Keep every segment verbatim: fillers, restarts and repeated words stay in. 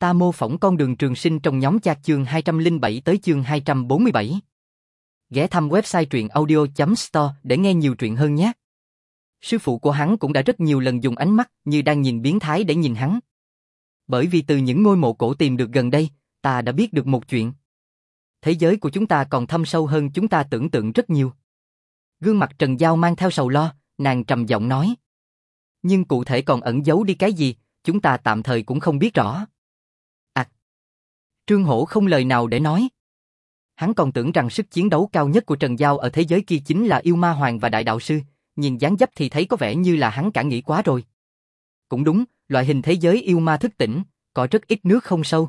Ta mô phỏng con đường trường sinh trong nhóm chat chương hai trăm lẻ bảy tới chương hai trăm bốn mươi bảy. Ghé thăm website truyện audio chấm store để nghe nhiều truyện hơn nhé. Sư phụ của hắn cũng đã rất nhiều lần dùng ánh mắt như đang nhìn biến thái để nhìn hắn. Bởi vì từ những ngôi mộ cổ tìm được gần đây, ta đã biết được một chuyện. Thế giới của chúng ta còn thâm sâu hơn chúng ta tưởng tượng rất nhiều. Gương mặt Trần Giao mang theo sầu lo, nàng trầm giọng nói. Nhưng cụ thể còn ẩn giấu đi cái gì, chúng ta tạm thời cũng không biết rõ. À, Trương Hổ không lời nào để nói. Hắn còn tưởng rằng sức chiến đấu cao nhất của Trần Giao ở thế giới kia chính là yêu ma hoàng và đại đạo sư, nhìn dáng dấp thì thấy có vẻ như là hắn cả nghĩ quá rồi. Cũng đúng, loại hình thế giới yêu ma thức tỉnh, có rất ít nước không sâu.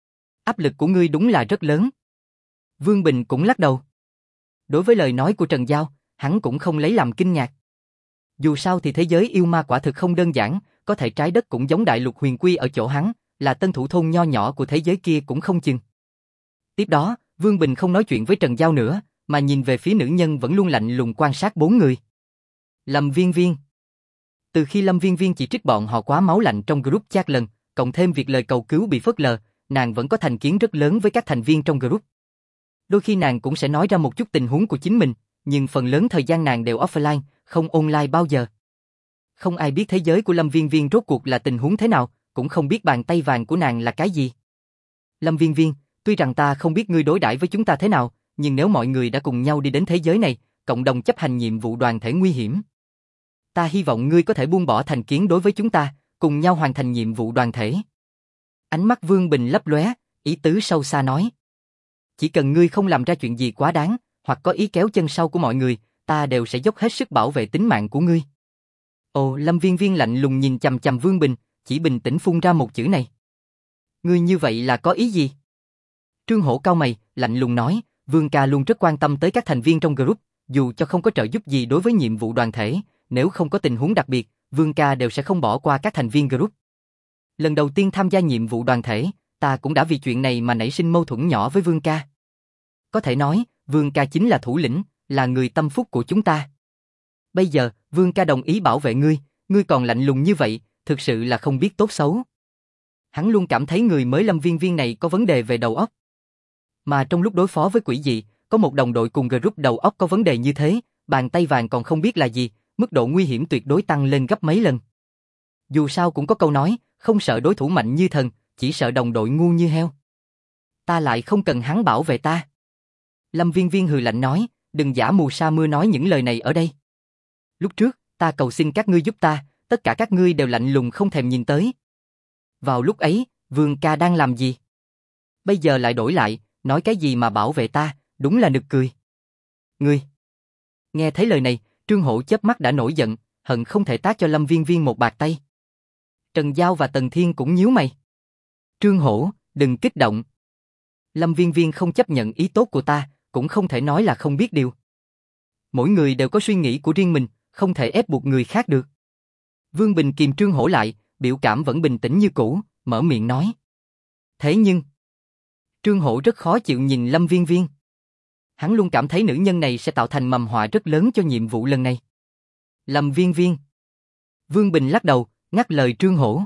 Áp lực của ngươi đúng là rất lớn. Vương Bình cũng lắc đầu. Đối với lời nói của Trần Giao, hắn cũng không lấy làm kinh ngạc. Dù sao thì thế giới yêu ma quả thực không đơn giản, có thể trái đất cũng giống đại lục huyền quy ở chỗ hắn, là tân thủ thôn nho nhỏ của thế giới kia cũng không chừng. Tiếp đó, Vương Bình không nói chuyện với Trần Giao nữa, mà nhìn về phía nữ nhân vẫn luôn lạnh lùng quan sát bốn người. Lâm Viên Viên. Từ khi Lâm Viên Viên chỉ trích bọn họ quá máu lạnh trong group chat lần, cộng thêm việc lời cầu cứu bị phớt lờ, nàng vẫn có thành kiến rất lớn với các thành viên trong group. Đôi khi nàng cũng sẽ nói ra một chút tình huống của chính mình, nhưng phần lớn thời gian nàng đều offline, không online bao giờ. Không ai biết thế giới của Lâm Viên Viên rốt cuộc là tình huống thế nào, cũng không biết bàn tay vàng của nàng là cái gì. Lâm Viên Viên, tuy rằng ta không biết ngươi đối đãi với chúng ta thế nào, nhưng nếu mọi người đã cùng nhau đi đến thế giới này, cộng đồng chấp hành nhiệm vụ đoàn thể nguy hiểm, ta hy vọng ngươi có thể buông bỏ thành kiến đối với chúng ta, cùng nhau hoàn thành nhiệm vụ đoàn thể. Ánh mắt Vương Bình lấp lóe, ý tứ sâu xa nói. Chỉ cần ngươi không làm ra chuyện gì quá đáng, hoặc có ý kéo chân sau của mọi người, ta đều sẽ dốc hết sức bảo vệ tính mạng của ngươi. Ồ, Lâm Viên Viên lạnh lùng nhìn chằm chằm Vương Bình, chỉ bình tĩnh phun ra một chữ này. Ngươi như vậy là có ý gì? Trương Hổ cau mày, lạnh lùng nói, Vương ca luôn rất quan tâm tới các thành viên trong group, dù cho không có trợ giúp gì đối với nhiệm vụ đoàn thể, nếu không có tình huống đặc biệt, Vương ca đều sẽ không bỏ qua các thành viên group. Lần đầu tiên tham gia nhiệm vụ đoàn thể, ta cũng đã vì chuyện này mà nảy sinh mâu thuẫn nhỏ với Vương ca. Có thể nói, Vương ca chính là thủ lĩnh, là người tâm phúc của chúng ta. Bây giờ, Vương ca đồng ý bảo vệ ngươi, ngươi còn lạnh lùng như vậy, thực sự là không biết tốt xấu. Hắn luôn cảm thấy người mới Lâm Viên Viên này có vấn đề về đầu óc. Mà trong lúc đối phó với quỷ dị, có một đồng đội cùng group đầu óc có vấn đề như thế, bàn tay vàng còn không biết là gì, mức độ nguy hiểm tuyệt đối tăng lên gấp mấy lần. Dù sao cũng có câu nói, không sợ đối thủ mạnh như thần, chỉ sợ đồng đội ngu như heo. Ta lại không cần hắn bảo vệ ta. Lâm Viên Viên hừ lạnh nói, đừng giả mù sa mưa nói những lời này ở đây. Lúc trước, ta cầu xin các ngươi giúp ta, tất cả các ngươi đều lạnh lùng không thèm nhìn tới. Vào lúc ấy, Vương ca đang làm gì? Bây giờ lại đổi lại, nói cái gì mà bảo vệ ta, đúng là nực cười. Ngươi! Nghe thấy lời này, Trương Hổ chớp mắt đã nổi giận, hận không thể tát cho Lâm Viên Viên một bạt tay. Trần Giao và Tần Thiên cũng nhíu mày. Trương Hổ, đừng kích động. Lâm Viên Viên không chấp nhận ý tốt của ta, cũng không thể nói là không biết điều. Mỗi người đều có suy nghĩ của riêng mình, không thể ép buộc người khác được. Vương Bình kìm Trương Hổ lại, biểu cảm vẫn bình tĩnh như cũ, mở miệng nói. Thế nhưng, Trương Hổ rất khó chịu nhìn Lâm Viên Viên. Hắn luôn cảm thấy nữ nhân này sẽ tạo thành mầm họa rất lớn cho nhiệm vụ lần này. Lâm Viên Viên. Vương Bình lắc đầu, ngắt lời Trương Hổ.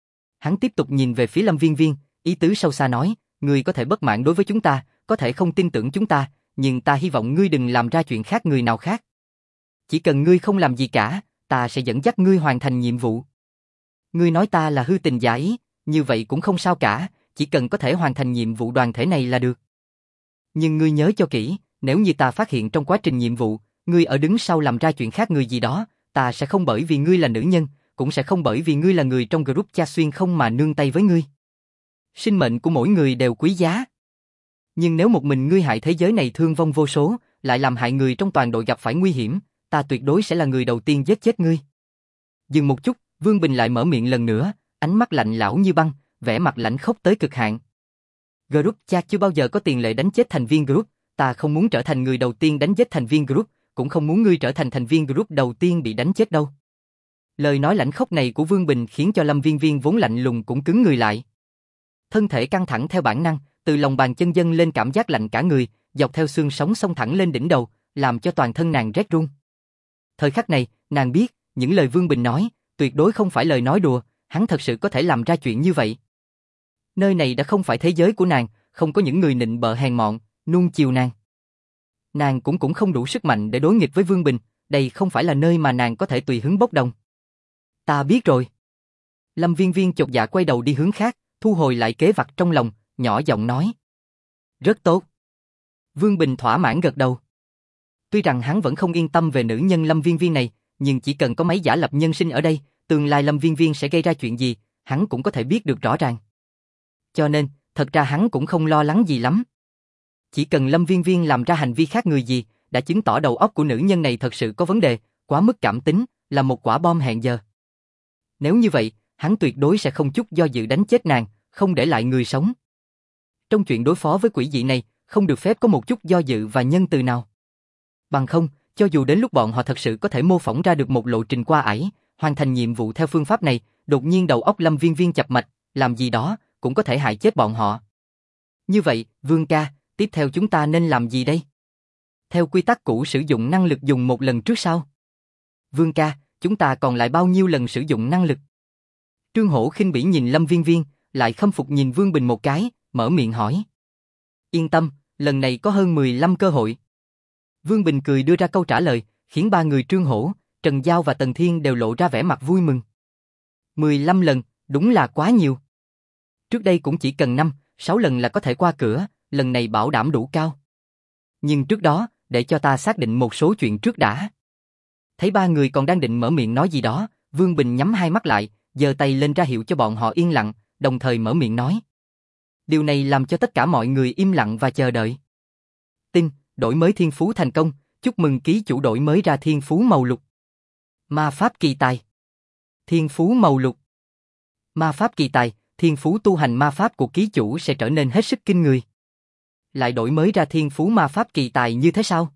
Hắn tiếp tục nhìn về phía Lâm Viên Viên, ý tứ sâu xa nói, ngươi có thể bất mãn đối với chúng ta, có thể không tin tưởng chúng ta, nhưng ta hy vọng ngươi đừng làm ra chuyện khác người nào khác. Chỉ cần ngươi không làm gì cả, ta sẽ dẫn dắt ngươi hoàn thành nhiệm vụ. Ngươi nói ta là hư tình giả ý, như vậy cũng không sao cả, chỉ cần có thể hoàn thành nhiệm vụ đoàn thể này là được. Nhưng ngươi nhớ cho kỹ, nếu như ta phát hiện trong quá trình nhiệm vụ, ngươi ở đứng sau làm ra chuyện khác người gì đó, ta sẽ không bởi vì ngươi là nữ nhân, cũng sẽ không bởi vì ngươi là người trong group chat xuyên không mà nương tay với ngươi. Sinh mệnh của mỗi người đều quý giá. Nhưng nếu một mình ngươi hại thế giới này thương vong vô số, lại làm hại người trong toàn đội gặp phải nguy hiểm, ta tuyệt đối sẽ là người đầu tiên giết chết ngươi. Dừng một chút, Vương Bình lại mở miệng lần nữa, ánh mắt lạnh lẽo như băng, vẻ mặt lạnh khốc tới cực hạn. Group chat chưa bao giờ có tiền lệ đánh chết thành viên group, ta không muốn trở thành người đầu tiên đánh chết thành viên group, cũng không muốn ngươi trở thành thành viên group đầu tiên bị đánh chết đâu. Lời nói lãnh khốc này của Vương Bình khiến cho Lâm Viên Viên vốn lạnh lùng cũng cứng người lại. Thân thể căng thẳng theo bản năng, từ lòng bàn chân dâng lên cảm giác lạnh cả người, dọc theo xương sống xông thẳng lên đỉnh đầu, làm cho toàn thân nàng rét run. Thời khắc này, nàng biết, những lời Vương Bình nói, tuyệt đối không phải lời nói đùa, hắn thật sự có thể làm ra chuyện như vậy. Nơi này đã không phải thế giới của nàng, không có những người nịnh bợ hèn mọn, nuông chiều nàng. Nàng cũng cũng không đủ sức mạnh để đối nghịch với Vương Bình, đây không phải là nơi mà nàng có thể tùy hứng bốc đồng. Ta biết rồi. Lâm Viên Viên chột dạ quay đầu đi hướng khác, thu hồi lại kế vặt trong lòng, nhỏ giọng nói. Rất tốt. Vương Bình thỏa mãn gật đầu. Tuy rằng hắn vẫn không yên tâm về nữ nhân Lâm Viên Viên này, nhưng chỉ cần có mấy giả lập nhân sinh ở đây, tương lai Lâm Viên Viên sẽ gây ra chuyện gì, hắn cũng có thể biết được rõ ràng. Cho nên, thật ra hắn cũng không lo lắng gì lắm. Chỉ cần Lâm Viên Viên làm ra hành vi khác người gì, đã chứng tỏ đầu óc của nữ nhân này thật sự có vấn đề, quá mức cảm tính, là một quả bom hẹn giờ. Nếu như vậy, hắn tuyệt đối sẽ không chút do dự đánh chết nàng, không để lại người sống. Trong chuyện đối phó với quỷ dị này, không được phép có một chút do dự và nhân từ nào. Bằng không, cho dù đến lúc bọn họ thật sự có thể mô phỏng ra được một lộ trình qua ải, hoàn thành nhiệm vụ theo phương pháp này, đột nhiên đầu óc Lâm Viên Viên chập mạch, làm gì đó, cũng có thể hại chết bọn họ. Như vậy, Vương ca, tiếp theo chúng ta nên làm gì đây? Theo quy tắc cũ sử dụng năng lực dùng một lần trước sau. Vương ca, chúng ta còn lại bao nhiêu lần sử dụng năng lực? Trương Hổ khinh bỉ nhìn Lâm Viên Viên, lại khâm phục nhìn Vương Bình một cái, mở miệng hỏi. Yên tâm, lần này có hơn mười lăm cơ hội. Vương Bình cười đưa ra câu trả lời, khiến ba người Trương Hổ, Trần Giao và Tần Thiên đều lộ ra vẻ mặt vui mừng. mười lăm lần, đúng là quá nhiều. Trước đây cũng chỉ cần năm, sáu lần là có thể qua cửa, lần này bảo đảm đủ cao. Nhưng trước đó, để cho ta xác định một số chuyện trước đã. Thấy ba người còn đang định mở miệng nói gì đó, Vương Bình nhắm hai mắt lại, giơ tay lên ra hiệu cho bọn họ yên lặng, đồng thời mở miệng nói. Điều này làm cho tất cả mọi người im lặng và chờ đợi. Tin, đổi mới thiên phú thành công, chúc mừng ký chủ đổi mới ra thiên phú màu lục. Ma pháp kỳ tài. Thiên phú màu lục. Ma pháp kỳ tài, thiên phú tu hành ma pháp của ký chủ sẽ trở nên hết sức kinh người. Lại đổi mới ra thiên phú ma pháp kỳ tài như thế sao?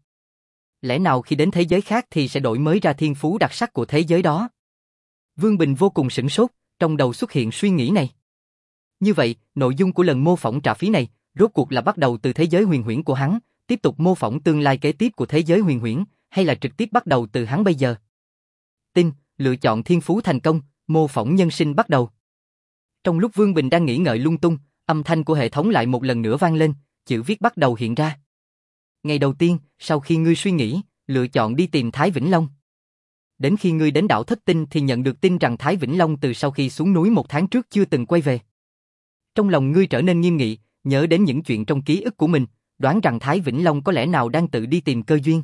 Lẽ nào khi đến thế giới khác thì sẽ đổi mới ra thiên phú đặc sắc của thế giới đó? Vương Bình vô cùng sửng sốt, trong đầu xuất hiện suy nghĩ này. Như vậy, nội dung của lần mô phỏng trả phí này, rốt cuộc là bắt đầu từ thế giới huyền huyễn của hắn, tiếp tục mô phỏng tương lai kế tiếp của thế giới huyền huyễn, hay là trực tiếp bắt đầu từ hắn bây giờ? Tin, lựa chọn thiên phú thành công, mô phỏng nhân sinh bắt đầu. Trong lúc Vương Bình đang nghĩ ngợi lung tung, âm thanh của hệ thống lại một lần nữa vang lên, chữ viết bắt đầu hiện ra. Ngày đầu tiên, sau khi ngươi suy nghĩ, lựa chọn đi tìm Thái Vĩnh Long. Đến khi ngươi đến đảo Thất Tinh thì nhận được tin rằng Thái Vĩnh Long từ sau khi xuống núi một tháng trước chưa từng quay về. Trong lòng ngươi trở nên nghiêm nghị, nhớ đến những chuyện trong ký ức của mình, đoán rằng Thái Vĩnh Long có lẽ nào đang tự đi tìm cơ duyên.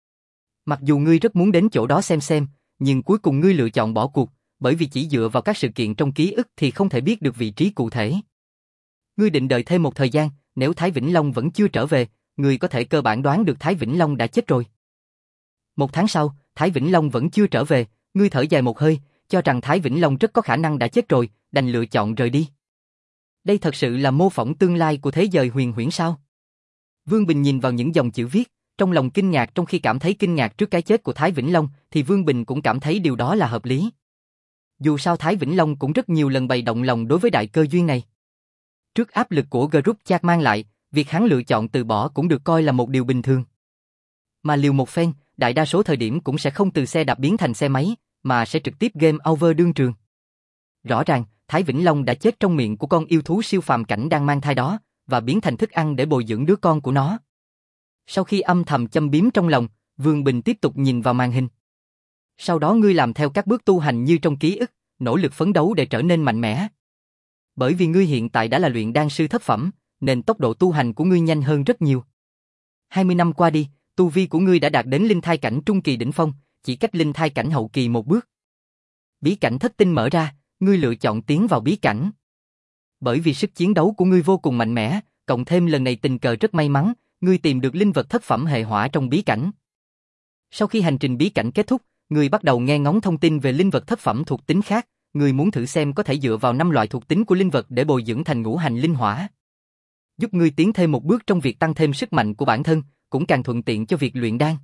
Mặc dù ngươi rất muốn đến chỗ đó xem xem, nhưng cuối cùng ngươi lựa chọn bỏ cuộc, bởi vì chỉ dựa vào các sự kiện trong ký ức thì không thể biết được vị trí cụ thể. Ngươi định đợi thêm một thời gian, nếu Thái Vĩnh Long vẫn chưa trở về, ngươi có thể cơ bản đoán được Thái Vĩnh Long đã chết rồi. Một tháng sau, Thái Vĩnh Long vẫn chưa trở về, ngươi thở dài một hơi, cho rằng Thái Vĩnh Long rất có khả năng đã chết rồi, đành lựa chọn rời đi. Đây thật sự là mô phỏng tương lai của thế giới huyền huyễn sao? Vương Bình nhìn vào những dòng chữ viết, trong lòng kinh ngạc, trong khi cảm thấy kinh ngạc trước cái chết của Thái Vĩnh Long, thì Vương Bình cũng cảm thấy điều đó là hợp lý. Dù sao Thái Vĩnh Long cũng rất nhiều lần bày động lòng đối với đại cơ duyên này. Trước áp lực của group chat mang lại, việc hắn lựa chọn từ bỏ cũng được coi là một điều bình thường. Mà liều một phen, đại đa số thời điểm cũng sẽ không từ xe đạp biến thành xe máy, mà sẽ trực tiếp game over đương trường. Rõ ràng, Thái Vĩnh Long đã chết trong miệng của con yêu thú siêu phàm cảnh đang mang thai đó, và biến thành thức ăn để bồi dưỡng đứa con của nó. Sau khi âm thầm châm biếm trong lòng, Vương Bình tiếp tục nhìn vào màn hình. Sau đó ngươi làm theo các bước tu hành như trong ký ức, nỗ lực phấn đấu để trở nên mạnh mẽ. Bởi vì ngươi hiện tại đã là luyện đan sư thất phẩm, nên tốc độ tu hành của ngươi nhanh hơn rất nhiều. hai mươi năm qua đi, tu vi của ngươi đã đạt đến linh thai cảnh trung kỳ đỉnh phong, chỉ cách linh thai cảnh hậu kỳ một bước. Bí cảnh thất tinh mở ra, ngươi lựa chọn tiến vào bí cảnh. Bởi vì sức chiến đấu của ngươi vô cùng mạnh mẽ, cộng thêm lần này tình cờ rất may mắn, ngươi tìm được linh vật thất phẩm hệ hỏa trong bí cảnh. Sau khi hành trình bí cảnh kết thúc, ngươi bắt đầu nghe ngóng thông tin về linh vật thất phẩm thuộc tính khác, ngươi muốn thử xem có thể dựa vào năm loại thuộc tính của linh vật để bồi dưỡng thành ngũ hành linh hỏa. Giúp ngươi tiến thêm một bước trong việc tăng thêm sức mạnh của bản thân, cũng càng thuận tiện cho việc luyện đan.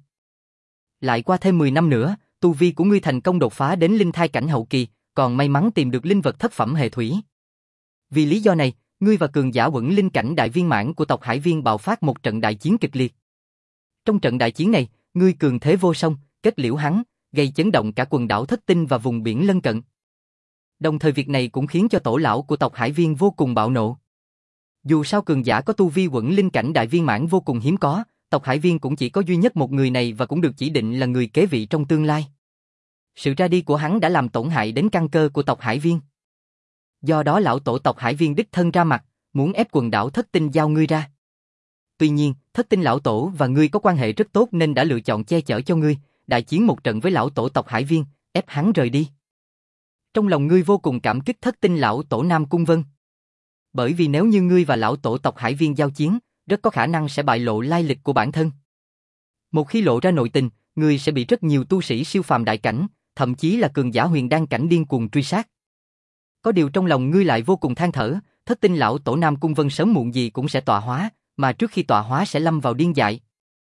Lại qua thêm mười năm nữa, tu vi của ngươi thành công đột phá đến linh thai cảnh hậu kỳ, còn may mắn tìm được linh vật thất phẩm hệ thủy. Vì lý do này, ngươi và cường giả quẩn linh cảnh đại viên mãn của tộc Hải Viên bạo phát một trận đại chiến kịch liệt. Trong trận đại chiến này, ngươi cường thế vô song, kết liễu hắn, gây chấn động cả quần đảo Thất Tinh và vùng biển lân cận. Đồng thời việc này cũng khiến cho tổ lão của tộc Hải Viên vô cùng bạo nộ. Dù sao cường giả có tu vi quẩn linh cảnh đại viên mãn vô cùng hiếm có, tộc Hải Viên cũng chỉ có duy nhất một người này và cũng được chỉ định là người kế vị trong tương lai. Sự ra đi của hắn đã làm tổn hại đến căn cơ của tộc Hải Viên. Do đó lão tổ tộc Hải Viên đích thân ra mặt, muốn ép quần đảo Thất Tinh giao ngươi ra. Tuy nhiên, Thất Tinh lão tổ và ngươi có quan hệ rất tốt nên đã lựa chọn che chở cho ngươi, đại chiến một trận với lão tổ tộc Hải Viên, ép hắn rời đi. Trong lòng ngươi vô cùng cảm kích Thất Tinh lão tổ Nam Cung Vân. Bởi vì nếu như ngươi và lão tổ tộc Hải Viên giao chiến, rất có khả năng sẽ bại lộ lai lịch của bản thân. Một khi lộ ra nội tình, ngươi sẽ bị rất nhiều tu sĩ siêu phàm đại cảnh, thậm chí là cường giả huyền đan cảnh điên cuồng truy sát. Có điều trong lòng ngươi lại vô cùng than thở, Thất Tinh lão tổ Nam Cung Vân sớm muộn gì cũng sẽ tọa hóa, mà trước khi tọa hóa sẽ lâm vào điên dại.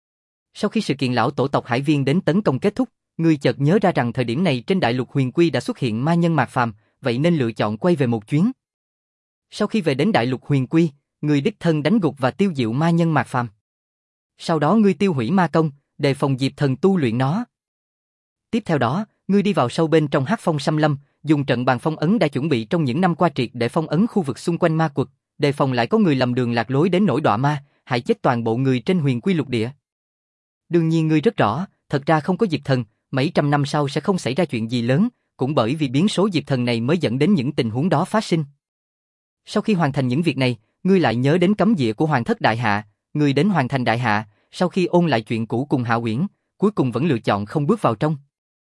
Sau khi sự kiện lão tổ tộc Hải Viên đến tấn công kết thúc, ngươi chợt nhớ ra rằng thời điểm này trên đại lục huyền quy đã xuất hiện ma nhân Mạc Phàm, vậy nên lựa chọn quay về một chuyến. Sau khi về đến đại lục huyền quy, ngươi đích thân đánh gục và tiêu diệu ma nhân Mạc Phàm. Sau đó ngươi tiêu hủy ma công, đề phòng Diệp Thần tu luyện nó. Tiếp theo đó, ngươi đi vào sâu bên trong Hắc Phong Xâm Lâm, dùng trận bàn phong ấn đã chuẩn bị trong những năm qua triệt để phong ấn khu vực xung quanh ma quật, đề phòng lại có người lầm đường lạc lối đến nỗi đọa ma, hại chết toàn bộ người trên huyền quy lục địa. Đương nhiên ngươi rất rõ, thật ra không có Diệp Thần, mấy trăm năm sau sẽ không xảy ra chuyện gì lớn, cũng bởi vì biến số Diệp Thần này mới dẫn đến những tình huống đó phát sinh. Sau khi hoàn thành những việc này, ngươi lại nhớ đến cấm địa của Hoàng Thất Đại Hạ, ngươi đến Hoàng Thành Đại Hạ, sau khi ôn lại chuyện cũ cùng Hạ Uyển, cuối cùng vẫn lựa chọn không bước vào trong.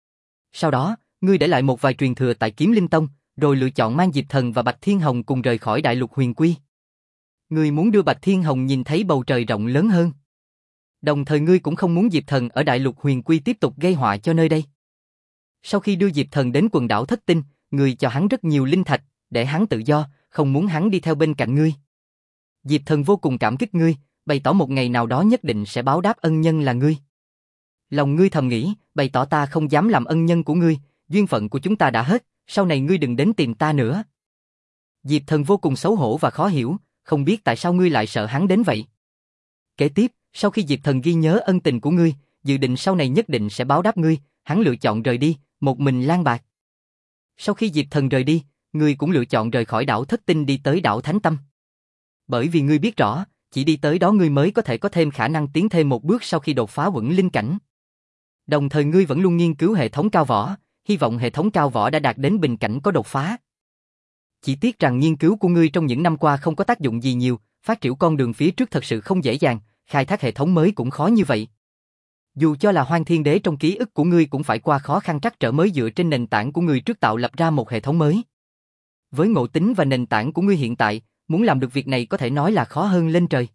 Sau đó, ngươi để lại một vài truyền thừa tại Kiếm Linh Tông, rồi lựa chọn mang Diệp Thần và Bạch Thiên Hồng cùng rời khỏi đại lục huyền quy. Ngươi muốn đưa Bạch Thiên Hồng nhìn thấy bầu trời rộng lớn hơn. Đồng thời ngươi cũng không muốn Diệp Thần ở đại lục huyền quy tiếp tục gây họa cho nơi đây. Sau khi đưa Diệp Thần đến quần đảo Thất Tinh, ngươi cho hắn rất nhiều linh thạch, để hắn tự do, không muốn hắn đi theo bên cạnh ngươi. Diệp Thần vô cùng cảm kích ngươi, bày tỏ một ngày nào đó nhất định sẽ báo đáp ân nhân là ngươi. Lòng ngươi thầm nghĩ, bày tỏ ta không dám làm ân nhân của ngươi, duyên phận của chúng ta đã hết, sau này ngươi đừng đến tìm ta nữa. Diệp Thần vô cùng xấu hổ và khó hiểu, không biết tại sao ngươi lại sợ hắn đến vậy. Kế tiếp, sau khi Diệp Thần ghi nhớ ân tình của ngươi, dự định sau này nhất định sẽ báo đáp ngươi, hắn lựa chọn rời đi, một mình lang bạc. Sau khi Diệp Thần rời đi, ngươi cũng lựa chọn rời khỏi đảo Thất Tinh đi tới đảo Thánh Tâm. Bởi vì ngươi biết rõ, chỉ đi tới đó ngươi mới có thể có thêm khả năng tiến thêm một bước sau khi đột phá quẩn linh cảnh. Đồng thời ngươi vẫn luôn nghiên cứu hệ thống cao võ, hy vọng hệ thống cao võ đã đạt đến bình cảnh có đột phá. Chỉ tiếc rằng nghiên cứu của ngươi trong những năm qua không có tác dụng gì nhiều, phát triển con đường phía trước thật sự không dễ dàng, khai thác hệ thống mới cũng khó như vậy. Dù cho là Hoang Thiên Đế trong ký ức của ngươi cũng phải qua khó khăn trắc trở mới dựa trên nền tảng của ngươi trước tạo lập ra một hệ thống mới. Với ngộ tính và nền tảng của ngươi hiện tại, muốn làm được việc này có thể nói là khó hơn lên trời.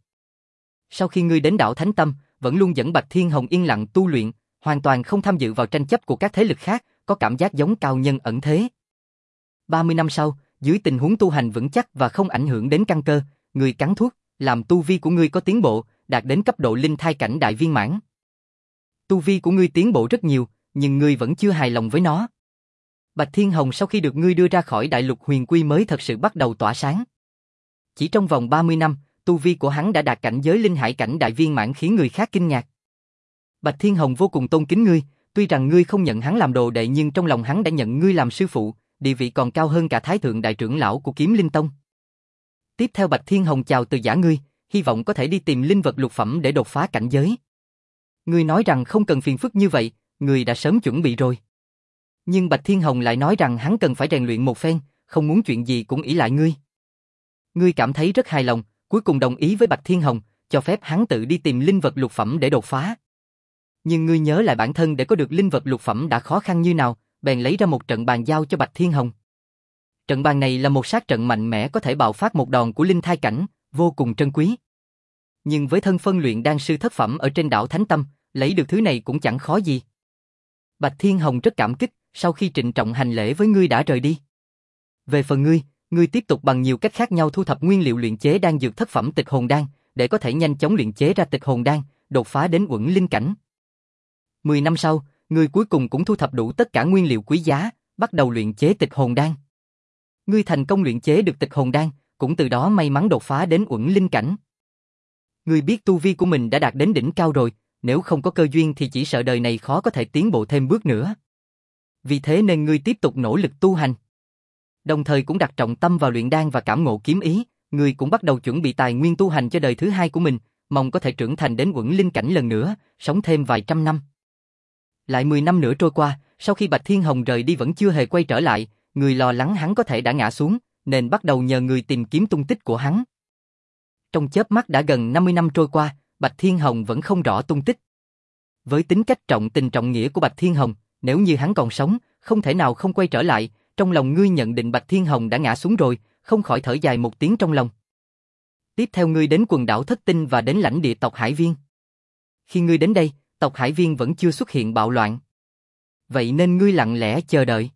Sau khi ngươi đến đảo Thánh Tâm, vẫn luôn dẫn Bạch Thiên Hồng yên lặng tu luyện, hoàn toàn không tham dự vào tranh chấp của các thế lực khác, có cảm giác giống cao nhân ẩn thế. ba mươi năm sau, dưới tình huống tu hành vững chắc và không ảnh hưởng đến căn cơ, ngươi cắn thuốc, làm tu vi của ngươi có tiến bộ, đạt đến cấp độ linh thai cảnh đại viên mãn. Tu vi của ngươi tiến bộ rất nhiều, nhưng ngươi vẫn chưa hài lòng với nó. Bạch Thiên Hồng sau khi được ngươi đưa ra khỏi đại lục huyền quy mới thật sự bắt đầu tỏa sáng. Chỉ trong vòng ba mươi năm, tu vi của hắn đã đạt cảnh giới linh hải cảnh đại viên mãn khiến người khác kinh ngạc. Bạch Thiên Hồng vô cùng tôn kính ngươi, tuy rằng ngươi không nhận hắn làm đồ đệ nhưng trong lòng hắn đã nhận ngươi làm sư phụ, địa vị còn cao hơn cả Thái Thượng Đại trưởng lão của Kiếm Linh Tông. Tiếp theo Bạch Thiên Hồng chào từ giả ngươi, hy vọng có thể đi tìm linh vật lục phẩm để đột phá cảnh giới. Ngươi nói rằng không cần phiền phức như vậy, ngươi đã sớm chuẩn bị rồi. Nhưng Bạch Thiên Hồng lại nói rằng hắn cần phải rèn luyện một phen, không muốn chuyện gì cũng ỷ lại ngươi. Ngươi cảm thấy rất hài lòng, cuối cùng đồng ý với Bạch Thiên Hồng, cho phép hắn tự đi tìm linh vật lục phẩm để đột phá. Nhưng ngươi nhớ lại bản thân để có được linh vật lục phẩm đã khó khăn như nào, bèn lấy ra một trận bàn giao cho Bạch Thiên Hồng. Trận bàn này là một sát trận mạnh mẽ có thể bạo phát một đòn của linh thai cảnh, vô cùng trân quý. Nhưng với thân phân luyện đan sư thất phẩm ở trên đảo Thánh Tâm, lấy được thứ này cũng chẳng khó gì. Bạch Thiên Hồng rất cảm kích, sau khi trịnh trọng hành lễ với ngươi đã rời đi. Về phần ngươi, ngươi tiếp tục bằng nhiều cách khác nhau thu thập nguyên liệu luyện chế đan dược thất phẩm tịch hồn đan, để có thể nhanh chóng luyện chế ra tịch hồn đan, đột phá đến uẩn linh cảnh. Mười năm sau, ngươi cuối cùng cũng thu thập đủ tất cả nguyên liệu quý giá, bắt đầu luyện chế tịch hồn đan. Ngươi thành công luyện chế được tịch hồn đan, cũng từ đó may mắn đột phá đến uẩn linh cảnh. Ngươi biết tu vi của mình đã đạt đến đỉnh cao rồi, nếu không có cơ duyên thì chỉ sợ đời này khó có thể tiến bộ thêm bước nữa. Vì thế nên ngươi tiếp tục nỗ lực tu hành. Đồng thời cũng đặt trọng tâm vào luyện đan và cảm ngộ kiếm ý, ngươi cũng bắt đầu chuẩn bị tài nguyên tu hành cho đời thứ hai của mình, mong có thể trưởng thành đến uẩn linh cảnh lần nữa, sống thêm vài trăm năm. Lại mười năm nữa trôi qua, sau khi Bạch Thiên Hồng rời đi vẫn chưa hề quay trở lại, người lo lắng hắn có thể đã ngã xuống, nên bắt đầu nhờ người tìm kiếm tung tích của hắn. Trong chớp mắt đã gần năm mươi năm trôi qua, Bạch Thiên Hồng vẫn không rõ tung tích. Với tính cách trọng tình trọng nghĩa của Bạch Thiên Hồng, nếu như hắn còn sống, không thể nào không quay trở lại, trong lòng ngươi nhận định Bạch Thiên Hồng đã ngã xuống rồi, không khỏi thở dài một tiếng trong lòng. Tiếp theo ngươi đến quần đảo Thất Tinh và đến lãnh địa tộc Hải Viên. Khi ngươi đến đây, tộc Hải Viên vẫn chưa xuất hiện bạo loạn. Vậy nên ngươi lặng lẽ chờ đợi.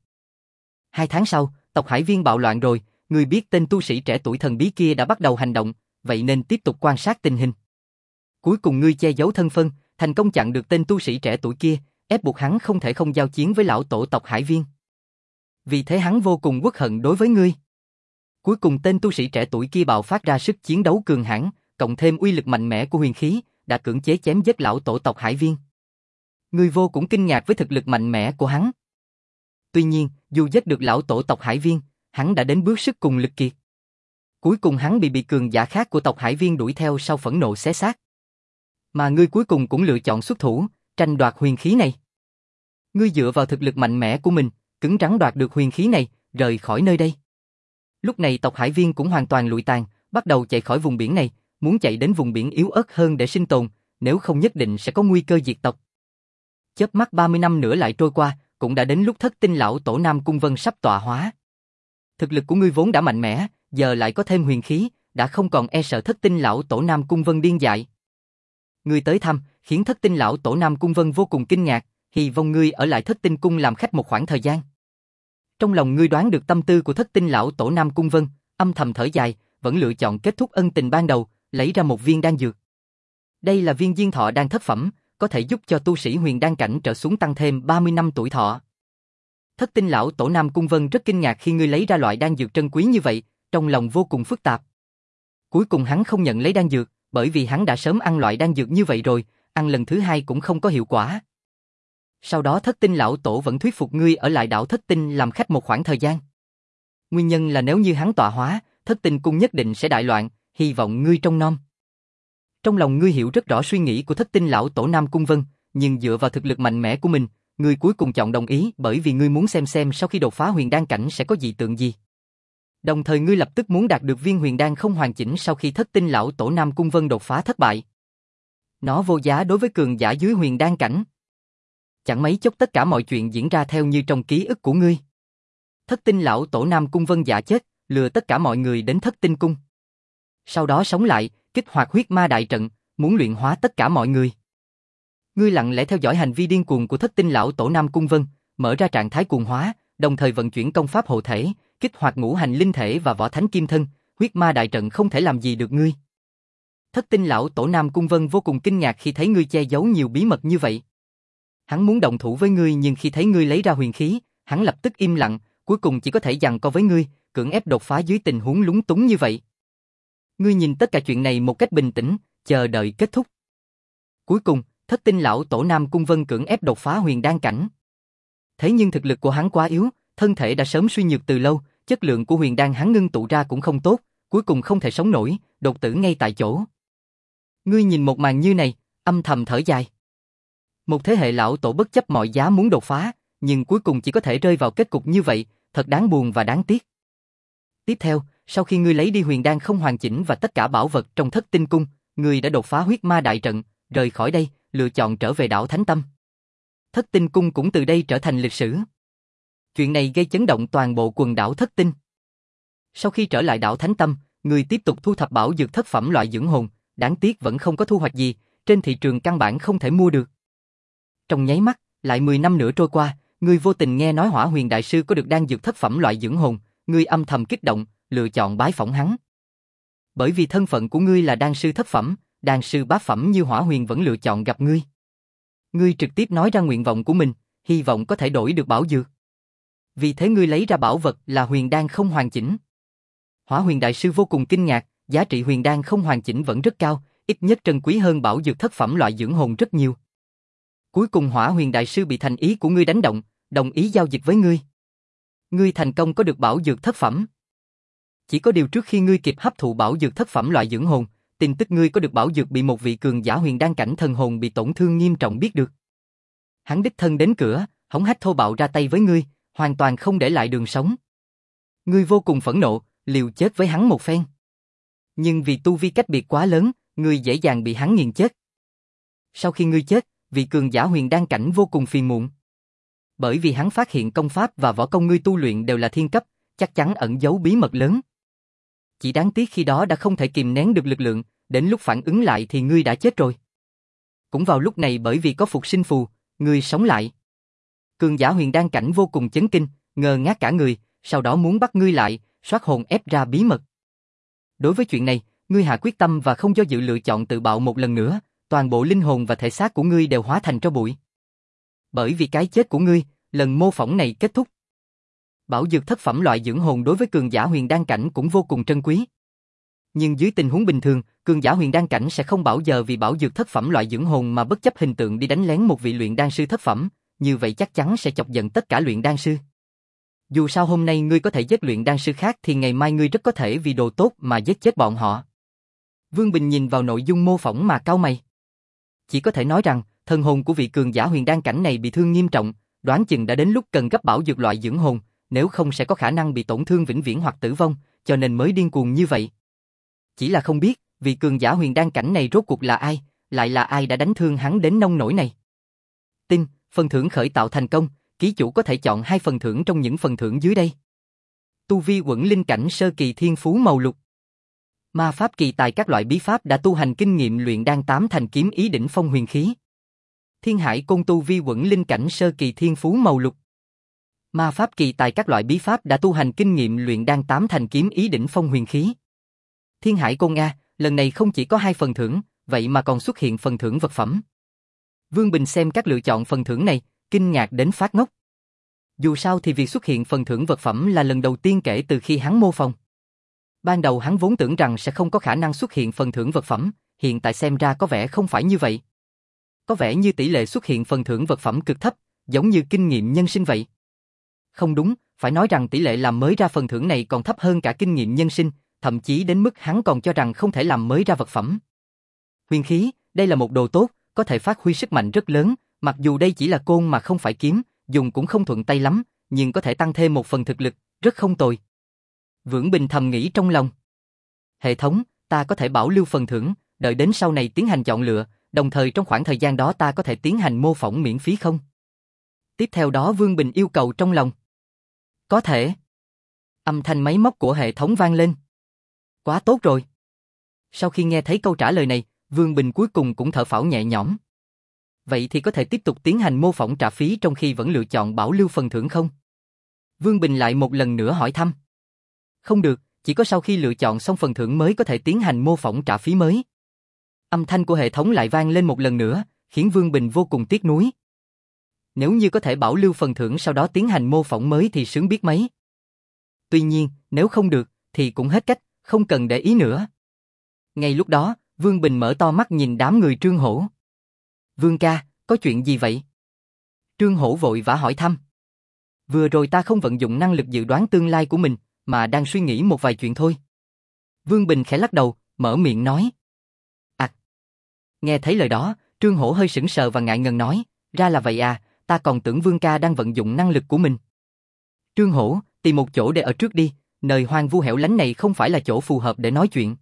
Hai tháng sau, tộc Hải Viên bạo loạn rồi, ngươi biết tên tu sĩ trẻ tuổi thần bí kia đã bắt đầu hành động, vậy nên tiếp tục quan sát tình hình. Cuối cùng ngươi che giấu thân phận, thành công chặn được tên tu sĩ trẻ tuổi kia, ép buộc hắn không thể không giao chiến với lão tổ tộc Hải Viên. Vì thế hắn vô cùng uất hận đối với ngươi. Cuối cùng tên tu sĩ trẻ tuổi kia bạo phát ra sức chiến đấu cường hãn, cộng thêm uy lực mạnh mẽ của huyền khí, đã cưỡng chế chém giết lão tổ tộc Hải Viên. Ngươi vô cùng kinh ngạc với thực lực mạnh mẽ của hắn. Tuy nhiên, dù giết được lão tổ tộc Hải Viên, hắn đã đến bước sức cùng lực kiệt. Cuối cùng hắn bị bị cường giả khác của tộc Hải Viên đuổi theo sau phẫn nộ xé xác. Mà ngươi cuối cùng cũng lựa chọn xuất thủ, tranh đoạt huyền khí này. Ngươi dựa vào thực lực mạnh mẽ của mình, cứng rắn đoạt được huyền khí này, rời khỏi nơi đây. Lúc này tộc Hải Viên cũng hoàn toàn lụi tàn, bắt đầu chạy khỏi vùng biển này, muốn chạy đến vùng biển yếu ớt hơn để sinh tồn, nếu không nhất định sẽ có nguy cơ diệt tộc. Chớp mắt ba mươi năm nữa lại trôi qua, cũng đã đến lúc Thất Tinh lão tổ Nam Cung Vân sắp tọa hóa. Thực lực của ngươi vốn đã mạnh mẽ, giờ lại có thêm huyền khí, đã không còn e sợ Thất Tinh lão tổ Nam Cung Vân điên dại. Ngươi tới thăm, khiến Thất Tinh lão tổ Nam Cung Vân vô cùng kinh ngạc, hy vọng ngươi ở lại Thất Tinh cung làm khách một khoảng thời gian. Trong lòng ngươi đoán được tâm tư của Thất Tinh lão tổ Nam Cung Vân, âm thầm thở dài, vẫn lựa chọn kết thúc ân tình ban đầu, lấy ra một viên đan dược. Đây là viên diên thọ đan thất phẩm, có thể giúp cho tu sĩ huyền đan cảnh trở xuống tăng thêm ba mươi năm tuổi thọ. Thất Tinh lão tổ Nam Cung Vân rất kinh ngạc khi ngươi lấy ra loại đan dược trân quý như vậy, trong lòng vô cùng phức tạp. Cuối cùng hắn không nhận lấy đan dược, bởi vì hắn đã sớm ăn loại đan dược như vậy rồi, ăn lần thứ hai cũng không có hiệu quả. Sau đó Thất Tinh lão tổ vẫn thuyết phục ngươi ở lại đảo Thất Tinh làm khách một khoảng thời gian. Nguyên nhân là nếu như hắn tọa hóa, Thất Tinh cung nhất định sẽ đại loạn, hy vọng ngươi trông nom. Trong lòng ngươi hiểu rất rõ suy nghĩ của Thất Tinh lão tổ Nam Cung Vân, nhưng dựa vào thực lực mạnh mẽ của mình, ngươi cuối cùng chọn đồng ý bởi vì ngươi muốn xem xem sau khi đột phá huyền đan cảnh sẽ có dị tượng gì. Đồng thời ngươi lập tức muốn đạt được viên huyền đan không hoàn chỉnh sau khi Thất Tinh lão tổ Nam Cung Vân đột phá thất bại. Nó vô giá đối với cường giả dưới huyền đan cảnh. Chẳng mấy chốc tất cả mọi chuyện diễn ra theo như trong ký ức của ngươi. Thất Tinh lão tổ Nam Cung Vân giả chết, lừa tất cả mọi người đến Thất Tinh cung. Sau đó sống lại, kích hoạt huyết ma đại trận, muốn luyện hóa tất cả mọi người. Ngươi lặng lẽ theo dõi hành vi điên cuồng của Thất Tinh lão tổ Nam Cung Vân, mở ra trạng thái cuồng hóa, đồng thời vận chuyển công pháp hộ thể, kích hoạt ngũ hành linh thể và võ thánh kim thân, huyết ma đại trận không thể làm gì được ngươi. Thất Tinh lão tổ Nam Cung Vân vô cùng kinh ngạc khi thấy ngươi che giấu nhiều bí mật như vậy. Hắn muốn động thủ với ngươi nhưng khi thấy ngươi lấy ra huyền khí, hắn lập tức im lặng, cuối cùng chỉ có thể giằng co với ngươi, cưỡng ép đột phá dưới tình huống lúng túng như vậy. Ngươi nhìn tất cả chuyện này một cách bình tĩnh, chờ đợi kết thúc. Cuối cùng, Thất Tinh lão tổ Nam Cung Vân cưỡng ép đột phá huyền đan cảnh. Thế nhưng thực lực của hắn quá yếu, thân thể đã sớm suy nhược từ lâu, chất lượng của huyền đan hắn ngưng tụ ra cũng không tốt, cuối cùng không thể sống nổi, đột tử ngay tại chỗ. Ngươi nhìn một màn như này, âm thầm thở dài. Một thế hệ lão tổ bất chấp mọi giá muốn đột phá, nhưng cuối cùng chỉ có thể rơi vào kết cục như vậy, thật đáng buồn và đáng tiếc. Tiếp theo, sau khi ngươi lấy đi huyền đan không hoàn chỉnh và tất cả bảo vật trong Thất Tinh cung, ngươi đã đột phá huyết ma đại trận, rời khỏi đây, lựa chọn trở về đảo Thánh Tâm. Thất Tinh cung cũng từ đây trở thành lịch sử. Chuyện này gây chấn động toàn bộ quần đảo Thất Tinh. Sau khi trở lại đảo Thánh Tâm, ngươi tiếp tục thu thập bảo dược thất phẩm loại dưỡng hồn, đáng tiếc vẫn không có thu hoạch gì, trên thị trường căn bản không thể mua được. Trong nháy mắt, lại mười năm nữa trôi qua, ngươi vô tình nghe nói Hỏa Huyền đại sư có được đan dược thất phẩm loại dưỡng hồn, ngươi âm thầm kích động, lựa chọn bái phỏng hắn. Bởi vì thân phận của ngươi là đan sư thất phẩm, đan sư bát phẩm như Hỏa Huyền vẫn lựa chọn gặp ngươi. Ngươi trực tiếp nói ra nguyện vọng của mình, hy vọng có thể đổi được bảo dược. Vì thế ngươi lấy ra bảo vật là huyền đan không hoàn chỉnh. Hỏa Huyền đại sư vô cùng kinh ngạc, giá trị huyền đan không hoàn chỉnh vẫn rất cao, ít nhất trân quý hơn bảo dược thất phẩm loại dưỡng hồn rất nhiều. Cuối cùng Hỏa Huyền đại sư bị thành ý của ngươi đánh động, đồng ý giao dịch với ngươi. Ngươi thành công có được bảo dược thất phẩm. Chỉ có điều trước khi ngươi kịp hấp thụ bảo dược thất phẩm loại dưỡng hồn, tin tức ngươi có được bảo dược bị một vị cường giả huyền đan cảnh thần hồn bị tổn thương nghiêm trọng biết được. Hắn đích thân đến cửa, hống hách thô bạo ra tay với ngươi, hoàn toàn không để lại đường sống. Ngươi vô cùng phẫn nộ, liều chết với hắn một phen. Nhưng vì tu vi cách biệt quá lớn, ngươi dễ dàng bị hắn nghiền chết. Sau khi ngươi chết, vị cường giả huyền đan cảnh vô cùng phiền muộn. Bởi vì hắn phát hiện công pháp và võ công ngươi tu luyện đều là thiên cấp, chắc chắn ẩn giấu bí mật lớn. Chỉ đáng tiếc khi đó đã không thể kìm nén được lực lượng, đến lúc phản ứng lại thì ngươi đã chết rồi. Cũng vào lúc này bởi vì có phục sinh phù, ngươi sống lại. Cường giả huyền đan cảnh vô cùng chấn kinh, ngơ ngác cả người, sau đó muốn bắt ngươi lại, soát hồn ép ra bí mật. Đối với chuyện này, ngươi hạ quyết tâm và không do dự lựa chọn tự bạo một lần nữa, toàn bộ linh hồn và thể xác của ngươi đều hóa thành tro bụi. Bởi vì cái chết của ngươi, lần mô phỏng này kết thúc. Bảo dược thất phẩm loại dưỡng hồn đối với cường giả huyền đan cảnh cũng vô cùng trân quý. Nhưng dưới tình huống bình thường, cường giả huyền đan cảnh sẽ không bảo giờ vì bảo dược thất phẩm loại dưỡng hồn mà bất chấp hình tượng đi đánh lén một vị luyện đan sư thất phẩm, như vậy chắc chắn sẽ chọc giận tất cả luyện đan sư. Dù sao hôm nay ngươi có thể giết luyện đan sư khác thì ngày mai ngươi rất có thể vì đồ tốt mà giết chết bọn họ. Vương Bình nhìn vào nội dung mô phỏng mà cau mày. Chỉ có thể nói rằng, thần hồn của vị cường giả huyền đan cảnh này bị thương nghiêm trọng, đoán chừng đã đến lúc cần gấp bảo dược loại dưỡng hồn, nếu không sẽ có khả năng bị tổn thương vĩnh viễn hoặc tử vong, cho nên mới điên cuồng như vậy. Chỉ là không biết, vị cường giả huyền đan cảnh này rốt cuộc là ai, lại là ai đã đánh thương hắn đến nông nỗi này. Tin, phần thưởng khởi tạo thành công, ký chủ có thể chọn hai phần thưởng trong những phần thưởng dưới đây. Tu vi quẩn linh cảnh sơ kỳ thiên phú màu lục. Ma pháp kỳ tài các loại bí pháp đã tu hành kinh nghiệm luyện đan tám thành kiếm ý đỉnh phong huyền khí. Thiên Hải Côn tu vi quẩn linh cảnh sơ kỳ thiên phú màu lục. Ma pháp kỳ tài các loại bí pháp đã tu hành kinh nghiệm luyện đan tám thành kiếm ý đỉnh phong huyền khí. Thiên Hải Côn A, lần này không chỉ có hai phần thưởng, vậy mà còn xuất hiện phần thưởng vật phẩm. Vương Bình xem các lựa chọn phần thưởng này, kinh ngạc đến phát ngốc. Dù sao thì việc xuất hiện phần thưởng vật phẩm là lần đầu tiên kể từ khi hắn mô phỏng. Ban đầu hắn vốn tưởng rằng sẽ không có khả năng xuất hiện phần thưởng vật phẩm, hiện tại xem ra có vẻ không phải như vậy. Có vẻ như tỷ lệ xuất hiện phần thưởng vật phẩm cực thấp, giống như kinh nghiệm nhân sinh vậy. Không đúng, phải nói rằng tỷ lệ làm mới ra phần thưởng này còn thấp hơn cả kinh nghiệm nhân sinh, thậm chí đến mức hắn còn cho rằng không thể làm mới ra vật phẩm. Huyền khí, đây là một đồ tốt, có thể phát huy sức mạnh rất lớn, mặc dù đây chỉ là côn mà không phải kiếm, dùng cũng không thuận tay lắm, nhưng có thể tăng thêm một phần thực lực, rất không tồi. Vưỡng Bình thầm nghĩ trong lòng. Hệ thống, ta có thể bảo lưu phần thưởng, đợi đến sau này tiến hành chọn lựa, đồng thời trong khoảng thời gian đó ta có thể tiến hành mô phỏng miễn phí không? Tiếp theo đó Vương Bình yêu cầu trong lòng. Có thể. Âm thanh máy móc của hệ thống vang lên. Quá tốt rồi. Sau khi nghe thấy câu trả lời này, Vương Bình cuối cùng cũng thở phào nhẹ nhõm. Vậy thì có thể tiếp tục tiến hành mô phỏng trả phí trong khi vẫn lựa chọn bảo lưu phần thưởng không? Vương Bình lại một lần nữa hỏi thăm. Không được, chỉ có sau khi lựa chọn xong phần thưởng mới có thể tiến hành mô phỏng trả phí mới. Âm thanh của hệ thống lại vang lên một lần nữa, khiến Vương Bình vô cùng tiếc nuối. Nếu như có thể bảo lưu phần thưởng sau đó tiến hành mô phỏng mới thì sướng biết mấy. Tuy nhiên, nếu không được, thì cũng hết cách, không cần để ý nữa. Ngay lúc đó, Vương Bình mở to mắt nhìn đám người Trương Hổ. Vương ca, có chuyện gì vậy? Trương Hổ vội vã hỏi thăm. Vừa rồi ta không vận dụng năng lực dự đoán tương lai của mình, mà đang suy nghĩ một vài chuyện thôi. Vương Bình khẽ lắc đầu, mở miệng nói. À. Nghe thấy lời đó, Trương Hổ hơi sững sờ và ngại ngần nói, ra là vậy à, ta còn tưởng Vương ca đang vận dụng năng lực của mình. Trương Hổ, tìm một chỗ để ở trước đi, nơi hoang vu hẻo lánh này không phải là chỗ phù hợp để nói chuyện.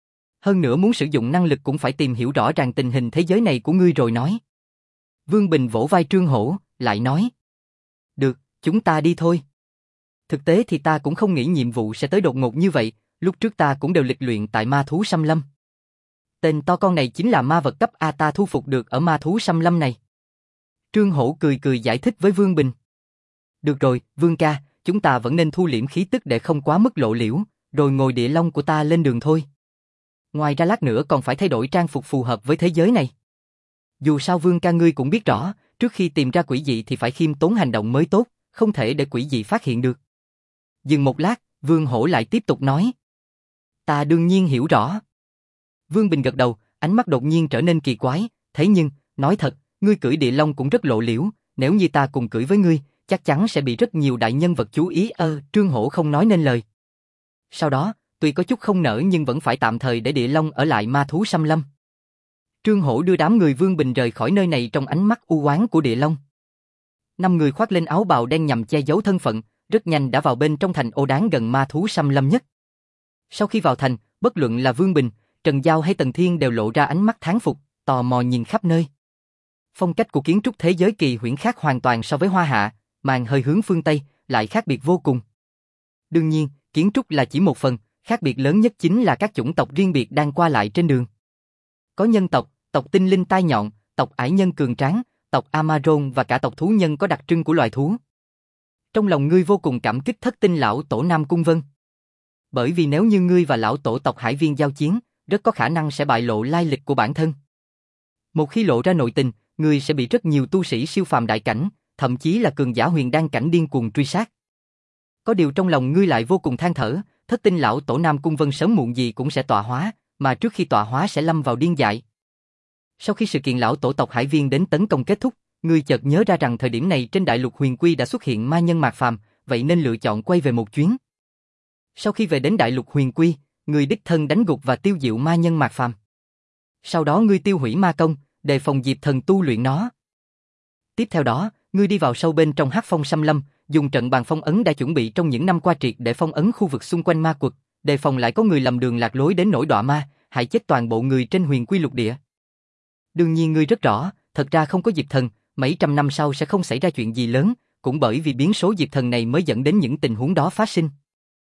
Hơn nữa muốn sử dụng năng lực cũng phải tìm hiểu rõ ràng tình hình thế giới này của ngươi rồi nói. Vương Bình vỗ vai Trương Hổ, lại nói. Được, chúng ta đi thôi. Thực tế thì ta cũng không nghĩ nhiệm vụ sẽ tới đột ngột như vậy, lúc trước ta cũng đều lịch luyện tại ma thú xâm lâm. Tên to con này chính là ma vật cấp A ta thu phục được ở ma thú xâm lâm này. Trương Hổ cười cười giải thích với Vương Bình. Được rồi, Vương ca, chúng ta vẫn nên thu liễm khí tức để không quá mức lộ liễu, rồi ngồi địa long của ta lên đường thôi. Ngoài ra lát nữa còn phải thay đổi trang phục phù hợp với thế giới này. Dù sao Vương ca ngươi cũng biết rõ, trước khi tìm ra quỷ dị thì phải khiêm tốn hành động mới tốt, không thể để quỷ dị phát hiện được. Dừng một lát, Vương Hổ lại tiếp tục nói. Ta đương nhiên hiểu rõ. Vương Bình gật đầu, ánh mắt đột nhiên trở nên kỳ quái, thế nhưng, nói thật, ngươi cưỡi địa long cũng rất lộ liễu, nếu như ta cùng cưỡi với ngươi, chắc chắn sẽ bị rất nhiều đại nhân vật chú ý. Ơ, Trương Hổ không nói nên lời. Sau đó, tuy có chút không nỡ nhưng vẫn phải tạm thời để Địa Long ở lại ma thú xâm lâm. Trương Hổ đưa đám người Vương Bình rời khỏi nơi này trong ánh mắt u oán của Địa Long. Năm người khoác lên áo bào đen nhằm che giấu thân phận, rất nhanh đã vào bên trong thành ô đáng gần ma thú xâm lâm nhất. Sau khi vào thành, bất luận là Vương Bình, Trần Giao hay Tần Thiên đều lộ ra ánh mắt thán phục, tò mò nhìn khắp nơi. Phong cách của kiến trúc thế giới kỳ huyễn khác hoàn toàn so với Hoa Hạ, mang hơi hướng phương Tây, lại khác biệt vô cùng. Đương nhiên, kiến trúc là chỉ một phần, khác biệt lớn nhất chính là các chủng tộc riêng biệt đang qua lại trên đường. Có nhân tộc, tộc tinh linh tai nhọn, tộc ải nhân cường tráng, tộc Amazon và cả tộc thú nhân có đặc trưng của loài thú. Trong lòng ngươi vô cùng cảm kích Thất Tinh lão tổ Nam Cung Vân. Bởi vì nếu như ngươi và lão tổ tộc Hải Viên giao chiến, rất có khả năng sẽ bại lộ lai lịch của bản thân. Một khi lộ ra nội tình, ngươi sẽ bị rất nhiều tu sĩ siêu phàm đại cảnh, thậm chí là cường giả huyền đan cảnh điên cuồng truy sát. Có điều trong lòng ngươi lại vô cùng than thở, Thất Tinh lão tổ Nam Cung Vân sớm muộn gì cũng sẽ tọa hóa, mà trước khi tọa hóa sẽ lâm vào điên dại. Sau khi sự kiện lão tổ tộc Hải Viên đến tấn công kết thúc, ngươi chợt nhớ ra rằng thời điểm này trên đại lục huyền quy đã xuất hiện ma nhân mạt phàm, vậy nên lựa chọn quay về một chuyến. Sau khi về đến đại lục huyền quy, ngươi đích thân đánh gục và tiêu diệu ma nhân mạt phàm. Sau đó ngươi tiêu hủy ma công, đề phòng Diệp Thần tu luyện nó. Tiếp theo đó, ngươi đi vào sâu bên trong Hắc Phong xâm lâm, dùng trận bàn phong ấn đã chuẩn bị trong những năm qua triệt để phong ấn khu vực xung quanh ma quật, đề phòng lại có người lầm đường lạc lối đến nỗi đọa ma, hại chết toàn bộ người trên huyền quy lục địa. Đương nhiên ngươi rất rõ, thật ra không có Diệp Thần, mấy trăm năm sau sẽ không xảy ra chuyện gì lớn, cũng bởi vì biến số Diệp Thần này mới dẫn đến những tình huống đó phát sinh.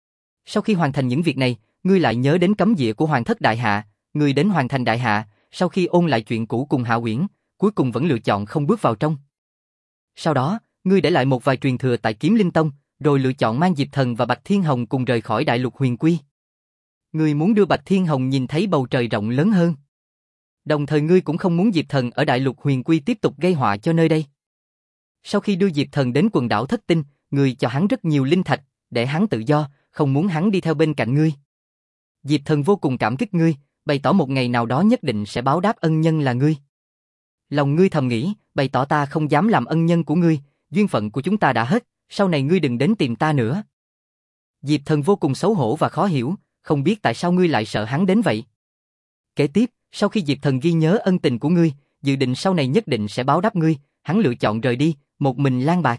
Sau khi hoàn thành những việc này, ngươi lại nhớ đến cấm địa của Hoàng Thất Đại Hạ, ngươi đến Hoàng Thành Đại Hạ, sau khi ôn lại chuyện cũ cùng Hạ Uyển, cuối cùng vẫn lựa chọn không bước vào trong. Sau đó, ngươi để lại một vài truyền thừa tại Kiếm Linh Tông, rồi lựa chọn mang Diệp Thần và Bạch Thiên Hồng cùng rời khỏi đại lục huyền quy. Ngươi muốn đưa Bạch Thiên Hồng nhìn thấy bầu trời rộng lớn hơn. Đồng thời ngươi cũng không muốn Diệp Thần ở đại lục huyền quy tiếp tục gây họa cho nơi đây. Sau khi đưa Diệp Thần đến quần đảo Thất Tinh, ngươi cho hắn rất nhiều linh thạch, để hắn tự do, không muốn hắn đi theo bên cạnh ngươi. Diệp Thần vô cùng cảm kích ngươi, bày tỏ một ngày nào đó nhất định sẽ báo đáp ân nhân là ngươi. Lòng ngươi thầm nghĩ, bày tỏ ta không dám làm ân nhân của ngươi, duyên phận của chúng ta đã hết, sau này ngươi đừng đến tìm ta nữa. Diệp Thần vô cùng xấu hổ và khó hiểu, không biết tại sao ngươi lại sợ hắn đến vậy. Kế tiếp, sau khi Diệp Thần ghi nhớ ân tình của ngươi, dự định sau này nhất định sẽ báo đáp ngươi, hắn lựa chọn rời đi, một mình lang bạc.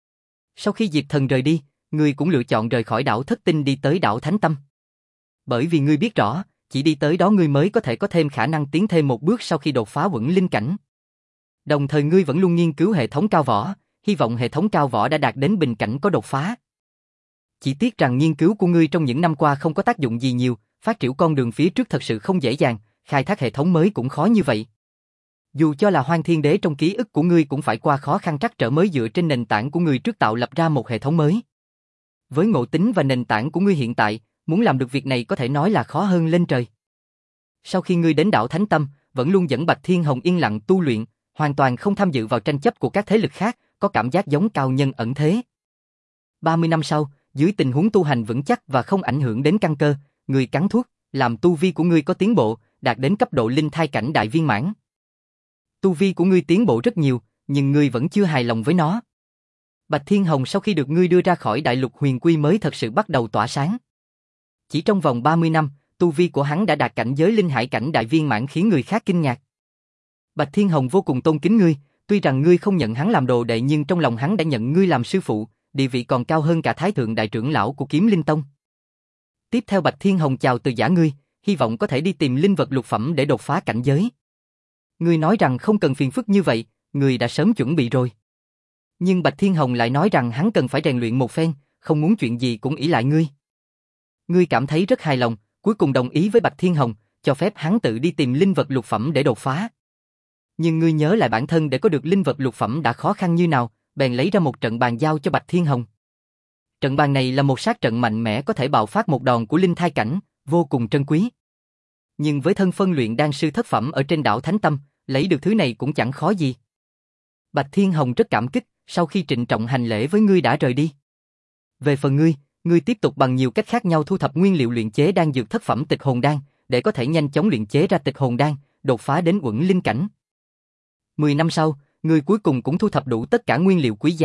Sau khi Diệp Thần rời đi, ngươi cũng lựa chọn rời khỏi đảo Thất Tinh đi tới đảo Thánh Tâm. Bởi vì ngươi biết rõ, chỉ đi tới đó ngươi mới có thể có thêm khả năng tiến thêm một bước sau khi đột phá Quẩn Linh cảnh. Đồng thời ngươi vẫn luôn nghiên cứu hệ thống cao võ, hy vọng hệ thống cao võ đã đạt đến bình cảnh có đột phá. Chỉ tiếc rằng nghiên cứu của ngươi trong những năm qua không có tác dụng gì nhiều, phát triển con đường phía trước thật sự không dễ dàng, khai thác hệ thống mới cũng khó như vậy. Dù cho là Hoang Thiên Đế trong ký ức của ngươi cũng phải qua khó khăn trắc trở mới dựa trên nền tảng của ngươi trước tạo lập ra một hệ thống mới. Với ngộ tính và nền tảng của ngươi hiện tại, muốn làm được việc này có thể nói là khó hơn lên trời. Sau khi ngươi đến đảo Thánh Tâm, vẫn luôn dẫn Bạch Thiên Hồng yên lặng tu luyện, hoàn toàn không tham dự vào tranh chấp của các thế lực khác, có cảm giác giống cao nhân ẩn thế. ba mươi năm sau, dưới tình huống tu hành vững chắc và không ảnh hưởng đến căn cơ, ngươi cắn thuốc, làm tu vi của ngươi có tiến bộ, đạt đến cấp độ linh thai cảnh đại viên mãn. Tu vi của ngươi tiến bộ rất nhiều, nhưng ngươi vẫn chưa hài lòng với nó. Bạch Thiên Hồng sau khi được ngươi đưa ra khỏi đại lục huyền quy mới thật sự bắt đầu tỏa sáng. Chỉ trong vòng ba mươi năm, tu vi của hắn đã đạt cảnh giới linh hải cảnh đại viên mãn khiến người khác kinh ngạc. Bạch Thiên Hồng vô cùng tôn kính ngươi, tuy rằng ngươi không nhận hắn làm đồ đệ nhưng trong lòng hắn đã nhận ngươi làm sư phụ, địa vị còn cao hơn cả Thái Thượng Đại trưởng lão của Kiếm Linh Tông. Tiếp theo Bạch Thiên Hồng chào từ giả ngươi, hy vọng có thể đi tìm linh vật lục phẩm để đột phá cảnh giới. Ngươi nói rằng không cần phiền phức như vậy, ngươi đã sớm chuẩn bị rồi. Nhưng Bạch Thiên Hồng lại nói rằng hắn cần phải rèn luyện một phen, không muốn chuyện gì cũng ỷ lại ngươi. Ngươi cảm thấy rất hài lòng, cuối cùng đồng ý với Bạch Thiên Hồng, cho phép hắn tự đi tìm linh vật lục phẩm để đột phá. Nhưng ngươi nhớ lại bản thân để có được linh vật lục phẩm đã khó khăn như nào, bèn lấy ra một trận bàn giao cho Bạch Thiên Hồng. Trận bàn này là một sát trận mạnh mẽ có thể bạo phát một đòn của linh thai cảnh, vô cùng trân quý. Nhưng với thân phân luyện đan sư thất phẩm ở trên đảo Thánh Tâm, lấy được thứ này cũng chẳng khó gì. Bạch Thiên Hồng rất cảm kích, sau khi trịnh trọng hành lễ với ngươi đã rời đi. Về phần ngươi, ngươi tiếp tục bằng nhiều cách khác nhau thu thập nguyên liệu luyện chế đan dược thất phẩm tịch hồn đan, để có thể nhanh chóng luyện chế ra tịch hồn đan, đột phá đến Quẩn Linh cảnh. Mười năm sau, ngươi cuối cùng cũng thu thập đủ tất cả nguyên liệu quý giá,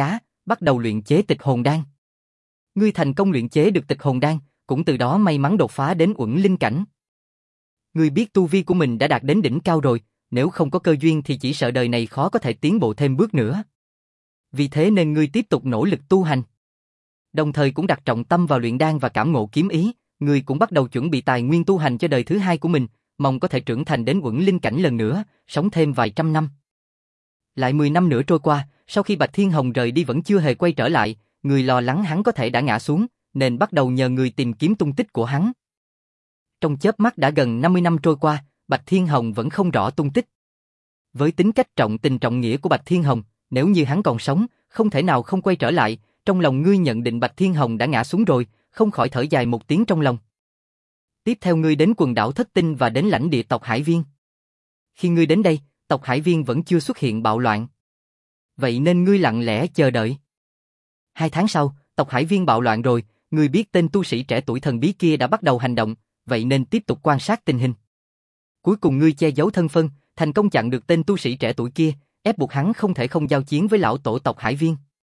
bắt đầu luyện chế tịch hồn đan. Ngươi thành công luyện chế được tịch hồn đan, cũng từ đó may mắn đột phá đến uẩn linh cảnh. Ngươi biết tu vi của mình đã đạt đến đỉnh cao rồi, nếu không có cơ duyên thì chỉ sợ đời này khó có thể tiến bộ thêm bước nữa. Vì thế nên ngươi tiếp tục nỗ lực tu hành. Đồng thời cũng đặt trọng tâm vào luyện đan và cảm ngộ kiếm ý, ngươi cũng bắt đầu chuẩn bị tài nguyên tu hành cho đời thứ hai của mình, mong có thể trưởng thành đến uẩn linh cảnh lần nữa, sống thêm vài trăm năm. Lại mười năm nữa trôi qua, sau khi Bạch Thiên Hồng rời đi vẫn chưa hề quay trở lại, người lo lắng hắn có thể đã ngã xuống, nên bắt đầu nhờ người tìm kiếm tung tích của hắn. Trong chớp mắt đã gần năm mươi năm trôi qua, Bạch Thiên Hồng vẫn không rõ tung tích. Với tính cách trọng tình trọng nghĩa của Bạch Thiên Hồng, nếu như hắn còn sống, không thể nào không quay trở lại, trong lòng ngươi nhận định Bạch Thiên Hồng đã ngã xuống rồi, không khỏi thở dài một tiếng trong lòng. Tiếp theo ngươi đến quần đảo Thất Tinh và đến lãnh địa tộc Hải Viên. Khi ngươi đến đây, tộc Hải Viên vẫn chưa xuất hiện bạo loạn. Vậy nên ngươi lặng lẽ chờ đợi. Hai tháng sau, tộc Hải Viên bạo loạn rồi, ngươi biết tên tu sĩ trẻ tuổi thần bí kia đã bắt đầu hành động, vậy nên tiếp tục quan sát tình hình. Cuối cùng ngươi che giấu thân phận, thành công chặn được tên tu sĩ trẻ tuổi kia, ép buộc hắn không thể không giao chiến với lão tổ tộc Hải Viên.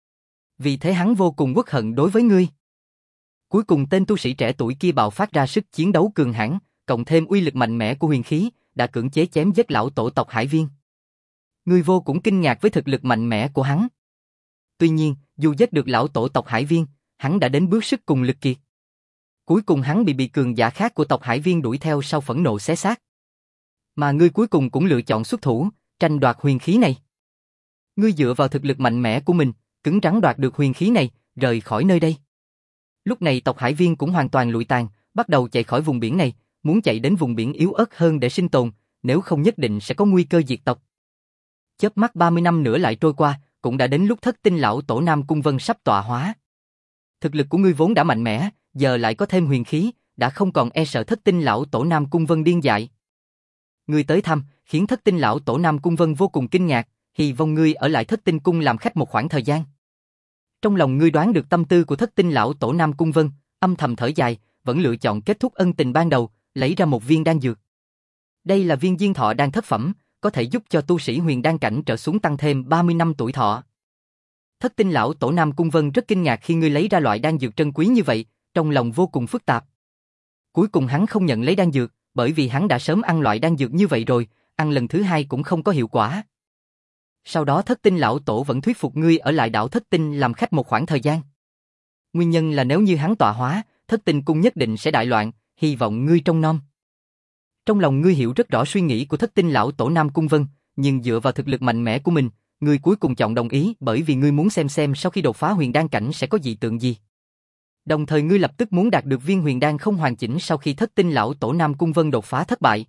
Vì thế hắn vô cùng uất hận đối với ngươi. Cuối cùng tên tu sĩ trẻ tuổi kia bạo phát ra sức chiến đấu cường hãn, cộng thêm uy lực mạnh mẽ của huyền khí, đã cưỡng chế chém giết lão tổ tộc Hải Viên. Ngươi vô cùng kinh ngạc với thực lực mạnh mẽ của hắn. Tuy nhiên, dù giết được lão tổ tộc Hải Viên, hắn đã đến bước sức cùng lực kiệt. Cuối cùng hắn bị bị cường giả khác của tộc Hải Viên đuổi theo sau phẫn nộ xé xác. Mà ngươi cuối cùng cũng lựa chọn xuất thủ, tranh đoạt huyền khí này. Ngươi dựa vào thực lực mạnh mẽ của mình, cứng rắn đoạt được huyền khí này, rời khỏi nơi đây. Lúc này tộc Hải Viên cũng hoàn toàn lụi tàn, bắt đầu chạy khỏi vùng biển này, muốn chạy đến vùng biển yếu ớt hơn để sinh tồn, nếu không nhất định sẽ có nguy cơ diệt tộc. Chớp mắt ba mươi năm nữa lại trôi qua, cũng đã đến lúc Thất Tinh lão tổ Nam Cung Vân sắp tọa hóa. Thực lực của ngươi vốn đã mạnh mẽ, giờ lại có thêm huyền khí, đã không còn e sợ Thất Tinh lão tổ Nam Cung Vân điên dại. Ngươi tới thăm, khiến Thất Tinh lão tổ Nam Cung Vân vô cùng kinh ngạc, hy vọng ngươi ở lại Thất Tinh cung làm khách một khoảng thời gian. Trong lòng ngươi đoán được tâm tư của Thất Tinh lão tổ Nam Cung Vân, âm thầm thở dài, vẫn lựa chọn kết thúc ân tình ban đầu, lấy ra một viên đan dược. Đây là viên diên thọ đan thất phẩm, có thể giúp cho tu sĩ huyền đan cảnh trở xuống tăng thêm ba mươi năm tuổi thọ. Thất Tinh lão tổ Nam Cung Vân rất kinh ngạc khi ngươi lấy ra loại đan dược trân quý như vậy, trong lòng vô cùng phức tạp. Cuối cùng hắn không nhận lấy đan dược, bởi vì hắn đã sớm ăn loại đan dược như vậy rồi, ăn lần thứ hai cũng không có hiệu quả. Sau đó Thất Tinh lão tổ vẫn thuyết phục ngươi ở lại đảo Thất Tinh làm khách một khoảng thời gian. Nguyên nhân là nếu như hắn tọa hóa, Thất Tinh cung nhất định sẽ đại loạn, hy vọng ngươi trông nom. Trong lòng ngươi hiểu rất rõ suy nghĩ của Thất Tinh lão tổ Nam Cung Vân, nhưng dựa vào thực lực mạnh mẽ của mình, ngươi cuối cùng chọn đồng ý bởi vì ngươi muốn xem xem sau khi đột phá huyền đan cảnh sẽ có dị tượng gì. Đồng thời ngươi lập tức muốn đạt được viên huyền đan không hoàn chỉnh sau khi Thất Tinh lão tổ Nam Cung Vân đột phá thất bại.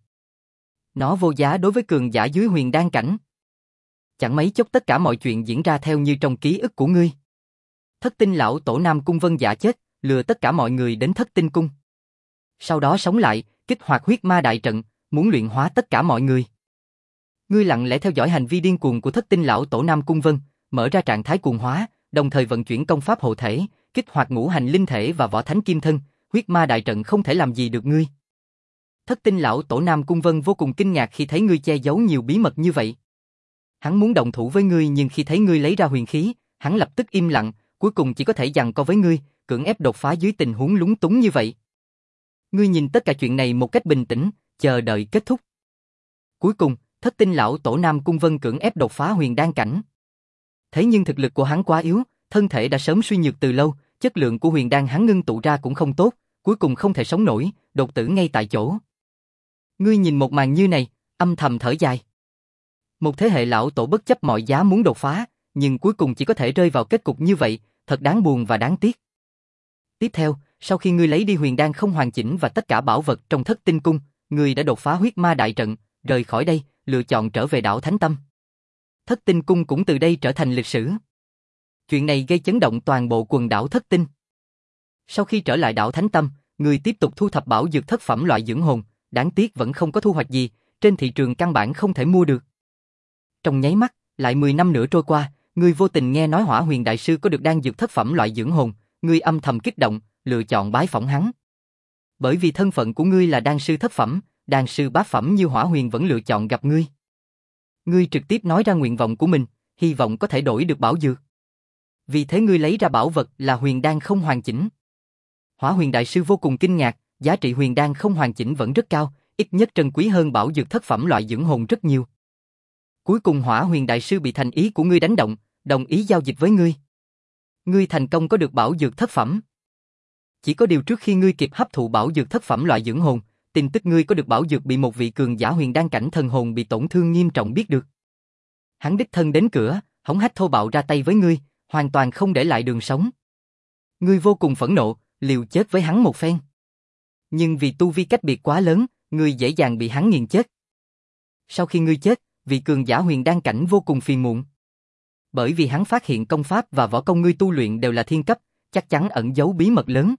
Nó vô giá đối với cường giả dưới huyền đan cảnh. Chẳng mấy chốc tất cả mọi chuyện diễn ra theo như trong ký ức của ngươi. Thất Tinh lão tổ Nam Cung Vân giả chết, lừa tất cả mọi người đến Thất Tinh cung. Sau đó sống lại, kích hoạt huyết ma đại trận, muốn luyện hóa tất cả mọi người. Ngươi lặng lẽ theo dõi hành vi điên cuồng của Thất Tinh lão tổ Nam Cung Vân, mở ra trạng thái cuồng hóa, đồng thời vận chuyển công pháp hộ thể, kích hoạt ngũ hành linh thể và võ thánh kim thân, huyết ma đại trận không thể làm gì được ngươi. Thất Tinh lão tổ Nam Cung Vân vô cùng kinh ngạc khi thấy ngươi che giấu nhiều bí mật như vậy. Hắn muốn động thủ với ngươi nhưng khi thấy ngươi lấy ra huyền khí, hắn lập tức im lặng, cuối cùng chỉ có thể giằng co với ngươi, cưỡng ép đột phá dưới tình huống lúng túng như vậy. Ngươi nhìn tất cả chuyện này một cách bình tĩnh, chờ đợi kết thúc. Cuối cùng, Thất Tinh lão tổ Nam Cung Vân cưỡng ép đột phá huyền đan cảnh. Thế nhưng thực lực của hắn quá yếu, thân thể đã sớm suy nhược từ lâu, chất lượng của huyền đan hắn ngưng tụ ra cũng không tốt, cuối cùng không thể sống nổi, đột tử ngay tại chỗ. Ngươi nhìn một màn như này, âm thầm thở dài. Một thế hệ lão tổ bất chấp mọi giá muốn đột phá, nhưng cuối cùng chỉ có thể rơi vào kết cục như vậy, thật đáng buồn và đáng tiếc. Tiếp theo, sau khi ngươi lấy đi huyền đan không hoàn chỉnh và tất cả bảo vật trong Thất Tinh cung, ngươi đã đột phá huyết ma đại trận, rời khỏi đây, lựa chọn trở về đảo Thánh Tâm. Thất Tinh cung cũng từ đây trở thành lịch sử. Chuyện này gây chấn động toàn bộ quần đảo Thất Tinh. Sau khi trở lại đảo Thánh Tâm, ngươi tiếp tục thu thập bảo dược thất phẩm loại dưỡng hồn, đáng tiếc vẫn không có thu hoạch gì, trên thị trường căn bản không thể mua được. Trong nháy mắt, lại mười năm nữa trôi qua, ngươi vô tình nghe nói Hỏa Huyền đại sư có được đan dược thất phẩm loại dưỡng hồn, ngươi âm thầm kích động, lựa chọn bái phỏng hắn. Bởi vì thân phận của ngươi là đan sư thất phẩm, đan sư bát phẩm như Hỏa Huyền vẫn lựa chọn gặp ngươi. Ngươi trực tiếp nói ra nguyện vọng của mình, hy vọng có thể đổi được bảo dược. Vì thế ngươi lấy ra bảo vật là huyền đan không hoàn chỉnh. Hỏa huyền đại sư vô cùng kinh ngạc, giá trị huyền đan không hoàn chỉnh vẫn rất cao, ít nhất trân quý hơn bảo dược thất phẩm loại dưỡng hồn rất nhiều. Cuối cùng hỏa huyền đại sư bị thành ý của ngươi đánh động, đồng ý giao dịch với ngươi. Ngươi thành công có được bảo dược thất phẩm. Chỉ có điều trước khi ngươi kịp hấp thụ bảo dược thất phẩm loại dưỡng hồn, tin tức ngươi có được bảo dược bị một vị cường giả huyền đan cảnh thần hồn bị tổn thương nghiêm trọng biết được. Hắn đích thân đến cửa, hống hách thô bạo ra tay với ngươi, hoàn toàn không để lại đường sống. Ngươi vô cùng phẫn nộ, liều chết với hắn một phen. Nhưng vì tu vi cách biệt quá lớn, ngươi dễ dàng bị hắn nghiền chết. Sau khi ngươi chết, vị cường giả huyền đan cảnh vô cùng phiền muộn. Bởi vì hắn phát hiện công pháp và võ công ngươi tu luyện đều là thiên cấp, chắc chắn ẩn giấu bí mật lớn.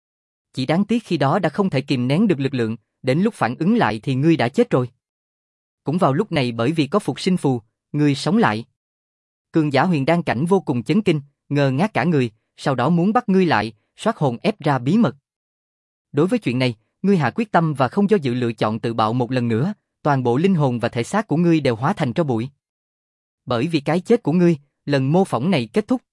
Chỉ đáng tiếc khi đó đã không thể kìm nén được lực lượng, đến lúc phản ứng lại thì ngươi đã chết rồi. Cũng vào lúc này bởi vì có phục sinh phù, ngươi sống lại. Cường giả huyền đan cảnh vô cùng chấn kinh, ngơ ngác cả người, sau đó muốn bắt ngươi lại, soát hồn ép ra bí mật. Đối với chuyện này, ngươi hạ quyết tâm và không do dự lựa chọn tự bạo một lần nữa, toàn bộ linh hồn và thể xác của ngươi đều hóa thành tro bụi. Bởi vì cái chết của ngươi, lần mô phỏng này kết thúc.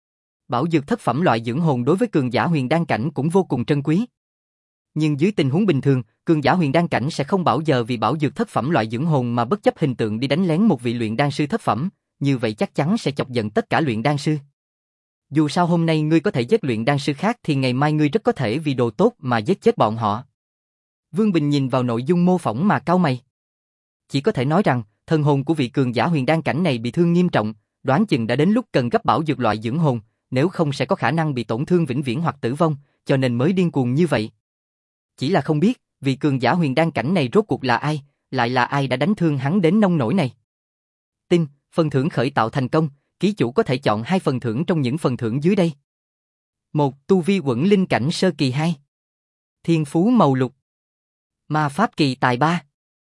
Bảo dược thất phẩm loại dưỡng hồn đối với cường giả huyền đan cảnh cũng vô cùng trân quý. Nhưng dưới tình huống bình thường, cường giả huyền đan cảnh sẽ không bảo giờ vì bảo dược thất phẩm loại dưỡng hồn mà bất chấp hình tượng đi đánh lén một vị luyện đan sư thất phẩm, như vậy chắc chắn sẽ chọc giận tất cả luyện đan sư. Dù sao hôm nay ngươi có thể giết luyện đan sư khác thì ngày mai ngươi rất có thể vì đồ tốt mà giết chết bọn họ. Vương Bình nhìn vào nội dung mô phỏng mà cau mày. Chỉ có thể nói rằng, thần hồn của vị cường giả huyền đan cảnh này bị thương nghiêm trọng, đoán chừng đã đến lúc cần gấp bảo dược loại dưỡng hồn, nếu không sẽ có khả năng bị tổn thương vĩnh viễn hoặc tử vong, cho nên mới điên cuồng như vậy. Chỉ là không biết, vị cường giả huyền đan cảnh này rốt cuộc là ai, lại là ai đã đánh thương hắn đến nông nỗi này. Tin, phần thưởng khởi tạo thành công, ký chủ có thể chọn hai phần thưởng trong những phần thưởng dưới đây. một. Tu vi quẩn linh cảnh sơ kỳ hai. Thiên phú màu lục. Ma pháp kỳ tài ba.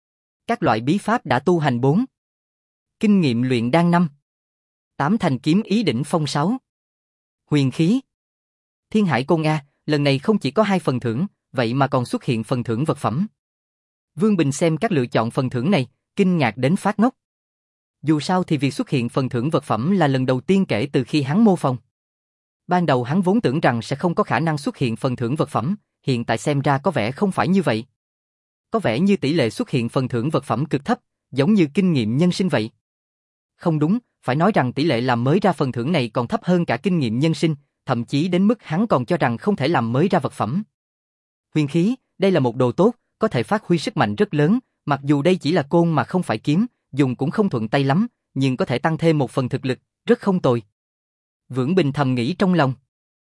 Các loại bí pháp đã tu hành bốn. Kinh nghiệm luyện đan năm. Tám thành kiếm ý đỉnh phong sáu. Huyền khí. Thiên Hải Côn A, lần này không chỉ có hai phần thưởng, vậy mà còn xuất hiện phần thưởng vật phẩm. Vương Bình xem các lựa chọn phần thưởng này, kinh ngạc đến phát ngốc. Dù sao thì việc xuất hiện phần thưởng vật phẩm là lần đầu tiên kể từ khi hắn mô phỏng. Ban đầu hắn vốn tưởng rằng sẽ không có khả năng xuất hiện phần thưởng vật phẩm, hiện tại xem ra có vẻ không phải như vậy. Có vẻ như tỷ lệ xuất hiện phần thưởng vật phẩm cực thấp, giống như kinh nghiệm nhân sinh vậy. Không đúng, phải nói rằng tỷ lệ làm mới ra phần thưởng này còn thấp hơn cả kinh nghiệm nhân sinh, thậm chí đến mức hắn còn cho rằng không thể làm mới ra vật phẩm. Huyền khí, đây là một đồ tốt, có thể phát huy sức mạnh rất lớn, mặc dù đây chỉ là côn mà không phải kiếm, dùng cũng không thuận tay lắm, nhưng có thể tăng thêm một phần thực lực, rất không tồi. Vưỡng Bình thầm nghĩ trong lòng.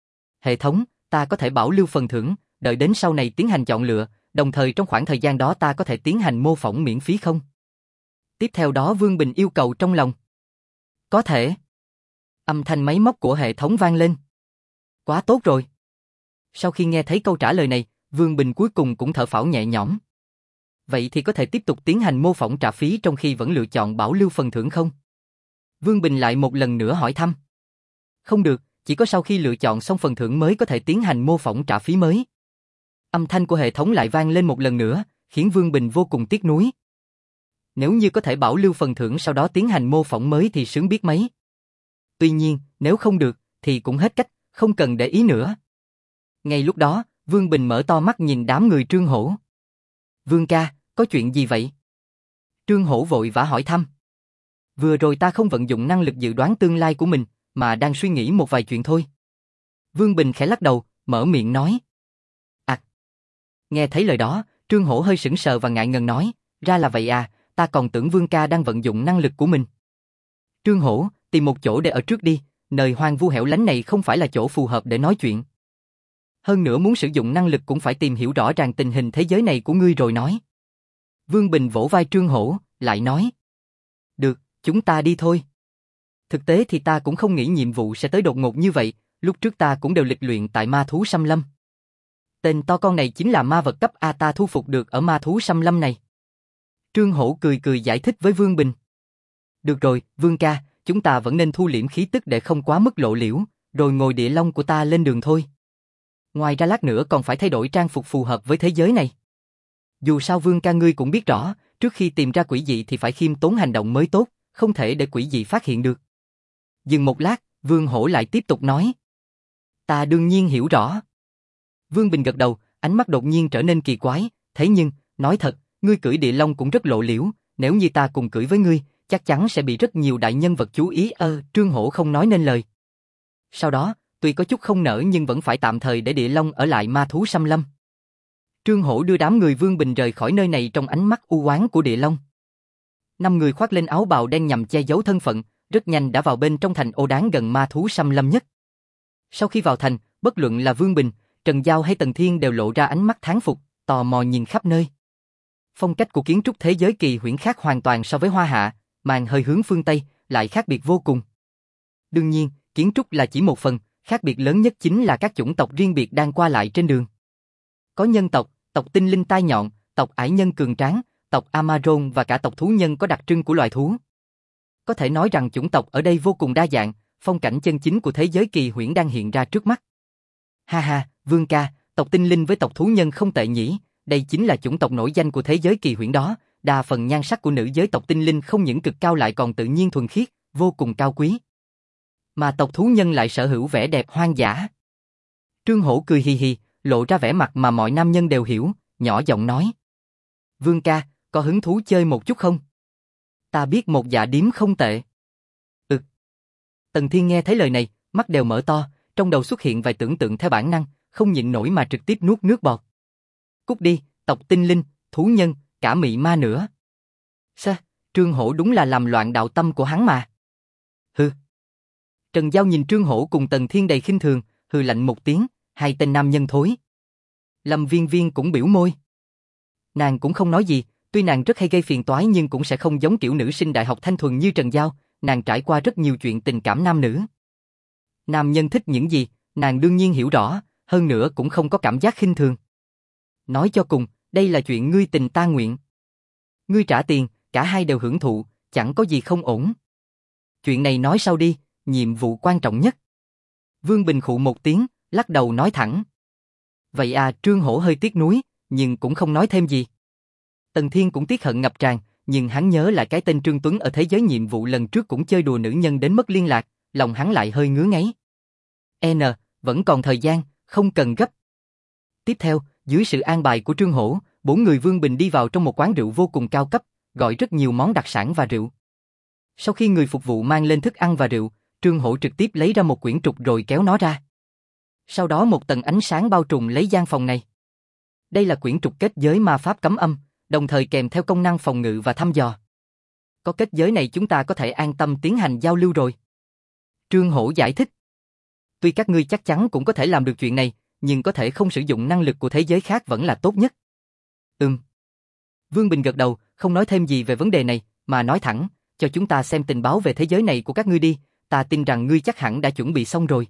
Hệ thống, ta có thể bảo lưu phần thưởng, đợi đến sau này tiến hành chọn lựa, đồng thời trong khoảng thời gian đó ta có thể tiến hành mô phỏng miễn phí không? Tiếp theo đó Vương Bình yêu cầu trong lòng. Có thể. Âm thanh máy móc của hệ thống vang lên. Quá tốt rồi. Sau khi nghe thấy câu trả lời này, Vương Bình cuối cùng cũng thở phào nhẹ nhõm. Vậy thì có thể tiếp tục tiến hành mô phỏng trả phí trong khi vẫn lựa chọn bảo lưu phần thưởng không? Vương Bình lại một lần nữa hỏi thăm. Không được, chỉ có sau khi lựa chọn xong phần thưởng mới có thể tiến hành mô phỏng trả phí mới. Âm thanh của hệ thống lại vang lên một lần nữa, khiến Vương Bình vô cùng tiếc nuối. Nếu như có thể bảo lưu phần thưởng sau đó tiến hành mô phỏng mới thì sướng biết mấy. Tuy nhiên, nếu không được, thì cũng hết cách, không cần để ý nữa. Ngay lúc đó, Vương Bình mở to mắt nhìn đám người Trương Hổ. Vương ca, có chuyện gì vậy? Trương Hổ vội vã hỏi thăm. Vừa rồi ta không vận dụng năng lực dự đoán tương lai của mình, mà đang suy nghĩ một vài chuyện thôi. Vương Bình khẽ lắc đầu, mở miệng nói. À. Nghe thấy lời đó, Trương Hổ hơi sững sờ và ngại ngần nói, ra là vậy à, ta còn tưởng Vương ca đang vận dụng năng lực của mình. Trương Hổ, tìm một chỗ để ở trước đi, nơi hoang vu hẻo lánh này không phải là chỗ phù hợp để nói chuyện. Hơn nữa muốn sử dụng năng lực cũng phải tìm hiểu rõ ràng tình hình thế giới này của ngươi rồi nói. Vương Bình vỗ vai Trương Hổ, lại nói. Được, chúng ta đi thôi. Thực tế thì ta cũng không nghĩ nhiệm vụ sẽ tới đột ngột như vậy, lúc trước ta cũng đều lịch luyện tại ma thú xâm lâm. Tên to con này chính là ma vật cấp A ta thu phục được ở ma thú xâm lâm này. Trương Hổ cười cười giải thích với Vương Bình. Được rồi, Vương ca, chúng ta vẫn nên thu liễm khí tức để không quá mức lộ liễu, rồi ngồi địa long của ta lên đường thôi. Ngoài ra lát nữa còn phải thay đổi trang phục phù hợp với thế giới này. Dù sao Vương ca ngươi cũng biết rõ, trước khi tìm ra quỷ dị thì phải khiêm tốn hành động mới tốt, không thể để quỷ dị phát hiện được. Dừng một lát, Vương Hổ lại tiếp tục nói. Ta đương nhiên hiểu rõ. Vương Bình gật đầu, ánh mắt đột nhiên trở nên kỳ quái, thế nhưng, nói thật, ngươi cưỡi địa long cũng rất lộ liễu, nếu như ta cùng cưỡi với ngươi, chắc chắn sẽ bị rất nhiều đại nhân vật chú ý. Ơ, Trương Hổ không nói nên lời. Sau đó, tuy có chút không nỡ nhưng vẫn phải tạm thời để địa long ở lại ma thú xâm lâm. Trương Hổ đưa đám người Vương Bình rời khỏi nơi này trong ánh mắt u oán của địa long. Năm người khoác lên áo bào đen nhằm che giấu thân phận, rất nhanh đã vào bên trong thành ô đáng gần ma thú xâm lâm nhất. Sau khi vào thành, bất luận là Vương Bình, Trần Giao hay Tần Thiên đều lộ ra ánh mắt thán phục, tò mò nhìn khắp nơi. Phong cách của kiến trúc thế giới kỳ huyễn khác hoàn toàn so với Hoa Hạ, màn hơi hướng phương Tây, lại khác biệt vô cùng. Đương nhiên, kiến trúc là chỉ một phần, khác biệt lớn nhất chính là các chủng tộc riêng biệt đang qua lại trên đường. Có nhân tộc, tộc tinh linh tai nhọn, tộc ải nhân cường tráng, tộc Amazon và cả tộc thú nhân có đặc trưng của loài thú. Có thể nói rằng chủng tộc ở đây vô cùng đa dạng, phong cảnh chân chính của thế giới kỳ huyễn đang hiện ra trước mắt. Ha ha, Vương ca, tộc tinh linh với tộc thú nhân không tệ nhỉ, đây chính là chủng tộc nổi danh của thế giới kỳ huyễn đó, đa phần nhan sắc của nữ giới tộc tinh linh không những cực cao lại còn tự nhiên thuần khiết, vô cùng cao quý. Mà tộc thú nhân lại sở hữu vẻ đẹp hoang dã. Trương Hổ cười hì hì, lộ ra vẻ mặt mà mọi nam nhân đều hiểu, nhỏ giọng nói. Vương ca, có hứng thú chơi một chút không? Ta biết một dạ điếm không tệ. Ừ. Tần Thiên nghe thấy lời này, mắt đều mở to, trong đầu xuất hiện vài tưởng tượng theo bản năng, không nhịn nổi mà trực tiếp nuốt nước bọt. Cút đi, tộc tinh linh, thú nhân, cả mị ma nữa. Sa, Trương Hổ đúng là làm loạn đạo tâm của hắn mà. Hừ. Trần Giao nhìn Trương Hổ cùng Tần Thiên đầy khinh thường, hừ lạnh một tiếng, hai tên nam nhân thối. Lâm Viên Viên cũng biểu môi. Nàng cũng không nói gì, tuy nàng rất hay gây phiền toái nhưng cũng sẽ không giống kiểu nữ sinh đại học thanh thuần như Trần Giao, nàng trải qua rất nhiều chuyện tình cảm nam nữ. Nam nhân thích những gì, nàng đương nhiên hiểu rõ, hơn nữa cũng không có cảm giác khinh thường. Nói cho cùng, đây là chuyện ngươi tình ta nguyện. Ngươi trả tiền, cả hai đều hưởng thụ, chẳng có gì không ổn. Chuyện này nói sau đi, nhiệm vụ quan trọng nhất. Vương Bình khụ một tiếng, lắc đầu nói thẳng. Vậy à, Trương Hổ hơi tiếc nuối, nhưng cũng không nói thêm gì. Tần Thiên cũng tiếc hận ngập tràn, nhưng hắn nhớ lại cái tên Trương Tuấn ở thế giới nhiệm vụ lần trước cũng chơi đùa nữ nhân đến mất liên lạc, lòng hắn lại hơi ngứa ngáy. N, vẫn còn thời gian, không cần gấp. Tiếp theo, dưới sự an bài của Trương Hổ, bốn người Vương Bình đi vào trong một quán rượu vô cùng cao cấp, gọi rất nhiều món đặc sản và rượu. Sau khi người phục vụ mang lên thức ăn và rượu, Trương Hổ trực tiếp lấy ra một quyển trục rồi kéo nó ra. Sau đó một tầng ánh sáng bao trùm lấy gian phòng này. Đây là quyển trục kết giới ma pháp cấm âm, đồng thời kèm theo công năng phòng ngự và thăm dò. Có kết giới này chúng ta có thể an tâm tiến hành giao lưu rồi. Trương Hổ giải thích. Tuy các ngươi chắc chắn cũng có thể làm được chuyện này, nhưng có thể không sử dụng năng lực của thế giới khác vẫn là tốt nhất. Ừm. Vương Bình gật đầu, không nói thêm gì về vấn đề này, mà nói thẳng, cho chúng ta xem tình báo về thế giới này của các ngươi đi, ta tin rằng ngươi chắc hẳn đã chuẩn bị xong rồi.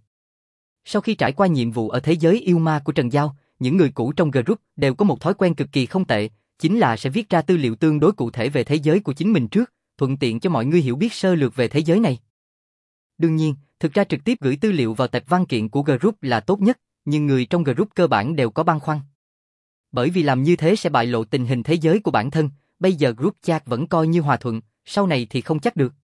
Sau khi trải qua nhiệm vụ ở thế giới yêu ma của Trần Giao, những người cũ trong group đều có một thói quen cực kỳ không tệ, chính là sẽ viết ra tư liệu tương đối cụ thể về thế giới của chính mình trước, thuận tiện cho mọi người hiểu biết sơ lược về thế giới này. Đương nhiên, thực ra trực tiếp gửi tư liệu vào tập văn kiện của group là tốt nhất, nhưng người trong group cơ bản đều có băn khoăn. Bởi vì làm như thế sẽ bại lộ tình hình thế giới của bản thân, bây giờ group chat vẫn coi như hòa thuận, sau này thì không chắc được.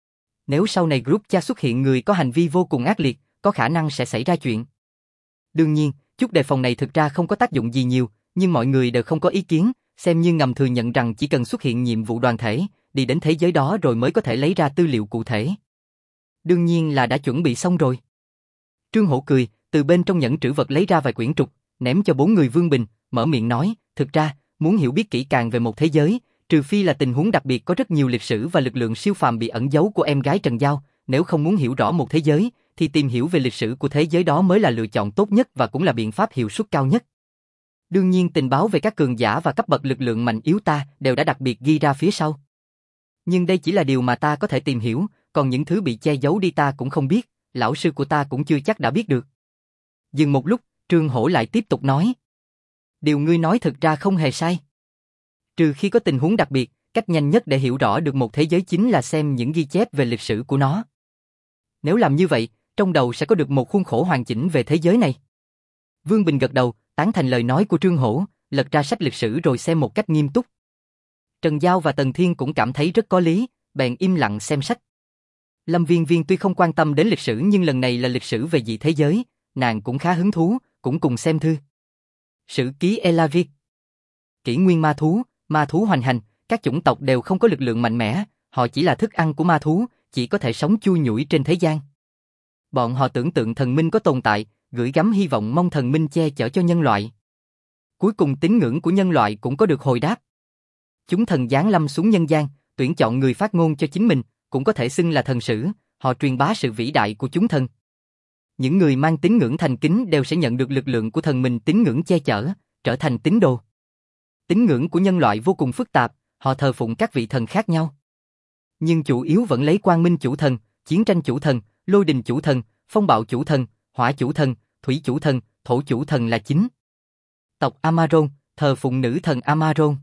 Nếu sau này group chat xuất hiện người có hành vi vô cùng ác liệt, có khả năng sẽ xảy ra chuyện. Đương nhiên, chút đề phòng này thực ra không có tác dụng gì nhiều, nhưng mọi người đều không có ý kiến, xem như ngầm thừa nhận rằng chỉ cần xuất hiện nhiệm vụ đoàn thể, đi đến thế giới đó rồi mới có thể lấy ra tư liệu cụ thể. Đương nhiên là đã chuẩn bị xong rồi. Trương Hổ cười, từ bên trong nhẫn trữ vật lấy ra vài quyển trục, ném cho bốn người Vương Bình, mở miệng nói, thực ra, muốn hiểu biết kỹ càng về một thế giới, trừ phi là tình huống đặc biệt có rất nhiều lịch sử và lực lượng siêu phàm bị ẩn giấu của em gái Trần Giao, nếu không muốn hiểu rõ một thế giới, thì tìm hiểu về lịch sử của thế giới đó mới là lựa chọn tốt nhất và cũng là biện pháp hiệu suất cao nhất. Đương nhiên tình báo về các cường giả và cấp bậc lực lượng mạnh yếu ta đều đã đặc biệt ghi ra phía sau. Nhưng đây chỉ là điều mà ta có thể tìm hiểu, còn những thứ bị che giấu đi ta cũng không biết, lão sư của ta cũng chưa chắc đã biết được. Dừng một lúc, Trương Hổ lại tiếp tục nói. Điều ngươi nói thực ra không hề sai. Trừ khi có tình huống đặc biệt, cách nhanh nhất để hiểu rõ được một thế giới chính là xem những ghi chép về lịch sử của nó. Nếu làm như vậy, trong đầu sẽ có được một khuôn khổ hoàn chỉnh về thế giới này. Vương Bình gật đầu, tán thành lời nói của Trương Hổ, lật ra sách lịch sử rồi xem một cách nghiêm túc. Trần Giao và Tần Thiên cũng cảm thấy rất có lý, bèn im lặng xem sách. Lâm Viên Viên tuy không quan tâm đến lịch sử nhưng lần này là lịch sử về dị thế giới, nàng cũng khá hứng thú, cũng cùng xem thư. Sử ký Elaric. Kỷ nguyên ma thú, ma thú hoành hành, các chủng tộc đều không có lực lượng mạnh mẽ, họ chỉ là thức ăn của ma thú, chỉ có thể sống chui nhủi trên thế gian. Bọn họ tưởng tượng thần minh có tồn tại, gửi gắm hy vọng mong thần minh che chở cho nhân loại. Cuối cùng tín ngưỡng của nhân loại cũng có được hồi đáp. Chúng thần giáng lâm xuống nhân gian, tuyển chọn người phát ngôn cho chính mình, cũng có thể xưng là thần sử, họ truyền bá sự vĩ đại của chúng thần. Những người mang tín ngưỡng thành kính đều sẽ nhận được lực lượng của thần mình tín ngưỡng che chở, trở thành tín đồ. Tín ngưỡng của nhân loại vô cùng phức tạp, họ thờ phụng các vị thần khác nhau. Nhưng chủ yếu vẫn lấy quang minh chủ thần, chiến tranh chủ thần, lôi đình chủ thần, phong bạo chủ thần, hỏa chủ thần, thủy chủ thần, thổ chủ thần là chính. Tộc Amaron, thờ phụng nữ thần Amaron.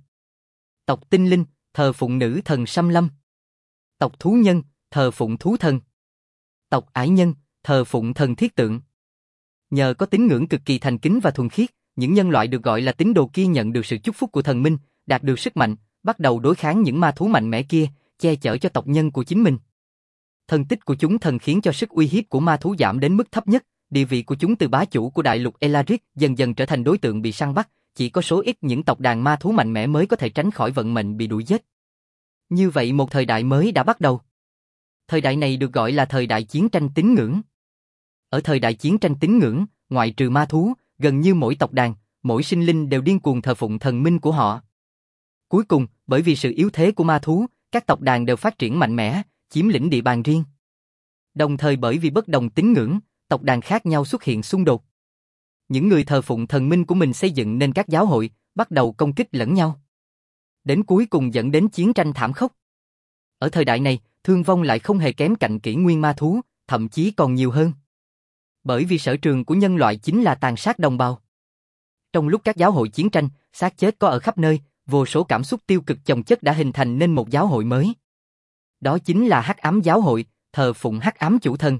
Tộc Tinh Linh, thờ phụng nữ thần Xâm Lâm. Tộc Thú Nhân, thờ phụng thú thần. Tộc Ải Nhân, thờ phụng thần thiết tượng. Nhờ có tín ngưỡng cực kỳ thành kính và thuần khiết, những nhân loại được gọi là tín đồ kia nhận được sự chúc phúc của thần minh, đạt được sức mạnh, bắt đầu đối kháng những ma thú mạnh mẽ kia, che chở cho tộc nhân của chính mình. Thần tích của chúng thần khiến cho sức uy hiếp của ma thú giảm đến mức thấp nhất, địa vị của chúng từ bá chủ của đại lục Elaric dần dần trở thành đối tượng bị săn bắt, chỉ có số ít những tộc đàn ma thú mạnh mẽ mới có thể tránh khỏi vận mệnh bị đuổi giết. Như vậy một thời đại mới đã bắt đầu. Thời đại này được gọi là thời đại chiến tranh tín ngưỡng. Ở thời đại chiến tranh tín ngưỡng, ngoại trừ ma thú, gần như mỗi tộc đàn, mỗi sinh linh đều điên cuồng thờ phụng thần minh của họ. Cuối cùng, bởi vì sự yếu thế của ma thú, các tộc đàn đều phát triển mạnh mẽ, chiếm lĩnh địa bàn riêng. Đồng thời bởi vì bất đồng tín ngưỡng, tộc đàn khác nhau xuất hiện xung đột. Những người thờ phụng thần minh của mình xây dựng nên các giáo hội, bắt đầu công kích lẫn nhau. Đến cuối cùng dẫn đến chiến tranh thảm khốc. Ở thời đại này, thương vong lại không hề kém cạnh kỷ nguyên ma thú, thậm chí còn nhiều hơn. Bởi vì sở trường của nhân loại chính là tàn sát đồng bào. Trong lúc các giáo hội chiến tranh, xác chết có ở khắp nơi, vô số cảm xúc tiêu cực chồng chất đã hình thành nên một giáo hội mới. Đó chính là Hắc Ám Giáo hội, thờ phụng Hắc Ám chủ thần.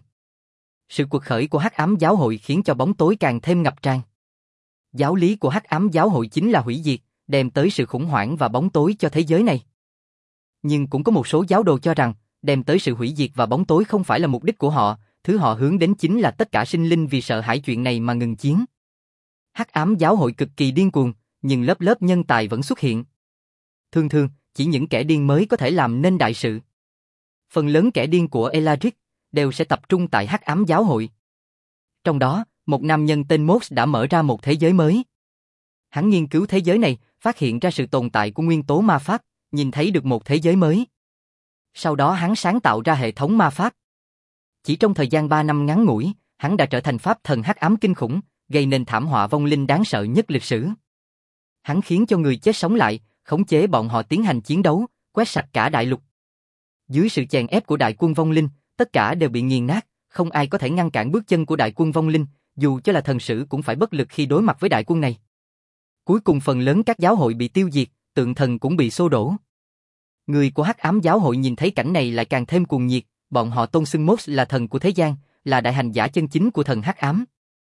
Sự cuộc khởi của Hắc Ám Giáo hội khiến cho bóng tối càng thêm ngập tràn. Giáo lý của Hắc Ám Giáo hội chính là hủy diệt, đem tới sự khủng hoảng và bóng tối cho thế giới này. Nhưng cũng có một số giáo đồ cho rằng, đem tới sự hủy diệt và bóng tối không phải là mục đích của họ, thứ họ hướng đến chính là tất cả sinh linh vì sợ hãi chuyện này mà ngừng chiến. Hắc Ám Giáo hội cực kỳ điên cuồng, nhưng lớp lớp nhân tài vẫn xuất hiện. Thường thường, chỉ những kẻ điên mới có thể làm nên đại sự. Phần lớn kẻ điên của Elaric đều sẽ tập trung tại Hắc Ám Giáo hội. Trong đó, một nam nhân tên Mox đã mở ra một thế giới mới. Hắn nghiên cứu thế giới này, phát hiện ra sự tồn tại của nguyên tố ma pháp, nhìn thấy được một thế giới mới. Sau đó hắn sáng tạo ra hệ thống ma pháp. Chỉ trong thời gian ba năm ngắn ngủi, hắn đã trở thành pháp thần hắc ám kinh khủng, gây nên thảm họa vong linh đáng sợ nhất lịch sử. Hắn khiến cho người chết sống lại, khống chế bọn họ tiến hành chiến đấu, quét sạch cả đại lục. Dưới sự chèn ép của đại quân vong linh, tất cả đều bị nghiền nát, không ai có thể ngăn cản bước chân của đại quân vong linh, dù cho là thần sử cũng phải bất lực khi đối mặt với đại quân này. Cuối cùng phần lớn các giáo hội bị tiêu diệt, tượng thần cũng bị xô đổ. Người của Hắc Ám Giáo hội nhìn thấy cảnh này lại càng thêm cuồng nhiệt, bọn họ tôn xưng Mox là thần của thế gian, là đại hành giả chân chính của thần Hắc Ám.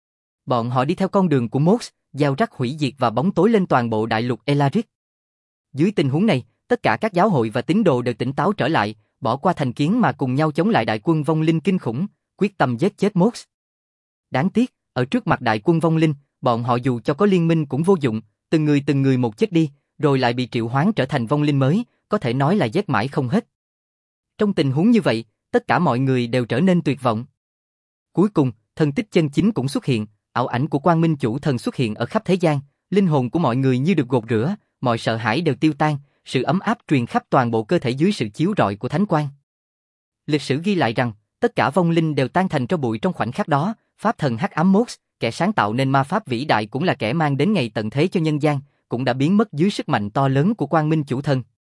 Bọn họ đi theo con đường của Mox, gieo rắc hủy diệt và bóng tối lên toàn bộ đại lục Elaric. Dưới tình huống này, tất cả các giáo hội và tín đồ đều tỉnh táo trở lại, bỏ qua thành kiến mà cùng nhau chống lại đại quân vong linh kinh khủng, quyết tâm giết chết Mox. Đáng tiếc, ở trước mặt đại quân vong linh, bọn họ dù cho có liên minh cũng vô dụng, từng người từng người một chết đi, rồi lại bị triệu hoán trở thành vong linh mới, có thể nói là giết mãi không hết. Trong tình huống như vậy, tất cả mọi người đều trở nên tuyệt vọng. Cuối cùng, thần tích chân chính cũng xuất hiện, ảo ảnh của Quang Minh Chủ Thần xuất hiện ở khắp thế gian, linh hồn của mọi người như được gột rửa, mọi sợ hãi đều tiêu tan, sự ấm áp truyền khắp toàn bộ cơ thể dưới sự chiếu rọi của thánh quang. Lịch sử ghi lại rằng, tất cả vong linh đều tan thành tro bụi trong khoảnh khắc đó, pháp thần Hắc Ám Mox, kẻ sáng tạo nên ma pháp vĩ đại cũng là kẻ mang đến ngày tận thế cho nhân gian, cũng đã biến mất dưới sức mạnh to lớn của Quang Minh Chủ Thần.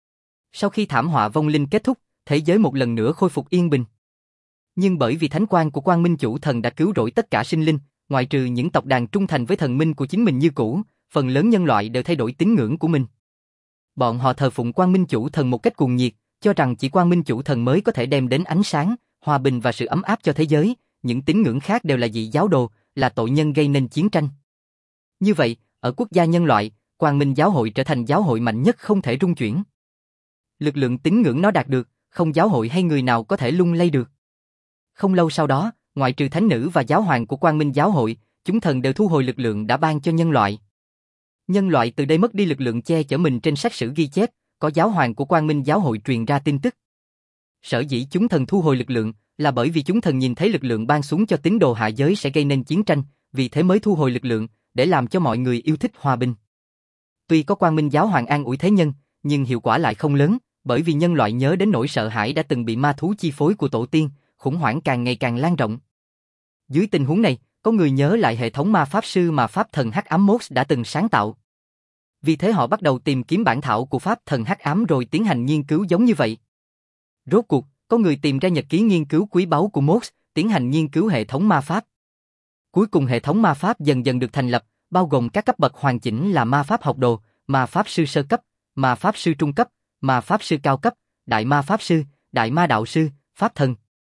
Sau khi thảm họa vong linh kết thúc, thế giới một lần nữa khôi phục yên bình. Nhưng bởi vì thánh quang của Quang Minh Chủ Thần đã cứu rỗi tất cả sinh linh, ngoại trừ những tộc đàn trung thành với thần minh của chính mình như cũ, phần lớn nhân loại đều thay đổi tín ngưỡng của mình. Bọn họ thờ phụng Quang Minh Chủ Thần một cách cuồng nhiệt, cho rằng chỉ Quang Minh Chủ Thần mới có thể đem đến ánh sáng, hòa bình và sự ấm áp cho thế giới, những tín ngưỡng khác đều là dị giáo đồ, là tội nhân gây nên chiến tranh. Như vậy, ở quốc gia nhân loại, Quang Minh Giáo hội trở thành giáo hội mạnh nhất không thể rung chuyển. Lực lượng tín ngưỡng nó đạt được, không giáo hội hay người nào có thể lung lay được. Không lâu sau đó, ngoại trừ thánh nữ và giáo hoàng của Quang Minh giáo hội, chúng thần đều thu hồi lực lượng đã ban cho nhân loại. Nhân loại từ đây mất đi lực lượng che chở mình trên sách sử ghi chép, có giáo hoàng của Quang Minh giáo hội truyền ra tin tức. Sở dĩ chúng thần thu hồi lực lượng là bởi vì chúng thần nhìn thấy lực lượng ban xuống cho tín đồ hạ giới sẽ gây nên chiến tranh, vì thế mới thu hồi lực lượng, để làm cho mọi người yêu thích hòa bình. Tuy có Quang Minh giáo hoàng an ủi thế nhân, nhưng hiệu quả lại không lớn, bởi vì nhân loại nhớ đến nỗi sợ hãi đã từng bị ma thú chi phối của tổ tiên, khủng hoảng càng ngày càng lan rộng. Dưới tình huống này, có người nhớ lại hệ thống ma pháp sư mà pháp thần Hắc Ám Mox đã từng sáng tạo. Vì thế họ bắt đầu tìm kiếm bản thảo của pháp thần Hắc Ám rồi tiến hành nghiên cứu giống như vậy. Rốt cuộc, có người tìm ra nhật ký nghiên cứu quý báu của Mox, tiến hành nghiên cứu hệ thống ma pháp. Cuối cùng hệ thống ma pháp dần dần được thành lập, bao gồm các cấp bậc hoàn chỉnh là ma pháp học đồ, ma pháp sư sơ cấp, ma pháp sư trung cấp, ma pháp sư cao cấp, đại ma pháp sư, đại ma đạo sư, pháp thần.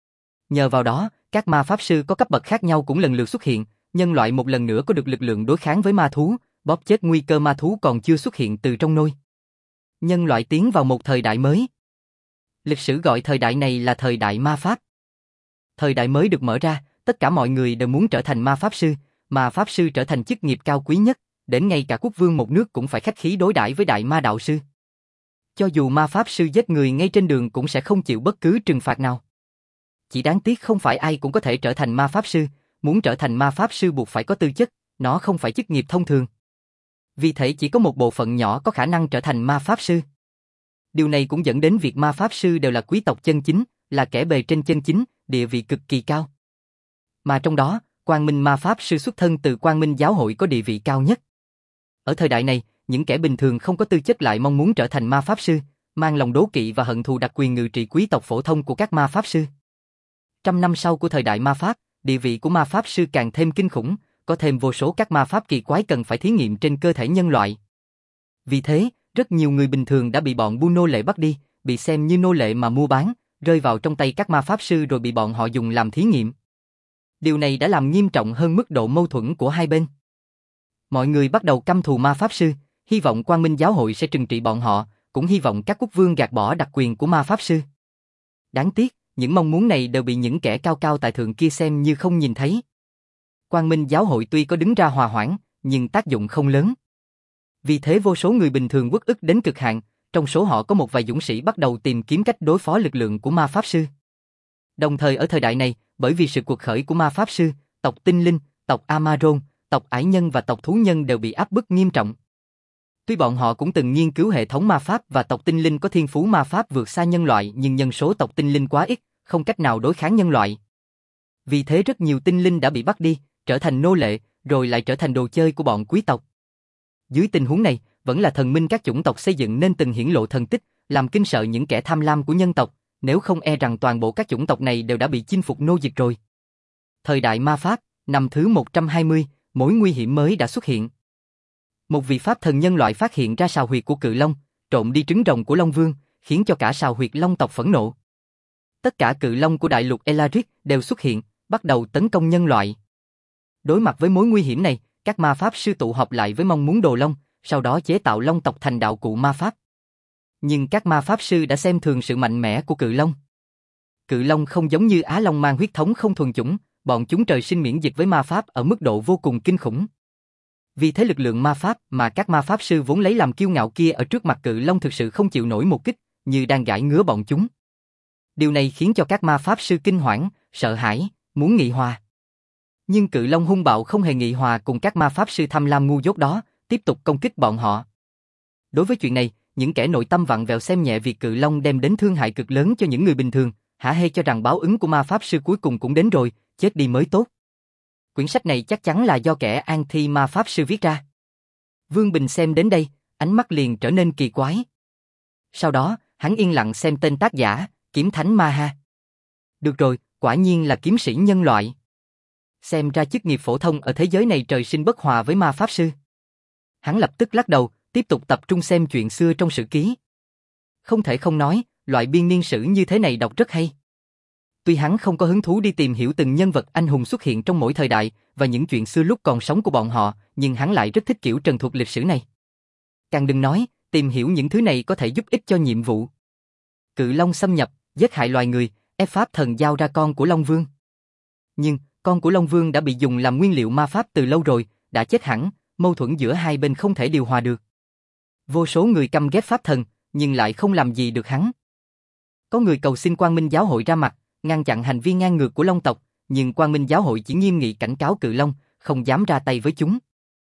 Nhờ vào đó, các ma pháp sư có cấp bậc khác nhau cũng lần lượt xuất hiện, nhân loại một lần nữa có được lực lượng đối kháng với ma thú, bóp chết nguy cơ ma thú còn chưa xuất hiện từ trong nôi. Nhân loại tiến vào một thời đại mới. Lịch sử gọi thời đại này là thời đại ma pháp. Thời đại mới được mở ra, tất cả mọi người đều muốn trở thành ma pháp sư, ma pháp sư trở thành chức nghiệp cao quý nhất, đến ngay cả quốc vương một nước cũng phải khách khí đối đãi với đại ma đạo sư. Cho dù ma pháp sư giết người ngay trên đường cũng sẽ không chịu bất cứ trừng phạt nào. Chỉ đáng tiếc không phải ai cũng có thể trở thành ma pháp sư, muốn trở thành ma pháp sư buộc phải có tư chất, nó không phải chức nghiệp thông thường. Vì thế chỉ có một bộ phận nhỏ có khả năng trở thành ma pháp sư. Điều này cũng dẫn đến việc ma pháp sư đều là quý tộc chân chính, là kẻ bề trên chân chính, địa vị cực kỳ cao. Mà trong đó, Quang Minh ma pháp sư xuất thân từ Quang Minh giáo hội có địa vị cao nhất. Ở thời đại này, những kẻ bình thường không có tư chất lại mong muốn trở thành ma pháp sư, mang lòng đố kỵ và hận thù đặc quyền ngự trị quý tộc phổ thông của các ma pháp sư. Trăm năm sau của thời đại ma pháp, địa vị của ma pháp sư càng thêm kinh khủng, có thêm vô số các ma pháp kỳ quái cần phải thí nghiệm trên cơ thể nhân loại. Vì thế, rất nhiều người bình thường đã bị bọn buôn nô lệ bắt đi, bị xem như nô lệ mà mua bán, rơi vào trong tay các ma pháp sư rồi bị bọn họ dùng làm thí nghiệm. Điều này đã làm nghiêm trọng hơn mức độ mâu thuẫn của hai bên. Mọi người bắt đầu căm thù ma pháp sư, hy vọng Quang Minh giáo hội sẽ trừng trị bọn họ, cũng hy vọng các quốc vương gạt bỏ đặc quyền của ma pháp sư. Đáng tiếc, những mong muốn này đều bị những kẻ cao cao tại thượng kia xem như không nhìn thấy. Quang Minh giáo hội tuy có đứng ra hòa hoãn, nhưng tác dụng không lớn. Vì thế vô số người bình thường uất ức đến cực hạn, trong số họ có một vài dũng sĩ bắt đầu tìm kiếm cách đối phó lực lượng của ma pháp sư. Đồng thời ở thời đại này, bởi vì sự cuộc khởi của ma pháp sư, tộc Tinh Linh, tộc Amaron, tộc Ải Nhân và tộc Thú Nhân đều bị áp bức nghiêm trọng. Tuy bọn họ cũng từng nghiên cứu hệ thống ma pháp và tộc Tinh Linh có thiên phú ma pháp vượt xa nhân loại, nhưng nhân số tộc Tinh Linh quá ít, không cách nào đối kháng nhân loại. Vì thế rất nhiều tinh linh đã bị bắt đi, trở thành nô lệ, rồi lại trở thành đồ chơi của bọn quý tộc. Dưới tình huống này, vẫn là thần minh các chủng tộc xây dựng nên từng hiển lộ thần tích, làm kinh sợ những kẻ tham lam của nhân tộc, nếu không e rằng toàn bộ các chủng tộc này đều đã bị chinh phục nô dịch rồi. Thời đại ma pháp, năm thứ một trăm hai mươi, mối nguy hiểm mới đã xuất hiện. Một vị pháp thần nhân loại phát hiện ra sào huyệt của cự long, trộm đi trứng rồng của Long Vương, khiến cho cả sào huyệt long tộc phẫn nộ. Tất cả cự long của đại lục Elaric đều xuất hiện, bắt đầu tấn công nhân loại. Đối mặt với mối nguy hiểm này, các ma pháp sư tụ họp lại với mong muốn đồ long, sau đó chế tạo long tộc thành đạo cụ ma pháp. Nhưng các ma pháp sư đã xem thường sự mạnh mẽ của cự long. Cự long không giống như Á Long mang huyết thống không thuần chủng, bọn chúng trời sinh miễn dịch với ma pháp ở mức độ vô cùng kinh khủng. Vì thế lực lượng ma pháp mà các ma pháp sư vốn lấy làm kiêu ngạo kia ở trước mặt cự long thực sự không chịu nổi một kích, như đang gãi ngứa bọn chúng. Điều này khiến cho các ma pháp sư kinh hoảng, sợ hãi, muốn nghị hòa. Nhưng cự long hung bạo không hề nghị hòa cùng các ma pháp sư tham lam ngu dốt đó, tiếp tục công kích bọn họ. Đối với chuyện này, những kẻ nội tâm vặn vẹo xem nhẹ việc cự long đem đến thương hại cực lớn cho những người bình thường, hả hê cho rằng báo ứng của ma pháp sư cuối cùng cũng đến rồi, chết đi mới tốt. Quyển sách này chắc chắn là do kẻ anti ma pháp sư viết ra. Vương Bình xem đến đây, ánh mắt liền trở nên kỳ quái. Sau đó, hắn yên lặng xem tên tác giả, Kiếm Thánh Ma Ha. Được rồi, quả nhiên là kiếm sĩ nhân loại. Xem ra chức nghiệp phổ thông ở thế giới này trời sinh bất hòa với ma pháp sư. Hắn lập tức lắc đầu, tiếp tục tập trung xem chuyện xưa trong sử ký. Không thể không nói, loại biên niên sử như thế này đọc rất hay. Tuy hắn không có hứng thú đi tìm hiểu từng nhân vật anh hùng xuất hiện trong mỗi thời đại và những chuyện xưa lúc còn sống của bọn họ, nhưng hắn lại rất thích kiểu trần thuật lịch sử này. Càng đừng nói, tìm hiểu những thứ này có thể giúp ích cho nhiệm vụ. Cự long xâm nhập, giết hại loài người, ép pháp thần giao ra con của Long Vương. Nhưng, con của Long Vương đã bị dùng làm nguyên liệu ma pháp từ lâu rồi, đã chết hẳn, mâu thuẫn giữa hai bên không thể điều hòa được. Vô số người căm ghét pháp thần, nhưng lại không làm gì được hắn. Có người cầu xin Quang Minh Giáo hội ra mặt, ngăn chặn hành vi ngang ngược của Long tộc, nhưng Quang Minh Giáo hội chỉ nghiêm nghị cảnh cáo Cự Long, không dám ra tay với chúng.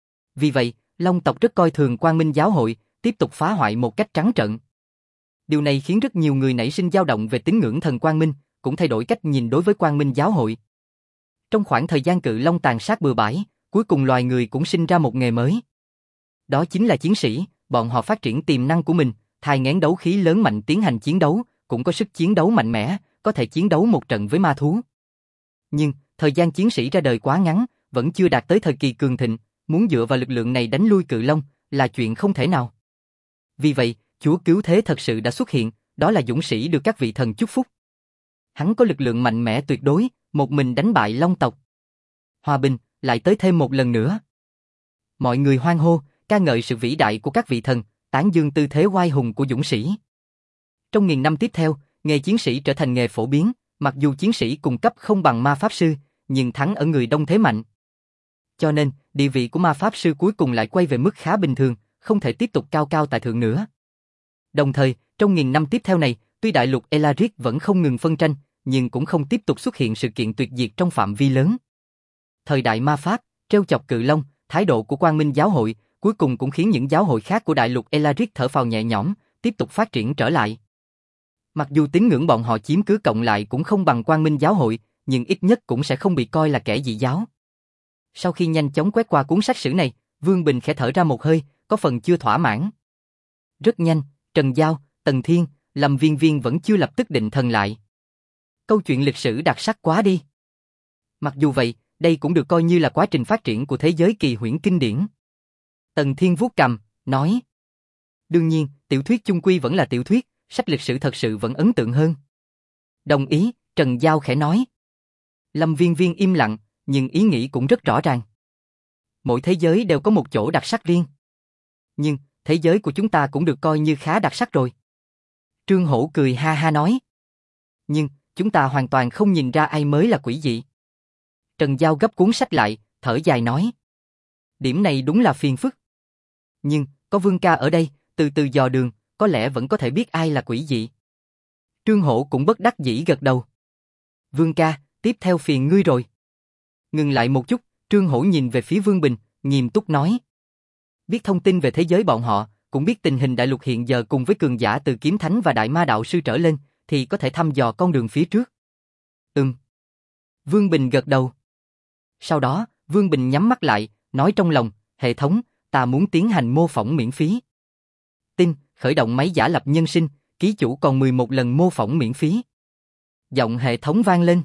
Vì vậy, Long tộc rất coi thường Quang Minh Giáo hội, tiếp tục phá hoại một cách trắng trợn. Điều này khiến rất nhiều người nảy sinh dao động về tín ngưỡng thần Quang Minh, cũng thay đổi cách nhìn đối với Quang Minh Giáo hội. Trong khoảng thời gian Cự Long tàn sát bừa bãi, cuối cùng loài người cũng sinh ra một nghề mới. Đó chính là chiến sĩ, bọn họ phát triển tiềm năng của mình, thai nghén đấu khí lớn mạnh tiến hành chiến đấu, cũng có sức chiến đấu mạnh mẽ, có thể chiến đấu một trận với ma thú. Nhưng, thời gian chiến sĩ ra đời quá ngắn, vẫn chưa đạt tới thời kỳ cường thịnh, muốn dựa vào lực lượng này đánh lui Cự Long, là chuyện không thể nào. Vì vậy, Chúa Cứu Thế thật sự đã xuất hiện, đó là dũng sĩ được các vị thần chúc phúc. Hắn có lực lượng mạnh mẽ tuyệt đối, một mình đánh bại Long tộc. Hòa bình, lại tới thêm một lần nữa. Mọi người hoan hô, ca ngợi sự vĩ đại của các vị thần, tán dương tư thế oai hùng của dũng sĩ. Trong nghìn năm tiếp theo, nghề chiến sĩ trở thành nghề phổ biến, mặc dù chiến sĩ cùng cấp không bằng ma pháp sư, nhưng thắng ở người đông thế mạnh. Cho nên, địa vị của ma pháp sư cuối cùng lại quay về mức khá bình thường, không thể tiếp tục cao cao tại thượng nữa. Đồng thời, trong nghìn năm tiếp theo này, tuy đại lục Elaric vẫn không ngừng phân tranh, nhưng cũng không tiếp tục xuất hiện sự kiện tuyệt diệt trong phạm vi lớn. Thời đại ma pháp, trêu chọc Cự Long, thái độ của Quang Minh Giáo hội, cuối cùng cũng khiến những giáo hội khác của đại lục Elaric thở phào nhẹ nhõm, tiếp tục phát triển trở lại. Mặc dù tín ngưỡng bọn họ chiếm cứ cộng lại cũng không bằng Quang Minh Giáo hội, nhưng ít nhất cũng sẽ không bị coi là kẻ dị giáo. Sau khi nhanh chóng quét qua cuốn sách sử này, Vương Bình khẽ thở ra một hơi, có phần chưa thỏa mãn. Rất nhanh, Trần Giao, Tần Thiên, Lâm Viên Viên vẫn chưa lập tức định thần lại. Câu chuyện lịch sử đặc sắc quá đi. Mặc dù vậy, đây cũng được coi như là quá trình phát triển của thế giới kỳ huyễn kinh điển. Tần Thiên vuốt cằm, nói. Đương nhiên, tiểu thuyết chung quy vẫn là tiểu thuyết, sách lịch sử thật sự vẫn ấn tượng hơn. Đồng ý, Trần Giao khẽ nói. Lâm Viên Viên im lặng, nhưng ý nghĩ cũng rất rõ ràng. Mỗi thế giới đều có một chỗ đặc sắc riêng. Nhưng, thế giới của chúng ta cũng được coi như khá đặc sắc rồi. Trương Hổ cười ha ha nói. Nhưng, chúng ta hoàn toàn không nhìn ra ai mới là quỷ dị. Trần Giao gấp cuốn sách lại, thở dài nói. Điểm này đúng là phiền phức. Nhưng, có Vương ca ở đây, từ từ dò đường, có lẽ vẫn có thể biết ai là quỷ dị. Trương Hổ cũng bất đắc dĩ gật đầu. Vương ca, tiếp theo phiền ngươi rồi. Ngừng lại một chút, Trương Hổ nhìn về phía Vương Bình, nghiêm túc nói. Biết thông tin về thế giới bọn họ, cũng biết tình hình đại lục hiện giờ cùng với cường giả từ kiếm thánh và đại ma đạo sư trở lên, thì có thể thăm dò con đường phía trước. Ừm. Vương Bình gật đầu. Sau đó, Vương Bình nhắm mắt lại, nói trong lòng, hệ thống, ta muốn tiến hành mô phỏng miễn phí. Tin, khởi động máy giả lập nhân sinh, ký chủ còn mười một lần mô phỏng miễn phí. Giọng hệ thống vang lên.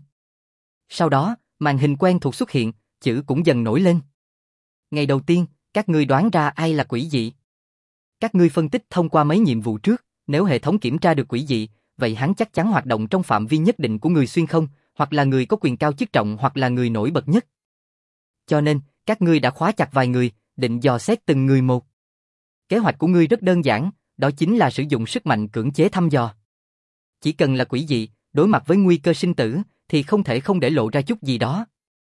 Sau đó, màn hình quen thuộc xuất hiện, chữ cũng dần nổi lên. Ngày đầu tiên, các ngươi đoán ra ai là quỷ dị. Các ngươi phân tích thông qua mấy nhiệm vụ trước, nếu hệ thống kiểm tra được quỷ dị, vậy hắn chắc chắn hoạt động trong phạm vi nhất định của người xuyên không, hoặc là người có quyền cao chức trọng hoặc là người nổi bật nhất. Cho nên, các ngươi đã khóa chặt vài người, định dò xét từng người một. Kế hoạch của ngươi rất đơn giản, đó chính là sử dụng sức mạnh cưỡng chế thăm dò. Chỉ cần là quỷ dị, đối mặt với nguy cơ sinh tử, thì không thể không để lộ ra chút gì đó.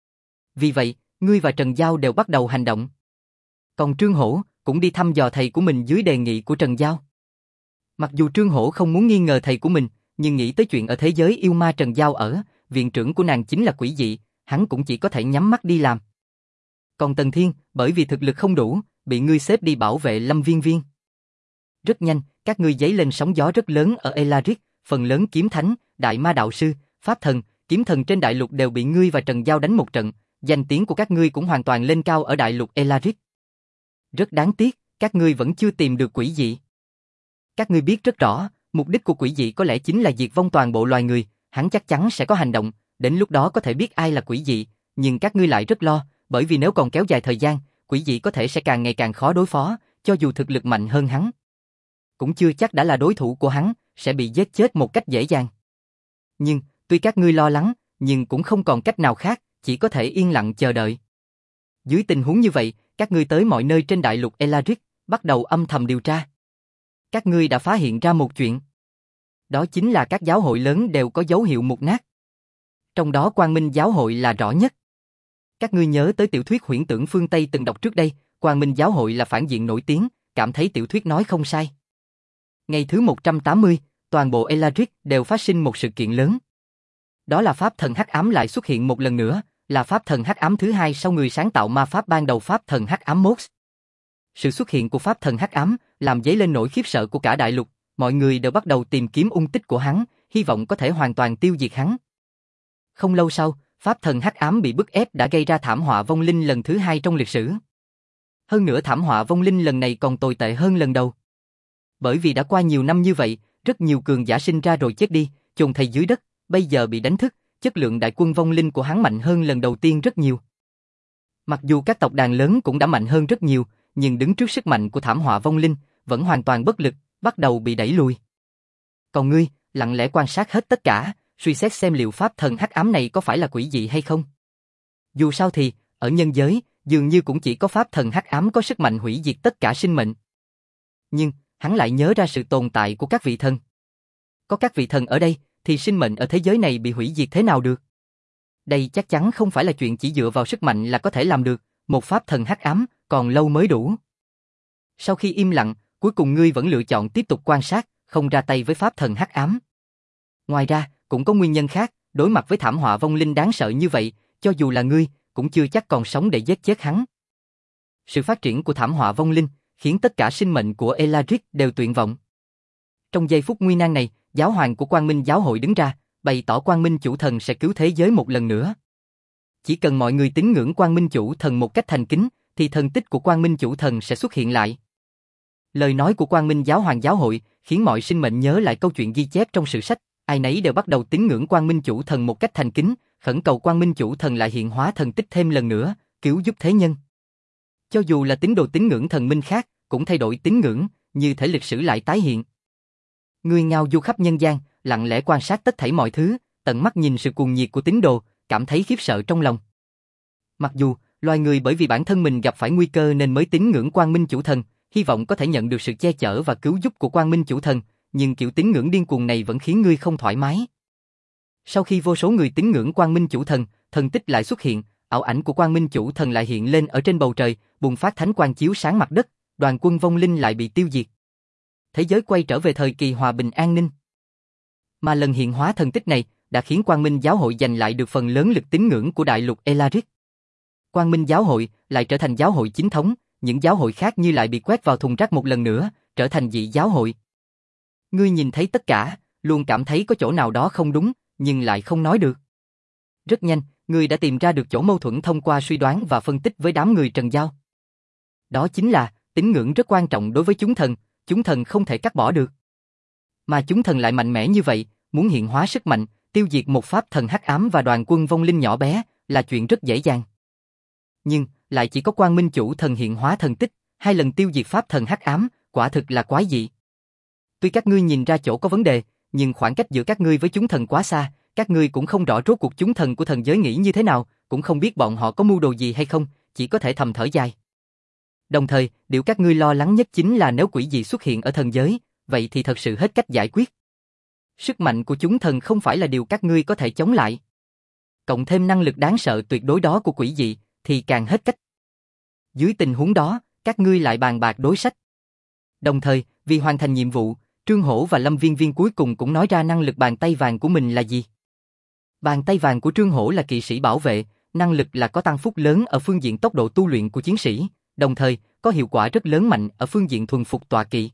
Vì vậy, ngươi và Trần Giao đều bắt đầu hành động. Còn Trương Hổ cũng đi thăm dò thầy của mình dưới đề nghị của Trần Giao. Mặc dù Trương Hổ không muốn nghi ngờ thầy của mình, nhưng nghĩ tới chuyện ở thế giới yêu ma Trần Giao ở, viện trưởng của nàng chính là quỷ dị, hắn cũng chỉ có thể nhắm mắt đi làm. Còn Tần Thiên, bởi vì thực lực không đủ, bị ngươi xếp đi bảo vệ Lâm Viên Viên. Rất nhanh, các ngươi dấy lên sóng gió rất lớn ở Elaric, phần lớn kiếm thánh, đại ma đạo sư, pháp thần, kiếm thần trên đại lục đều bị ngươi và Trần Giao đánh một trận, danh tiếng của các ngươi cũng hoàn toàn lên cao ở đại lục Elaric. Rất đáng tiếc, các ngươi vẫn chưa tìm được quỷ dị. Các ngươi biết rất rõ, mục đích của quỷ dị có lẽ chính là diệt vong toàn bộ loài người, hắn chắc chắn sẽ có hành động, đến lúc đó có thể biết ai là quỷ dị, nhưng các ngươi lại rất lo, bởi vì nếu còn kéo dài thời gian, quỷ dị có thể sẽ càng ngày càng khó đối phó, cho dù thực lực mạnh hơn hắn. Cũng chưa chắc đã là đối thủ của hắn, sẽ bị giết chết một cách dễ dàng. Nhưng, tuy các ngươi lo lắng, nhưng cũng không còn cách nào khác, chỉ có thể yên lặng chờ đợi. Dưới tình huống như vậy, các ngươi tới mọi nơi trên đại lục Elaric, bắt đầu âm thầm điều tra. Các ngươi đã phát hiện ra một chuyện. Đó chính là các giáo hội lớn đều có dấu hiệu mục nát. Trong đó Quang Minh giáo hội là rõ nhất. Các ngươi nhớ tới tiểu thuyết huyễn tưởng phương Tây từng đọc trước đây, Quang Minh giáo hội là phản diện nổi tiếng, cảm thấy tiểu thuyết nói không sai. Ngày thứ một trăm tám mươi, toàn bộ Elaric đều phát sinh một sự kiện lớn. Đó là pháp thần hắc ám lại xuất hiện một lần nữa, là pháp thần hắc ám thứ hai sau người sáng tạo ma pháp ban đầu pháp thần hắc ám Mox. Sự xuất hiện của pháp thần hắc ám làm dấy lên nỗi khiếp sợ của cả đại lục, mọi người đều bắt đầu tìm kiếm ung tích của hắn, hy vọng có thể hoàn toàn tiêu diệt hắn. Không lâu sau, pháp thần hắc ám bị bức ép đã gây ra thảm họa vong linh lần thứ hai trong lịch sử. Hơn nữa thảm họa vong linh lần này còn tồi tệ hơn lần đầu. Bởi vì đã qua nhiều năm như vậy, rất nhiều cường giả sinh ra rồi chết đi, chôn thây dưới đất, bây giờ bị đánh thức, chất lượng đại quân vong linh của hắn mạnh hơn lần đầu tiên rất nhiều. Mặc dù các tộc đàn lớn cũng đã mạnh hơn rất nhiều, nhưng đứng trước sức mạnh của thảm họa vong linh, vẫn hoàn toàn bất lực, bắt đầu bị đẩy lùi. Còn ngươi, lặng lẽ quan sát hết tất cả, suy xét xem liệu pháp thần hắc ám này có phải là quỷ dị hay không. Dù sao thì, ở nhân giới, dường như cũng chỉ có pháp thần hắc ám có sức mạnh hủy diệt tất cả sinh mệnh. Nhưng, hắn lại nhớ ra sự tồn tại của các vị thần. Có các vị thần ở đây, thì sinh mệnh ở thế giới này bị hủy diệt thế nào được? Đây chắc chắn không phải là chuyện chỉ dựa vào sức mạnh là có thể làm được, một pháp thần hắc ám, còn lâu mới đủ. Sau khi im lặng, cuối cùng ngươi vẫn lựa chọn tiếp tục quan sát, không ra tay với pháp thần hắc ám. Ngoài ra, cũng có nguyên nhân khác, đối mặt với thảm họa vong linh đáng sợ như vậy, cho dù là ngươi, cũng chưa chắc còn sống để giết chết hắn. Sự phát triển của thảm họa vong linh, khiến tất cả sinh mệnh của Elaric đều tuyệt vọng. Trong giây phút nguy nan này, giáo hoàng của Quang Minh giáo hội đứng ra, bày tỏ Quang Minh chủ thần sẽ cứu thế giới một lần nữa. Chỉ cần mọi người tín ngưỡng Quang Minh chủ thần một cách thành kính, thì thần tích của Quang Minh chủ thần sẽ xuất hiện lại. Lời nói của Quang Minh giáo hoàng giáo hội khiến mọi sinh mệnh nhớ lại câu chuyện ghi chép trong sử sách, ai nấy đều bắt đầu tín ngưỡng Quang Minh chủ thần một cách thành kính, khẩn cầu Quang Minh chủ thần lại hiện hóa thần tích thêm lần nữa, cứu giúp thế nhân. Cho dù là tín đồ tín ngưỡng thần minh khác, cũng thay đổi tín ngưỡng, như thể lịch sử lại tái hiện. Người ngao du khắp nhân gian, lặng lẽ quan sát tất thảy mọi thứ, tận mắt nhìn sự cuồng nhiệt của tín đồ, cảm thấy khiếp sợ trong lòng. Mặc dù, loài người bởi vì bản thân mình gặp phải nguy cơ nên mới tín ngưỡng Quang Minh chủ thần, hy vọng có thể nhận được sự che chở và cứu giúp của Quang Minh chủ thần, nhưng kiểu tín ngưỡng điên cuồng này vẫn khiến ngươi không thoải mái. Sau khi vô số người tín ngưỡng Quang Minh chủ thần, thần tích lại xuất hiện, ảo ảnh của Quang Minh chủ thần lại hiện lên ở trên bầu trời, bùng phát thánh quang chiếu sáng mặt đất, đoàn quân vong linh lại bị tiêu diệt. Thế giới quay trở về thời kỳ hòa bình an ninh. Mà lần hiện hóa thần tích này đã khiến Quang Minh giáo hội giành lại được phần lớn lực tín ngưỡng của đại lục Elaric. Quang Minh giáo hội lại trở thành giáo hội chính thống, những giáo hội khác như lại bị quét vào thùng rác một lần nữa, trở thành dị giáo hội. Ngươi nhìn thấy tất cả, luôn cảm thấy có chỗ nào đó không đúng, nhưng lại không nói được. Rất nhanh, ngươi đã tìm ra được chỗ mâu thuẫn thông qua suy đoán và phân tích với đám người Trần Giao. Đó chính là, tín ngưỡng rất quan trọng đối với chúng thần, chúng thần không thể cắt bỏ được. Mà chúng thần lại mạnh mẽ như vậy, muốn hiện hóa sức mạnh, tiêu diệt một pháp thần hắc ám và đoàn quân vong linh nhỏ bé, là chuyện rất dễ dàng. Nhưng, lại chỉ có Quang Minh chủ thần hiện hóa thần tích, hai lần tiêu diệt pháp thần hắc ám, quả thực là quái dị. Tuy các ngươi nhìn ra chỗ có vấn đề, nhưng khoảng cách giữa các ngươi với chúng thần quá xa, các ngươi cũng không rõ rốt cuộc chúng thần của thần giới nghĩ như thế nào, cũng không biết bọn họ có mưu đồ gì hay không, chỉ có thể thầm thở dài. Đồng thời, điều các ngươi lo lắng nhất chính là nếu quỷ dị xuất hiện ở thần giới, vậy thì thật sự hết cách giải quyết. Sức mạnh của chúng thần không phải là điều các ngươi có thể chống lại. Cộng thêm năng lực đáng sợ tuyệt đối đó của quỷ dị, thì càng hết cách. Dưới tình huống đó, các ngươi lại bàn bạc đối sách. Đồng thời, vì hoàn thành nhiệm vụ, Trương Hổ và Lâm Viên Viên cuối cùng cũng nói ra năng lực bàn tay vàng của mình là gì. Bàn tay vàng của Trương Hổ là kỵ sĩ bảo vệ, năng lực là có tăng phúc lớn ở phương diện tốc độ tu luyện của chiến sĩ, đồng thời có hiệu quả rất lớn mạnh ở phương diện thuần phục tọa kỵ.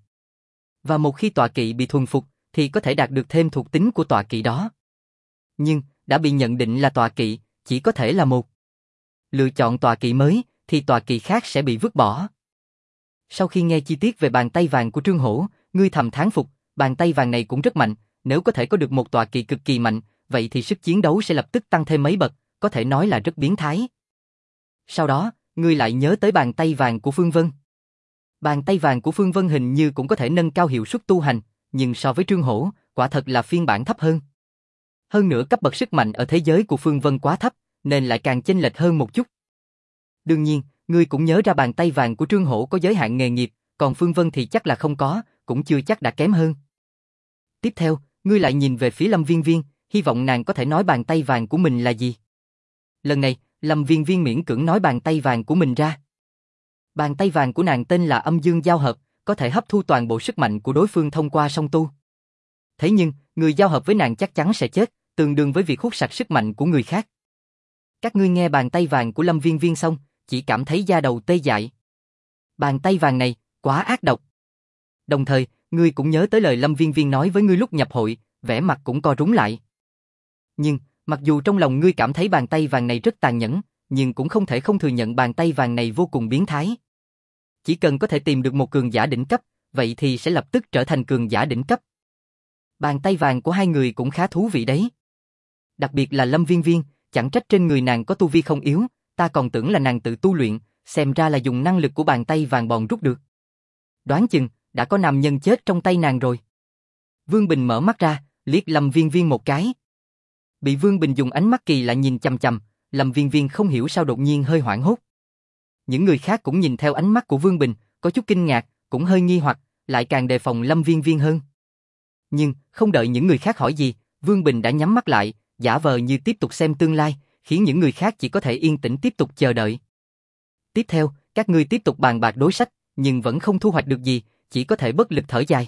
Và một khi tọa kỵ bị thuần phục, thì có thể đạt được thêm thuộc tính của tọa kỵ đó. Nhưng, đã bị nhận định là tọa kỵ, chỉ có thể là một. Lựa chọn tọa kỵ mới, thì tọa kỵ khác sẽ bị vứt bỏ. Sau khi nghe chi tiết về bàn tay vàng của Trương Hổ, ngươi thầm thán phục, bàn tay vàng này cũng rất mạnh, nếu có thể có được một tọa kỵ cực kỳ mạnh, vậy thì sức chiến đấu sẽ lập tức tăng thêm mấy bậc, có thể nói là rất biến thái. Sau đó, ngươi lại nhớ tới bàn tay vàng của Phương Vân. Bàn tay vàng của Phương Vân hình như cũng có thể nâng cao hiệu suất tu hành, nhưng so với Trương Hổ, quả thật là phiên bản thấp hơn. Hơn nữa cấp bậc sức mạnh ở thế giới của Phương Vân quá thấp, nên lại càng chênh lệch hơn một chút. Đương nhiên, ngươi cũng nhớ ra bàn tay vàng của Trương Hổ có giới hạn nghề nghiệp, còn Phương Vân thì chắc là không có, cũng chưa chắc đã kém hơn. Tiếp theo, ngươi lại nhìn về phía Lâm Viên Viên, hy vọng nàng có thể nói bàn tay vàng của mình là gì. Lần này, Lâm Viên Viên miễn cưỡng nói bàn tay vàng của mình ra. Bàn tay vàng của nàng tên là âm dương giao hợp, có thể hấp thu toàn bộ sức mạnh của đối phương thông qua song tu. Thế nhưng, người giao hợp với nàng chắc chắn sẽ chết, tương đương với việc hút sạch sức mạnh của người khác. Các ngươi nghe bàn tay vàng của Lâm Viên Viên xong, chỉ cảm thấy da đầu tê dại. Bàn tay vàng này, quá ác độc. Đồng thời, ngươi cũng nhớ tới lời Lâm Viên Viên nói với ngươi lúc nhập hội, vẻ mặt cũng co rúm lại. Nhưng, mặc dù trong lòng ngươi cảm thấy bàn tay vàng này rất tàn nhẫn, nhưng cũng không thể không thừa nhận bàn tay vàng này vô cùng biến thái. Chỉ cần có thể tìm được một cường giả đỉnh cấp, vậy thì sẽ lập tức trở thành cường giả đỉnh cấp. Bàn tay vàng của hai người cũng khá thú vị đấy. Đặc biệt là Lâm Viên Viên, chẳng trách trên người nàng có tu vi không yếu, ta còn tưởng là nàng tự tu luyện, xem ra là dùng năng lực của bàn tay vàng bòn rút được. Đoán chừng, đã có nam nhân chết trong tay nàng rồi. Vương Bình mở mắt ra, liếc Lâm Viên Viên một cái. Bị Vương Bình dùng ánh mắt kỳ lạ nhìn chằm chằm, Lâm Viên Viên không hiểu sao đột nhiên hơi hoảng hốt. Những người khác cũng nhìn theo ánh mắt của Vương Bình, có chút kinh ngạc, cũng hơi nghi hoặc, lại càng đề phòng Lâm Viên Viên hơn. Nhưng, không đợi những người khác hỏi gì, Vương Bình đã nhắm mắt lại, giả vờ như tiếp tục xem tương lai, khiến những người khác chỉ có thể yên tĩnh tiếp tục chờ đợi. Tiếp theo, các ngươi tiếp tục bàn bạc đối sách, nhưng vẫn không thu hoạch được gì, chỉ có thể bất lực thở dài.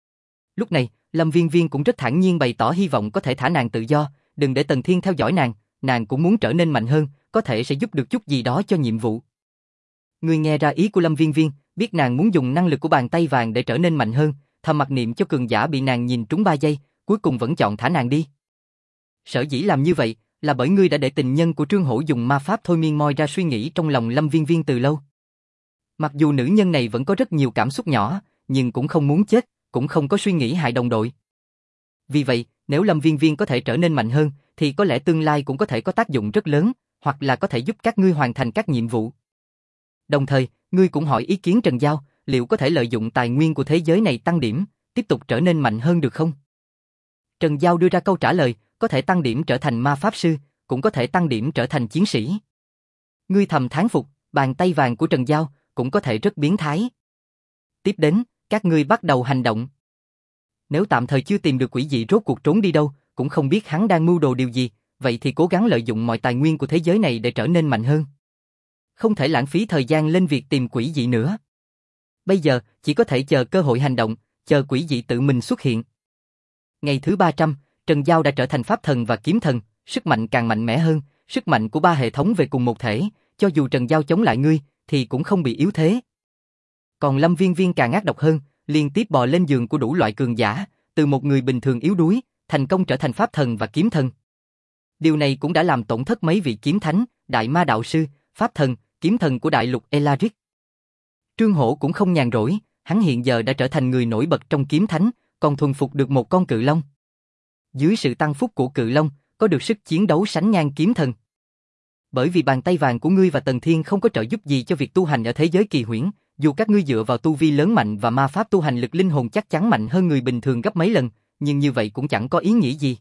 Lúc này, Lâm Viên Viên cũng rất thản nhiên bày tỏ hy vọng có thể thả nàng tự do, đừng để Tần Thiên theo dõi nàng, nàng cũng muốn trở nên mạnh hơn, có thể sẽ giúp được chút gì đó cho nhiệm vụ. Ngươi nghe ra ý của Lâm Viên Viên, biết nàng muốn dùng năng lực của bàn tay vàng để trở nên mạnh hơn, thầm mặc niệm cho cường giả bị nàng nhìn trúng ba giây, cuối cùng vẫn chọn thả nàng đi. Sở dĩ làm như vậy, là bởi ngươi đã để tình nhân của Trương Hổ dùng ma pháp thôi miên moi ra suy nghĩ trong lòng Lâm Viên Viên từ lâu. Mặc dù nữ nhân này vẫn có rất nhiều cảm xúc nhỏ, nhưng cũng không muốn chết, cũng không có suy nghĩ hại đồng đội. Vì vậy, nếu Lâm Viên Viên có thể trở nên mạnh hơn, thì có lẽ tương lai cũng có thể có tác dụng rất lớn, hoặc là có thể giúp các ngươi hoàn thành các nhiệm vụ. Đồng thời, ngươi cũng hỏi ý kiến Trần Giao, liệu có thể lợi dụng tài nguyên của thế giới này tăng điểm, tiếp tục trở nên mạnh hơn được không? Trần Giao đưa ra câu trả lời, có thể tăng điểm trở thành ma pháp sư, cũng có thể tăng điểm trở thành chiến sĩ. Ngươi thầm thán phục, bàn tay vàng của Trần Giao cũng có thể rất biến thái. Tiếp đến, các ngươi bắt đầu hành động. Nếu tạm thời chưa tìm được quỷ dị rốt cuộc trốn đi đâu, cũng không biết hắn đang mưu đồ điều gì, vậy thì cố gắng lợi dụng mọi tài nguyên của thế giới này để trở nên mạnh hơn. Không thể lãng phí thời gian lên việc tìm quỷ dị nữa. Bây giờ, chỉ có thể chờ cơ hội hành động, chờ quỷ dị tự mình xuất hiện. Ngày thứ ba trăm, Trần Giao đã trở thành pháp thần và kiếm thần, sức mạnh càng mạnh mẽ hơn, sức mạnh của ba hệ thống về cùng một thể, cho dù Trần Giao chống lại ngươi, thì cũng không bị yếu thế. Còn Lâm Viên Viên càng ác độc hơn, liên tiếp bò lên giường của đủ loại cường giả, từ một người bình thường yếu đuối, thành công trở thành pháp thần và kiếm thần. Điều này cũng đã làm tổn thất mấy vị kiếm thánh, đại ma đạo sư, pháp thần, kiếm thần của đại lục Elaric. Trương Hổ cũng không nhàn rỗi, hắn hiện giờ đã trở thành người nổi bật trong kiếm thánh, còn thuần phục được một con cự long. Dưới sự tăng phúc của cự long, có được sức chiến đấu sánh ngang kiếm thần. Bởi vì bàn tay vàng của ngươi và Tần Thiên không có trợ giúp gì cho việc tu hành ở thế giới kỳ huyễn, dù các ngươi dựa vào tu vi lớn mạnh và ma pháp tu hành lực linh hồn chắc chắn mạnh hơn người bình thường gấp mấy lần, nhưng như vậy cũng chẳng có ý nghĩa gì.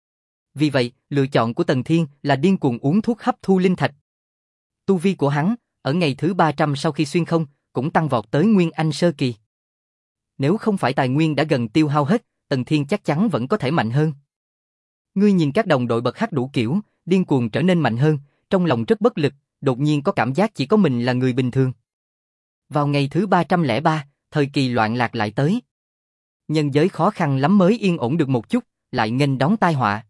Vì vậy, lựa chọn của Tần Thiên là điên cuồng uống thuốc hấp thu linh thạch. Tu vi của hắn, ở ngày thứ ba trăm sau khi xuyên không, cũng tăng vọt tới Nguyên Anh Sơ Kỳ. Nếu không phải tài nguyên đã gần tiêu hao hết, Tần Thiên chắc chắn vẫn có thể mạnh hơn. Ngươi nhìn các đồng đội bật hắc đủ kiểu, điên cuồng trở nên mạnh hơn, trong lòng rất bất lực, đột nhiên có cảm giác chỉ có mình là người bình thường. Vào ngày thứ ba trăm lẻ ba, thời kỳ loạn lạc lại tới. Nhân giới khó khăn lắm mới yên ổn được một chút, lại nghênh đón tai họa.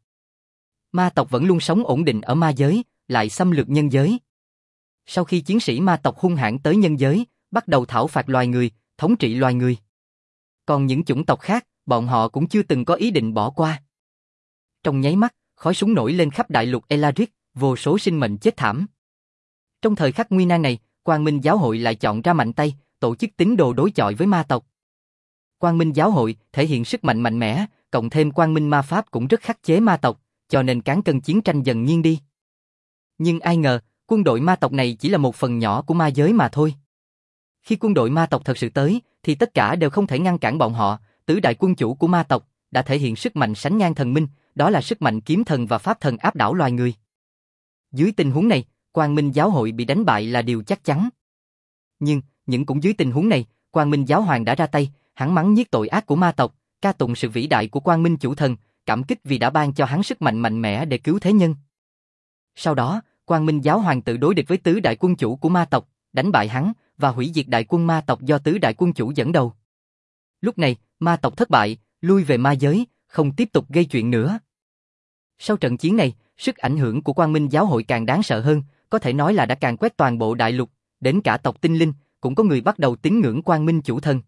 Ma tộc vẫn luôn sống ổn định ở ma giới, lại xâm lược nhân giới. Sau khi chiến sĩ ma tộc hung hãn tới nhân giới, bắt đầu thảo phạt loài người, thống trị loài người. Còn những chủng tộc khác, bọn họ cũng chưa từng có ý định bỏ qua. Trong nháy mắt, khói súng nổi lên khắp đại lục Elaric, vô số sinh mệnh chết thảm. Trong thời khắc nguy nan này, Quang Minh Giáo hội lại chọn ra mạnh tay, tổ chức tín đồ đối chọi với ma tộc. Quang Minh Giáo hội thể hiện sức mạnh mạnh mẽ, cộng thêm Quang Minh ma pháp cũng rất khắc chế ma tộc, cho nên cán cân chiến tranh dần nghiêng đi. Nhưng ai ngờ, quân đội ma tộc này chỉ là một phần nhỏ của ma giới mà thôi. Khi quân đội ma tộc thật sự tới, thì tất cả đều không thể ngăn cản bọn họ. Tứ đại quân chủ của ma tộc đã thể hiện sức mạnh sánh ngang thần minh, đó là sức mạnh kiếm thần và pháp thần áp đảo loài người. Dưới tình huống này, Quang Minh Giáo hội bị đánh bại là điều chắc chắn. Nhưng, những cũng dưới tình huống này, Quang Minh Giáo hoàng đã ra tay, hắn mắng nhiếc tội ác của ma tộc, ca tụng sự vĩ đại của Quang Minh Chủ Thần, cảm kích vì đã ban cho hắn sức mạnh mạnh mẽ để cứu thế nhân. Sau đó, Quang Minh Giáo Hoàng tự đối địch với tứ đại quân chủ của ma tộc, đánh bại hắn và hủy diệt đại quân ma tộc do tứ đại quân chủ dẫn đầu. Lúc này, ma tộc thất bại, lui về ma giới, không tiếp tục gây chuyện nữa. Sau trận chiến này, sức ảnh hưởng của Quang Minh Giáo hội càng đáng sợ hơn, có thể nói là đã càn quét toàn bộ đại lục, đến cả tộc tinh linh, cũng có người bắt đầu tín ngưỡng Quang Minh Chủ Thần.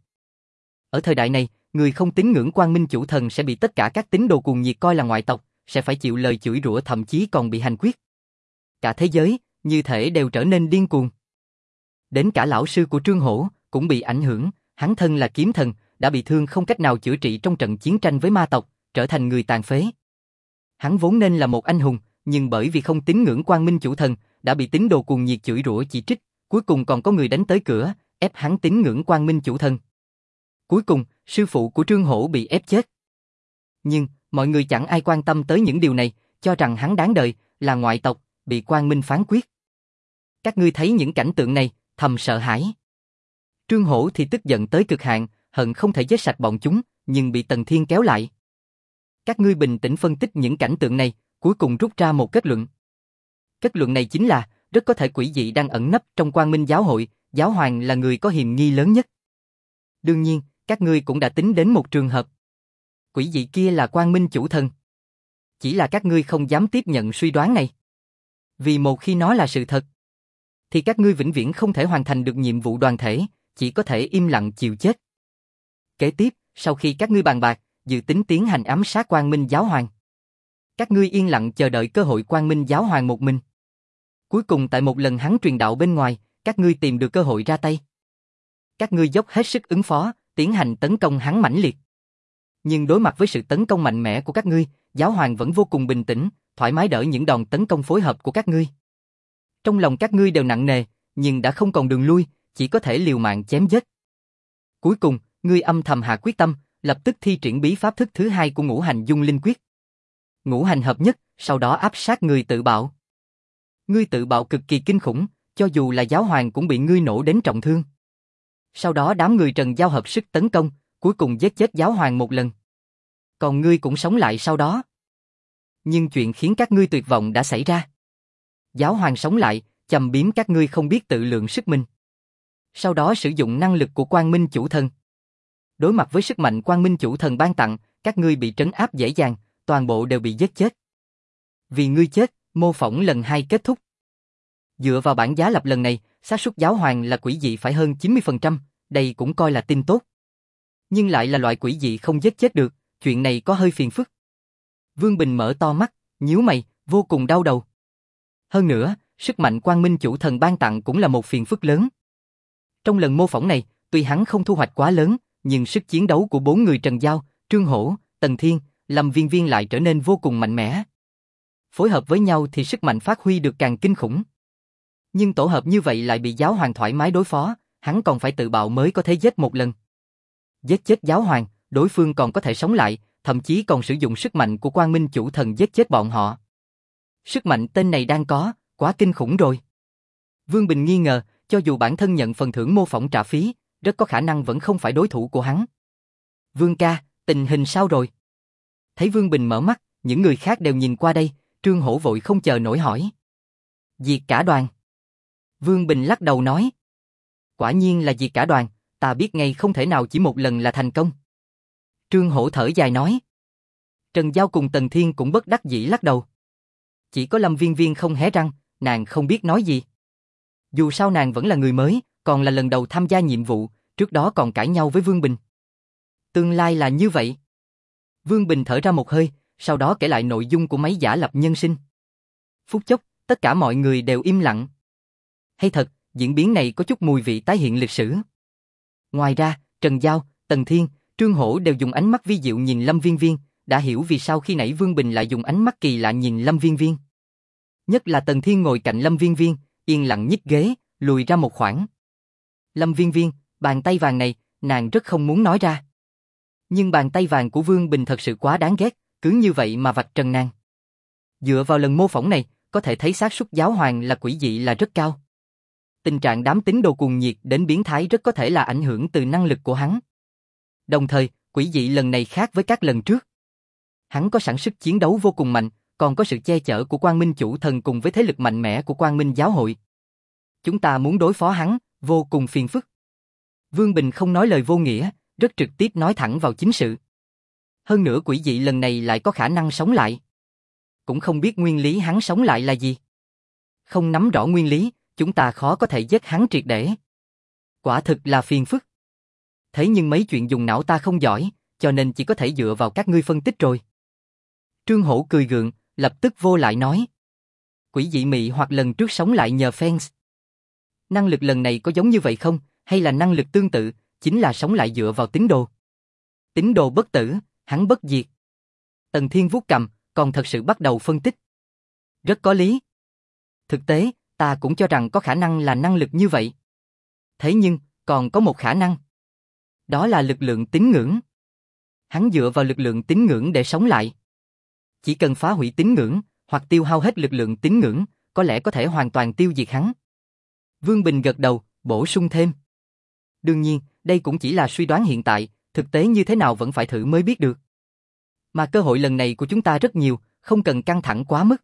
Ở thời đại này, người không tín ngưỡng Quang Minh Chủ Thần sẽ bị tất cả các tín đồ cuồng nhiệt coi là ngoại tộc, sẽ phải chịu lời chửi rủa, thậm chí còn bị hành quyết. Cả thế giới, như thể đều trở nên điên cuồng. Đến cả lão sư của Trương Hổ cũng bị ảnh hưởng, hắn thân là kiếm thần, đã bị thương không cách nào chữa trị trong trận chiến tranh với ma tộc, trở thành người tàn phế. Hắn vốn nên là một anh hùng, nhưng bởi vì không tín ngưỡng Quang Minh Chủ Thần, đã bị tín đồ cuồng nhiệt chửi rủa chỉ trích, cuối cùng còn có người đánh tới cửa, ép hắn tín ngưỡng Quang Minh Chủ Thần. Cuối cùng, sư phụ của Trương Hổ bị ép chết. Nhưng, mọi người chẳng ai quan tâm tới những điều này, cho rằng hắn đáng đời, là ngoại tộc, bị Quang Minh phán quyết. Các ngươi thấy những cảnh tượng này, thầm sợ hãi. Trương Hổ thì tức giận tới cực hạn, hận không thể giết sạch bọn chúng, nhưng bị Tần Thiên kéo lại. Các ngươi bình tĩnh phân tích những cảnh tượng này, cuối cùng rút ra một kết luận. Kết luận này chính là, rất có thể quỷ dị đang ẩn nấp trong Quang Minh Giáo hội, Giáo Hoàng là người có hiềm nghi lớn nhất. Đương nhiên, các ngươi cũng đã tính đến một trường hợp. Quỷ dị kia là Quang Minh Chủ Thần. Chỉ là các ngươi không dám tiếp nhận suy đoán này. Vì một khi nó là sự thật, thì các ngươi vĩnh viễn không thể hoàn thành được nhiệm vụ đoàn thể, chỉ có thể im lặng chịu chết. Kế tiếp, sau khi các ngươi bàn bạc, dự tính tiến hành ám sát Quang Minh Giáo Hoàng. Các ngươi yên lặng chờ đợi cơ hội Quang Minh Giáo Hoàng một mình. Cuối cùng tại một lần hắn truyền đạo bên ngoài, các ngươi tìm được cơ hội ra tay. Các ngươi dốc hết sức ứng phó, tiến hành tấn công hắn mãnh liệt. Nhưng đối mặt với sự tấn công mạnh mẽ của các ngươi, Giáo Hoàng vẫn vô cùng bình tĩnh, thoải mái đỡ những đòn tấn công phối hợp của các ngươi. Trong lòng các ngươi đều nặng nề, nhưng đã không còn đường lui, chỉ có thể liều mạng chém giết. Cuối cùng, ngươi âm thầm hạ quyết tâm, lập tức thi triển bí pháp thức thứ hai của Ngũ Hành Dung Linh Quyết. Ngũ hành hợp nhất, sau đó áp sát người tự bạo. Ngươi tự bạo cực kỳ kinh khủng, cho dù là Giáo Hoàng cũng bị ngươi nổ đến trọng thương. Sau đó đám người Trần Giao hợp sức tấn công, cuối cùng giết chết Giáo Hoàng một lần. Còn ngươi cũng sống lại sau đó. Nhưng chuyện khiến các ngươi tuyệt vọng đã xảy ra. Giáo Hoàng sống lại, châm biếm các ngươi không biết tự lượng sức mình. Sau đó sử dụng năng lực của Quang Minh Chủ Thần. Đối mặt với sức mạnh Quang Minh Chủ Thần ban tặng, các ngươi bị trấn áp dễ dàng, toàn bộ đều bị giết chết. Vì ngươi chết, mô phỏng lần hai kết thúc. Dựa vào bảng giá lập lần này, xác suất Giáo Hoàng là quỷ dị phải hơn chín mươi phần trăm, đây cũng coi là tin tốt. Nhưng lại là loại quỷ dị không giết chết được, chuyện này có hơi phiền phức. Vương Bình mở to mắt, nhíu mày, vô cùng đau đầu. Hơn nữa, sức mạnh Quang Minh Chủ Thần ban tặng cũng là một phiền phức lớn. Trong lần mô phỏng này, tuy hắn không thu hoạch quá lớn, nhưng sức chiến đấu của bốn người Trần Giao, Trương Hổ, Tần Thiên, Lâm Viên Viên lại trở nên vô cùng mạnh mẽ. Phối hợp với nhau thì sức mạnh phát huy được càng kinh khủng. Nhưng tổ hợp như vậy lại bị Giáo Hoàng thoải mái đối phó, hắn còn phải tự bạo mới có thể giết một lần. Giết chết Giáo Hoàng, đối phương còn có thể sống lại, thậm chí còn sử dụng sức mạnh của Quang Minh Chủ Thần giết chết bọn họ. Sức mạnh tên này đang có, quá kinh khủng rồi. Vương Bình nghi ngờ, cho dù bản thân nhận phần thưởng mô phỏng trả phí, rất có khả năng vẫn không phải đối thủ của hắn. Vương ca, tình hình sao rồi? Thấy Vương Bình mở mắt, những người khác đều nhìn qua đây, Trương Hổ vội không chờ nổi hỏi. Diệt cả đoàn. Vương Bình lắc đầu nói. Quả nhiên là diệt cả đoàn, ta biết ngay không thể nào chỉ một lần là thành công. Trương Hổ thở dài nói. Trần Giao cùng Tần Thiên cũng bất đắc dĩ lắc đầu. Chỉ có Lâm Viên Viên không hé răng, nàng không biết nói gì. Dù sao nàng vẫn là người mới, còn là lần đầu tham gia nhiệm vụ, trước đó còn cãi nhau với Vương Bình. Tương lai là như vậy. Vương Bình thở ra một hơi, sau đó kể lại nội dung của máy giả lập nhân sinh. Phút chốc, tất cả mọi người đều im lặng. Hay thật, diễn biến này có chút mùi vị tái hiện lịch sử. Ngoài ra, Trần Giao, Tần Thiên, Trương Hổ đều dùng ánh mắt vi diệu nhìn Lâm Viên Viên, đã hiểu vì sao khi nãy Vương Bình lại dùng ánh mắt kỳ lạ nhìn Lâm Viên Viên. Nhất là Tần Thiên ngồi cạnh Lâm Viên Viên, yên lặng nhích ghế, lùi ra một khoảng. Lâm Viên Viên, bàn tay vàng này, nàng rất không muốn nói ra. Nhưng bàn tay vàng của Vương Bình thật sự quá đáng ghét, cứ như vậy mà vạch trần nàng. Dựa vào lần mô phỏng này, có thể thấy xác suất Giáo Hoàng là quỷ dị là rất cao. Tình trạng đám tín đồ cuồng nhiệt đến biến thái rất có thể là ảnh hưởng từ năng lực của hắn. Đồng thời, Quỷ dị lần này khác với các lần trước. Hắn có sẵn sức chiến đấu vô cùng mạnh, còn có sự che chở của Quang Minh Chủ Thần cùng với thế lực mạnh mẽ của Quang Minh Giáo hội. Chúng ta muốn đối phó hắn, vô cùng phiền phức. Vương Bình không nói lời vô nghĩa, rất trực tiếp nói thẳng vào chính sự. Hơn nữa quỷ dị lần này lại có khả năng sống lại. Cũng không biết nguyên lý hắn sống lại là gì. Không nắm rõ nguyên lý, chúng ta khó có thể giết hắn triệt để. Quả thực là phiền phức. Thế nhưng mấy chuyện dùng não ta không giỏi, cho nên chỉ có thể dựa vào các ngươi phân tích rồi. Trương Hổ cười gượng, lập tức vô lại nói. Quỷ dị mị hoặc lần trước sống lại nhờ fans. Năng lực lần này có giống như vậy không, hay là năng lực tương tự, chính là sống lại dựa vào tín đồ. Tín đồ bất tử, hắn bất diệt. Tần Thiên vuốt cầm, còn thật sự bắt đầu phân tích. Rất có lý. Thực tế, ta cũng cho rằng có khả năng là năng lực như vậy. Thế nhưng, còn có một khả năng. Đó là lực lượng tín ngưỡng. Hắn dựa vào lực lượng tín ngưỡng để sống lại. Chỉ cần phá hủy tín ngưỡng, hoặc tiêu hao hết lực lượng tín ngưỡng, có lẽ có thể hoàn toàn tiêu diệt hắn. Vương Bình gật đầu, bổ sung thêm. Đương nhiên, đây cũng chỉ là suy đoán hiện tại, thực tế như thế nào vẫn phải thử mới biết được. Mà cơ hội lần này của chúng ta rất nhiều, không cần căng thẳng quá mức.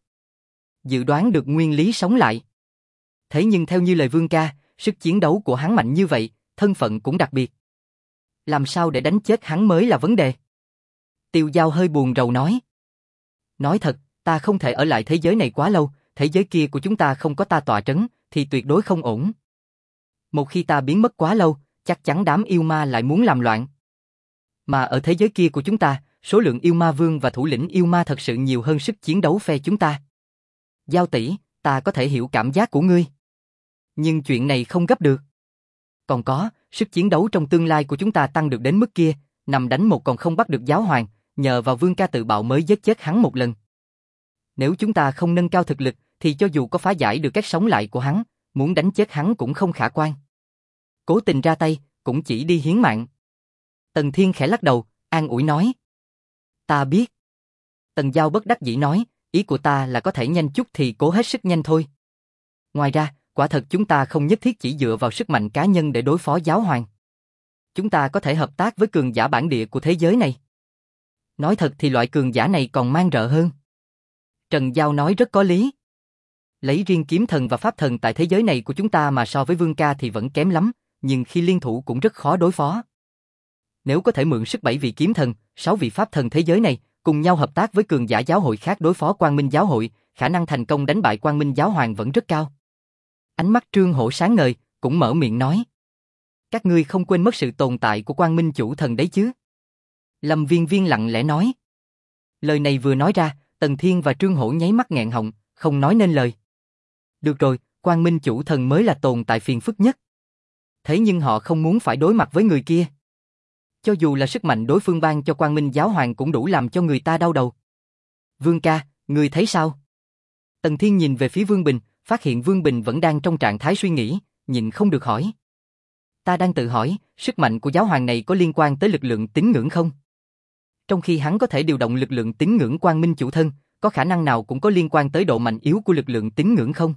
Dự đoán được nguyên lý sống lại. Thế nhưng theo như lời Vương ca, sức chiến đấu của hắn mạnh như vậy, thân phận cũng đặc biệt. Làm sao để đánh chết hắn mới là vấn đề. Tiêu Giao hơi buồn rầu nói. Nói thật, ta không thể ở lại thế giới này quá lâu, thế giới kia của chúng ta không có ta tọa trấn, thì tuyệt đối không ổn. Một khi ta biến mất quá lâu, chắc chắn đám yêu ma lại muốn làm loạn. Mà ở thế giới kia của chúng ta, số lượng yêu ma vương và thủ lĩnh yêu ma thật sự nhiều hơn sức chiến đấu phe chúng ta. Giao tỷ, ta có thể hiểu cảm giác của ngươi. Nhưng chuyện này không gấp được. Còn có, sức chiến đấu trong tương lai của chúng ta tăng được đến mức kia, nằm đánh một còn không bắt được giáo hoàng, nhờ vào Vương ca tự bạo mới giết chết hắn một lần. Nếu chúng ta không nâng cao thực lực, thì cho dù có phá giải được cách sống lại của hắn, muốn đánh chết hắn cũng không khả quan. Cố tình ra tay, cũng chỉ đi hiến mạng. Tần Thiên khẽ lắc đầu, an ủi nói. Ta biết. Tần Giao bất đắc dĩ nói, ý của ta là có thể nhanh chút thì cố hết sức nhanh thôi. Ngoài ra, quả thật chúng ta không nhất thiết chỉ dựa vào sức mạnh cá nhân để đối phó giáo hoàng. Chúng ta có thể hợp tác với cường giả bản địa của thế giới này. Nói thật thì loại cường giả này còn mang rợ hơn. Trần Giao nói rất có lý. Lấy riêng kiếm thần và pháp thần tại thế giới này của chúng ta mà so với Vương ca thì vẫn kém lắm, nhưng khi liên thủ cũng rất khó đối phó. Nếu có thể mượn sức bảy vị kiếm thần, sáu vị pháp thần thế giới này, cùng nhau hợp tác với cường giả giáo hội khác đối phó Quang Minh giáo hội, khả năng thành công đánh bại Quang Minh giáo hoàng vẫn rất cao. Ánh mắt Trương Hổ sáng ngời, cũng mở miệng nói. Các ngươi không quên mất sự tồn tại của Quang Minh chủ thần đấy chứ? Lâm Viên Viên lặng lẽ nói. Lời này vừa nói ra, Tần Thiên và Trương Hổ nháy mắt nghẹn họng, không nói nên lời. Được rồi, Quang Minh chủ thần mới là tồn tại phiền phức nhất. Thế nhưng họ không muốn phải đối mặt với người kia. Cho dù là sức mạnh đối phương ban cho Quang Minh giáo hoàng cũng đủ làm cho người ta đau đầu. Vương ca, người thấy sao? Tần Thiên nhìn về phía Vương Bình, phát hiện Vương Bình vẫn đang trong trạng thái suy nghĩ, nhịn không được hỏi. Ta đang tự hỏi, sức mạnh của giáo hoàng này có liên quan tới lực lượng tín ngưỡng không? Trong khi hắn có thể điều động lực lượng tín ngưỡng Quang Minh chủ thân, có khả năng nào cũng có liên quan tới độ mạnh yếu của lực lượng tín ngưỡng không?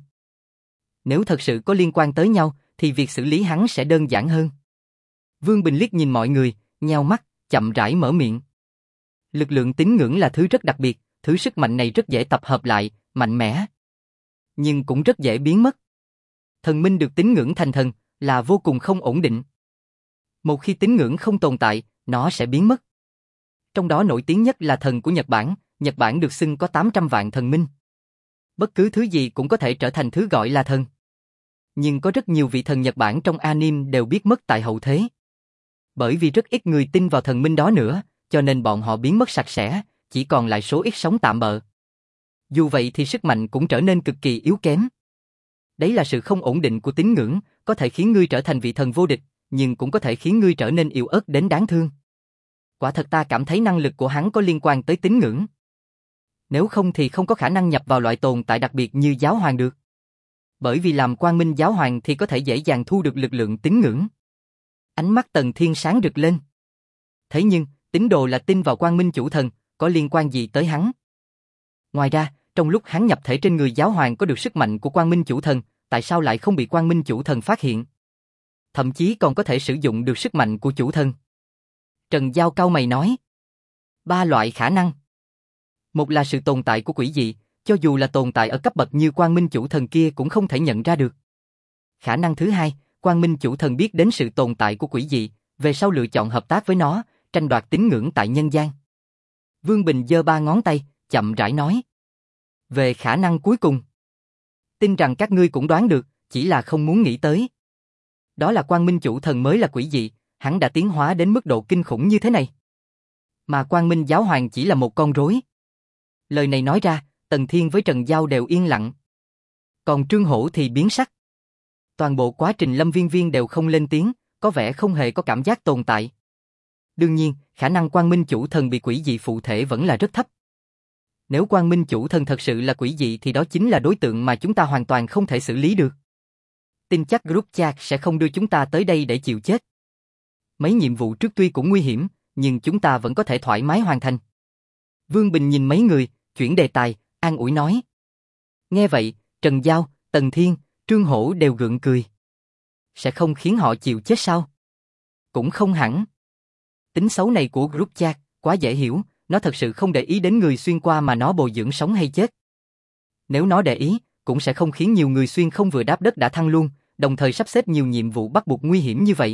Nếu thật sự có liên quan tới nhau, thì việc xử lý hắn sẽ đơn giản hơn. Vương Bình liếc nhìn mọi người, nheo mắt, chậm rãi mở miệng. Lực lượng tín ngưỡng là thứ rất đặc biệt, thứ sức mạnh này rất dễ tập hợp lại, mạnh mẽ. Nhưng cũng rất dễ biến mất. Thần minh được tín ngưỡng thành thần, là vô cùng không ổn định. Một khi tín ngưỡng không tồn tại, nó sẽ biến mất. Trong đó nổi tiếng nhất là thần của Nhật Bản, Nhật Bản được xưng có tám trăm vạn thần minh. Bất cứ thứ gì cũng có thể trở thành thứ gọi là thần. Nhưng có rất nhiều vị thần Nhật Bản trong anime đều biết mất tại hậu thế. Bởi vì rất ít người tin vào thần minh đó nữa, cho nên bọn họ biến mất sạch sẽ, chỉ còn lại số ít sống tạm bợ. Dù vậy thì sức mạnh cũng trở nên cực kỳ yếu kém. Đấy là sự không ổn định của tín ngưỡng, có thể khiến ngươi trở thành vị thần vô địch, nhưng cũng có thể khiến ngươi trở nên yếu ớt đến đáng thương. Quả thật ta cảm thấy năng lực của hắn có liên quan tới tín ngưỡng. Nếu không thì không có khả năng nhập vào loại tồn tại đặc biệt như giáo hoàng được. Bởi vì làm Quang Minh giáo hoàng thì có thể dễ dàng thu được lực lượng tín ngưỡng. Ánh mắt Tần Thiên sáng rực lên. Thế nhưng, tín đồ là tin vào Quang Minh chủ thần, có liên quan gì tới hắn? Ngoài ra, trong lúc hắn nhập thể trên người giáo hoàng có được sức mạnh của Quang Minh chủ thần, tại sao lại không bị Quang Minh chủ thần phát hiện? Thậm chí còn có thể sử dụng được sức mạnh của chủ thần. Trần Giao cau mày nói. Ba loại khả năng. Một là sự tồn tại của quỷ dị, cho dù là tồn tại ở cấp bậc như Quang Minh Chủ Thần kia cũng không thể nhận ra được. Khả năng thứ hai, Quang Minh Chủ Thần biết đến sự tồn tại của quỷ dị, về sau lựa chọn hợp tác với nó, tranh đoạt tín ngưỡng tại nhân gian. Vương Bình giơ ba ngón tay, chậm rãi nói. Về khả năng cuối cùng, tin rằng các ngươi cũng đoán được, chỉ là không muốn nghĩ tới. Đó là Quang Minh Chủ Thần mới là quỷ dị, hắn đã tiến hóa đến mức độ kinh khủng như thế này. Mà Quang Minh Giáo Hoàng chỉ là một con rối. Lời này nói ra, Tần Thiên với Trần Giao đều yên lặng. Còn Trương Hổ thì biến sắc. Toàn bộ quá trình Lâm Viên Viên đều không lên tiếng, có vẻ không hề có cảm giác tồn tại. Đương nhiên, khả năng Quang Minh Chủ Thần bị quỷ dị phụ thể vẫn là rất thấp. Nếu Quang Minh Chủ Thần thật sự là quỷ dị thì đó chính là đối tượng mà chúng ta hoàn toàn không thể xử lý được. Tin chắc group chat sẽ không đưa chúng ta tới đây để chịu chết. Mấy nhiệm vụ trước tuy cũng nguy hiểm, nhưng chúng ta vẫn có thể thoải mái hoàn thành. Vương Bình nhìn mấy người, chuyển đề tài, an ủi nói. Nghe vậy, Trần Giao, Tần Thiên, Trương Hổ đều gượng cười. Sẽ không khiến họ chịu chết sao? Cũng không hẳn. Tính xấu này của group chat, quá dễ hiểu, nó thật sự không để ý đến người xuyên qua mà nó bồi dưỡng sống hay chết. Nếu nó để ý, cũng sẽ không khiến nhiều người xuyên không vừa đáp đất đã thăng luôn, đồng thời sắp xếp nhiều nhiệm vụ bắt buộc nguy hiểm như vậy.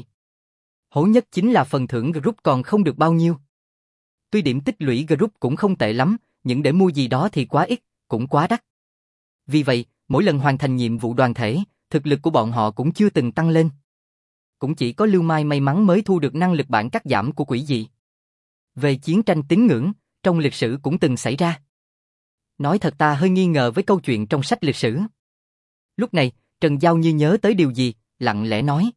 Hổ nhất chính là phần thưởng group còn không được bao nhiêu. Tuy điểm tích lũy group cũng không tệ lắm, nhưng để mua gì đó thì quá ít, cũng quá đắt. Vì vậy, mỗi lần hoàn thành nhiệm vụ đoàn thể, thực lực của bọn họ cũng chưa từng tăng lên. Cũng chỉ có Lưu Mai may mắn mới thu được năng lực bản cắt giảm của quỷ dị. Về chiến tranh tín ngưỡng, trong lịch sử cũng từng xảy ra. Nói thật ta hơi nghi ngờ với câu chuyện trong sách lịch sử. Lúc này, Trần Giao như nhớ tới điều gì, lặng lẽ nói.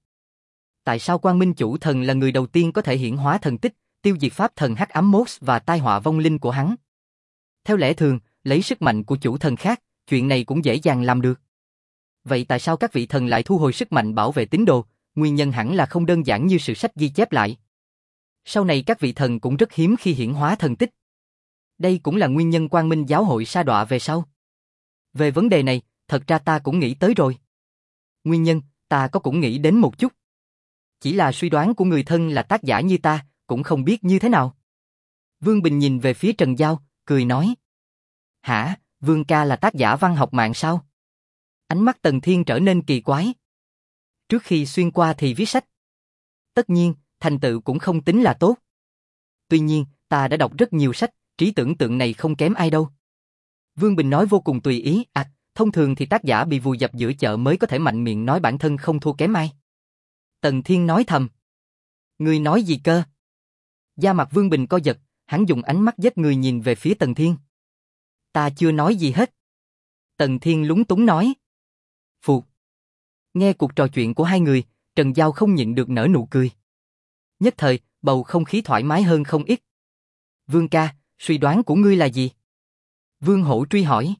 Tại sao Quang Minh Chủ Thần là người đầu tiên có thể hiển hóa thần tích, tiêu diệt pháp thần Hắc Ám Moss và tai họa vong linh của hắn? Theo lẽ thường, lấy sức mạnh của chủ thần khác, chuyện này cũng dễ dàng làm được. Vậy tại sao các vị thần lại thu hồi sức mạnh bảo vệ tín đồ? Nguyên nhân hẳn là không đơn giản như sử sách ghi chép lại. Sau này các vị thần cũng rất hiếm khi hiển hóa thần tích. Đây cũng là nguyên nhân Quang Minh Giáo hội sa đọa về sau. Về vấn đề này, thật ra ta cũng nghĩ tới rồi. Nguyên nhân, ta có cũng nghĩ đến một chút. Chỉ là suy đoán của người thân là tác giả như ta, cũng không biết như thế nào. Vương Bình nhìn về phía Trần Giao, cười nói. Hả, Vương ca là tác giả văn học mạng sao? Ánh mắt Tần Thiên trở nên kỳ quái. Trước khi xuyên qua thì viết sách. Tất nhiên, thành tựu cũng không tính là tốt. Tuy nhiên, ta đã đọc rất nhiều sách, trí tưởng tượng này không kém ai đâu. Vương Bình nói vô cùng tùy ý, à, thông thường thì tác giả bị vùi dập giữa chợ mới có thể mạnh miệng nói bản thân không thua kém ai. Tần Thiên nói thầm. Ngươi nói gì cơ? Da mặt Vương Bình co giật, hắn dùng ánh mắt giết người nhìn về phía Tần Thiên. Ta chưa nói gì hết. Tần Thiên lúng túng nói. Phụt. Nghe cuộc trò chuyện của hai người, Trần Giao không nhịn được nở nụ cười. Nhất thời, bầu không khí thoải mái hơn không ít. Vương ca, suy đoán của ngươi là gì? Vương Hổ truy hỏi.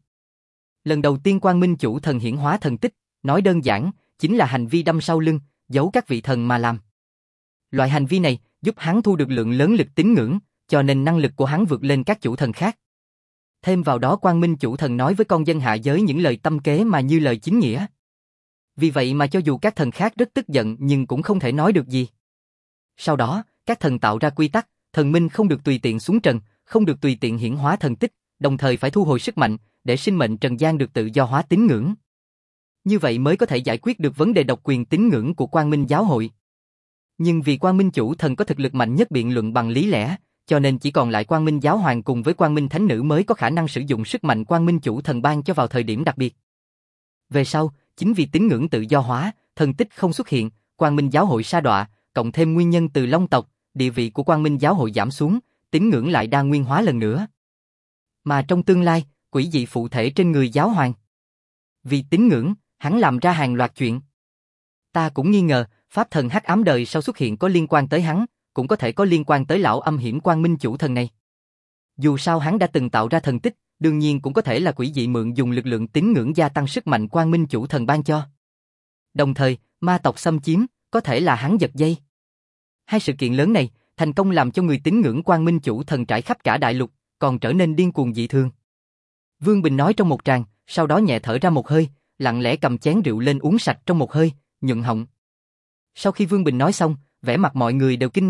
Lần đầu tiên Quang Minh Chủ Thần hiển hóa thần tích, nói đơn giản, chính là hành vi đâm sau lưng, giấu các vị thần mà làm. Loại hành vi này giúp hắn thu được lượng lớn lực tín ngưỡng, cho nên năng lực của hắn vượt lên các chủ thần khác. Thêm vào đó Quang Minh Chủ Thần nói với con dân hạ giới những lời tâm kế mà như lời chính nghĩa. Vì vậy mà cho dù các thần khác rất tức giận nhưng cũng không thể nói được gì. Sau đó, các thần tạo ra quy tắc, thần minh không được tùy tiện xuống trần, không được tùy tiện hiển hóa thần tích, đồng thời phải thu hồi sức mạnh, để sinh mệnh trần gian được tự do hóa tín ngưỡng. Như vậy mới có thể giải quyết được vấn đề độc quyền tín ngưỡng của Quang Minh Giáo hội. Nhưng vì Quang Minh Chủ Thần có thực lực mạnh nhất biện luận bằng lý lẽ, cho nên chỉ còn lại Quang Minh Giáo Hoàng cùng với Quang Minh Thánh Nữ mới có khả năng sử dụng sức mạnh Quang Minh Chủ Thần ban cho vào thời điểm đặc biệt. Về sau, chính vì tín ngưỡng tự do hóa, thần tích không xuất hiện, Quang Minh Giáo hội sa đọa, cộng thêm nguyên nhân từ Long tộc, địa vị của Quang Minh Giáo hội giảm xuống, tín ngưỡng lại đa nguyên hóa lần nữa. Mà trong tương lai, quỷ dị phụ thể trên người Giáo Hoàng. Vì tín ngưỡng, hắn làm ra hàng loạt chuyện. Ta cũng nghi ngờ, pháp thần Hắc Ám đời sau xuất hiện có liên quan tới hắn, cũng có thể có liên quan tới lão âm hiểm Quang Minh Chủ Thần này. Dù sao hắn đã từng tạo ra thần tích, đương nhiên cũng có thể là quỷ dị mượn dùng lực lượng tín ngưỡng gia tăng sức mạnh Quang Minh Chủ Thần ban cho. Đồng thời, ma tộc xâm chiếm, có thể là hắn giật dây. Hai sự kiện lớn này, thành công làm cho người tín ngưỡng Quang Minh Chủ Thần trải khắp cả đại lục, còn trở nên điên cuồng dị thường. Vương Bình nói trong một tràng, sau đó nhẹ thở ra một hơi, lặng lẽ cầm chén rượu lên uống sạch trong một hơi, nhuận họng. Sau khi Vương Bình nói xong, vẻ mặt mọi người đều kinh ngạc,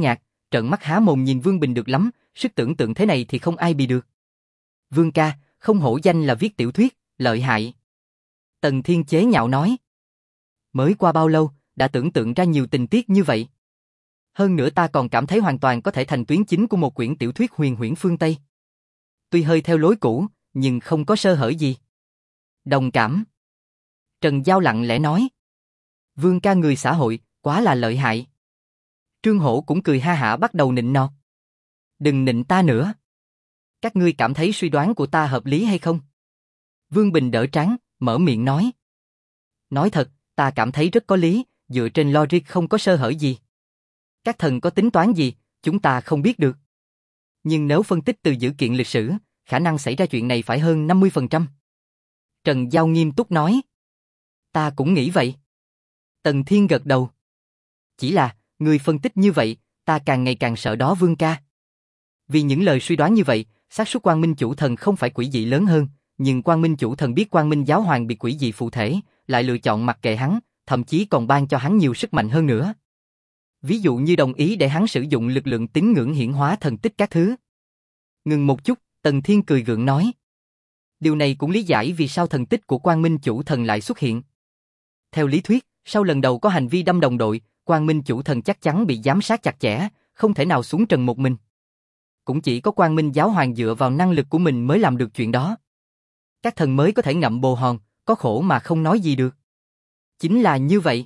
trợn mắt há mồm nhìn Vương Bình được lắm, sức tưởng tượng thế này thì không ai bị được. Vương ca, không hổ danh là viết tiểu thuyết, lợi hại. Tần Thiên chế nhạo nói. Mới qua bao lâu, đã tưởng tượng ra nhiều tình tiết như vậy. Hơn nữa ta còn cảm thấy hoàn toàn có thể thành tuyến chính của một quyển tiểu thuyết huyền huyễn phương Tây. Tuy hơi theo lối cũ, nhưng không có sơ hở gì. Đồng cảm. Trần Giao lặng lẽ nói. Vương ca người xã hội, quá là lợi hại. Trương Hổ cũng cười ha hả bắt đầu nịnh nọt. Đừng nịnh ta nữa. Các ngươi cảm thấy suy đoán của ta hợp lý hay không? Vương Bình đỡ trán, mở miệng nói. Nói thật, ta cảm thấy rất có lý, dựa trên logic không có sơ hở gì. Các thần có tính toán gì, chúng ta không biết được. Nhưng nếu phân tích từ dữ kiện lịch sử, khả năng xảy ra chuyện này phải hơn năm mươi phần trăm. Trần Giao nghiêm túc nói. Ta cũng nghĩ vậy. Tần Thiên gật đầu. Chỉ là, người phân tích như vậy, ta càng ngày càng sợ đó Vương ca. Vì những lời suy đoán như vậy, xác suất Quang Minh Chủ Thần không phải quỷ dị lớn hơn, nhưng Quang Minh Chủ Thần biết Quang Minh Giáo Hoàng bị quỷ dị phụ thể, lại lựa chọn mặc kệ hắn, thậm chí còn ban cho hắn nhiều sức mạnh hơn nữa. Ví dụ như đồng ý để hắn sử dụng lực lượng tín ngưỡng hiển hóa thần tích các thứ. Ngừng một chút, Tần Thiên cười gượng nói. Điều này cũng lý giải vì sao thần tích của Quang Minh Chủ Thần lại xuất hiện. Theo lý thuyết, sau lần đầu có hành vi đâm đồng đội, Quang Minh Chủ Thần chắc chắn bị giám sát chặt chẽ, không thể nào xuống trần một mình. Cũng chỉ có Quang Minh Giáo Hoàng dựa vào năng lực của mình mới làm được chuyện đó. Các thần mới có thể ngậm bồ hòn, có khổ mà không nói gì được. Chính là như vậy.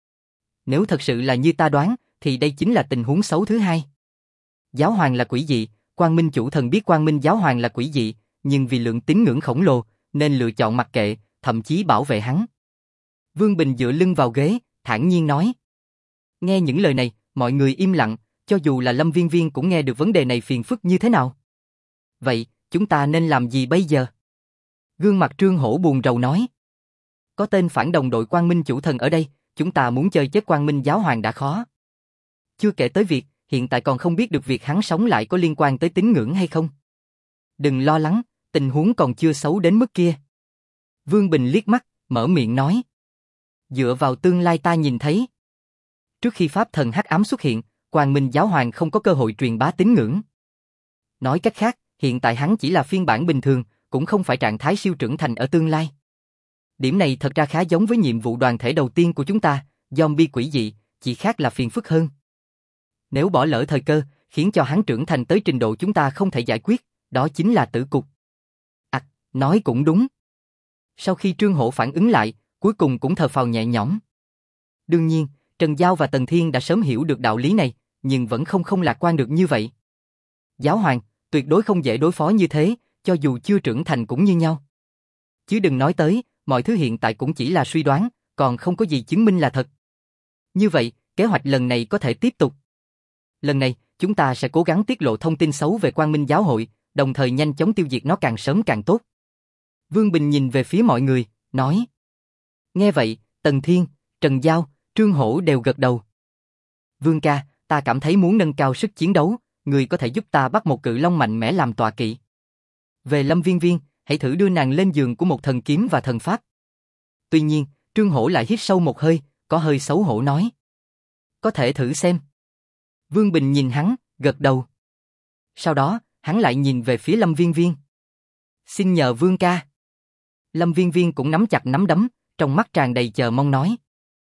Nếu thật sự là như ta đoán, thì đây chính là tình huống xấu thứ hai. Giáo Hoàng là quỷ dị, Quang Minh Chủ Thần biết Quang Minh Giáo Hoàng là quỷ dị, nhưng vì lượng tín ngưỡng khổng lồ, nên lựa chọn mặc kệ, thậm chí bảo vệ hắn. Vương Bình dựa lưng vào ghế, thản nhiên nói. Nghe những lời này, mọi người im lặng, cho dù là Lâm Viên Viên cũng nghe được vấn đề này phiền phức như thế nào. Vậy, chúng ta nên làm gì bây giờ? Gương mặt Trương Hổ buồn rầu nói. Có tên phản đồng đội Quang Minh Chủ Thần ở đây, chúng ta muốn chơi chết Quang Minh Giáo Hoàng đã khó. Chưa kể tới việc, hiện tại còn không biết được việc hắn sống lại có liên quan tới tín ngưỡng hay không. Đừng lo lắng, tình huống còn chưa xấu đến mức kia. Vương Bình liếc mắt, mở miệng nói. Dựa vào tương lai ta nhìn thấy. Trước khi Pháp thần hắc ám xuất hiện, Quang Minh Giáo Hoàng không có cơ hội truyền bá tín ngưỡng. Nói cách khác, hiện tại hắn chỉ là phiên bản bình thường, cũng không phải trạng thái siêu trưởng thành ở tương lai. Điểm này thật ra khá giống với nhiệm vụ đoàn thể đầu tiên của chúng ta, zombie quỷ dị, chỉ khác là phiền phức hơn. Nếu bỏ lỡ thời cơ, khiến cho hắn trưởng thành tới trình độ chúng ta không thể giải quyết, đó chính là tử cục. À, nói cũng đúng. Sau khi Trương Hổ phản ứng lại, cuối cùng cũng thở phào nhẹ nhõm. Đương nhiên, Trần Giao và Tần Thiên đã sớm hiểu được đạo lý này, nhưng vẫn không không lạc quan được như vậy. Giáo Hoàng, tuyệt đối không dễ đối phó như thế, cho dù chưa trưởng thành cũng như nhau. Chứ đừng nói tới, mọi thứ hiện tại cũng chỉ là suy đoán, còn không có gì chứng minh là thật. Như vậy, kế hoạch lần này có thể tiếp tục. Lần này, chúng ta sẽ cố gắng tiết lộ thông tin xấu về Quang Minh Giáo hội, đồng thời nhanh chóng tiêu diệt nó càng sớm càng tốt. Vương Bình nhìn về phía mọi người, nói. Nghe vậy, Tần Thiên, Trần Giao, Trương Hổ đều gật đầu. Vương ca, ta cảm thấy muốn nâng cao sức chiến đấu, người có thể giúp ta bắt một cự long mạnh mẽ làm tọa kỵ. Về Lâm Viên Viên, hãy thử đưa nàng lên giường của một thần kiếm và thần pháp. Tuy nhiên, Trương Hổ lại hít sâu một hơi, có hơi xấu hổ nói. Có thể thử xem. Vương Bình nhìn hắn, gật đầu. Sau đó, hắn lại nhìn về phía Lâm Viên Viên. Xin nhờ Vương ca. Lâm Viên Viên cũng nắm chặt nắm đấm, trong mắt tràn đầy chờ mong nói.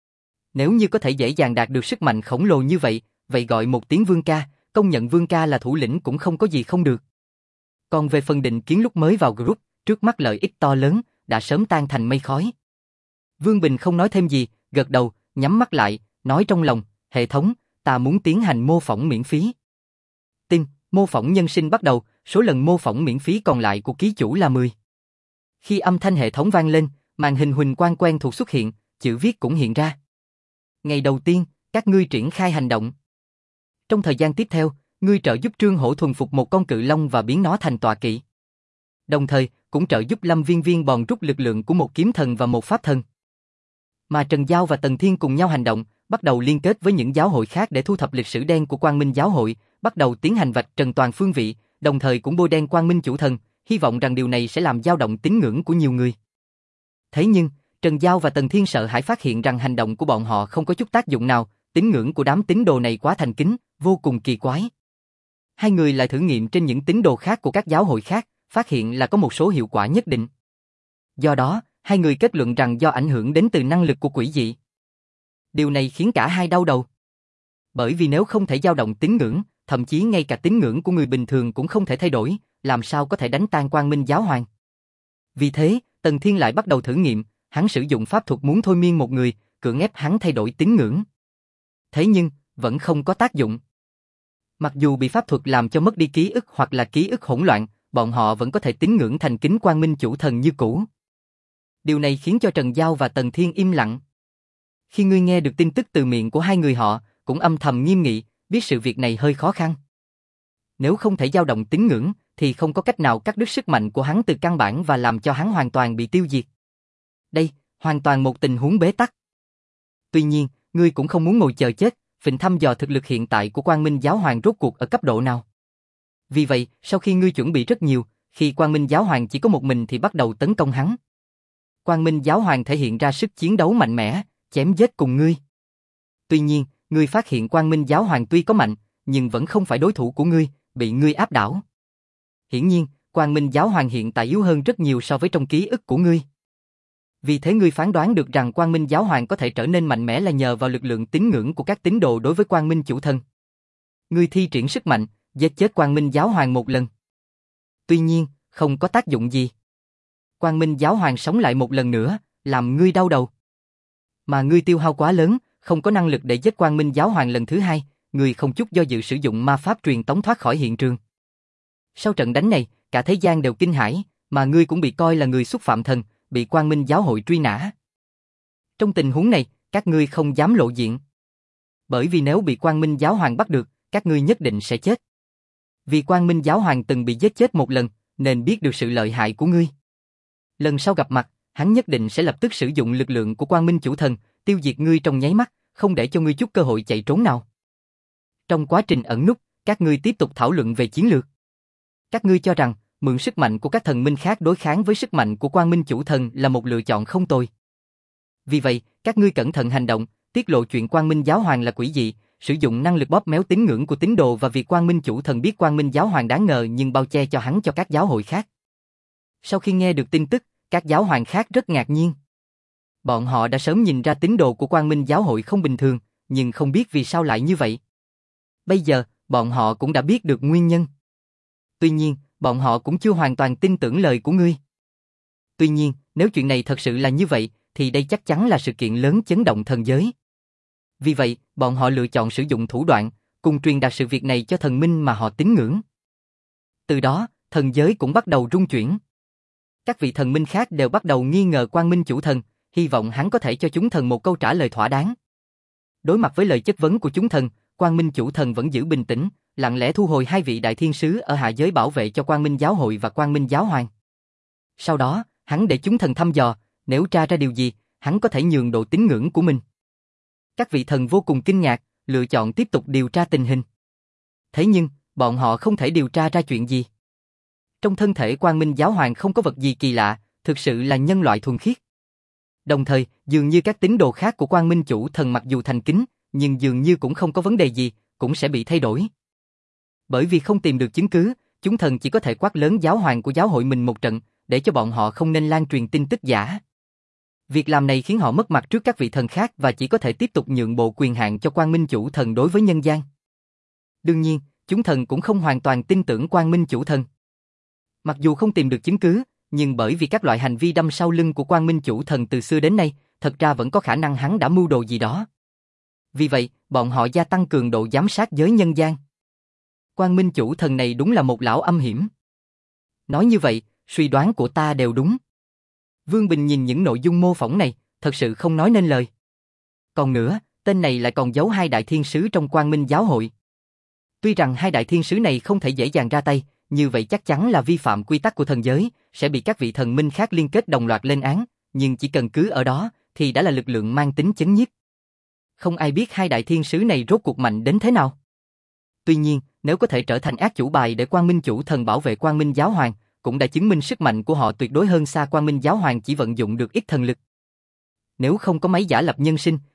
Nếu như có thể dễ dàng đạt được sức mạnh khổng lồ như vậy, vậy gọi một tiếng Vương ca, công nhận Vương ca là thủ lĩnh cũng không có gì không được. Còn về phần định kiến lúc mới vào group, trước mắt lợi ích to lớn, đã sớm tan thành mây khói. Vương Bình không nói thêm gì, gật đầu, nhắm mắt lại, nói trong lòng, hệ thống, ta muốn tiến hành mô phỏng miễn phí. Tin, mô phỏng nhân sinh bắt đầu, số lần mô phỏng miễn phí còn lại của ký chủ là mười. Khi âm thanh hệ thống vang lên, màn hình huỳnh quang quen thuộc xuất hiện, chữ viết cũng hiện ra. Ngày đầu tiên, các ngươi triển khai hành động. Trong thời gian tiếp theo, ngươi trợ giúp Trương Hổ thuần phục một con cự long và biến nó thành tọa kỵ. Đồng thời, cũng trợ giúp Lâm Viên Viên bòn rút lực lượng của một kiếm thần và một pháp thần. Mà Trần Giao và Tần Thiên cùng nhau hành động, bắt đầu liên kết với những giáo hội khác để thu thập lịch sử đen của Quang Minh Giáo hội, bắt đầu tiến hành vạch trần toàn phương vị, đồng thời cũng bôi đen Quang Minh Chủ Thần, hy vọng rằng điều này sẽ làm dao động tín ngưỡng của nhiều người. Thế nhưng, Trần Giao và Tần Thiên sợ hãi phát hiện rằng hành động của bọn họ không có chút tác dụng nào, tín ngưỡng của đám tín đồ này quá thành kính, vô cùng kỳ quái. Hai người lại thử nghiệm trên những tín đồ khác của các giáo hội khác, phát hiện là có một số hiệu quả nhất định. Do đó, hai người kết luận rằng do ảnh hưởng đến từ năng lực của quỷ dị. Điều này khiến cả hai đau đầu. Bởi vì nếu không thể dao động tín ngưỡng, thậm chí ngay cả tín ngưỡng của người bình thường cũng không thể thay đổi, làm sao có thể đánh tan Quang Minh Giáo Hoàng. Vì thế, Tần Thiên lại bắt đầu thử nghiệm, hắn sử dụng pháp thuật muốn thôi miên một người, cưỡng ép hắn thay đổi tín ngưỡng. Thế nhưng, vẫn không có tác dụng. Mặc dù bị pháp thuật làm cho mất đi ký ức hoặc là ký ức hỗn loạn, bọn họ vẫn có thể tín ngưỡng thành kính Quang Minh Chủ Thần như cũ. Điều này khiến cho Trần Giao và Tần Thiên im lặng. Khi ngươi nghe được tin tức từ miệng của hai người họ, cũng âm thầm nghiêm nghị, biết sự việc này hơi khó khăn. Nếu không thể dao động tín ngưỡng, thì không có cách nào cắt đứt sức mạnh của hắn từ căn bản và làm cho hắn hoàn toàn bị tiêu diệt. Đây, hoàn toàn một tình huống bế tắc. Tuy nhiên, ngươi cũng không muốn ngồi chờ chết, phình thăm dò thực lực hiện tại của Quang Minh Giáo Hoàng rốt cuộc ở cấp độ nào. Vì vậy, sau khi ngươi chuẩn bị rất nhiều, khi Quang Minh Giáo Hoàng chỉ có một mình thì bắt đầu tấn công hắn. Quang Minh Giáo Hoàng thể hiện ra sức chiến đấu mạnh mẽ, chém giết cùng ngươi. Tuy nhiên, ngươi phát hiện Quang Minh Giáo Hoàng tuy có mạnh, nhưng vẫn không phải đối thủ của ngươi, bị ngươi áp đảo. Hiển nhiên, Quang Minh Giáo Hoàng hiện tại yếu hơn rất nhiều so với trong ký ức của ngươi. Vì thế ngươi phán đoán được rằng Quang Minh Giáo Hoàng có thể trở nên mạnh mẽ là nhờ vào lực lượng tín ngưỡng của các tín đồ đối với Quang Minh Chủ Thần. Ngươi thi triển sức mạnh, giết chết Quang Minh Giáo Hoàng một lần. Tuy nhiên, không có tác dụng gì. Quang Minh Giáo Hoàng sống lại một lần nữa, làm ngươi đau đầu. Mà ngươi tiêu hao quá lớn, không có năng lực để giết Quang Minh Giáo Hoàng lần thứ hai, ngươi không chút do dự sử dụng ma pháp truyền tống thoát khỏi hiện trường. Sau trận đánh này, cả thế gian đều kinh hãi, mà ngươi cũng bị coi là người xúc phạm thần, bị Quang Minh Giáo hội truy nã. Trong tình huống này, các ngươi không dám lộ diện. Bởi vì nếu bị Quang Minh Giáo Hoàng bắt được, các ngươi nhất định sẽ chết. Vì Quang Minh Giáo Hoàng từng bị giết chết một lần, nên biết được sự lợi hại của ngươi. Lần sau gặp mặt, hắn nhất định sẽ lập tức sử dụng lực lượng của Quang Minh Chủ Thần, tiêu diệt ngươi trong nháy mắt, không để cho ngươi chút cơ hội chạy trốn nào. Trong quá trình ẩn núp, các ngươi tiếp tục thảo luận về chiến lược. Các ngươi cho rằng, mượn sức mạnh của các thần minh khác đối kháng với sức mạnh của Quang Minh Chủ Thần là một lựa chọn không tồi. Vì vậy, các ngươi cẩn thận hành động, tiết lộ chuyện Quang Minh Giáo Hoàng là quỷ dị, sử dụng năng lực bóp méo tín ngưỡng của tín đồ và việc Quang Minh Chủ Thần biết Quang Minh Giáo Hoàng đáng ngờ nhưng bao che cho hắn cho các giáo hội khác. Sau khi nghe được tin tức, các giáo hoàng khác rất ngạc nhiên. Bọn họ đã sớm nhìn ra tín đồ của Quang Minh Giáo hội không bình thường, nhưng không biết vì sao lại như vậy. Bây giờ, bọn họ cũng đã biết được nguyên nhân. Tuy nhiên, bọn họ cũng chưa hoàn toàn tin tưởng lời của ngươi. Tuy nhiên, nếu chuyện này thật sự là như vậy, thì đây chắc chắn là sự kiện lớn chấn động thần giới. Vì vậy, bọn họ lựa chọn sử dụng thủ đoạn, cùng truyền đạt sự việc này cho thần minh mà họ tín ngưỡng. Từ đó, thần giới cũng bắt đầu rung chuyển. Các vị thần minh khác đều bắt đầu nghi ngờ Quang Minh Chủ Thần, hy vọng hắn có thể cho chúng thần một câu trả lời thỏa đáng. Đối mặt với lời chất vấn của chúng thần, Quang Minh Chủ Thần vẫn giữ bình tĩnh, lặng lẽ thu hồi hai vị đại thiên sứ ở hạ giới bảo vệ cho Quang Minh Giáo hội và Quang Minh Giáo Hoàng. Sau đó, hắn để chúng thần thăm dò, nếu tra ra điều gì, hắn có thể nhường độ tín ngưỡng của mình. Các vị thần vô cùng kinh ngạc, lựa chọn tiếp tục điều tra tình hình. Thế nhưng, bọn họ không thể điều tra ra chuyện gì. Trong thân thể Quang Minh Giáo Hoàng không có vật gì kỳ lạ, thực sự là nhân loại thuần khiết. Đồng thời, dường như các tín đồ khác của Quang Minh Chủ Thần mặc dù thành kính, nhưng dường như cũng không có vấn đề gì, cũng sẽ bị thay đổi. Bởi vì không tìm được chứng cứ, chúng thần chỉ có thể quát lớn giáo hoàng của giáo hội mình một trận, để cho bọn họ không nên lan truyền tin tức giả. Việc làm này khiến họ mất mặt trước các vị thần khác và chỉ có thể tiếp tục nhượng bộ quyền hạn cho Quang Minh Chủ Thần đối với nhân gian. Đương nhiên, chúng thần cũng không hoàn toàn tin tưởng Quang Minh Chủ Thần. Mặc dù không tìm được chứng cứ, nhưng bởi vì các loại hành vi đâm sau lưng của Quang Minh Chủ Thần từ xưa đến nay, thật ra vẫn có khả năng hắn đã mưu đồ gì đó. Vì vậy, bọn họ gia tăng cường độ giám sát giới nhân gian. Quang Minh Chủ Thần này đúng là một lão âm hiểm. Nói như vậy, suy đoán của ta đều đúng. Vương Bình nhìn những nội dung mô phỏng này, thật sự không nói nên lời. Còn nữa, tên này lại còn giấu hai đại thiên sứ trong Quang Minh Giáo hội. Tuy rằng hai đại thiên sứ này không thể dễ dàng ra tay, như vậy chắc chắn là vi phạm quy tắc của thần giới, sẽ bị các vị thần minh khác liên kết đồng loạt lên án, nhưng chỉ cần cứ ở đó, thì đã là lực lượng mang tính chấn nhiếp. Không ai biết hai đại thiên sứ này rốt cuộc mạnh đến thế nào. Tuy nhiên, nếu có thể trở thành ác chủ bài để Quang Minh Chủ Thần bảo vệ Quang Minh Giáo Hoàng, cũng đã chứng minh sức mạnh của họ tuyệt đối hơn xa Quang Minh Giáo Hoàng chỉ vận dụng được ít thần lực. Nếu không có máy giả lập nhân sinh,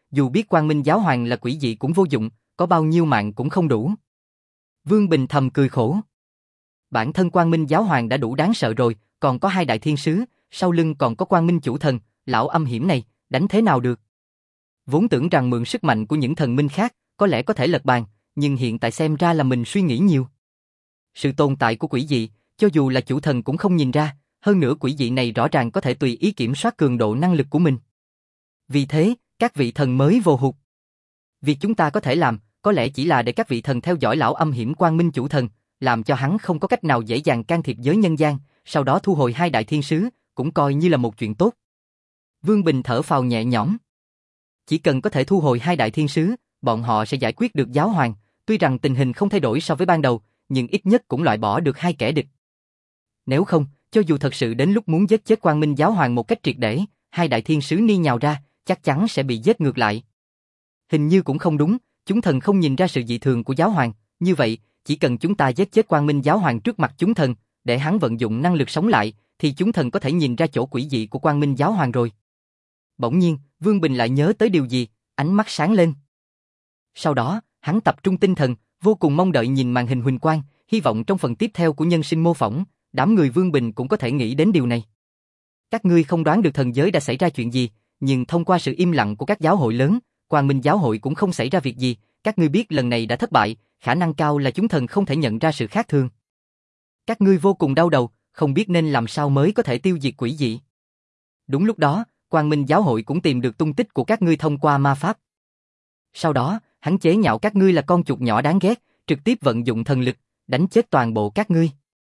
dù biết Quang Minh Giáo Hoàng là quỷ dị cũng vô dụng, có bao nhiêu mạng cũng không đủ. Vương Bình thầm cười khổ. Bản thân Quang Minh Giáo Hoàng đã đủ đáng sợ rồi, còn có hai đại thiên sứ, sau lưng còn có Quang Minh Chủ Thần, lão âm hiểm này, đánh thế nào được? Vốn tưởng rằng mượn sức mạnh của những thần minh khác, có lẽ có thể lật bàn, nhưng hiện tại xem ra là mình suy nghĩ nhiều. Sự tồn tại của quỷ dị, cho dù là chủ thần cũng không nhìn ra, hơn nữa quỷ dị này rõ ràng có thể tùy ý kiểm soát cường độ năng lực của mình. Vì thế, các vị thần mới vô hụt. Việc chúng ta có thể làm, có lẽ chỉ là để các vị thần theo dõi lão âm hiểm Quang Minh Chủ Thần, làm cho hắn không có cách nào dễ dàng can thiệp giới nhân gian, sau đó thu hồi hai đại thiên sứ, cũng coi như là một chuyện tốt. Vương Bình thở phào nhẹ nhõm. Chỉ cần có thể thu hồi hai đại thiên sứ, bọn họ sẽ giải quyết được giáo hoàng, tuy rằng tình hình không thay đổi so với ban đầu, nhưng ít nhất cũng loại bỏ được hai kẻ địch. Nếu không, cho dù thật sự đến lúc muốn giết chết Quang Minh Giáo Hoàng một cách triệt để, hai đại thiên sứ ni nhào ra, chắc chắn sẽ bị giết ngược lại. Hình như cũng không đúng, chúng thần không nhìn ra sự dị thường của giáo hoàng, như vậy, chỉ cần chúng ta giết chết Quang Minh Giáo Hoàng trước mặt chúng thần, để hắn vận dụng năng lực sống lại, thì chúng thần có thể nhìn ra chỗ quỷ dị của Quang Minh Giáo Hoàng rồi. Bỗng nhiên, Vương Bình lại nhớ tới điều gì, ánh mắt sáng lên. Sau đó, hắn tập trung tinh thần, vô cùng mong đợi nhìn màn hình huỳnh quang, hy vọng trong phần tiếp theo của nhân sinh mô phỏng, đám người Vương Bình cũng có thể nghĩ đến điều này. Các ngươi không đoán được thần giới đã xảy ra chuyện gì, nhưng thông qua sự im lặng của các giáo hội lớn, Quang Minh Giáo hội cũng không xảy ra việc gì, các ngươi biết lần này đã thất bại, khả năng cao là chúng thần không thể nhận ra sự khác thường. Các ngươi vô cùng đau đầu, không biết nên làm sao mới có thể tiêu diệt quỷ dị. Đúng lúc đó, Quang Minh Giáo hội cũng tìm được tung tích của các ngươi thông qua ma pháp. Sau đó, hắn chế nhạo các ngươi là con chuột nhỏ đáng ghét, trực tiếp vận dụng thần lực, đánh chết toàn bộ các ngươi.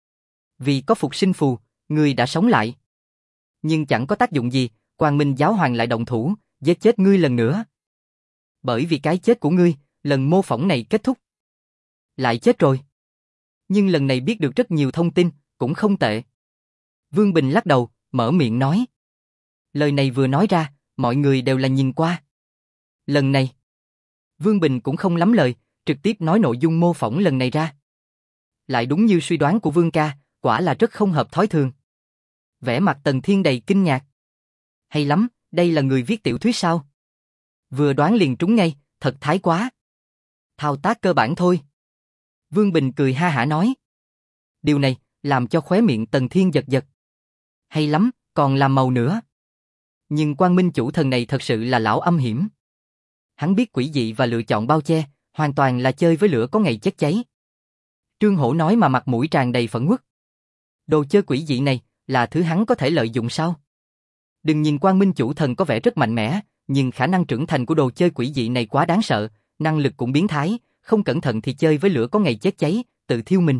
Vì có phục sinh phù, ngươi đã sống lại. Nhưng chẳng có tác dụng gì, Quang Minh Giáo Hoàng lại động thủ, giết chết ngươi lần nữa. Bởi vì cái chết của ngươi, lần mô phỏng này kết thúc. Lại chết rồi. Nhưng lần này biết được rất nhiều thông tin, cũng không tệ. Vương Bình lắc đầu, mở miệng nói. Lời này vừa nói ra, mọi người đều là nhìn qua. Lần này, Vương Bình cũng không lắm lời, trực tiếp nói nội dung mô phỏng lần này ra. Lại đúng như suy đoán của Vương ca, quả là rất không hợp thói thường. Vẻ mặt Tần Thiên đầy kinh ngạc. Hay lắm, đây là người viết tiểu thuyết sao? Vừa đoán liền trúng ngay, thật thái quá. Thao tác cơ bản thôi. Vương Bình cười ha hả nói. Điều này, làm cho khóe miệng Tần Thiên giật giật. Hay lắm, còn làm màu nữa. Nhưng Quang Minh Chủ Thần này thật sự là lão âm hiểm. Hắn biết quỷ dị và lựa chọn bao che, hoàn toàn là chơi với lửa có ngày chết cháy. Trương Hổ nói mà mặt mũi tràn đầy phẫn uất. Đồ chơi quỷ dị này, là thứ hắn có thể lợi dụng sao? Đừng nhìn Quang Minh Chủ Thần có vẻ rất mạnh mẽ, nhưng khả năng trưởng thành của đồ chơi quỷ dị này quá đáng sợ, năng lực cũng biến thái, không cẩn thận thì chơi với lửa có ngày chết cháy, tự thiêu mình.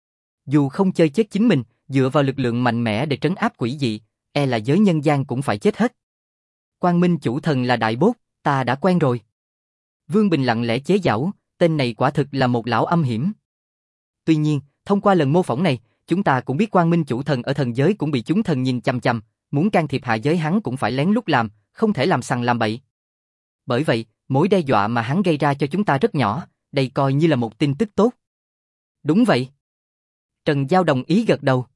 Dù không chơi chết chính mình, dựa vào lực lượng mạnh mẽ để trấn áp quỷ dị, e là giới nhân gian cũng phải chết hết. Quang Minh Chủ Thần là đại bốt, ta đã quen rồi. Vương Bình lặng lẽ chế giễu, tên này quả thực là một lão âm hiểm. Tuy nhiên, thông qua lần mô phỏng này, chúng ta cũng biết Quang Minh Chủ Thần ở thần giới cũng bị chúng thần nhìn chằm chằm, muốn can thiệp hạ giới hắn cũng phải lén lút làm, không thể làm sằng làm bậy. Bởi vậy, mối đe dọa mà hắn gây ra cho chúng ta rất nhỏ, đây coi như là một tin tức tốt. Đúng vậy. Trần Giao đồng ý gật đầu.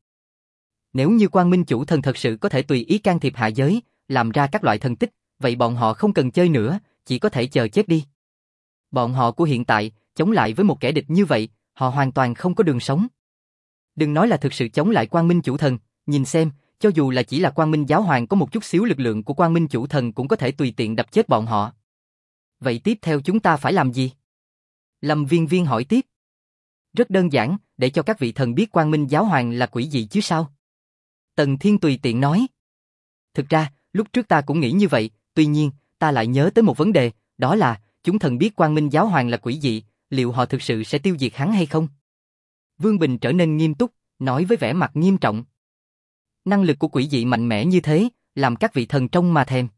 Nếu như Quang Minh Chủ Thần thật sự có thể tùy ý can thiệp hạ giới, làm ra các loại thần tích, vậy bọn họ không cần chơi nữa, chỉ có thể chờ chết đi. Bọn họ của hiện tại, chống lại với một kẻ địch như vậy, họ hoàn toàn không có đường sống. Đừng nói là thực sự chống lại Quang Minh Chủ Thần, nhìn xem, cho dù là chỉ là Quang Minh Giáo Hoàng có một chút xíu lực lượng của Quang Minh Chủ Thần cũng có thể tùy tiện đập chết bọn họ. Vậy tiếp theo chúng ta phải làm gì? Lâm Viên Viên hỏi tiếp. Rất đơn giản, để cho các vị thần biết Quang Minh Giáo Hoàng là quỷ dị chứ sao? Tần Thiên tùy tiện nói. Thực ra, lúc trước ta cũng nghĩ như vậy, tuy nhiên, ta lại nhớ tới một vấn đề, đó là, chúng thần biết Quang Minh Giáo Hoàng là quỷ dị, liệu họ thực sự sẽ tiêu diệt hắn hay không? Vương Bình trở nên nghiêm túc, nói với vẻ mặt nghiêm trọng. Năng lực của quỷ dị mạnh mẽ như thế, làm các vị thần trông mà thèm.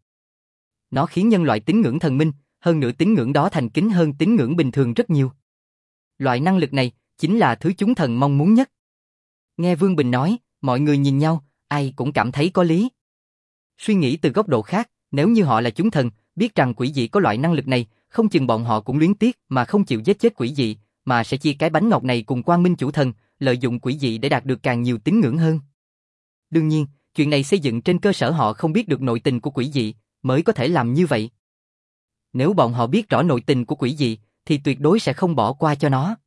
Nó khiến nhân loại tín ngưỡng thần minh, hơn nữa tín ngưỡng đó thành kính hơn tín ngưỡng bình thường rất nhiều. Loại năng lực này, chính là thứ chúng thần mong muốn nhất. Nghe Vương Bình nói, mọi người nhìn nhau, ai cũng cảm thấy có lý. Suy nghĩ từ góc độ khác, nếu như họ là chúng thần, biết rằng quỷ dị có loại năng lực này, không chừng bọn họ cũng luyến tiếc mà không chịu giết chết quỷ dị, mà sẽ chia cái bánh ngọt này cùng Quang Minh Chủ Thần, lợi dụng quỷ dị để đạt được càng nhiều tín ngưỡng hơn. Đương nhiên, chuyện này xây dựng trên cơ sở họ không biết được nội tình của quỷ dị, mới có thể làm như vậy. Nếu bọn họ biết rõ nội tình của quỷ dị, thì tuyệt đối sẽ không bỏ qua cho nó.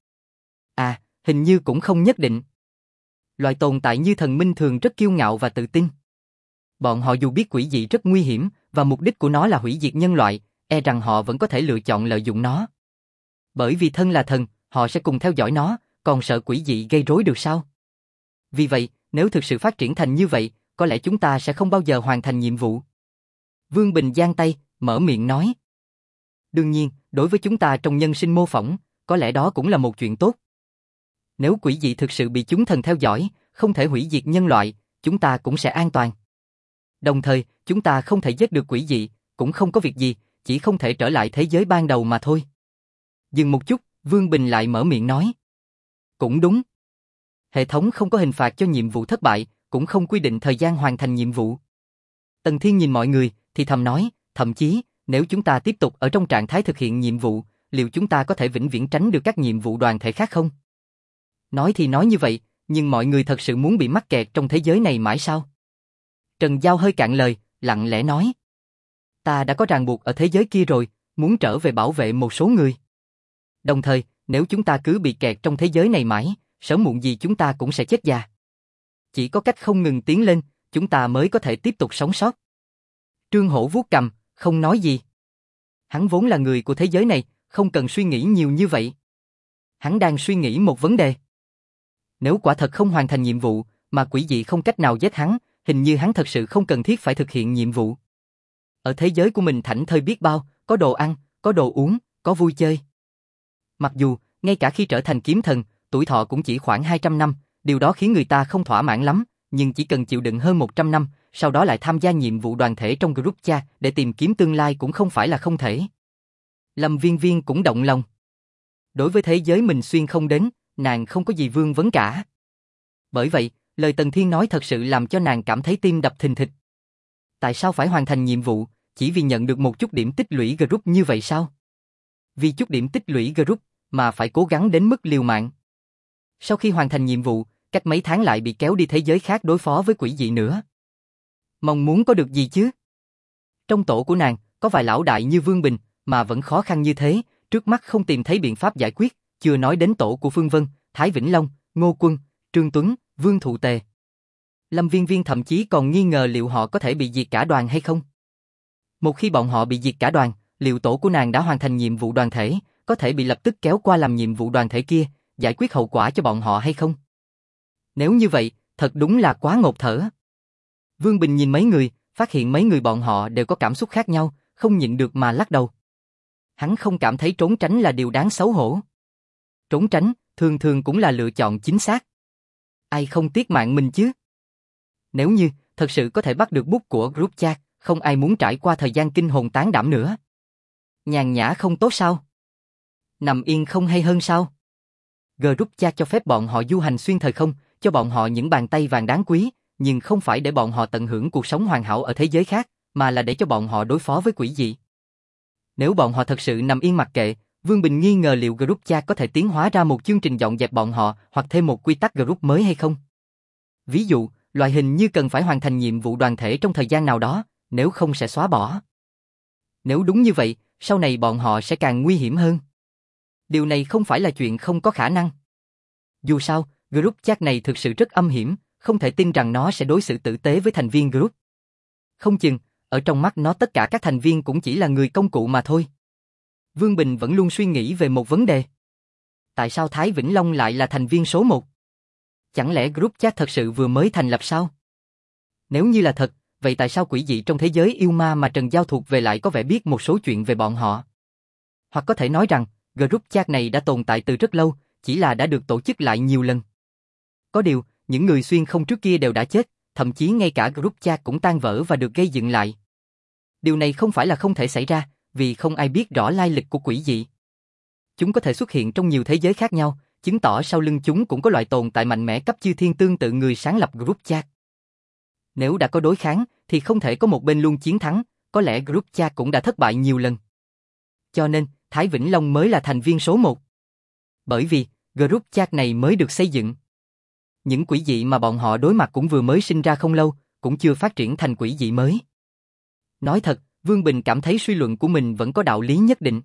À, hình như cũng không nhất định. Loại tồn tại như thần minh thường rất kiêu ngạo và tự tin. Bọn họ dù biết quỷ dị rất nguy hiểm, và mục đích của nó là hủy diệt nhân loại, e rằng họ vẫn có thể lựa chọn lợi dụng nó. Bởi vì thân là thần, họ sẽ cùng theo dõi nó, còn sợ quỷ dị gây rối được sao? Vì vậy, nếu thực sự phát triển thành như vậy, có lẽ chúng ta sẽ không bao giờ hoàn thành nhiệm vụ. Vương Bình giang tay, mở miệng nói. Đương nhiên, đối với chúng ta trong nhân sinh mô phỏng, có lẽ đó cũng là một chuyện tốt. Nếu quỷ dị thực sự bị chúng thần theo dõi, không thể hủy diệt nhân loại, chúng ta cũng sẽ an toàn. Đồng thời, chúng ta không thể giết được quỷ dị, cũng không có việc gì, chỉ không thể trở lại thế giới ban đầu mà thôi. Dừng một chút, Vương Bình lại mở miệng nói. Cũng đúng. Hệ thống không có hình phạt cho nhiệm vụ thất bại, cũng không quy định thời gian hoàn thành nhiệm vụ. Tần Thiên nhìn mọi người, thì thầm nói, thậm chí, nếu chúng ta tiếp tục ở trong trạng thái thực hiện nhiệm vụ, liệu chúng ta có thể vĩnh viễn tránh được các nhiệm vụ đoàn thể khác không? Nói thì nói như vậy, nhưng mọi người thật sự muốn bị mắc kẹt trong thế giới này mãi sao? Trần Giao hơi cạn lời, lặng lẽ nói. Ta đã có ràng buộc ở thế giới kia rồi, muốn trở về bảo vệ một số người. Đồng thời, nếu chúng ta cứ bị kẹt trong thế giới này mãi, sớm muộn gì chúng ta cũng sẽ chết già. Chỉ có cách không ngừng tiến lên, chúng ta mới có thể tiếp tục sống sót. Trương Hổ vuốt cằm, không nói gì. Hắn vốn là người của thế giới này, không cần suy nghĩ nhiều như vậy. Hắn đang suy nghĩ một vấn đề. Nếu quả thật không hoàn thành nhiệm vụ, mà quỷ dị không cách nào giết hắn, hình như hắn thật sự không cần thiết phải thực hiện nhiệm vụ. Ở thế giới của mình thảnh thơi biết bao, có đồ ăn, có đồ uống, có vui chơi. Mặc dù, ngay cả khi trở thành kiếm thần, tuổi thọ cũng chỉ khoảng hai trăm năm, điều đó khiến người ta không thỏa mãn lắm, nhưng chỉ cần chịu đựng hơn một trăm năm, sau đó lại tham gia nhiệm vụ đoàn thể trong group chat để tìm kiếm tương lai cũng không phải là không thể. Lâm Viên Viên cũng động lòng. Đối với thế giới mình xuyên không đến, nàng không có gì vương vấn cả. Bởi vậy, lời Tần Thiên nói thật sự làm cho nàng cảm thấy tim đập thình thịch. Tại sao phải hoàn thành nhiệm vụ, chỉ vì nhận được một chút điểm tích lũy group như vậy sao? Vì chút điểm tích lũy group mà phải cố gắng đến mức liều mạng. Sau khi hoàn thành nhiệm vụ, cách mấy tháng lại bị kéo đi thế giới khác đối phó với quỷ dị nữa. Mong muốn có được gì chứ? Trong tổ của nàng, có vài lão đại như Vương Bình, mà vẫn khó khăn như thế, trước mắt không tìm thấy biện pháp giải quyết, chưa nói đến tổ của Phương Vân, Thái Vĩnh Long, Ngô Quân, Trương Tuấn, Vương Thụ Tề. Lâm Viên Viên thậm chí còn nghi ngờ liệu họ có thể bị diệt cả đoàn hay không. Một khi bọn họ bị diệt cả đoàn, liệu tổ của nàng đã hoàn thành nhiệm vụ đoàn thể, có thể bị lập tức kéo qua làm nhiệm vụ đoàn thể kia, giải quyết hậu quả cho bọn họ hay không? Nếu như vậy, thật đúng là quá ngột thở. Vương Bình nhìn mấy người, phát hiện mấy người bọn họ đều có cảm xúc khác nhau, không nhịn được mà lắc đầu. Hắn không cảm thấy trốn tránh là điều đáng xấu hổ. Trốn tránh, thường thường cũng là lựa chọn chính xác. Ai không tiếc mạng mình chứ? Nếu như, thật sự có thể bắt được bút của group chat, không ai muốn trải qua thời gian kinh hồn tán đảm nữa. Nhàn nhã không tốt sao? Nằm yên không hay hơn sao? Group chat cho phép bọn họ du hành xuyên thời không, cho bọn họ những bàn tay vàng đáng quý, nhưng không phải để bọn họ tận hưởng cuộc sống hoàn hảo ở thế giới khác, mà là để cho bọn họ đối phó với quỷ dị. Nếu bọn họ thật sự nằm yên mặc kệ, Vương Bình nghi ngờ liệu group chat có thể tiến hóa ra một chương trình dọn dẹp bọn họ hoặc thêm một quy tắc group mới hay không. Ví dụ, loại hình như cần phải hoàn thành nhiệm vụ đoàn thể trong thời gian nào đó, nếu không sẽ xóa bỏ. Nếu đúng như vậy, sau này bọn họ sẽ càng nguy hiểm hơn. Điều này không phải là chuyện không có khả năng. Dù sao, group chat này thực sự rất âm hiểm, không thể tin rằng nó sẽ đối xử tử tế với thành viên group. Không chừng, ở trong mắt nó tất cả các thành viên cũng chỉ là người công cụ mà thôi. Vương Bình vẫn luôn suy nghĩ về một vấn đề. Tại sao Thái Vĩnh Long lại là thành viên số một? Chẳng lẽ group chat thật sự vừa mới thành lập sao? Nếu như là thật, vậy tại sao quỷ dị trong thế giới yêu ma mà Trần Giao thuộc về lại có vẻ biết một số chuyện về bọn họ? Hoặc có thể nói rằng, group chat này đã tồn tại từ rất lâu, chỉ là đã được tổ chức lại nhiều lần. Có điều, những người xuyên không trước kia đều đã chết, thậm chí ngay cả group chat cũng tan vỡ và được gây dựng lại. Điều này không phải là không thể xảy ra, vì không ai biết rõ lai lịch của quỷ dị. Chúng có thể xuất hiện trong nhiều thế giới khác nhau, chứng tỏ sau lưng chúng cũng có loại tồn tại mạnh mẽ cấp chư thiên tương tự người sáng lập group chat. Nếu đã có đối kháng, thì không thể có một bên luôn chiến thắng, có lẽ group chat cũng đã thất bại nhiều lần. Cho nên, Thái Vĩnh Long mới là thành viên số một. Bởi vì, group chat này mới được xây dựng. Những quỷ dị mà bọn họ đối mặt cũng vừa mới sinh ra không lâu, cũng chưa phát triển thành quỷ dị mới. Nói thật, Vương Bình cảm thấy suy luận của mình vẫn có đạo lý nhất định.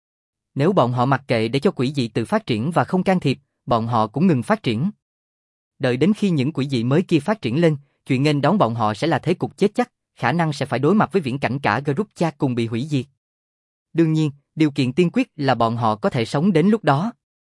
Nếu bọn họ mặc kệ để cho quỷ dị tự phát triển và không can thiệp, bọn họ cũng ngừng phát triển. Đợi đến khi những quỷ dị mới kia phát triển lên, chuyện nghênh đón bọn họ sẽ là thế cục chết chắc, khả năng sẽ phải đối mặt với viễn cảnh cả group chat cùng bị hủy diệt. Đương nhiên, điều kiện tiên quyết là bọn họ có thể sống đến lúc đó.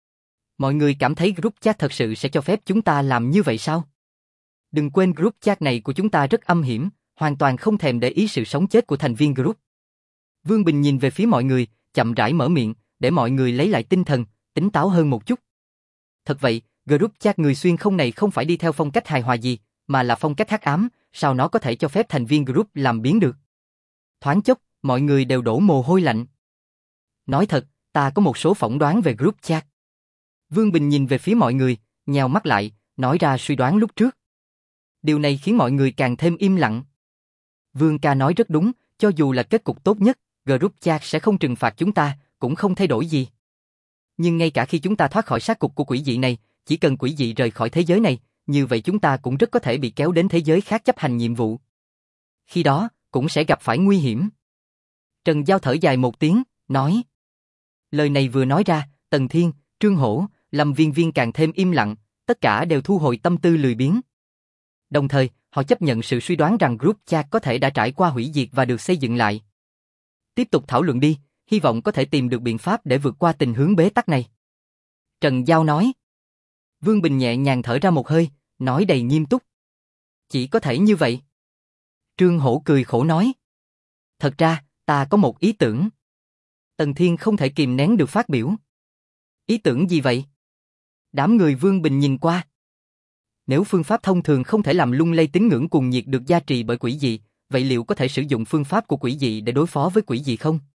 Mọi người cảm thấy group chat thật sự sẽ cho phép chúng ta làm như vậy sao? Đừng quên group chat này của chúng ta rất âm hiểm, hoàn toàn không thèm để ý sự sống chết của thành viên group. Vương Bình nhìn về phía mọi người, chậm rãi mở miệng, để mọi người lấy lại tinh thần, tỉnh táo hơn một chút. Thật vậy, group chat người xuyên không này không phải đi theo phong cách hài hòa gì, mà là phong cách hắc ám, sao nó có thể cho phép thành viên group làm biến được? Thoáng chốc, mọi người đều đổ mồ hôi lạnh. Nói thật, ta có một số phỏng đoán về group chat. Vương Bình nhìn về phía mọi người, nheo mắt lại, nói ra suy đoán lúc trước. Điều này khiến mọi người càng thêm im lặng. Vương ca nói rất đúng, cho dù là kết cục tốt nhất, group chat sẽ không trừng phạt chúng ta, cũng không thay đổi gì. Nhưng ngay cả khi chúng ta thoát khỏi sát cục của quỷ dị này, chỉ cần quỷ dị rời khỏi thế giới này, như vậy chúng ta cũng rất có thể bị kéo đến thế giới khác chấp hành nhiệm vụ. Khi đó, cũng sẽ gặp phải nguy hiểm. Trần Giao thở dài một tiếng, nói. Lời này vừa nói ra, Tần Thiên, Trương Hổ, Lâm Viên Viên càng thêm im lặng, tất cả đều thu hồi tâm tư lười biếng. Đồng thời, họ chấp nhận sự suy đoán rằng group chat có thể đã trải qua hủy diệt và được xây dựng lại. Tiếp tục thảo luận đi, hy vọng có thể tìm được biện pháp để vượt qua tình huống bế tắc này. Trần Giao nói. Vương Bình nhẹ nhàng thở ra một hơi, nói đầy nghiêm túc. Chỉ có thể như vậy. Trương Hổ cười khổ nói. Thật ra, ta có một ý tưởng. Tần Thiên không thể kìm nén được phát biểu. Ý tưởng gì vậy? Đám người Vương Bình nhìn qua. Nếu phương pháp thông thường không thể làm lung lay tín ngưỡng cuồng nhiệt được gia trì bởi quỷ dị, vậy liệu có thể sử dụng phương pháp của quỷ dị để đối phó với quỷ dị không?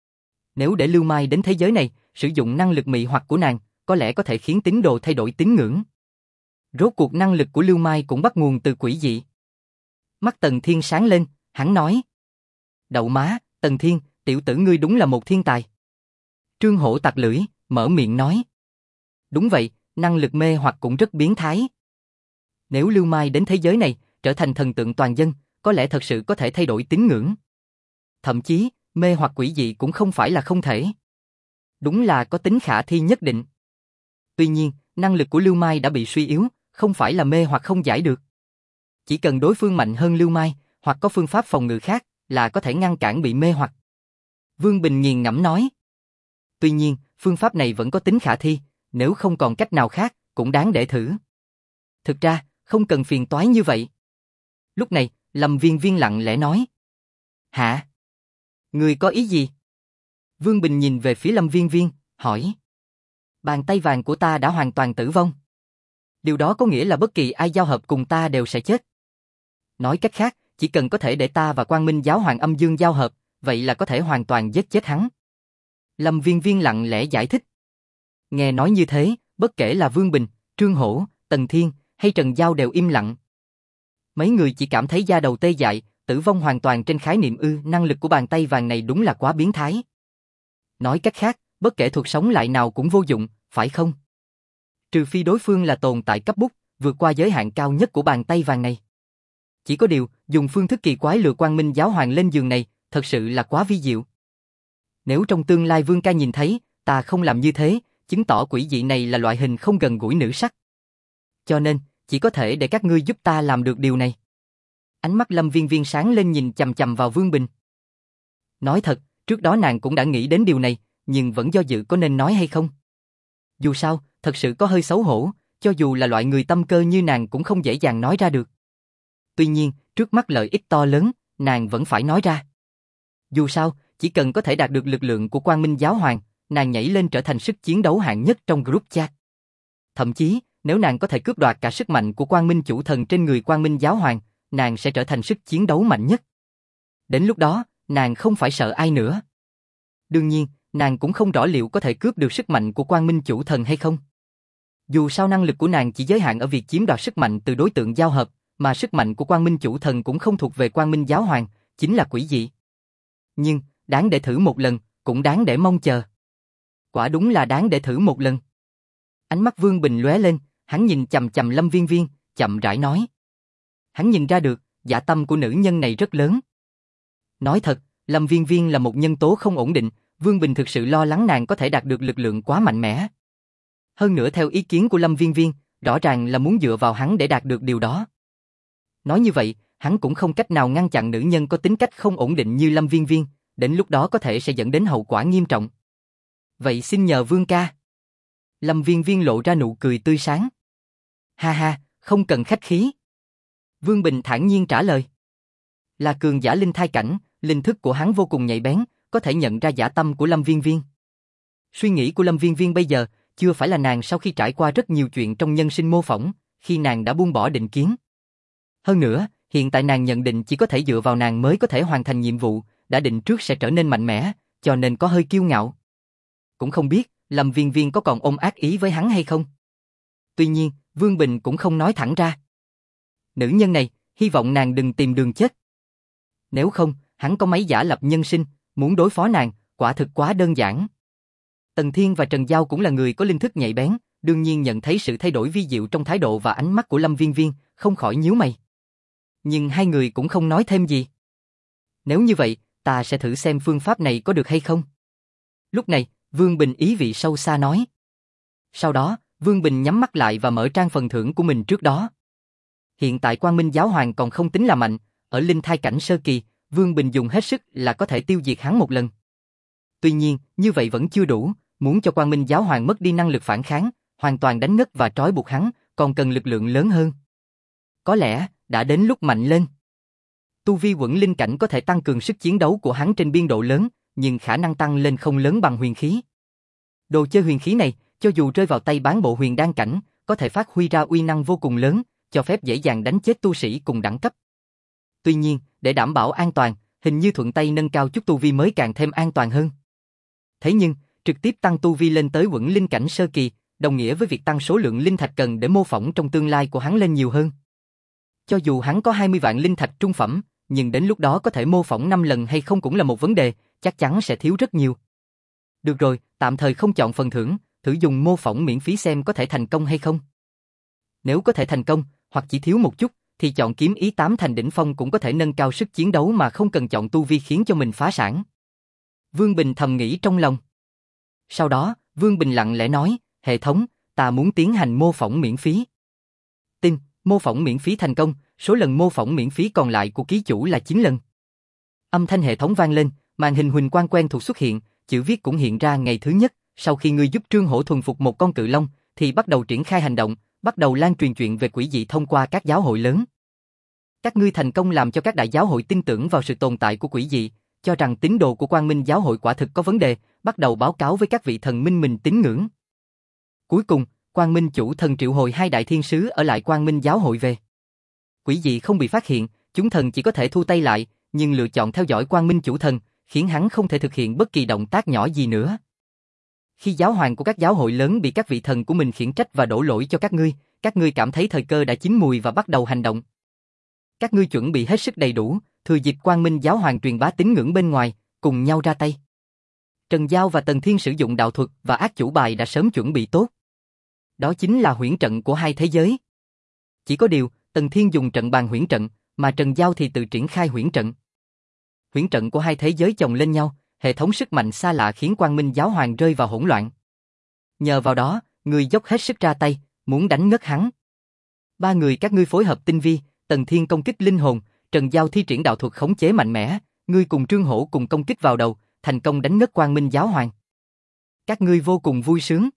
Nếu để Lưu Mai đến thế giới này, sử dụng năng lực mị hoặc của nàng, có lẽ có thể khiến tín đồ thay đổi tín ngưỡng. Rốt cuộc năng lực của Lưu Mai cũng bắt nguồn từ quỷ dị. Mắt Tần Thiên sáng lên, hắn nói. Đậu má, Tần Thiên, tiểu tử ngươi đúng là một thiên tài. Trương Hổ tặc lưỡi, mở miệng nói. Đúng vậy, năng lực mê hoặc cũng rất biến thái. Nếu Lưu Mai đến thế giới này, trở thành thần tượng toàn dân, có lẽ thật sự có thể thay đổi tín ngưỡng. Thậm chí, mê hoặc quỷ dị cũng không phải là không thể. Đúng là có tính khả thi nhất định. Tuy nhiên, năng lực của Lưu Mai đã bị suy yếu, không phải là mê hoặc không giải được. Chỉ cần đối phương mạnh hơn Lưu Mai, hoặc có phương pháp phòng ngự khác, là có thể ngăn cản bị mê hoặc. Vương Bình nghiền ngẫm nói. Tuy nhiên, phương pháp này vẫn có tính khả thi, nếu không còn cách nào khác, cũng đáng để thử. Thực ra, không cần phiền toái như vậy. Lúc này, Lâm Viên Viên lặng lẽ nói. Hả? Người có ý gì? Vương Bình nhìn về phía Lâm Viên Viên, hỏi. Bàn tay vàng của ta đã hoàn toàn tử vong. Điều đó có nghĩa là bất kỳ ai giao hợp cùng ta đều sẽ chết. Nói cách khác, chỉ cần có thể để ta và Quang Minh Giáo Hoàng Âm Dương giao hợp, vậy là có thể hoàn toàn giết chết hắn. Lâm Viên Viên lặng lẽ giải thích. Nghe nói như thế, bất kể là Vương Bình, Trương Hổ, Tần Thiên hay Trần Giao đều im lặng. Mấy người chỉ cảm thấy da đầu tê dại, tử vong hoàn toàn trên khái niệm ư, năng lực của bàn tay vàng này đúng là quá biến thái. Nói cách khác, bất kể thuật sống lại nào cũng vô dụng, phải không? Trừ phi đối phương là tồn tại cấp bút, vượt qua giới hạn cao nhất của bàn tay vàng này. Chỉ có điều, dùng phương thức kỳ quái lừa Quang Minh Giáo Hoàng lên giường này, thật sự là quá vi diệu. Nếu trong tương lai Vương ca nhìn thấy, ta không làm như thế, chứng tỏ quỷ dị này là loại hình không gần gũi nữ sắc. Cho nên, chỉ có thể để các ngươi giúp ta làm được điều này. Ánh mắt Lâm Viên Viên sáng lên nhìn chằm chằm vào Vương Bình. Nói thật, trước đó nàng cũng đã nghĩ đến điều này, nhưng vẫn do dự có nên nói hay không. Dù sao, thật sự có hơi xấu hổ, cho dù là loại người tâm cơ như nàng cũng không dễ dàng nói ra được. Tuy nhiên, trước mắt lợi ích to lớn, nàng vẫn phải nói ra. Dù sao, chỉ cần có thể đạt được lực lượng của Quang Minh Giáo Hoàng, nàng nhảy lên trở thành sức chiến đấu hạng nhất trong group chat. Thậm chí, nếu nàng có thể cướp đoạt cả sức mạnh của Quang Minh Chủ Thần trên người Quang Minh Giáo Hoàng, nàng sẽ trở thành sức chiến đấu mạnh nhất. Đến lúc đó, nàng không phải sợ ai nữa. Đương nhiên, nàng cũng không rõ liệu có thể cướp được sức mạnh của Quang Minh Chủ Thần hay không. Dù sao năng lực của nàng chỉ giới hạn ở việc chiếm đoạt sức mạnh từ đối tượng giao hợp, mà sức mạnh của Quang Minh Chủ Thần cũng không thuộc về Quang Minh Giáo Hoàng, chính là quỷ dị. Nhưng, đáng để thử một lần, cũng đáng để mong chờ. Quả đúng là đáng để thử một lần. Ánh mắt Vương Bình lóe lên, hắn nhìn chằm chằm Lâm Viên Viên, chậm rãi nói. Hắn nhìn ra được, dạ tâm của nữ nhân này rất lớn. Nói thật, Lâm Viên Viên là một nhân tố không ổn định, Vương Bình thực sự lo lắng nàng có thể đạt được lực lượng quá mạnh mẽ. Hơn nữa theo ý kiến của Lâm Viên Viên, rõ ràng là muốn dựa vào hắn để đạt được điều đó. Nói như vậy, hắn cũng không cách nào ngăn chặn nữ nhân có tính cách không ổn định như Lâm Viên Viên, đến lúc đó có thể sẽ dẫn đến hậu quả nghiêm trọng. Vậy xin nhờ Vương ca. Lâm Viên Viên lộ ra nụ cười tươi sáng. Ha ha, không cần khách khí. Vương Bình thản nhiên trả lời. Là cường giả linh thai cảnh, linh thức của hắn vô cùng nhạy bén, có thể nhận ra dã tâm của Lâm Viên Viên. Suy nghĩ của Lâm Viên Viên bây giờ, chưa phải là nàng sau khi trải qua rất nhiều chuyện trong nhân sinh mô phỏng, khi nàng đã buông bỏ định kiến. Hơn nữa, hiện tại nàng nhận định chỉ có thể dựa vào nàng mới có thể hoàn thành nhiệm vụ, đã định trước sẽ trở nên mạnh mẽ, cho nên có hơi kiêu ngạo. Cũng không biết, Lâm Viên Viên có còn ôm ác ý với hắn hay không? Tuy nhiên, Vương Bình cũng không nói thẳng ra. Nữ nhân này, hy vọng nàng đừng tìm đường chết. Nếu không, hắn có mấy giả lập nhân sinh, muốn đối phó nàng, quả thực quá đơn giản. Tần Thiên và Trần Giao cũng là người có linh thức nhạy bén, đương nhiên nhận thấy sự thay đổi vi diệu trong thái độ và ánh mắt của Lâm Viên Viên, không khỏi nhíu mày. Nhưng hai người cũng không nói thêm gì. Nếu như vậy, ta sẽ thử xem phương pháp này có được hay không. Lúc này, Vương Bình ý vị sâu xa nói. Sau đó, Vương Bình nhắm mắt lại và mở trang phần thưởng của mình trước đó. Hiện tại Quang Minh Giáo Hoàng còn không tính là mạnh, ở linh thai cảnh sơ kỳ, Vương Bình dùng hết sức là có thể tiêu diệt hắn một lần. Tuy nhiên, như vậy vẫn chưa đủ, muốn cho Quang Minh Giáo Hoàng mất đi năng lực phản kháng, hoàn toàn đánh ngất và trói buộc hắn, còn cần lực lượng lớn hơn. Có lẽ, đã đến lúc mạnh lên. Tu vi quẩn linh cảnh có thể tăng cường sức chiến đấu của hắn trên biên độ lớn, nhưng khả năng tăng lên không lớn bằng huyền khí. Đồ chơi huyền khí này, cho dù rơi vào tay bán bộ huyền đan cảnh, có thể phát huy ra uy năng vô cùng lớn, cho phép dễ dàng đánh chết tu sĩ cùng đẳng cấp. Tuy nhiên, để đảm bảo an toàn, hình như thuận tay nâng cao chút tu vi mới càng thêm an toàn hơn. Thế nhưng, trực tiếp tăng tu vi lên tới quẩn linh cảnh sơ kỳ, đồng nghĩa với việc tăng số lượng linh thạch cần để mô phỏng trong tương lai của hắn lên nhiều hơn. Cho dù hắn có hai mươi vạn linh thạch trung phẩm, nhưng đến lúc đó có thể mô phỏng năm lần hay không cũng là một vấn đề, chắc chắn sẽ thiếu rất nhiều. Được rồi, tạm thời không chọn phần thưởng, thử dùng mô phỏng miễn phí xem có thể thành công hay không. Nếu có thể thành công, hoặc chỉ thiếu một chút, thì chọn kiếm ý tám thành đỉnh phong cũng có thể nâng cao sức chiến đấu mà không cần chọn tu vi khiến cho mình phá sản. Vương Bình thầm nghĩ trong lòng. Sau đó, Vương Bình lặng lẽ nói, hệ thống, ta muốn tiến hành mô phỏng miễn phí. Tin, mô phỏng miễn phí thành công, số lần mô phỏng miễn phí còn lại của ký chủ là chín lần. Âm thanh hệ thống vang lên, màn hình huỳnh quang quen thuộc xuất hiện, chữ viết cũng hiện ra ngày thứ nhất, sau khi ngươi giúp Trương Hổ thuần phục một con cự long, thì bắt đầu triển khai hành động, bắt đầu lan truyền chuyện về quỷ dị thông qua các giáo hội lớn. Các ngươi thành công làm cho các đại giáo hội tin tưởng vào sự tồn tại của quỷ dị, cho rằng tín đồ của Quang Minh Giáo hội quả thực có vấn đề, bắt đầu báo cáo với các vị thần minh mình tín ngưỡng. Cuối cùng, Quang Minh chủ thần triệu hồi hai đại thiên sứ ở lại Quang Minh Giáo hội về. Quỷ dị không bị phát hiện, chúng thần chỉ có thể thu tay lại, nhưng lựa chọn theo dõi Quang Minh chủ thần, khiến hắn không thể thực hiện bất kỳ động tác nhỏ gì nữa. Khi giáo hoàng của các giáo hội lớn bị các vị thần của mình khiển trách và đổ lỗi cho các ngươi, các ngươi cảm thấy thời cơ đã chín mùi và bắt đầu hành động. Các ngươi chuẩn bị hết sức đầy đủ, thừa dịp Quang Minh Giáo hoàng truyền bá tín ngưỡng bên ngoài, cùng nhau ra tay. Trần Giao và Tần Thiên sử dụng đạo thuật và ác chủ bài đã sớm chuẩn bị tốt. Đó chính là huyễn trận của hai thế giới. Chỉ có điều, Tần Thiên dùng trận bàn huyễn trận, mà Trần Giao thì tự triển khai huyễn trận. Huyễn trận của hai thế giới chồng lên nhau, hệ thống sức mạnh xa lạ khiến Quang Minh Giáo hoàng rơi vào hỗn loạn. Nhờ vào đó, người dốc hết sức ra tay, muốn đánh ngất hắn. Ba người các ngươi phối hợp tinh vi, Tần Thiên công kích linh hồn, Trần Giao thi triển đạo thuật khống chế mạnh mẽ, ngươi cùng Trương Hổ cùng công kích vào đầu, thành công đánh ngất Quang Minh Giáo hoàng. Các ngươi vô cùng vui sướng.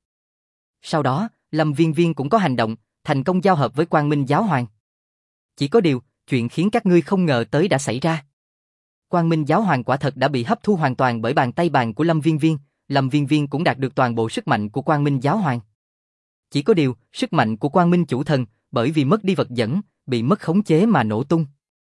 Sau đó, Lâm Viên Viên cũng có hành động, thành công giao hợp với Quang Minh Giáo hoàng. Chỉ có điều, chuyện khiến các ngươi không ngờ tới đã xảy ra. Quang Minh Giáo hoàng quả thật đã bị hấp thu hoàn toàn bởi bàn tay bàn của Lâm Viên Viên, Lâm Viên Viên cũng đạt được toàn bộ sức mạnh của Quang Minh Giáo hoàng. Chỉ có điều, sức mạnh của Quang Minh chủ thần, bởi vì mất đi vật dẫn, bị mất khống chế mà nổ tung.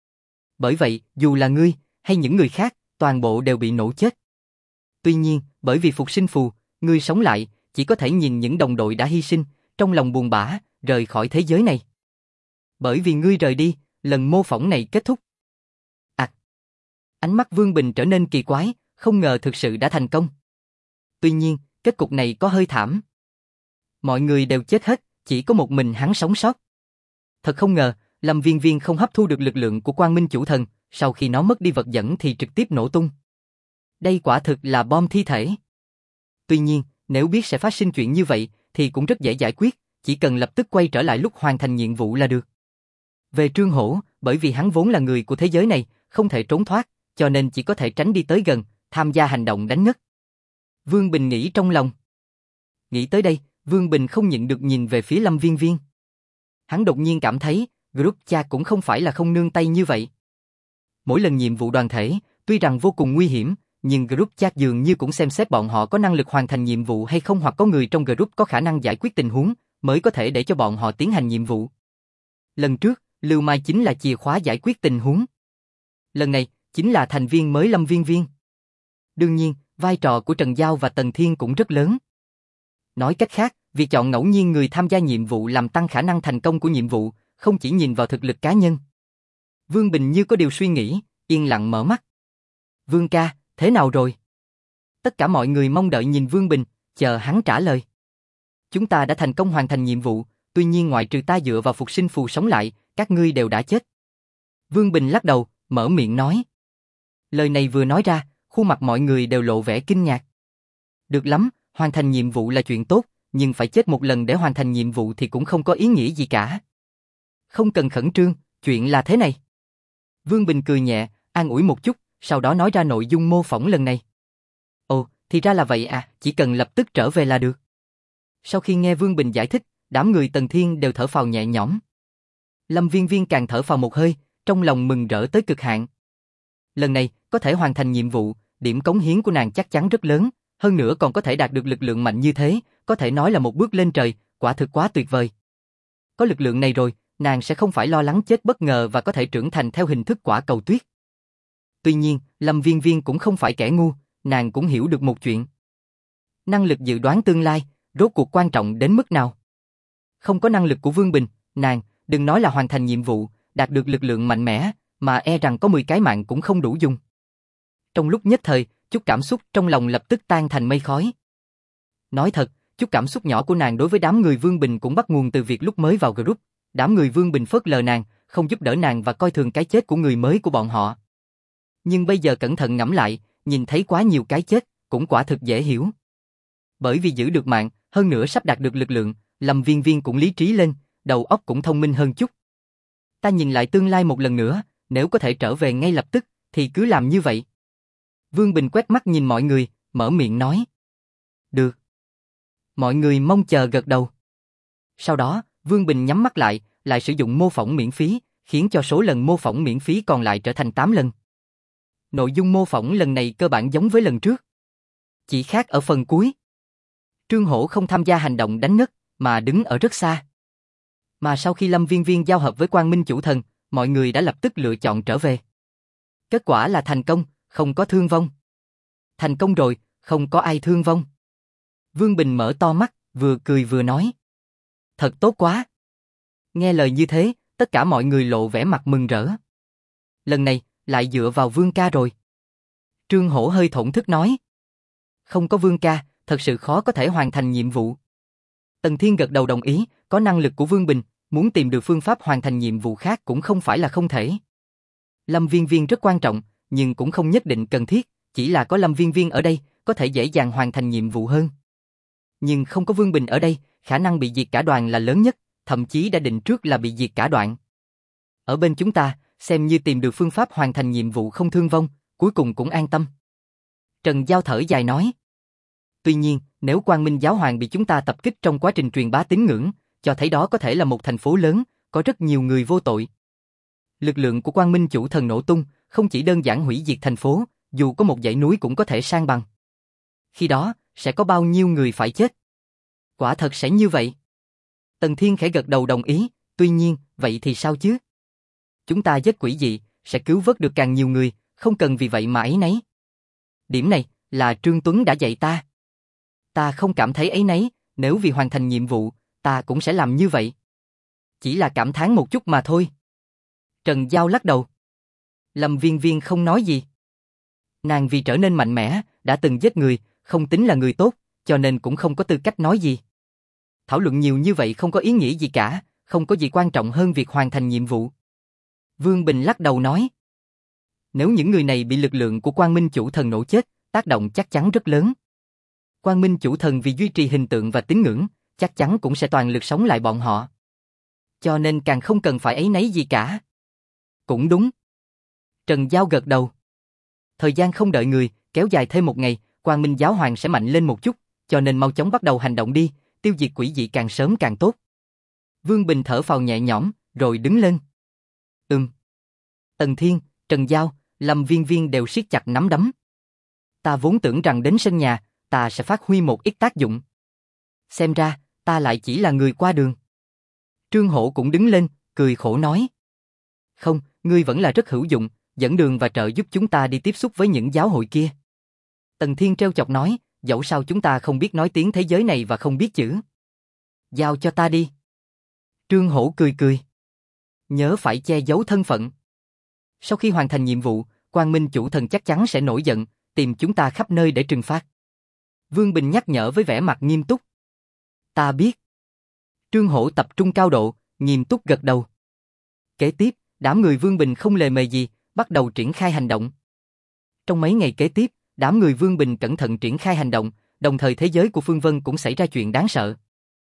Bởi vậy, dù là ngươi, hay những người khác, toàn bộ đều bị nổ chết. Tuy nhiên, bởi vì phục sinh phù, ngươi sống lại, chỉ có thể nhìn những đồng đội đã hy sinh, trong lòng buồn bã, rời khỏi thế giới này. Bởi vì ngươi rời đi, lần mô phỏng này kết thúc. À, ánh mắt Vương Bình trở nên kỳ quái, không ngờ thực sự đã thành công. Tuy nhiên, kết cục này có hơi thảm. Mọi người đều chết hết, chỉ có một mình hắn sống sót. Thật không ngờ, Lâm Viên Viên không hấp thu được lực lượng của Quang Minh chủ thần, sau khi nó mất đi vật dẫn thì trực tiếp nổ tung. Đây quả thực là bom thi thể. Tuy nhiên, nếu biết sẽ phát sinh chuyện như vậy, thì cũng rất dễ giải quyết, chỉ cần lập tức quay trở lại lúc hoàn thành nhiệm vụ là được. Về Trương Hổ, bởi vì hắn vốn là người của thế giới này, không thể trốn thoát, cho nên chỉ có thể tránh đi tới gần, tham gia hành động đánh ngất. Vương Bình nghĩ trong lòng. Nghĩ tới đây, Vương Bình không nhịn được nhìn về phía Lâm Viên Viên. Hắn đột nhiên cảm thấy, group chat cũng không phải là không nương tay như vậy. Mỗi lần nhiệm vụ đoàn thể, tuy rằng vô cùng nguy hiểm, nhưng group chat dường như cũng xem xét bọn họ có năng lực hoàn thành nhiệm vụ hay không, hoặc có người trong group có khả năng giải quyết tình huống, mới có thể để cho bọn họ tiến hành nhiệm vụ. Lần trước, Lưu Mai chính là chìa khóa giải quyết tình huống. Lần này, chính là thành viên mới Lâm Viên Viên. Đương nhiên, vai trò của Trần Giao và Tần Thiên cũng rất lớn. Nói cách khác, việc chọn ngẫu nhiên người tham gia nhiệm vụ làm tăng khả năng thành công của nhiệm vụ, không chỉ nhìn vào thực lực cá nhân. Vương Bình như có điều suy nghĩ, yên lặng mở mắt. Vương ca, thế nào rồi? Tất cả mọi người mong đợi nhìn Vương Bình, chờ hắn trả lời. Chúng ta đã thành công hoàn thành nhiệm vụ, tuy nhiên ngoại trừ ta dựa vào phục sinh phù sống lại, các ngươi đều đã chết. Vương Bình lắc đầu, mở miệng nói. Lời này vừa nói ra, khuôn mặt mọi người đều lộ vẻ kinh ngạc. Được lắm, hoàn thành nhiệm vụ là chuyện tốt, nhưng phải chết một lần để hoàn thành nhiệm vụ thì cũng không có ý nghĩa gì cả. Không cần khẩn trương, chuyện là thế này. Vương Bình cười nhẹ, an ủi một chút, sau đó nói ra nội dung mô phỏng lần này. Ồ, thì ra là vậy à, chỉ cần lập tức trở về là được. Sau khi nghe Vương Bình giải thích, đám người Tần Thiên đều thở phào nhẹ nhõm. Lâm Viên Viên càng thở phào một hơi, trong lòng mừng rỡ tới cực hạn. Lần này, có thể hoàn thành nhiệm vụ, điểm cống hiến của nàng chắc chắn rất lớn, hơn nữa còn có thể đạt được lực lượng mạnh như thế, có thể nói là một bước lên trời, quả thực quá tuyệt vời. Có lực lượng này rồi, nàng sẽ không phải lo lắng chết bất ngờ và có thể trưởng thành theo hình thức quả cầu tuyết. Tuy nhiên, Lâm Viên Viên cũng không phải kẻ ngu, nàng cũng hiểu được một chuyện. Năng lực dự đoán tương lai, rốt cuộc quan trọng đến mức nào? Không có năng lực của Vương Bình, nàng, đừng nói là hoàn thành nhiệm vụ, đạt được lực lượng mạnh mẽ, mà e rằng có mười cái mạng cũng không đủ dùng. Trong lúc nhất thời, chút cảm xúc trong lòng lập tức tan thành mây khói. Nói thật, chút cảm xúc nhỏ của nàng đối với đám người Vương Bình cũng bắt nguồn từ việc lúc mới vào group, đám người Vương Bình phớt lờ nàng, không giúp đỡ nàng và coi thường cái chết của người mới của bọn họ. Nhưng bây giờ cẩn thận ngẫm lại, nhìn thấy quá nhiều cái chết, cũng quả thực dễ hiểu. Bởi vì giữ được mạng, hơn nữa sắp đạt được lực lượng, Lâm Viên Viên cũng lý trí lên, đầu óc cũng thông minh hơn chút. Ta nhìn lại tương lai một lần nữa, nếu có thể trở về ngay lập tức, thì cứ làm như vậy. Vương Bình quét mắt nhìn mọi người, mở miệng nói. Được. Mọi người mong chờ gật đầu. Sau đó, Vương Bình nhắm mắt lại, lại sử dụng mô phỏng miễn phí, khiến cho số lần mô phỏng miễn phí còn lại trở thành tám lần. Nội dung mô phỏng lần này cơ bản giống với lần trước. Chỉ khác ở phần cuối. Trương Hổ không tham gia hành động đánh ngất, mà đứng ở rất xa. Mà sau khi Lâm Viên Viên giao hợp với Quang Minh Chủ Thần, mọi người đã lập tức lựa chọn trở về. Kết quả là thành công, không có thương vong. Thành công rồi, không có ai thương vong. Vương Bình mở to mắt, vừa cười vừa nói. Thật tốt quá. Nghe lời như thế, tất cả mọi người lộ vẻ mặt mừng rỡ. Lần này, lại dựa vào Vương ca rồi. Trương Hổ hơi thổn thức nói. Không có Vương ca, thật sự khó có thể hoàn thành nhiệm vụ. Tần Thiên gật đầu đồng ý, có năng lực của Vương Bình, muốn tìm được phương pháp hoàn thành nhiệm vụ khác cũng không phải là không thể. Lâm Viên Viên rất quan trọng, nhưng cũng không nhất định cần thiết, chỉ là có Lâm Viên Viên ở đây, có thể dễ dàng hoàn thành nhiệm vụ hơn. Nhưng không có Vương Bình ở đây, khả năng bị diệt cả đoàn là lớn nhất, thậm chí đã định trước là bị diệt cả đoạn. Ở bên chúng ta, xem như tìm được phương pháp hoàn thành nhiệm vụ không thương vong, cuối cùng cũng an tâm. Trần Giao thở dài nói. Tuy nhiên, nếu Quang Minh Giáo Hoàng bị chúng ta tập kích trong quá trình truyền bá tín ngưỡng, cho thấy đó có thể là một thành phố lớn, có rất nhiều người vô tội. Lực lượng của Quang Minh Chủ Thần nổ tung, không chỉ đơn giản hủy diệt thành phố, dù có một dãy núi cũng có thể san bằng. Khi đó, sẽ có bao nhiêu người phải chết? Quả thật sẽ như vậy. Tần Thiên khẽ gật đầu đồng ý, tuy nhiên, vậy thì sao chứ? Chúng ta giết quỷ dị, sẽ cứu vớt được càng nhiều người, không cần vì vậy mà áy náy. Điểm này, là Trương Tuấn đã dạy ta. Ta không cảm thấy áy náy, nếu vì hoàn thành nhiệm vụ, ta cũng sẽ làm như vậy. Chỉ là cảm thán một chút mà thôi. Trần Giao lắc đầu. Lâm Viên Viên không nói gì. Nàng vì trở nên mạnh mẽ, đã từng giết người, không tính là người tốt, cho nên cũng không có tư cách nói gì. Thảo luận nhiều như vậy không có ý nghĩa gì cả, không có gì quan trọng hơn việc hoàn thành nhiệm vụ. Vương Bình lắc đầu nói. Nếu những người này bị lực lượng của Quang Minh Chủ Thần nổ chết, tác động chắc chắn rất lớn. Quang Minh chủ thần vì duy trì hình tượng và tín ngưỡng, chắc chắn cũng sẽ toàn lực sống lại bọn họ. Cho nên càng không cần phải áy náy gì cả. Cũng đúng. Trần Giao gật đầu. Thời gian không đợi người, kéo dài thêm một ngày, Quang Minh giáo hoàng sẽ mạnh lên một chút, cho nên mau chóng bắt đầu hành động đi, tiêu diệt quỷ dị càng sớm càng tốt. Vương Bình thở phào nhẹ nhõm, rồi đứng lên. Ừm. Tần Thiên, Trần Giao, Lâm Viên Viên đều siết chặt nắm đấm. Ta vốn tưởng rằng đến sân nhà, ta sẽ phát huy một ít tác dụng. Xem ra, ta lại chỉ là người qua đường. Trương Hổ cũng đứng lên, cười khổ nói. Không, ngươi vẫn là rất hữu dụng, dẫn đường và trợ giúp chúng ta đi tiếp xúc với những giáo hội kia. Tần Thiên trêu chọc nói, dẫu sao chúng ta không biết nói tiếng thế giới này và không biết chữ. Giao cho ta đi. Trương Hổ cười cười. Nhớ phải che giấu thân phận. Sau khi hoàn thành nhiệm vụ, Quang Minh chủ thần chắc chắn sẽ nổi giận, tìm chúng ta khắp nơi để trừng phạt. Vương Bình nhắc nhở với vẻ mặt nghiêm túc. Ta biết. Trương Hổ tập trung cao độ, nghiêm túc gật đầu. Kế tiếp, đám người Vương Bình không lề mề gì, bắt đầu triển khai hành động. Trong mấy ngày kế tiếp, đám người Vương Bình cẩn thận triển khai hành động, đồng thời thế giới của Phương Vân cũng xảy ra chuyện đáng sợ.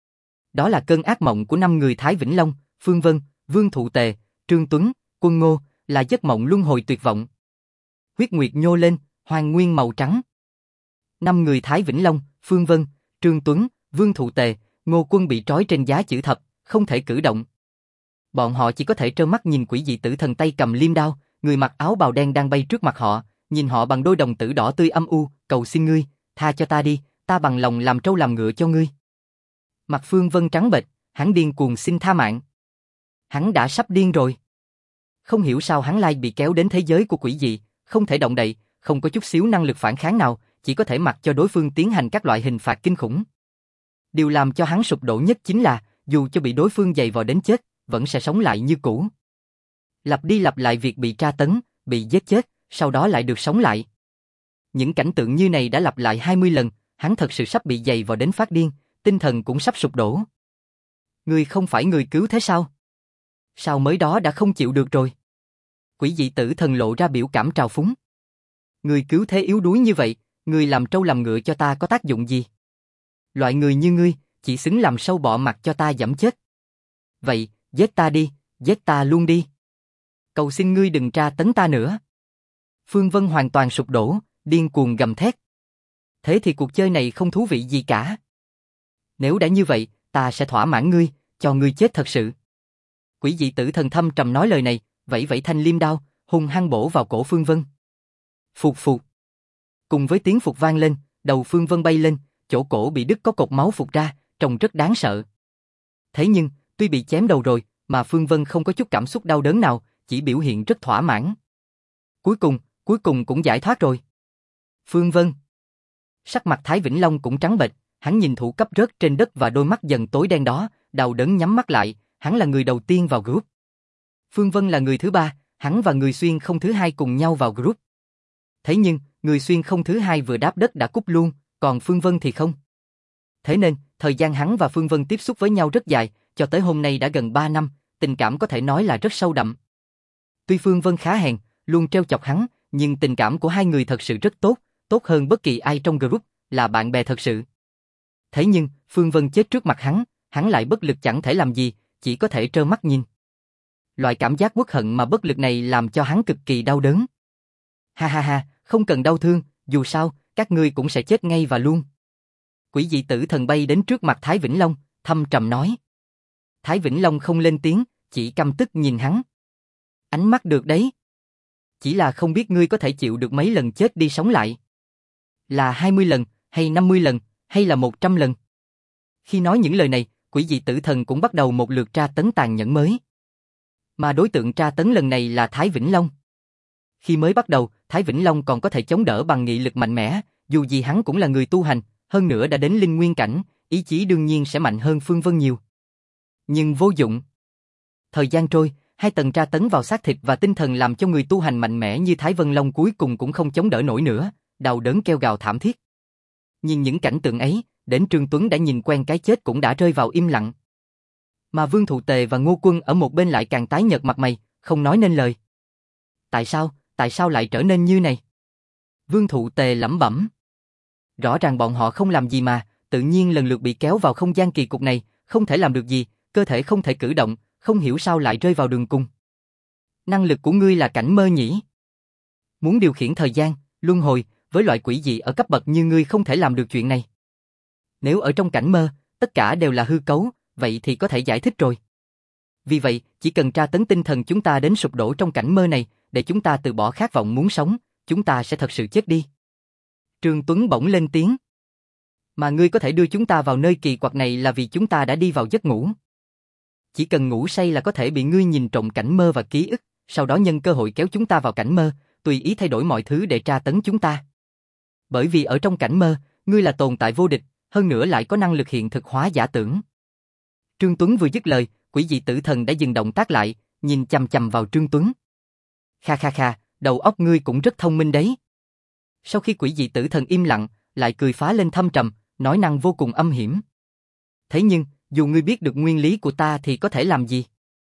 Đó là cơn ác mộng của năm người Thái Vĩnh Long, Phương Vân, Vương Thụ Tề, Trương Tuấn, Quân Ngô, là giấc mộng luân hồi tuyệt vọng. Huyết nguyệt nhô lên, hoàng nguyên màu trắng. Năm người Thái Vĩnh Long, Phương Vân, Trương Tuấn, Vương Thụ Tề, Ngô Quân bị trói trên giá chữ thập, không thể cử động. Bọn họ chỉ có thể trơ mắt nhìn quỷ dị tử thần tay cầm liêm đao, người mặc áo bào đen đang bay trước mặt họ, nhìn họ bằng đôi đồng tử đỏ tươi âm u, cầu xin ngươi, tha cho ta đi, ta bằng lòng làm trâu làm ngựa cho ngươi. Mặt Phương Vân trắng bệch, hắn điên cuồng xin tha mạng. Hắn đã sắp điên rồi. Không hiểu sao hắn lại bị kéo đến thế giới của quỷ dị, không thể động đậy, không có chút xíu năng lực phản kháng nào, chỉ có thể mặc cho đối phương tiến hành các loại hình phạt kinh khủng. Điều làm cho hắn sụp đổ nhất chính là, dù cho bị đối phương giày vò đến chết, vẫn sẽ sống lại như cũ. Lặp đi lặp lại việc bị tra tấn, bị giết chết, sau đó lại được sống lại. Những cảnh tượng như này đã lặp lại hai mươi lần, hắn thật sự sắp bị giày vò đến phát điên, tinh thần cũng sắp sụp đổ. Ngươi không phải người cứu thế sao? Sao mới đó đã không chịu được rồi? Quỷ dị tử thần lộ ra biểu cảm trào phúng. Ngươi cứu thế yếu đuối như vậy, ngươi làm trâu làm ngựa cho ta có tác dụng gì? Loại người như ngươi, chỉ xứng làm sâu bọ mặt cho ta giẫm chết. Vậy, giết ta đi, giết ta luôn đi. Cầu xin ngươi đừng tra tấn ta nữa. Phương Vân hoàn toàn sụp đổ, điên cuồng gầm thét. Thế thì cuộc chơi này không thú vị gì cả. Nếu đã như vậy, ta sẽ thỏa mãn ngươi, cho ngươi chết thật sự. Quỷ dị tử thần thâm trầm nói lời này, vẫy vẫy thanh liêm đao, hung hăng bổ vào cổ Phương Vân. Phụt phụt. Cùng với tiếng phụt vang lên, đầu Phương Vân bay lên, chỗ cổ bị đứt có cột máu phụt ra, trông rất đáng sợ. Thế nhưng, tuy bị chém đầu rồi, mà Phương Vân không có chút cảm xúc đau đớn nào, chỉ biểu hiện rất thỏa mãn. Cuối cùng, cuối cùng cũng giải thoát rồi. Phương Vân. Sắc mặt Thái Vĩnh Long cũng trắng bệch, hắn nhìn thủ cấp rớt trên đất và đôi mắt dần tối đen đó, đau đớn nhắm mắt lại, hắn là người đầu tiên vào group. Phương Vân là người thứ ba, hắn và người xuyên không thứ hai cùng nhau vào group. Thế nhưng, người xuyên không thứ hai vừa đáp đất đã cúp luôn, còn Phương Vân thì không. Thế nên, thời gian hắn và Phương Vân tiếp xúc với nhau rất dài, cho tới hôm nay đã gần ba năm, tình cảm có thể nói là rất sâu đậm. Tuy Phương Vân khá hèn, luôn trêu chọc hắn, nhưng tình cảm của hai người thật sự rất tốt, tốt hơn bất kỳ ai trong group, là bạn bè thật sự. Thế nhưng, Phương Vân chết trước mặt hắn, hắn lại bất lực chẳng thể làm gì, chỉ có thể trơ mắt nhìn. Loại cảm giác uất hận mà bất lực này làm cho hắn cực kỳ đau đớn. Ha ha ha, không cần đau thương, dù sao, các ngươi cũng sẽ chết ngay và luôn. Quỷ dị tử thần bay đến trước mặt Thái Vĩnh Long, thâm trầm nói. Thái Vĩnh Long không lên tiếng, chỉ căm tức nhìn hắn. Ánh mắt được đấy. Chỉ là không biết ngươi có thể chịu được mấy lần chết đi sống lại. Là hai mươi lần, hay năm mươi lần, hay là một trăm lần. Khi nói những lời này, quỷ dị tử thần cũng bắt đầu một lượt tra tấn tàn nhẫn mới. Mà đối tượng tra tấn lần này là Thái Vĩnh Long. Khi mới bắt đầu, Thái Vĩnh Long còn có thể chống đỡ bằng nghị lực mạnh mẽ, dù gì hắn cũng là người tu hành, hơn nữa đã đến linh nguyên cảnh, ý chí đương nhiên sẽ mạnh hơn Phương Vân nhiều. Nhưng vô dụng. Thời gian trôi, hai tầng tra tấn vào xác thịt và tinh thần làm cho người tu hành mạnh mẽ như Thái Vân Long cuối cùng cũng không chống đỡ nổi nữa, đau đớn kêu gào thảm thiết. Nhìn những cảnh tượng ấy, đến Trương Tuấn đã nhìn quen cái chết cũng đã rơi vào im lặng. Mà Vương Thụ Tề và Ngô Quân ở một bên lại càng tái nhợt mặt mày, không nói nên lời. Tại sao, tại sao lại trở nên như này? Vương Thụ Tề lẩm bẩm. Rõ ràng bọn họ không làm gì mà, tự nhiên lần lượt bị kéo vào không gian kỳ cục này, không thể làm được gì, cơ thể không thể cử động, không hiểu sao lại rơi vào đường cùng. Năng lực của ngươi là cảnh mơ nhỉ? Muốn điều khiển thời gian, luân hồi, với loại quỷ dị ở cấp bậc như ngươi không thể làm được chuyện này. Nếu ở trong cảnh mơ, tất cả đều là hư cấu, vậy thì có thể giải thích rồi. Vì vậy, chỉ cần tra tấn tinh thần chúng ta đến sụp đổ trong cảnh mơ này, để chúng ta từ bỏ khát vọng muốn sống, chúng ta sẽ thật sự chết đi. Trương Tuấn bỗng lên tiếng. Mà ngươi có thể đưa chúng ta vào nơi kỳ quặc này là vì chúng ta đã đi vào giấc ngủ. Chỉ cần ngủ say là có thể bị ngươi nhìn trộm cảnh mơ và ký ức, sau đó nhân cơ hội kéo chúng ta vào cảnh mơ, tùy ý thay đổi mọi thứ để tra tấn chúng ta. Bởi vì ở trong cảnh mơ, ngươi là tồn tại vô địch, hơn nữa lại có năng lực hiện thực hóa giả tưởng. Trương Tuấn vừa dứt lời, quỷ dị tử thần đã dừng động tác lại, nhìn chằm chằm vào Trương Tuấn. Kha kha kha, đầu óc ngươi cũng rất thông minh đấy. Sau khi quỷ dị tử thần im lặng, lại cười phá lên thâm trầm, nói năng vô cùng âm hiểm. Thế nhưng, dù ngươi biết được nguyên lý của ta thì có thể làm gì?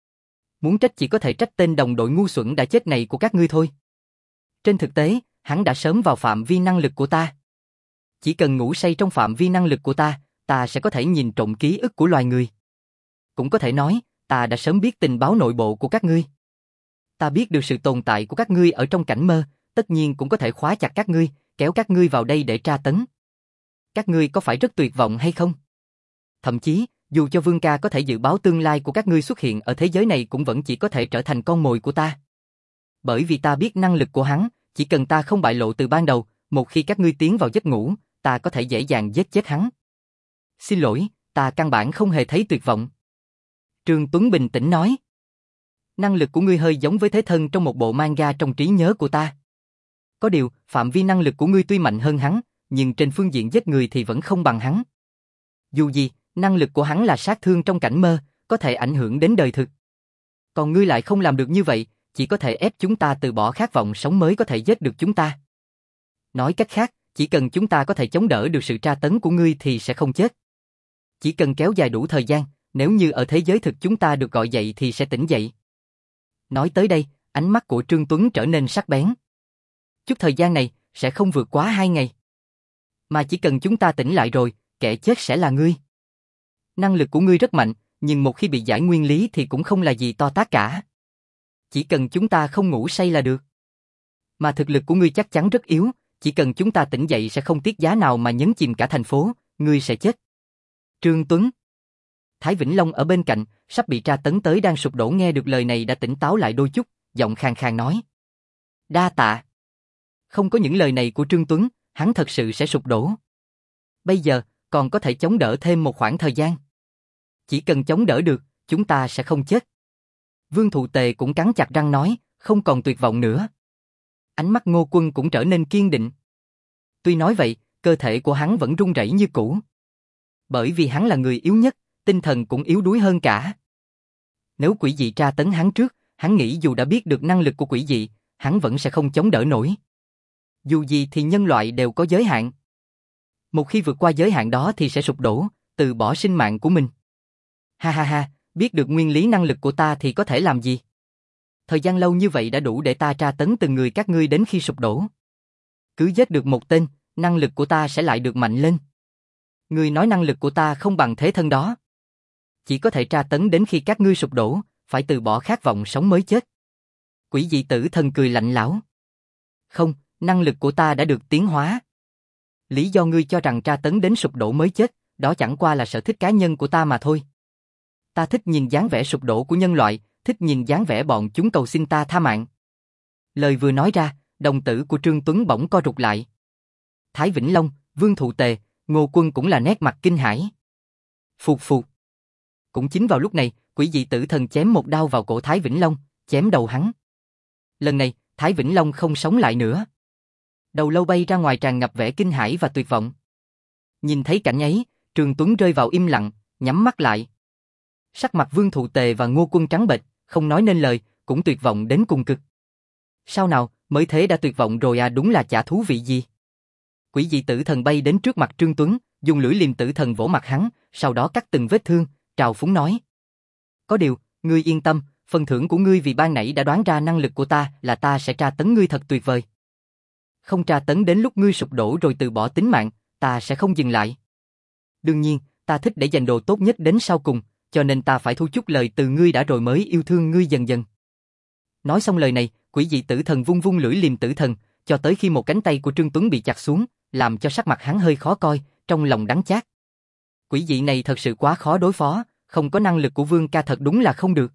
Muốn trách chỉ có thể trách tên đồng đội ngu xuẩn đã chết này của các ngươi thôi. Trên thực tế, hắn đã sớm vào phạm vi năng lực của ta. Chỉ cần ngủ say trong phạm vi năng lực của ta, ta sẽ có thể nhìn trộm ký ức của loài người. Cũng có thể nói, ta đã sớm biết tình báo nội bộ của các ngươi. Ta biết được sự tồn tại của các ngươi ở trong cảnh mơ, tất nhiên cũng có thể khóa chặt các ngươi, kéo các ngươi vào đây để tra tấn. Các ngươi có phải rất tuyệt vọng hay không? Thậm chí, dù cho Vương ca có thể dự báo tương lai của các ngươi xuất hiện ở thế giới này cũng vẫn chỉ có thể trở thành con mồi của ta. Bởi vì ta biết năng lực của hắn, chỉ cần ta không bại lộ từ ban đầu, một khi các ngươi tiến vào giấc ngủ, ta có thể dễ dàng giết chết hắn. Xin lỗi, ta căn bản không hề thấy tuyệt vọng. Trương Tuấn bình tĩnh nói. Năng lực của ngươi hơi giống với thế thân trong một bộ manga trong trí nhớ của ta. Có điều, phạm vi năng lực của ngươi tuy mạnh hơn hắn, nhưng trên phương diện giết người thì vẫn không bằng hắn. Dù gì, năng lực của hắn là sát thương trong cảnh mơ, có thể ảnh hưởng đến đời thực. Còn ngươi lại không làm được như vậy, chỉ có thể ép chúng ta từ bỏ khát vọng sống mới có thể giết được chúng ta. Nói cách khác, chỉ cần chúng ta có thể chống đỡ được sự tra tấn của ngươi thì sẽ không chết. Chỉ cần kéo dài đủ thời gian, nếu như ở thế giới thực chúng ta được gọi dậy thì sẽ tỉnh dậy. Nói tới đây, ánh mắt của Trương Tuấn trở nên sắc bén. Chút thời gian này, sẽ không vượt quá hai ngày. Mà chỉ cần chúng ta tỉnh lại rồi, kẻ chết sẽ là ngươi. Năng lực của ngươi rất mạnh, nhưng một khi bị giải nguyên lý thì cũng không là gì to tát cả. Chỉ cần chúng ta không ngủ say là được. Mà thực lực của ngươi chắc chắn rất yếu, chỉ cần chúng ta tỉnh dậy sẽ không tiếc giá nào mà nhấn chìm cả thành phố, ngươi sẽ chết. Trương Tuấn. Thái Vĩnh Long ở bên cạnh, sắp bị tra tấn tới đang sụp đổ nghe được lời này đã tỉnh táo lại đôi chút, giọng khàn khàn nói. Đa tạ. Không có những lời này của Trương Tuấn, hắn thật sự sẽ sụp đổ. Bây giờ, còn có thể chống đỡ thêm một khoảng thời gian. Chỉ cần chống đỡ được, chúng ta sẽ không chết. Vương Thụ Tề cũng cắn chặt răng nói, không còn tuyệt vọng nữa. Ánh mắt Ngô Quân cũng trở nên kiên định. Tuy nói vậy, cơ thể của hắn vẫn run rẩy như cũ. Bởi vì hắn là người yếu nhất, tinh thần cũng yếu đuối hơn cả. Nếu quỷ dị tra tấn hắn trước, hắn nghĩ dù đã biết được năng lực của quỷ dị, hắn vẫn sẽ không chống đỡ nổi. Dù gì thì nhân loại đều có giới hạn. Một khi vượt qua giới hạn đó thì sẽ sụp đổ, từ bỏ sinh mạng của mình. Ha ha ha, biết được nguyên lý năng lực của ta thì có thể làm gì? Thời gian lâu như vậy đã đủ để ta tra tấn từng người các ngươi đến khi sụp đổ. Cứ giết được một tên, năng lực của ta sẽ lại được mạnh lên. Ngươi nói năng lực của ta không bằng thế thân đó. Chỉ có thể tra tấn đến khi các ngươi sụp đổ, phải từ bỏ khát vọng sống mới chết. Quỷ dị tử thần cười lạnh lẽo. Không, năng lực của ta đã được tiến hóa. Lý do ngươi cho rằng tra tấn đến sụp đổ mới chết, đó chẳng qua là sở thích cá nhân của ta mà thôi. Ta thích nhìn dáng vẻ sụp đổ của nhân loại, thích nhìn dáng vẻ bọn chúng cầu xin ta tha mạng. Lời vừa nói ra, đồng tử của Trương Tuấn bỗng co rụt lại. Thái Vĩnh Long, Vương Thụ Tề, Ngô Quân cũng là nét mặt kinh hãi. Phụt phụt. Cũng chính vào lúc này, quỷ dị tử thần chém một đao vào cổ Thái Vĩnh Long, chém đầu hắn. Lần này, Thái Vĩnh Long không sống lại nữa. Đầu lâu bay ra ngoài tràn ngập vẻ kinh hãi và tuyệt vọng. Nhìn thấy cảnh ấy, Trương Tuấn rơi vào im lặng, nhắm mắt lại. Sắc mặt Vương Thụ Tề và Ngô Quân trắng bệch, không nói nên lời, cũng tuyệt vọng đến cùng cực. Sao nào, mới thế đã tuyệt vọng rồi à, đúng là chả thú vị gì. Quỷ dị tử thần bay đến trước mặt Trương Tuấn, dùng lưỡi liềm tử thần vỗ mặt hắn, sau đó cắt từng vết thương, trào phúng nói. Có điều, ngươi yên tâm, phần thưởng của ngươi vì ban nãy đã đoán ra năng lực của ta là ta sẽ tra tấn ngươi thật tuyệt vời. Không tra tấn đến lúc ngươi sụp đổ rồi từ bỏ tính mạng, ta sẽ không dừng lại. Đương nhiên, ta thích để dành đồ tốt nhất đến sau cùng, cho nên ta phải thu chút lời từ ngươi đã rồi mới yêu thương ngươi dần dần. Nói xong lời này, quỷ dị tử thần vung vung lưỡi liềm tử thần, cho tới khi một cánh tay của Trương Tuấn bị chặt xuống, làm cho sắc mặt hắn hơi khó coi, trong lòng đắng chát. Quỷ dị này thật sự quá khó đối phó, không có năng lực của Vương ca thật đúng là không được.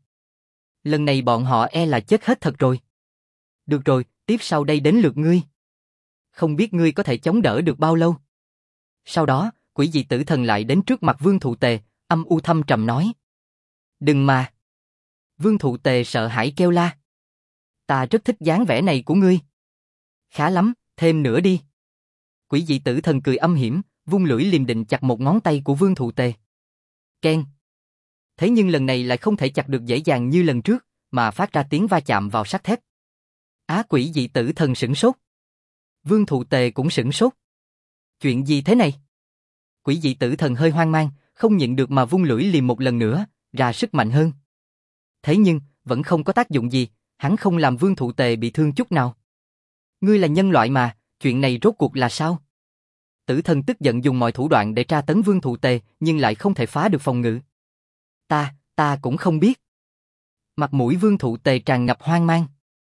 Lần này bọn họ e là chết hết thật rồi. Được rồi, tiếp sau đây đến lượt ngươi. Không biết ngươi có thể chống đỡ được bao lâu. Sau đó, quỷ dị tử thần lại đến trước mặt Vương Thụ Tề, âm u thâm trầm nói. Đừng mà. Vương Thụ Tề sợ hãi kêu la. Ta rất thích dáng vẻ này của ngươi. Khá lắm, thêm nữa đi. Quỷ dị tử thần cười âm hiểm, vung lưỡi liềm định chặt một ngón tay của Vương Thụ Tề. Keng. Thế nhưng lần này lại không thể chặt được dễ dàng như lần trước, mà phát ra tiếng va chạm vào sắt thép. Á quỷ dị tử thần sửng sốt. Vương Thụ Tề cũng sửng sốt. Chuyện gì thế này? Quỷ dị tử thần hơi hoang mang, không nhịn được mà vung lưỡi liềm một lần nữa, ra sức mạnh hơn. Thế nhưng, vẫn không có tác dụng gì, hắn không làm Vương Thụ Tề bị thương chút nào. Ngươi là nhân loại mà, chuyện này rốt cuộc là sao? Tử thần tức giận dùng mọi thủ đoạn để tra tấn Vương Thụ Tề, nhưng lại không thể phá được phòng ngự. Ta, ta cũng không biết. Mặt mũi Vương Thụ Tề tràn ngập hoang mang.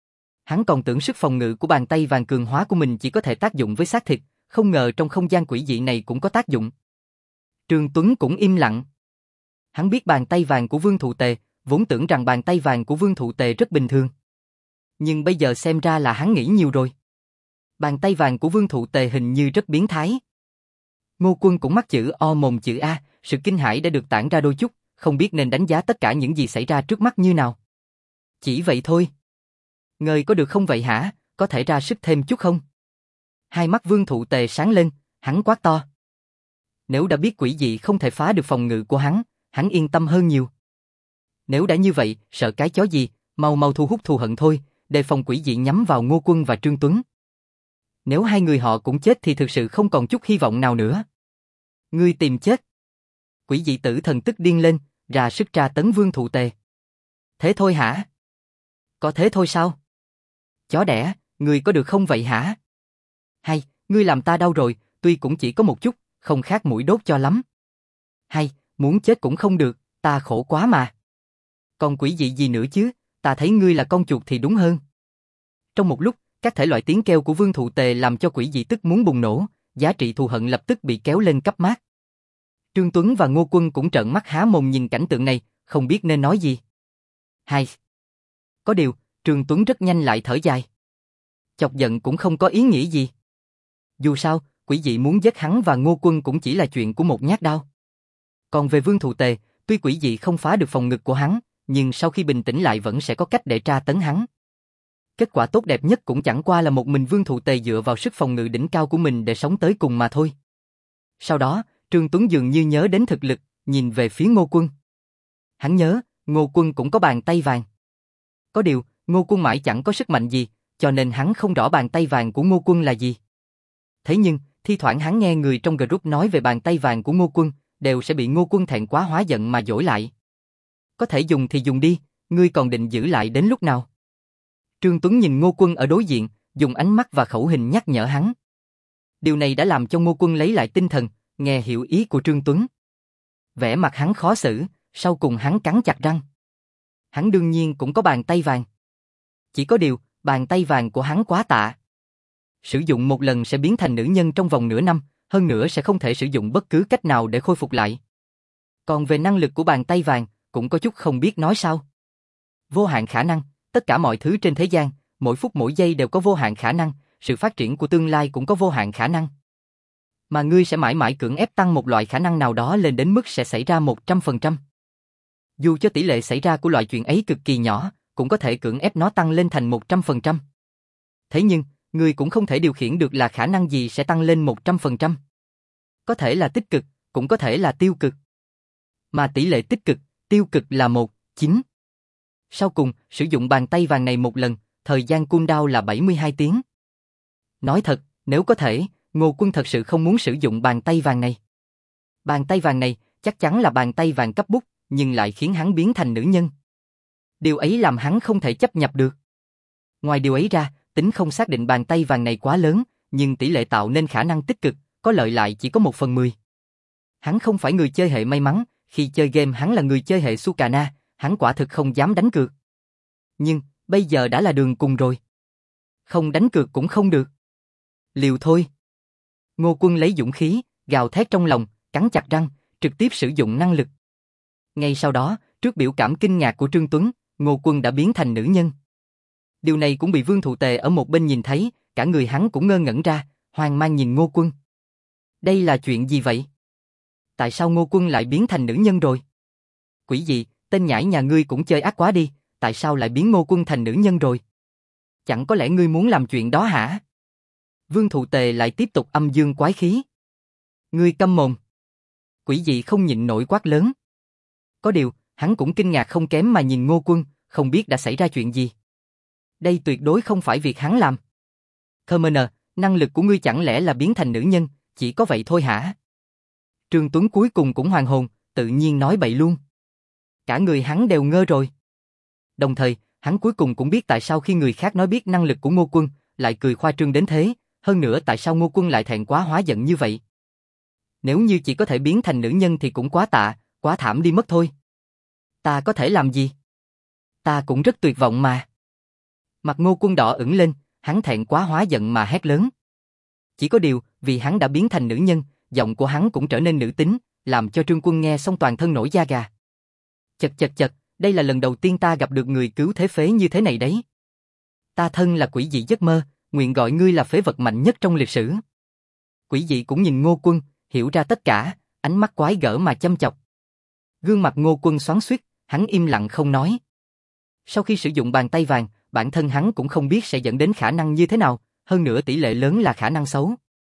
Hắn còn tưởng sức phòng ngự của bàn tay vàng cường hóa của mình chỉ có thể tác dụng với xác thịt, không ngờ trong không gian quỷ dị này cũng có tác dụng. Trương Tuấn cũng im lặng. Hắn biết bàn tay vàng của Vương Thụ Tề, vốn tưởng rằng bàn tay vàng của Vương Thụ Tề rất bình thường. Nhưng bây giờ xem ra là hắn nghĩ nhiều rồi. Bàn tay vàng của Vương Thụ Tề hình như rất biến thái. Ngô Quân cũng mắc chữ O mồm chữ A, sự kinh hãi đã được tản ra đôi chút, không biết nên đánh giá tất cả những gì xảy ra trước mắt như nào. Chỉ vậy thôi. Ngơi có được không vậy hả, có thể ra sức thêm chút không? Hai mắt Vương Thụ Tề sáng lên, hắn quát to. Nếu đã biết quỷ dị không thể phá được phòng ngự của hắn, hắn yên tâm hơn nhiều. Nếu đã như vậy, sợ cái chó gì, mau mau thu hút thù hận thôi, đề phòng quỷ dị nhắm vào Ngô Quân và Trương Tuấn. Nếu hai người họ cũng chết thì thực sự không còn chút hy vọng nào nữa. Ngươi tìm chết. Quỷ dị tử thần tức điên lên, ra sức tra tấn Vương Thụ Tề. Thế thôi hả? Có thế thôi sao? Chó đẻ, ngươi có được không vậy hả? Hay, ngươi làm ta đau rồi, tuy cũng chỉ có một chút, không khác mũi đốt cho lắm. Hay, muốn chết cũng không được, ta khổ quá mà. Còn quỷ dị gì nữa chứ, ta thấy ngươi là con chuột thì đúng hơn. Trong một lúc, các thể loại tiếng kêu của Vương Thụ Tề làm cho quỷ dị tức muốn bùng nổ, giá trị thù hận lập tức bị kéo lên cấp mát. Trương Tuấn và Ngô Quân cũng trợn mắt há mồm nhìn cảnh tượng này, không biết nên nói gì. Hay. Có điều, Trương Tuấn rất nhanh lại thở dài. Chọc giận cũng không có ý nghĩa gì. Dù sao, quỷ dị muốn giết hắn và Ngô Quân cũng chỉ là chuyện của một nhát đao. Còn về Vương Thụ Tề, tuy quỷ dị không phá được phòng ngực của hắn, nhưng sau khi bình tĩnh lại vẫn sẽ có cách để tra tấn hắn. Kết quả tốt đẹp nhất cũng chẳng qua là một mình Vương Thụ Tề dựa vào sức phòng ngự đỉnh cao của mình để sống tới cùng mà thôi. Sau đó, Trương Tuấn dường như nhớ đến thực lực, nhìn về phía Ngô Quân. Hắn nhớ, Ngô Quân cũng có bàn tay vàng. Có điều, Ngô Quân mãi chẳng có sức mạnh gì, cho nên hắn không rõ bàn tay vàng của Ngô Quân là gì. Thế nhưng, thi thoảng hắn nghe người trong group nói về bàn tay vàng của Ngô Quân, đều sẽ bị Ngô Quân thẹn quá hóa giận mà dỗi lại. Có thể dùng thì dùng đi, ngươi còn định giữ lại đến lúc nào? Trương Tuấn nhìn Ngô Quân ở đối diện, dùng ánh mắt và khẩu hình nhắc nhở hắn. Điều này đã làm cho Ngô Quân lấy lại tinh thần, nghe hiểu ý của Trương Tuấn. Vẻ mặt hắn khó xử, sau cùng hắn cắn chặt răng. Hắn đương nhiên cũng có bàn tay vàng. Chỉ có điều, bàn tay vàng của hắn quá tạ. Sử dụng một lần sẽ biến thành nữ nhân trong vòng nửa năm, hơn nữa sẽ không thể sử dụng bất cứ cách nào để khôi phục lại. Còn về năng lực của bàn tay vàng, cũng có chút không biết nói sao. Vô hạn khả năng, tất cả mọi thứ trên thế gian, mỗi phút mỗi giây đều có vô hạn khả năng, sự phát triển của tương lai cũng có vô hạn khả năng. Mà ngươi sẽ mãi mãi cưỡng ép tăng một loại khả năng nào đó lên đến mức sẽ xảy ra một trăm phần trăm. Dù cho tỷ lệ xảy ra của loại chuyện ấy cực kỳ nhỏ, cũng có thể cưỡng ép nó tăng lên thành một trăm phần trăm. Thế nhưng, ngươi cũng không thể điều khiển được là khả năng gì sẽ tăng lên một trăm phần trăm. Có thể là tích cực, cũng có thể là tiêu cực. Mà tỷ lệ tích cực, tiêu cực là một, chín. Sau cùng, sử dụng bàn tay vàng này một lần, thời gian cooldown là bảy mươi hai tiếng. Nói thật, nếu có thể, Ngô Quân thật sự không muốn sử dụng bàn tay vàng này. Bàn tay vàng này chắc chắn là bàn tay vàng cấp bút, nhưng lại khiến hắn biến thành nữ nhân. Điều ấy làm hắn không thể chấp nhận được. Ngoài điều ấy ra, tính không xác định bàn tay vàng này quá lớn, nhưng tỷ lệ tạo nên khả năng tích cực, có lợi lại chỉ có một phần mười. Hắn không phải người chơi hệ may mắn, khi chơi game hắn là người chơi hệ Sukana, hắn quả thực không dám đánh cược. Nhưng, bây giờ đã là đường cùng rồi. Không đánh cược cũng không được. Liều thôi. Ngô Quân lấy dũng khí, gào thét trong lòng, cắn chặt răng, trực tiếp sử dụng năng lực. Ngay sau đó, trước biểu cảm kinh ngạc của Trương Tuấn, Ngô Quân đã biến thành nữ nhân. Điều này cũng bị Vương Thụ Tề ở một bên nhìn thấy, cả người hắn cũng ngơ ngẩn ra, hoang mang nhìn Ngô Quân. Đây là chuyện gì vậy? Tại sao Ngô Quân lại biến thành nữ nhân rồi? Quỷ gì, tên nhãi nhà ngươi cũng chơi ác quá đi, tại sao lại biến Ngô Quân thành nữ nhân rồi? Chẳng có lẽ ngươi muốn làm chuyện đó hả? Vương Thụ Tề lại tiếp tục âm dương quái khí. Ngươi câm mồm. Quỷ dị không nhịn nổi quát lớn. Có điều, hắn cũng kinh ngạc không kém mà nhìn Ngô Quân, không biết đã xảy ra chuyện gì. Đây tuyệt đối không phải việc hắn làm. Commoner, năng lực của ngươi chẳng lẽ là biến thành nữ nhân, chỉ có vậy thôi hả? Trương Tuấn cuối cùng cũng hoàn hồn, tự nhiên nói bậy luôn. Cả người hắn đều ngơ rồi. Đồng thời, hắn cuối cùng cũng biết tại sao khi người khác nói biết năng lực của Ngô Quân, lại cười khoa trương đến thế, hơn nữa tại sao Ngô Quân lại thẹn quá hóa giận như vậy. Nếu như chỉ có thể biến thành nữ nhân thì cũng quá tạ, quá thảm đi mất thôi. Ta có thể làm gì? Ta cũng rất tuyệt vọng mà. Mặt Ngô Quân đỏ ửng lên, hắn thẹn quá hóa giận mà hét lớn. Chỉ có điều, vì hắn đã biến thành nữ nhân, giọng của hắn cũng trở nên nữ tính, làm cho Trương Quân nghe xong toàn thân nổi da gà. Chật chật chật, đây là lần đầu tiên ta gặp được người cứu thế phế như thế này đấy. Ta thân là quỷ dị giấc mơ, nguyện gọi ngươi là phế vật mạnh nhất trong lịch sử. Quỷ dị cũng nhìn Ngô Quân, hiểu ra tất cả, ánh mắt quái gở mà chăm chọc. Gương mặt Ngô Quân xoắn xuýt, hắn im lặng không nói. Sau khi sử dụng bàn tay vàng, bản thân hắn cũng không biết sẽ dẫn đến khả năng như thế nào, hơn nữa tỷ lệ lớn là khả năng xấu.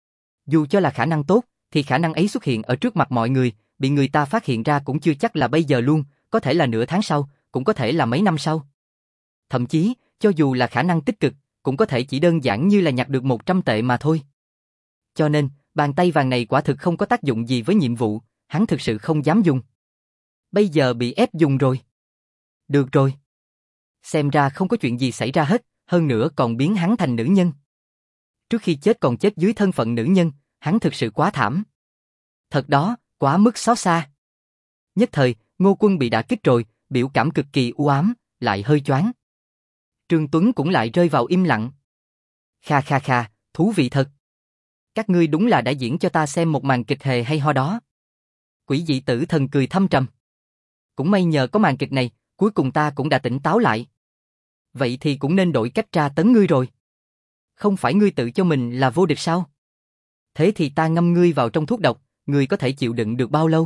Dù cho là khả năng tốt, thì khả năng ấy xuất hiện ở trước mặt mọi người, bị người ta phát hiện ra cũng chưa chắc là bây giờ luôn, có thể là nửa tháng sau, cũng có thể là mấy năm sau. Thậm chí, cho dù là khả năng tích cực, cũng có thể chỉ đơn giản như là nhặt được một trăm tệ mà thôi. Cho nên, bàn tay vàng này quả thực không có tác dụng gì với nhiệm vụ, hắn thực sự không dám dùng. Bây giờ bị ép dùng rồi. Được rồi. Xem ra không có chuyện gì xảy ra hết, hơn nữa còn biến hắn thành nữ nhân. Trước khi chết còn chết dưới thân phận nữ nhân, hắn thực sự quá thảm. Thật đó, quá mức xót xa. Nhất thời, Ngô Quân bị đả kích rồi, biểu cảm cực kỳ u ám, lại hơi choáng. Trương Tuấn cũng lại rơi vào im lặng. Kha kha kha, thú vị thật. Các ngươi đúng là đã diễn cho ta xem một màn kịch hề hay ho đó. Quỷ dị tử thần cười thâm trầm. Cũng may nhờ có màn kịch này, cuối cùng ta cũng đã tỉnh táo lại. Vậy thì cũng nên đổi cách tra tấn ngươi rồi. Không phải ngươi tự cho mình là vô địch sao? Thế thì ta ngâm ngươi vào trong thuốc độc, ngươi có thể chịu đựng được bao lâu?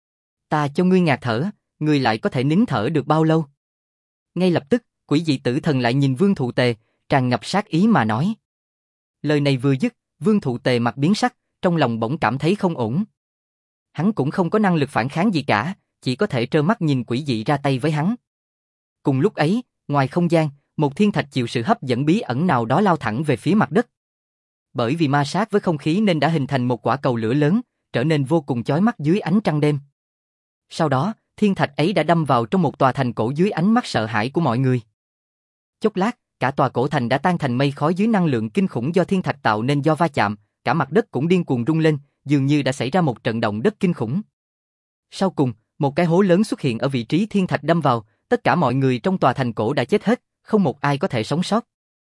Ta cho ngươi ngạt thở, ngươi lại có thể nín thở được bao lâu? Ngay lập tức, quỷ dị tử thần lại nhìn Vương Thụ Tề, tràn ngập sát ý mà nói. Lời này vừa dứt, Vương Thụ Tề mặt biến sắc, trong lòng bỗng cảm thấy không ổn. Hắn cũng không có năng lực phản kháng gì cả, chỉ có thể trơ mắt nhìn quỷ dị ra tay với hắn. Cùng lúc ấy, ngoài không gian, một thiên thạch chịu sự hấp dẫn bí ẩn nào đó lao thẳng về phía mặt đất. Bởi vì ma sát với không khí nên đã hình thành một quả cầu lửa lớn, trở nên vô cùng chói mắt dưới ánh trăng đêm. Sau đó, thiên thạch ấy đã đâm vào trong một tòa thành cổ dưới ánh mắt sợ hãi của mọi người. Chốc lát, cả tòa cổ thành đã tan thành mây khói dưới năng lượng kinh khủng do thiên thạch tạo nên do va chạm, cả mặt đất cũng điên cuồng rung lên, dường như đã xảy ra một trận động đất kinh khủng. Sau cùng, một cái hố lớn xuất hiện ở vị trí thiên thạch đâm vào, tất cả mọi người trong tòa thành cổ đã chết hết, không một ai có thể sống sót.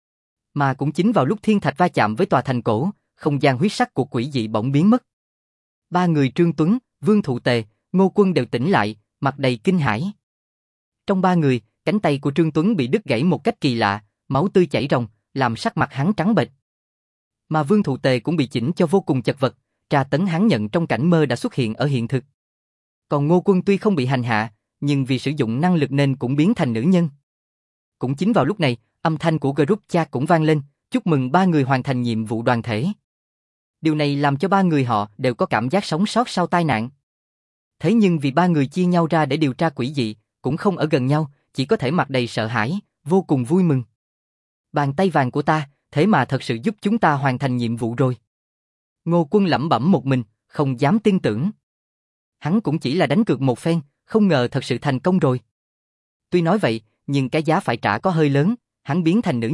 Mà cũng chính vào lúc thiên thạch va chạm với tòa thành cổ, không gian huyết sắc của quỷ dị bỗng biến mất. Ba người Trương Tuấn, Vương Thụ Tề, Ngô Quân đều tỉnh lại, mặt đầy kinh hãi. Trong ba người, cánh tay của Trương Tuấn bị đứt gãy một cách kỳ lạ, máu tươi chảy ròng, làm sắc mặt hắn trắng bệch. Mà Vương Thụ Tề cũng bị chỉnh cho vô cùng chật vật, tra tấn hắn nhận trong cảnh mơ đã xuất hiện ở hiện thực. Còn Ngô Quân tuy không bị hành hạ, nhưng vì sử dụng năng lực nên cũng biến thành nữ nhân. Cũng chính vào lúc này, âm thanh của group chat cũng vang lên, chúc mừng ba người hoàn thành nhiệm vụ đoàn thể. Điều này làm cho ba người họ đều có cảm giác sống sót sau tai nạn. Thế nhưng vì ba người chia nhau ra để điều tra quỷ dị, cũng không ở gần nhau, chỉ có thể mặt đầy sợ hãi, vô cùng vui mừng. Bàn tay vàng của ta, thế mà thật sự giúp chúng ta hoàn thành nhiệm vụ rồi. Ngô Quân lẩm bẩm một mình, không dám tin tưởng. Hắn cũng chỉ là đánh cược một phen, không ngờ thật sự thành công rồi. Tuy nói vậy, nhưng cái giá phải trả có hơi lớn, hắn biến thành nữ nhân,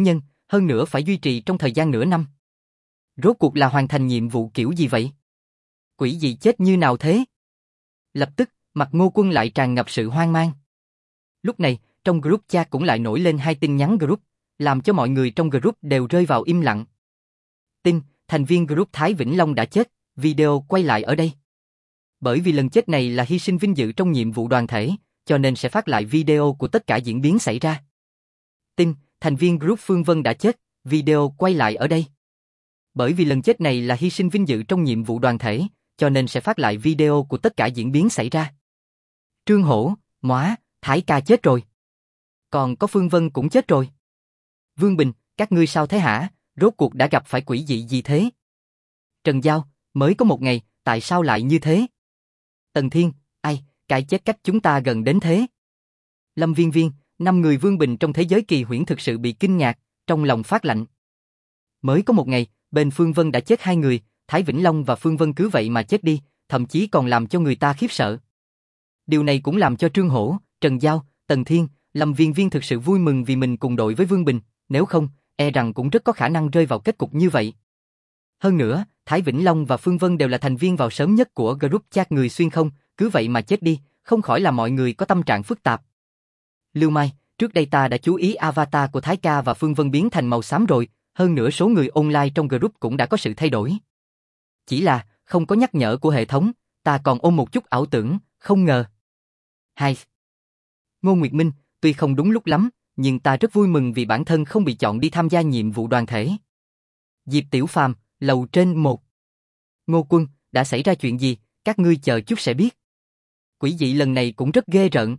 hơn nữa phải duy trì trong thời gian nửa năm. Rốt cuộc là hoàn thành nhiệm vụ kiểu gì vậy? Quỷ dị chết như nào thế? Lập tức, mặt Ngô Quân lại tràn ngập sự hoang mang. Lúc này, trong group chat cũng lại nổi lên hai tin nhắn group, làm cho mọi người trong group đều rơi vào im lặng. Tin, thành viên group Thái Vĩnh Long đã chết, video quay lại ở đây. Bởi vì lần chết này là hy sinh vinh dự trong nhiệm vụ đoàn thể, cho nên sẽ phát lại video của tất cả diễn biến xảy ra. Tin, thành viên group Phương Vân đã chết, video quay lại ở đây. Bởi vì lần chết này là hy sinh vinh dự trong nhiệm vụ đoàn thể, cho nên sẽ phát lại video của tất cả diễn biến xảy ra. Trương Hổ, móa, Thái ca chết rồi. Còn có Phương Vân cũng chết rồi. Vương Bình, các ngươi sao thế hả, rốt cuộc đã gặp phải quỷ dị gì thế? Trần Giao, mới có một ngày, tại sao lại như thế? Tần Thiên, ai, cái chết cách chúng ta gần đến thế. Lâm Viên Viên, năm người Vương Bình trong thế giới kỳ huyễn thực sự bị kinh ngạc, trong lòng phát lạnh. Mới có một ngày, bên Phương Vân đã chết hai người, Thái Vĩnh Long và Phương Vân cứ vậy mà chết đi, thậm chí còn làm cho người ta khiếp sợ. Điều này cũng làm cho Trương Hổ, Trần Giao, Tần Thiên, Lâm Viên Viên thực sự vui mừng vì mình cùng đội với Vương Bình, nếu không, e rằng cũng rất có khả năng rơi vào kết cục như vậy. Hơn nữa, Thái Vĩnh Long và Phương Vân đều là thành viên vào sớm nhất của group chat người xuyên không, cứ vậy mà chết đi, không khỏi là mọi người có tâm trạng phức tạp. Lưu Mai, trước đây ta đã chú ý avatar của Thái ca và Phương Vân biến thành màu xám rồi, hơn nữa số người online trong group cũng đã có sự thay đổi. Chỉ là, không có nhắc nhở của hệ thống, ta còn ôm một chút ảo tưởng, không ngờ. Hai. Ngô Nguyệt Minh, tuy không đúng lúc lắm, nhưng ta rất vui mừng vì bản thân không bị chọn đi tham gia nhiệm vụ đoàn thể. Diệp Tiểu Phàm, lầu trên một. Ngô Quân, đã xảy ra chuyện gì, các ngươi chờ chút sẽ biết. Quỷ dị lần này cũng rất ghê rợn.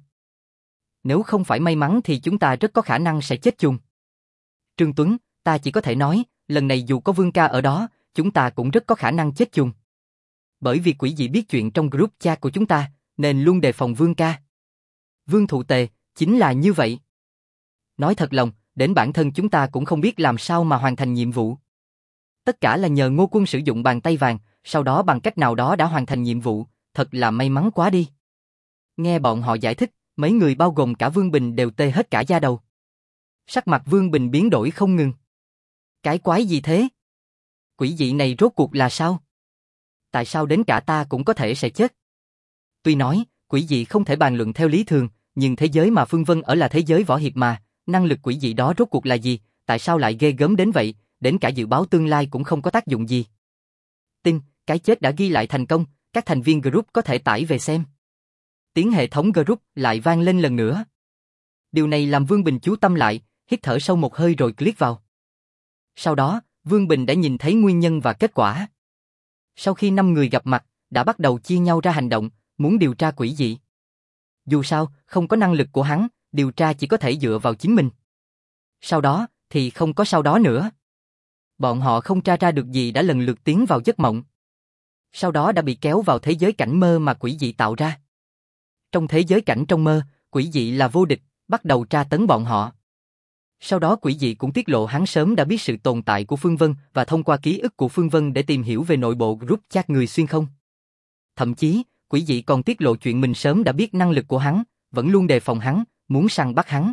Nếu không phải may mắn thì chúng ta rất có khả năng sẽ chết chung. Trương Tuấn, ta chỉ có thể nói, lần này dù có Vương ca ở đó, chúng ta cũng rất có khả năng chết chung. Bởi vì quỷ dị biết chuyện trong group chat của chúng ta, nên luôn đề phòng Vương ca. Vương Thụ Tề, chính là như vậy. Nói thật lòng, đến bản thân chúng ta cũng không biết làm sao mà hoàn thành nhiệm vụ. Tất cả là nhờ Ngô Quân sử dụng bàn tay vàng, sau đó bằng cách nào đó đã hoàn thành nhiệm vụ, thật là may mắn quá đi. Nghe bọn họ giải thích, mấy người bao gồm cả Vương Bình đều tê hết cả da đầu. Sắc mặt Vương Bình biến đổi không ngừng. Cái quái gì thế? Quỷ dị này rốt cuộc là sao? Tại sao đến cả ta cũng có thể sẽ chết? Tuy nói, quỷ dị không thể bàn luận theo lý thường, nhưng thế giới mà Phương Vân ở là thế giới võ hiệp mà, năng lực quỷ dị đó rốt cuộc là gì, tại sao lại ghê gớm đến vậy, đến cả dự báo tương lai cũng không có tác dụng gì. Tin, cái chết đã ghi lại thành công, các thành viên group có thể tải về xem. Tiếng hệ thống group lại vang lên lần nữa. Điều này làm Vương Bình chú tâm lại, hít thở sâu một hơi rồi click vào. Sau đó, Vương Bình đã nhìn thấy nguyên nhân và kết quả. Sau khi năm người gặp mặt, đã bắt đầu chia nhau ra hành động, muốn điều tra quỷ dị. Dù sao, không có năng lực của hắn, điều tra chỉ có thể dựa vào chính mình. Sau đó, thì không có sau đó nữa. Bọn họ không tra ra được gì đã lần lượt tiến vào giấc mộng. Sau đó đã bị kéo vào thế giới cảnh mơ mà quỷ dị tạo ra. Trong thế giới cảnh trong mơ, quỷ dị là vô địch, bắt đầu tra tấn bọn họ. Sau đó quỷ dị cũng tiết lộ hắn sớm đã biết sự tồn tại của Phương Vân và thông qua ký ức của Phương Vân để tìm hiểu về nội bộ group chat người xuyên không. Thậm chí, quỷ dị còn tiết lộ chuyện mình sớm đã biết năng lực của hắn, vẫn luôn đề phòng hắn, muốn săn bắt hắn.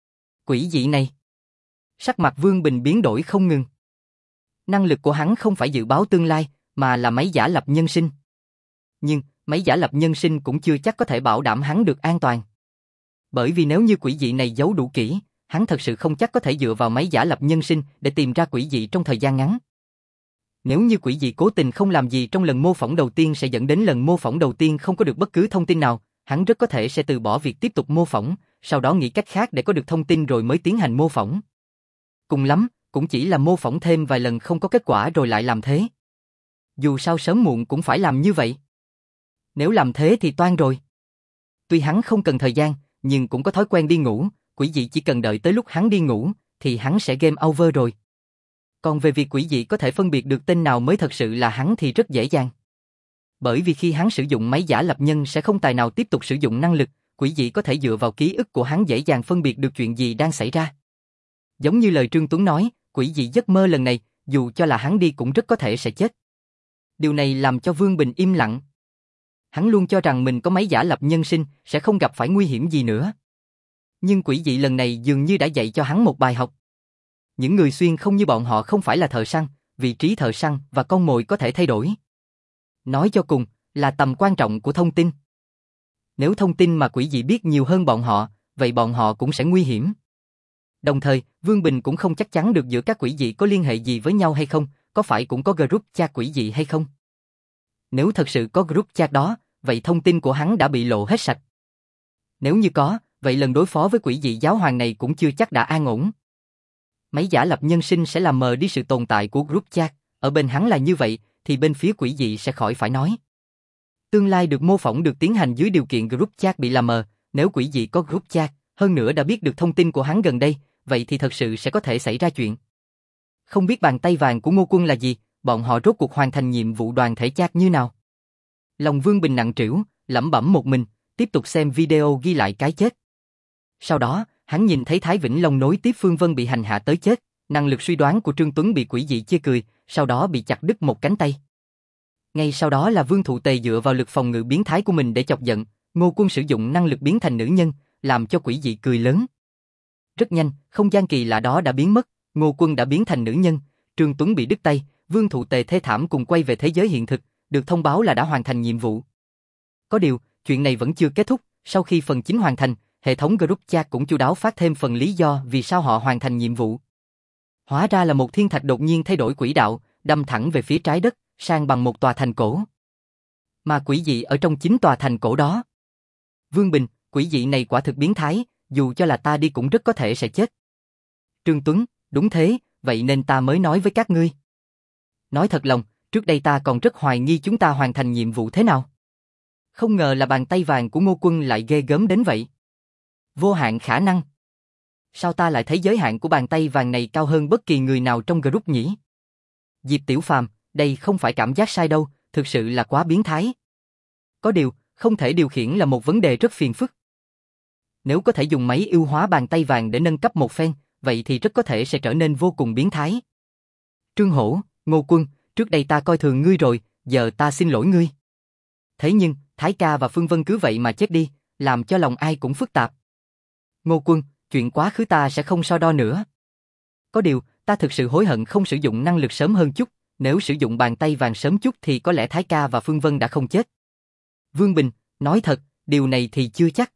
Quỷ dị này. Sắc mặt Vương Bình biến đổi không ngừng. Năng lực của hắn không phải dự báo tương lai, mà là máy giả lập nhân sinh. Nhưng, máy giả lập nhân sinh cũng chưa chắc có thể bảo đảm hắn được an toàn. Bởi vì nếu như quỷ dị này giấu đủ kỹ, hắn thật sự không chắc có thể dựa vào máy giả lập nhân sinh để tìm ra quỷ dị trong thời gian ngắn. Nếu như quỷ dị cố tình không làm gì trong lần mô phỏng đầu tiên sẽ dẫn đến lần mô phỏng đầu tiên không có được bất cứ thông tin nào, hắn rất có thể sẽ từ bỏ việc tiếp tục mô phỏng, sau đó nghĩ cách khác để có được thông tin rồi mới tiến hành mô phỏng. Cùng lắm, cũng chỉ là mô phỏng thêm vài lần không có kết quả rồi lại làm thế. Dù sao sớm muộn cũng phải làm như vậy. Nếu làm thế thì toan rồi. Tuy hắn không cần thời gian, nhưng cũng có thói quen đi ngủ, quỷ dị chỉ cần đợi tới lúc hắn đi ngủ, thì hắn sẽ game over rồi. Còn về việc quỷ dị có thể phân biệt được tên nào mới thật sự là hắn thì rất dễ dàng. Bởi vì khi hắn sử dụng máy giả lập nhân sẽ không tài nào tiếp tục sử dụng năng lực, quỷ dị có thể dựa vào ký ức của hắn dễ dàng phân biệt được chuyện gì đang xảy ra. Giống như lời Trương Tuấn nói, quỷ dị giấc mơ lần này, dù cho là hắn đi cũng rất có thể sẽ chết. Điều này làm cho Vương Bình im lặng. Hắn luôn cho rằng mình có máy giả lập nhân sinh sẽ không gặp phải nguy hiểm gì nữa. Nhưng quỷ dị lần này dường như đã dạy cho hắn một bài học. Những người xuyên không như bọn họ không phải là thợ săn, vị trí thợ săn và con mồi có thể thay đổi. Nói cho cùng, là tầm quan trọng của thông tin. Nếu thông tin mà quỷ dị biết nhiều hơn bọn họ, vậy bọn họ cũng sẽ nguy hiểm. Đồng thời, Vương Bình cũng không chắc chắn được giữa các quỷ dị có liên hệ gì với nhau hay không, có phải cũng có group chat quỷ dị hay không. Nếu thật sự có group chat đó, vậy thông tin của hắn đã bị lộ hết sạch. Nếu như có, vậy lần đối phó với quỷ dị giáo hoàng này cũng chưa chắc đã an ổn. Máy giả lập nhân sinh sẽ làm mờ đi sự tồn tại của group chat, ở bên hắn là như vậy, thì bên phía quỷ dị sẽ khỏi phải nói. Tương lai được mô phỏng được tiến hành dưới điều kiện group chat bị làm mờ, nếu quỷ dị có group chat, hơn nữa đã biết được thông tin của hắn gần đây, vậy thì thật sự sẽ có thể xảy ra chuyện. Không biết bàn tay vàng của Ngô Quân là gì, bọn họ rốt cuộc hoàn thành nhiệm vụ đoàn thể chat như nào. Lòng Vương Bình nặng trĩu, lẩm bẩm một mình, tiếp tục xem video ghi lại cái chết. Sau đó, hắn nhìn thấy Thái Vĩnh Long nối tiếp Phương Vân bị hành hạ tới chết, năng lực suy đoán của Trương Tuấn bị quỷ dị chê cười, sau đó bị chặt đứt một cánh tay. Ngay sau đó là Vương Thụ Tề dựa vào lực phòng ngự biến thái của mình để chọc giận, Ngô Quân sử dụng năng lực biến thành nữ nhân, làm cho quỷ dị cười lớn. Rất nhanh, không gian kỳ lạ đó đã biến mất, Ngô Quân đã biến thành nữ nhân, Trương Tuấn bị đứt tay, Vương Thụ Tề thê thảm cùng quay về thế giới hiện thực, được thông báo là đã hoàn thành nhiệm vụ. Có điều, chuyện này vẫn chưa kết thúc, sau khi phần chính hoàn thành, hệ thống group chat cũng chu đáo phát thêm phần lý do vì sao họ hoàn thành nhiệm vụ. Hóa ra là một thiên thạch đột nhiên thay đổi quỹ đạo, đâm thẳng về phía trái đất, sang bằng một tòa thành cổ. Mà quỷ dị ở trong chính tòa thành cổ đó. Vương Bình, quỷ dị này quả thực biến thái, dù cho là ta đi cũng rất có thể sẽ chết. Trương Tuấn, đúng thế, vậy nên ta mới nói với các ngươi. Nói thật lòng, trước đây ta còn rất hoài nghi chúng ta hoàn thành nhiệm vụ thế nào. Không ngờ là bàn tay vàng của Ngô Quân lại ghê gớm đến vậy. Vô hạn khả năng. Sao ta lại thấy giới hạn của bàn tay vàng này cao hơn bất kỳ người nào trong group nhỉ? Diệp Tiểu Phàm, đây không phải cảm giác sai đâu, thực sự là quá biến thái. Có điều, không thể điều khiển là một vấn đề rất phiền phức. Nếu có thể dùng máy ưu hóa bàn tay vàng để nâng cấp một phen, vậy thì rất có thể sẽ trở nên vô cùng biến thái. Trương Hổ, Ngô Quân, trước đây ta coi thường ngươi rồi, giờ ta xin lỗi ngươi. Thế nhưng, Thái Ca và Phương Vân cứ vậy mà chết đi, làm cho lòng ai cũng phức tạp. Ngô Quân, chuyện quá khứ ta sẽ không so đo nữa. Có điều, ta thực sự hối hận không sử dụng năng lực sớm hơn chút, nếu sử dụng bàn tay vàng sớm chút thì có lẽ Thái Ca và Phương Vân đã không chết. Vương Bình, nói thật, điều này thì chưa chắc.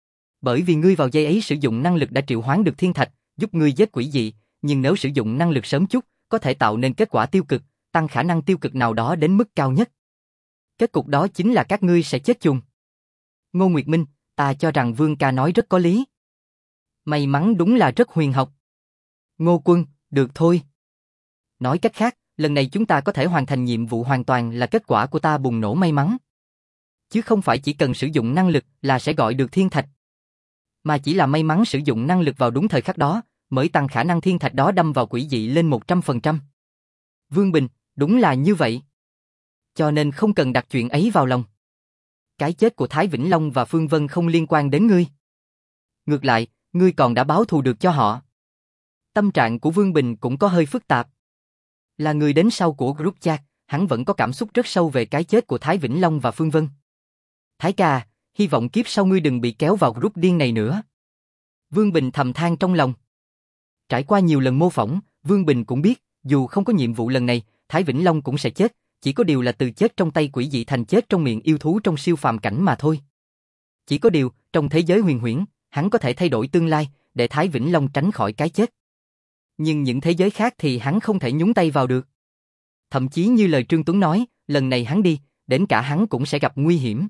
Bởi vì ngươi vào giây ấy sử dụng năng lực đã triệu hoán được thiên thạch, giúp ngươi giết quỷ dị, nhưng nếu sử dụng năng lực sớm chút, có thể tạo nên kết quả tiêu cực, tăng khả năng tiêu cực nào đó đến mức cao nhất. Kết cục đó chính là các ngươi sẽ chết chung. Ngô Nguyệt Minh, ta cho rằng Vương ca nói rất có lý. May mắn đúng là rất huyền học. Ngô Quân, được thôi. Nói cách khác, lần này chúng ta có thể hoàn thành nhiệm vụ hoàn toàn là kết quả của ta bùng nổ may mắn. Chứ không phải chỉ cần sử dụng năng lực là sẽ gọi được thiên thạch. Mà chỉ là may mắn sử dụng năng lực vào đúng thời khắc đó, mới tăng khả năng thiên thạch đó đâm vào quỷ dị lên một trăm phần trăm. Vương Bình, đúng là như vậy. Cho nên không cần đặt chuyện ấy vào lòng. Cái chết của Thái Vĩnh Long và Phương Vân không liên quan đến ngươi. Ngược lại, ngươi còn đã báo thù được cho họ. Tâm trạng của Vương Bình cũng có hơi phức tạp. Là người đến sau của group chat, hắn vẫn có cảm xúc rất sâu về cái chết của Thái Vĩnh Long và Phương Vân. Thái ca, hy vọng kiếp sau ngươi đừng bị kéo vào group điên này nữa. Vương Bình thầm than trong lòng. Trải qua nhiều lần mô phỏng, Vương Bình cũng biết, dù không có nhiệm vụ lần này, Thái Vĩnh Long cũng sẽ chết, chỉ có điều là từ chết trong tay quỷ dị thành chết trong miệng yêu thú trong siêu phàm cảnh mà thôi. Chỉ có điều, trong thế giới huyền huyễn, hắn có thể thay đổi tương lai, để Thái Vĩnh Long tránh khỏi cái chết. Nhưng những thế giới khác thì hắn không thể nhúng tay vào được. Thậm chí như lời Trương Tuấn nói, lần này hắn đi, đến cả hắn cũng sẽ gặp nguy hiểm.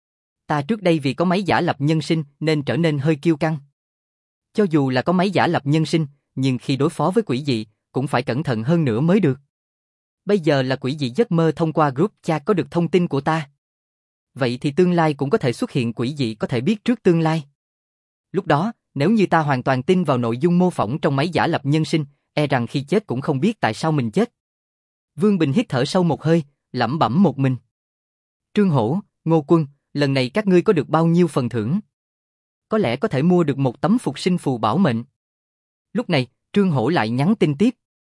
Ta trước đây vì có máy giả lập nhân sinh nên trở nên hơi kiêu căng. Cho dù là có máy giả lập nhân sinh, nhưng khi đối phó với quỷ dị, cũng phải cẩn thận hơn nữa mới được. Bây giờ là quỷ dị giấc mơ thông qua group chat có được thông tin của ta. Vậy thì tương lai cũng có thể xuất hiện quỷ dị có thể biết trước tương lai. Lúc đó, nếu như ta hoàn toàn tin vào nội dung mô phỏng trong máy giả lập nhân sinh, e rằng khi chết cũng không biết tại sao mình chết. Vương Bình hít thở sâu một hơi, lẩm bẩm một mình. Trương Hổ, Ngô Quân, lần này các ngươi có được bao nhiêu phần thưởng? Có lẽ có thể mua được một tấm phục sinh phù bảo mệnh. Lúc này, Trương Hổ lại nhắn tin tiếp.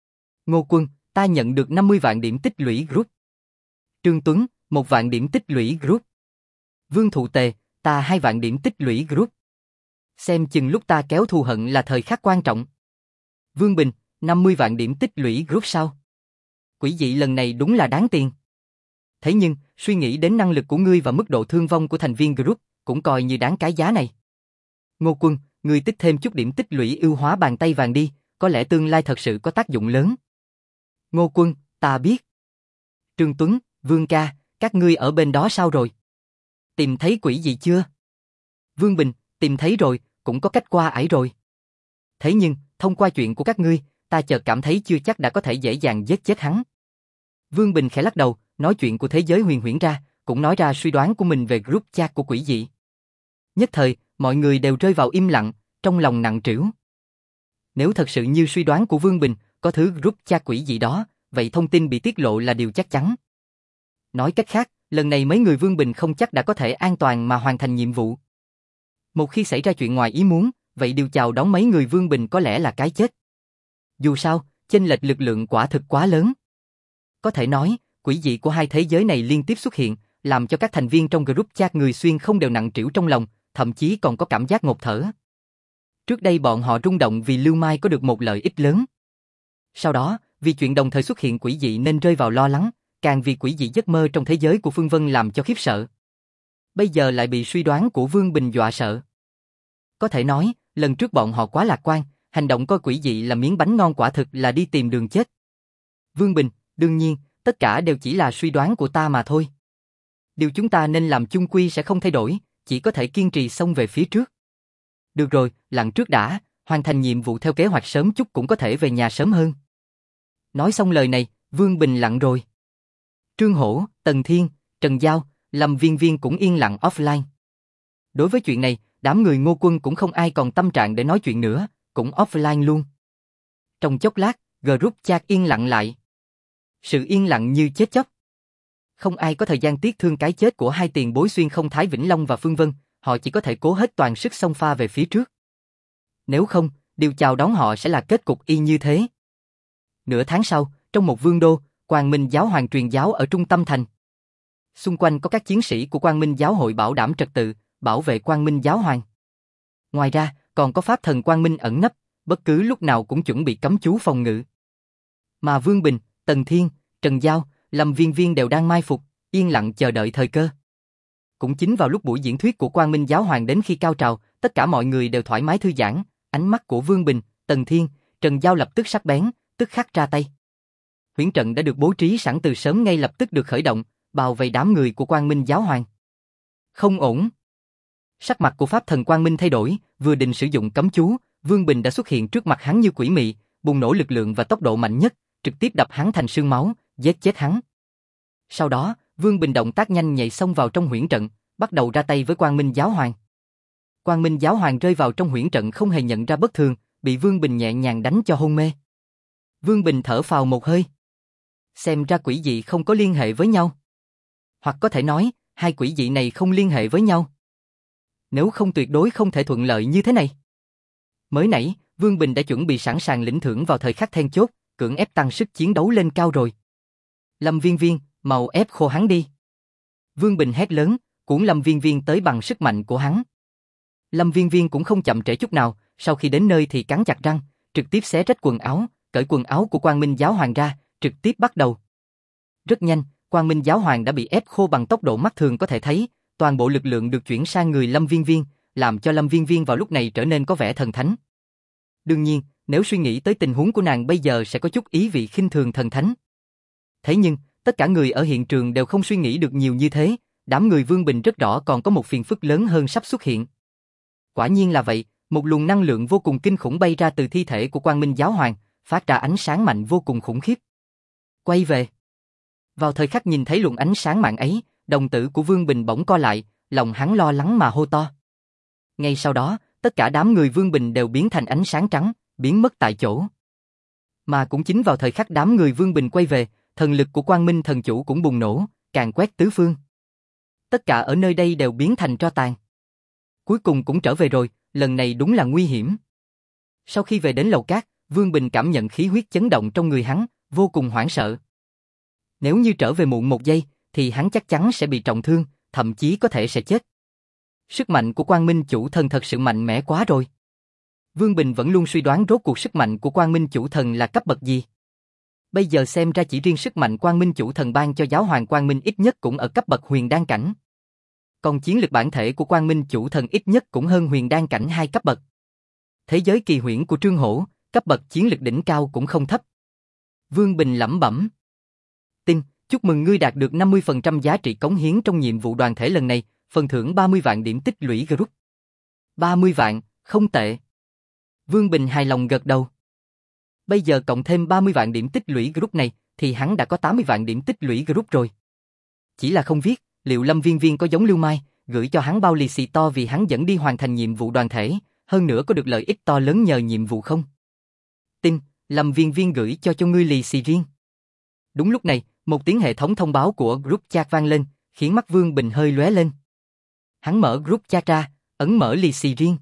Ngô Quân, ta nhận được năm mươi vạn điểm tích lũy group. Trương Tuấn, một vạn điểm tích lũy group. Vương Thụ Tề, ta hai vạn điểm tích lũy group. Xem chừng lúc ta kéo thù hận là thời khắc quan trọng. Vương Bình, năm mươi vạn điểm tích lũy group sao? Quỷ dị lần này đúng là đáng tiền. Thế nhưng, suy nghĩ đến năng lực của ngươi và mức độ thương vong của thành viên group, cũng coi như đáng cái giá này. Ngô Quân, ngươi tích thêm chút điểm tích lũy ưu hóa bàn tay vàng đi, có lẽ tương lai thật sự có tác dụng lớn. Ngô Quân, ta biết. Trương Tuấn, Vương ca, các ngươi ở bên đó sao rồi? Tìm thấy quỷ gì chưa? Vương Bình, tìm thấy rồi, cũng có cách qua ải rồi. Thế nhưng, thông qua chuyện của các ngươi, ta chợt cảm thấy chưa chắc đã có thể dễ dàng giết chết hắn. Vương Bình khẽ lắc đầu, nói chuyện của thế giới huyền huyễn ra, cũng nói ra suy đoán của mình về group chat của quỷ dị. Nhất thời, mọi người đều rơi vào im lặng, trong lòng nặng trĩu. Nếu thật sự như suy đoán của Vương Bình, có thứ group chat quỷ dị đó, vậy thông tin bị tiết lộ là điều chắc chắn. Nói cách khác, lần này mấy người Vương Bình không chắc đã có thể an toàn mà hoàn thành nhiệm vụ. Một khi xảy ra chuyện ngoài ý muốn, vậy điều chào đón mấy người Vương Bình có lẽ là cái chết. Dù sao, chênh lệch lực lượng quả thực quá lớn. Có thể nói, quỷ dị của hai thế giới này liên tiếp xuất hiện, làm cho các thành viên trong group chat người xuyên không đều nặng trĩu trong lòng, thậm chí còn có cảm giác ngột thở. Trước đây bọn họ rung động vì Lưu Mai có được một lợi ích lớn. Sau đó, vì chuyện đồng thời xuất hiện quỷ dị nên rơi vào lo lắng, càng vì quỷ dị giấc mơ trong thế giới của Phương Vân làm cho khiếp sợ. Bây giờ lại bị suy đoán của Vương Bình dọa sợ. Có thể nói, lần trước bọn họ quá lạc quan, hành động coi quỷ dị là miếng bánh ngon quả thực là đi tìm đường chết. Vương Bình, đương nhiên, tất cả đều chỉ là suy đoán của ta mà thôi. Điều chúng ta nên làm chung quy sẽ không thay đổi, chỉ có thể kiên trì xông về phía trước. Được rồi, lặn trước đã, hoàn thành nhiệm vụ theo kế hoạch sớm chút cũng có thể về nhà sớm hơn. Nói xong lời này, Vương Bình lặn rồi. Trương Hổ, Tần Thiên, Trần Giao, Lâm Viên Viên cũng yên lặng offline. Đối với chuyện này, đám người Ngô Quân cũng không ai còn tâm trạng để nói chuyện nữa, cũng offline luôn. Trong chốc lát, group chat yên lặng lại. Sự yên lặng như chết chóc. Không ai có thời gian tiếc thương cái chết của hai tiền bối xuyên không Thái Vĩnh Long và Phương Vân, họ chỉ có thể cố hết toàn sức xông pha về phía trước. Nếu không, điều chào đón họ sẽ là kết cục y như thế. Nửa tháng sau, trong một vương đô, Quang Minh giáo hoàng truyền giáo ở trung tâm thành. Xung quanh có các chiến sĩ của Quang Minh giáo hội bảo đảm trật tự, bảo vệ Quang Minh giáo hoàng. Ngoài ra, còn có pháp thần Quang Minh ẩn nấp, bất cứ lúc nào cũng chuẩn bị cấm chú phòng ngự. Mà Vương Bình, Tần Thiên, Trần Giao, Lâm Viên Viên đều đang mai phục, yên lặng chờ đợi thời cơ. Cũng chính vào lúc buổi diễn thuyết của Quang Minh giáo hoàng đến khi cao trào, tất cả mọi người đều thoải mái thư giãn, ánh mắt của Vương Bình, Tần Thiên, Trần Giao lập tức sắc bén, tức khắc ra tay. Huyễn trận đã được bố trí sẵn từ sớm ngay lập tức được khởi động, bao vây đám người của Quang Minh giáo hoàng. Không ổn. Sắc mặt của pháp thần Quang Minh thay đổi, vừa định sử dụng cấm chú, Vương Bình đã xuất hiện trước mặt hắn như quỷ mị, bùng nổ lực lượng và tốc độ mạnh nhất, trực tiếp đập hắn thành xương máu, giết chết hắn. Sau đó, Vương Bình động tác nhanh nhạy xông vào trong huyễn trận, bắt đầu ra tay với Quang Minh giáo hoàng. Quang Minh giáo hoàng rơi vào trong huyễn trận không hề nhận ra bất thường, bị Vương Bình nhẹ nhàng đánh cho hôn mê. Vương Bình thở phào một hơi. Xem ra quỷ dị không có liên hệ với nhau. Hoặc có thể nói, hai quỷ dị này không liên hệ với nhau. Nếu không tuyệt đối không thể thuận lợi như thế này. Mới nãy, Vương Bình đã chuẩn bị sẵn sàng lĩnh thưởng vào thời khắc then chốt, cưỡng ép tăng sức chiến đấu lên cao rồi. Lâm Viên Viên, màu ép khô hắn đi. Vương Bình hét lớn, cuốn Lâm Viên Viên tới bằng sức mạnh của hắn. Lâm Viên Viên cũng không chậm trễ chút nào, sau khi đến nơi thì cắn chặt răng, trực tiếp xé rách quần áo, cởi quần áo của Quang Minh giáo hoàng ra, trực tiếp bắt đầu. Rất nhanh, Quang Minh giáo hoàng đã bị ép khô bằng tốc độ mắt thường có thể thấy, toàn bộ lực lượng được chuyển sang người Lâm Viên Viên, làm cho Lâm Viên Viên vào lúc này trở nên có vẻ thần thánh. Đương nhiên, nếu suy nghĩ tới tình huống của nàng bây giờ sẽ có chút ý vị khinh thường thần thánh. Thế nhưng, tất cả người ở hiện trường đều không suy nghĩ được nhiều như thế, đám người Vương Bình rất rõ còn có một phiền phức lớn hơn sắp xuất hiện. Quả nhiên là vậy, một luồng năng lượng vô cùng kinh khủng bay ra từ thi thể của Quang Minh giáo hoàng, phát ra ánh sáng mạnh vô cùng khủng khiếp. Quay về. Vào thời khắc nhìn thấy luồng ánh sáng mạnh ấy, đồng tử của Vương Bình bỗng co lại, lòng hắn lo lắng mà hô to. Ngay sau đó, tất cả đám người Vương Bình đều biến thành ánh sáng trắng, biến mất tại chỗ. Mà cũng chính vào thời khắc đám người Vương Bình quay về, thần lực của Quang Minh thần chủ cũng bùng nổ, càn quét tứ phương. Tất cả ở nơi đây đều biến thành tro tàn. Cuối cùng cũng trở về rồi, lần này đúng là nguy hiểm. Sau khi về đến lầu cát, Vương Bình cảm nhận khí huyết chấn động trong người hắn, vô cùng hoảng sợ. Nếu như trở về muộn một giây, thì hắn chắc chắn sẽ bị trọng thương, thậm chí có thể sẽ chết. Sức mạnh của Quang Minh chủ thần thật sự mạnh mẽ quá rồi. Vương Bình vẫn luôn suy đoán rốt cuộc sức mạnh của Quang Minh Chủ Thần là cấp bậc gì. Bây giờ xem ra chỉ riêng sức mạnh Quang Minh Chủ Thần ban cho Giáo Hoàng Quang Minh ít nhất cũng ở cấp bậc huyền đan cảnh. Còn chiến lực bản thể của Quang Minh Chủ Thần ít nhất cũng hơn huyền đan cảnh hai cấp bậc. Thế giới kỳ huyễn của Trương Hổ, cấp bậc chiến lực đỉnh cao cũng không thấp. Vương Bình lẩm bẩm. Tin, chúc mừng ngươi đạt được năm mươi phần trăm giá trị cống hiến trong nhiệm vụ đoàn thể lần này, phần thưởng ba mươi vạn điểm tích lũy group. ba mươi vạn, không tệ. Vương Bình hài lòng gật đầu. Bây giờ cộng thêm ba mươi vạn điểm tích lũy group này, thì hắn đã có tám mươi vạn điểm tích lũy group rồi. Chỉ là không biết, liệu Lâm Viên Viên có giống Lưu Mai, gửi cho hắn bao lì xì to vì hắn dẫn đi hoàn thành nhiệm vụ đoàn thể, hơn nữa có được lợi ích to lớn nhờ nhiệm vụ không? Tin, Lâm Viên Viên gửi cho cho ngươi lì xì riêng. Đúng lúc này, một tiếng hệ thống thông báo của group chat vang lên, khiến mắt Vương Bình hơi lóe lên. Hắn mở group chat ra, ấn mở lì xì riêng.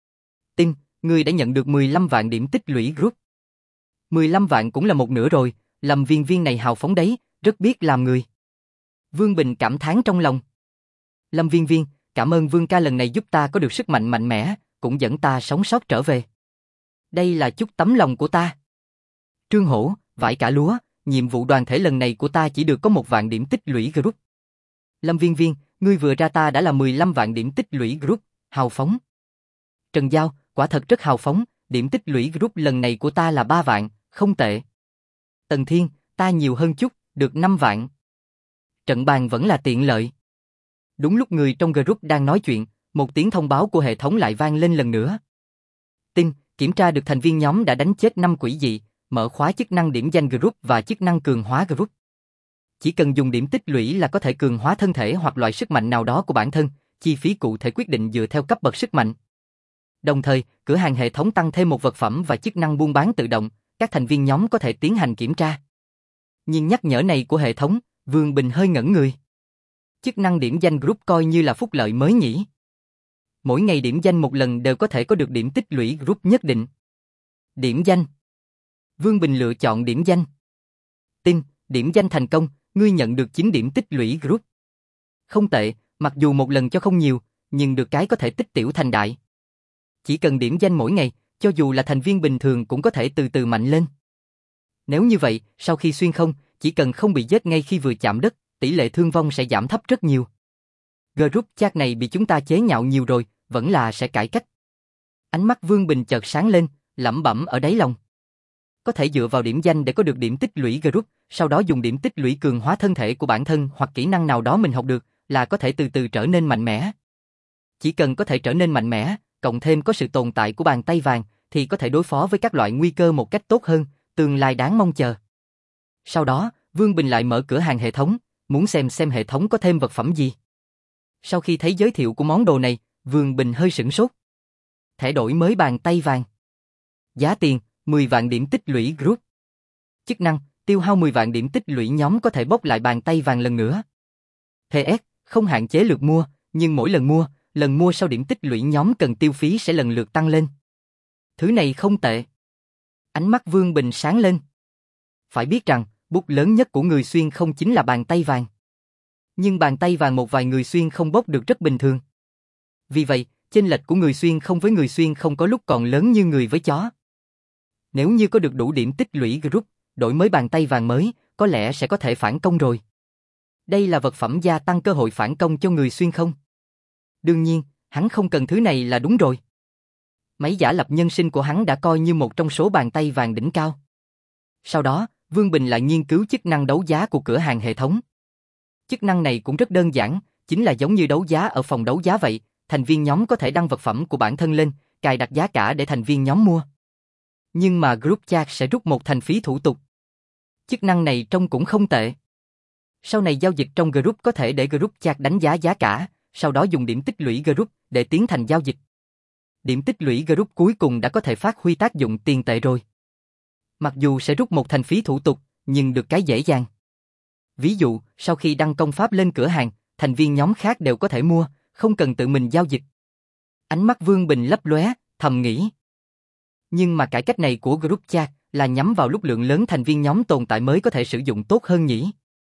Tin, ngươi đã nhận được mười lăm vạn điểm tích lũy group. mười lăm vạn cũng là một nửa rồi, Lâm Viên Viên này hào phóng đấy, rất biết làm người. Vương Bình cảm thán trong lòng. Lâm Viên Viên, cảm ơn Vương ca lần này giúp ta có được sức mạnh mạnh mẽ, cũng dẫn ta sống sót trở về. Đây là chút tấm lòng của ta. Trương Hổ, vải cả lúa, nhiệm vụ đoàn thể lần này của ta chỉ được có một vạn điểm tích lũy group. Lâm Viên Viên, ngươi vừa ra ta đã là mười lăm vạn điểm tích lũy group, hào phóng. Trần Giao, quả thật rất hào phóng, điểm tích lũy group lần này của ta là ba vạn, không tệ. Tần Thiên, ta nhiều hơn chút, được năm vạn. Trận bàn vẫn là tiện lợi. Đúng lúc người trong group đang nói chuyện, một tiếng thông báo của hệ thống lại vang lên lần nữa. Tin, kiểm tra được thành viên nhóm đã đánh chết năm quỷ dị, mở khóa chức năng điểm danh group và chức năng cường hóa group. Chỉ cần dùng điểm tích lũy là có thể cường hóa thân thể hoặc loại sức mạnh nào đó của bản thân, chi phí cụ thể quyết định dựa theo cấp bậc sức mạnh. Đồng thời, cửa hàng hệ thống tăng thêm một vật phẩm và chức năng buôn bán tự động, các thành viên nhóm có thể tiến hành kiểm tra. Nhưng nhắc nhở này của hệ thống, Vương Bình hơi ngẩn người. Chức năng điểm danh group coi như là phúc lợi mới nhỉ? Mỗi ngày điểm danh một lần đều có thể có được điểm tích lũy group nhất định. Điểm danh. Vương Bình lựa chọn điểm danh. Tin, điểm danh thành công, ngươi nhận được chín điểm tích lũy group. Không tệ, mặc dù một lần cho không nhiều, nhưng được cái có thể tích tiểu thành đại. Chỉ cần điểm danh mỗi ngày, cho dù là thành viên bình thường cũng có thể từ từ mạnh lên. Nếu như vậy, sau khi xuyên không, chỉ cần không bị giết ngay khi vừa chạm đất, tỷ lệ thương vong sẽ giảm thấp rất nhiều. Group chat này bị chúng ta chế nhạo nhiều rồi, vẫn là sẽ cải cách. Ánh mắt Vương Bình chợt sáng lên, lẩm bẩm ở đáy lòng. Có thể dựa vào điểm danh để có được điểm tích lũy group, sau đó dùng điểm tích lũy cường hóa thân thể của bản thân hoặc kỹ năng nào đó mình học được, là có thể từ từ trở nên mạnh mẽ. Chỉ cần có thể trở nên mạnh mẽ, cộng thêm có sự tồn tại của bàn tay vàng, thì có thể đối phó với các loại nguy cơ một cách tốt hơn, tương lai đáng mong chờ. Sau đó, Vương Bình lại mở cửa hàng hệ thống, muốn xem xem hệ thống có thêm vật phẩm gì. Sau khi thấy giới thiệu của món đồ này, Vương Bình hơi sửng sốt. Thẻ đổi mới bàn tay vàng. Giá tiền, mười vạn điểm tích lũy group. Chức năng, tiêu hao mười vạn điểm tích lũy nhóm có thể bốc lại bàn tay vàng lần nữa. pê ét, không hạn chế lượt mua, nhưng mỗi lần mua, lần mua sau điểm tích lũy nhóm cần tiêu phí sẽ lần lượt tăng lên. Thứ này không tệ. Ánh mắt Vương Bình sáng lên. Phải biết rằng, bút lớn nhất của người xuyên không chính là bàn tay vàng. Nhưng bàn tay vàng một vài người xuyên không bốc được rất bình thường. Vì vậy, chênh lệch của người xuyên không với người xuyên không có lúc còn lớn như người với chó. Nếu như có được đủ điểm tích lũy group, đổi mới bàn tay vàng mới, có lẽ sẽ có thể phản công rồi. Đây là vật phẩm gia tăng cơ hội phản công cho người xuyên không? Đương nhiên, hắn không cần thứ này là đúng rồi. Máy giả lập nhân sinh của hắn đã coi như một trong số bàn tay vàng đỉnh cao. Sau đó, Vương Bình lại nghiên cứu chức năng đấu giá của cửa hàng hệ thống. Chức năng này cũng rất đơn giản, chính là giống như đấu giá ở phòng đấu giá vậy, thành viên nhóm có thể đăng vật phẩm của bản thân lên, cài đặt giá cả để thành viên nhóm mua. Nhưng mà group chat sẽ rút một thành phí thủ tục. Chức năng này trông cũng không tệ. Sau này giao dịch trong group có thể để group chat đánh giá giá cả, sau đó dùng điểm tích lũy group để tiến hành giao dịch. Điểm tích lũy group cuối cùng đã có thể phát huy tác dụng tiền tệ rồi. Mặc dù sẽ rút một thành phí thủ tục, nhưng được cái dễ dàng. Ví dụ, sau khi đăng công pháp lên cửa hàng, thành viên nhóm khác đều có thể mua, không cần tự mình giao dịch. Ánh mắt Vương Bình lấp lóe, thầm nghĩ. Nhưng mà cải cách này của group chat là nhắm vào lúc lượng lớn thành viên nhóm tồn tại mới có thể sử dụng tốt hơn nhỉ?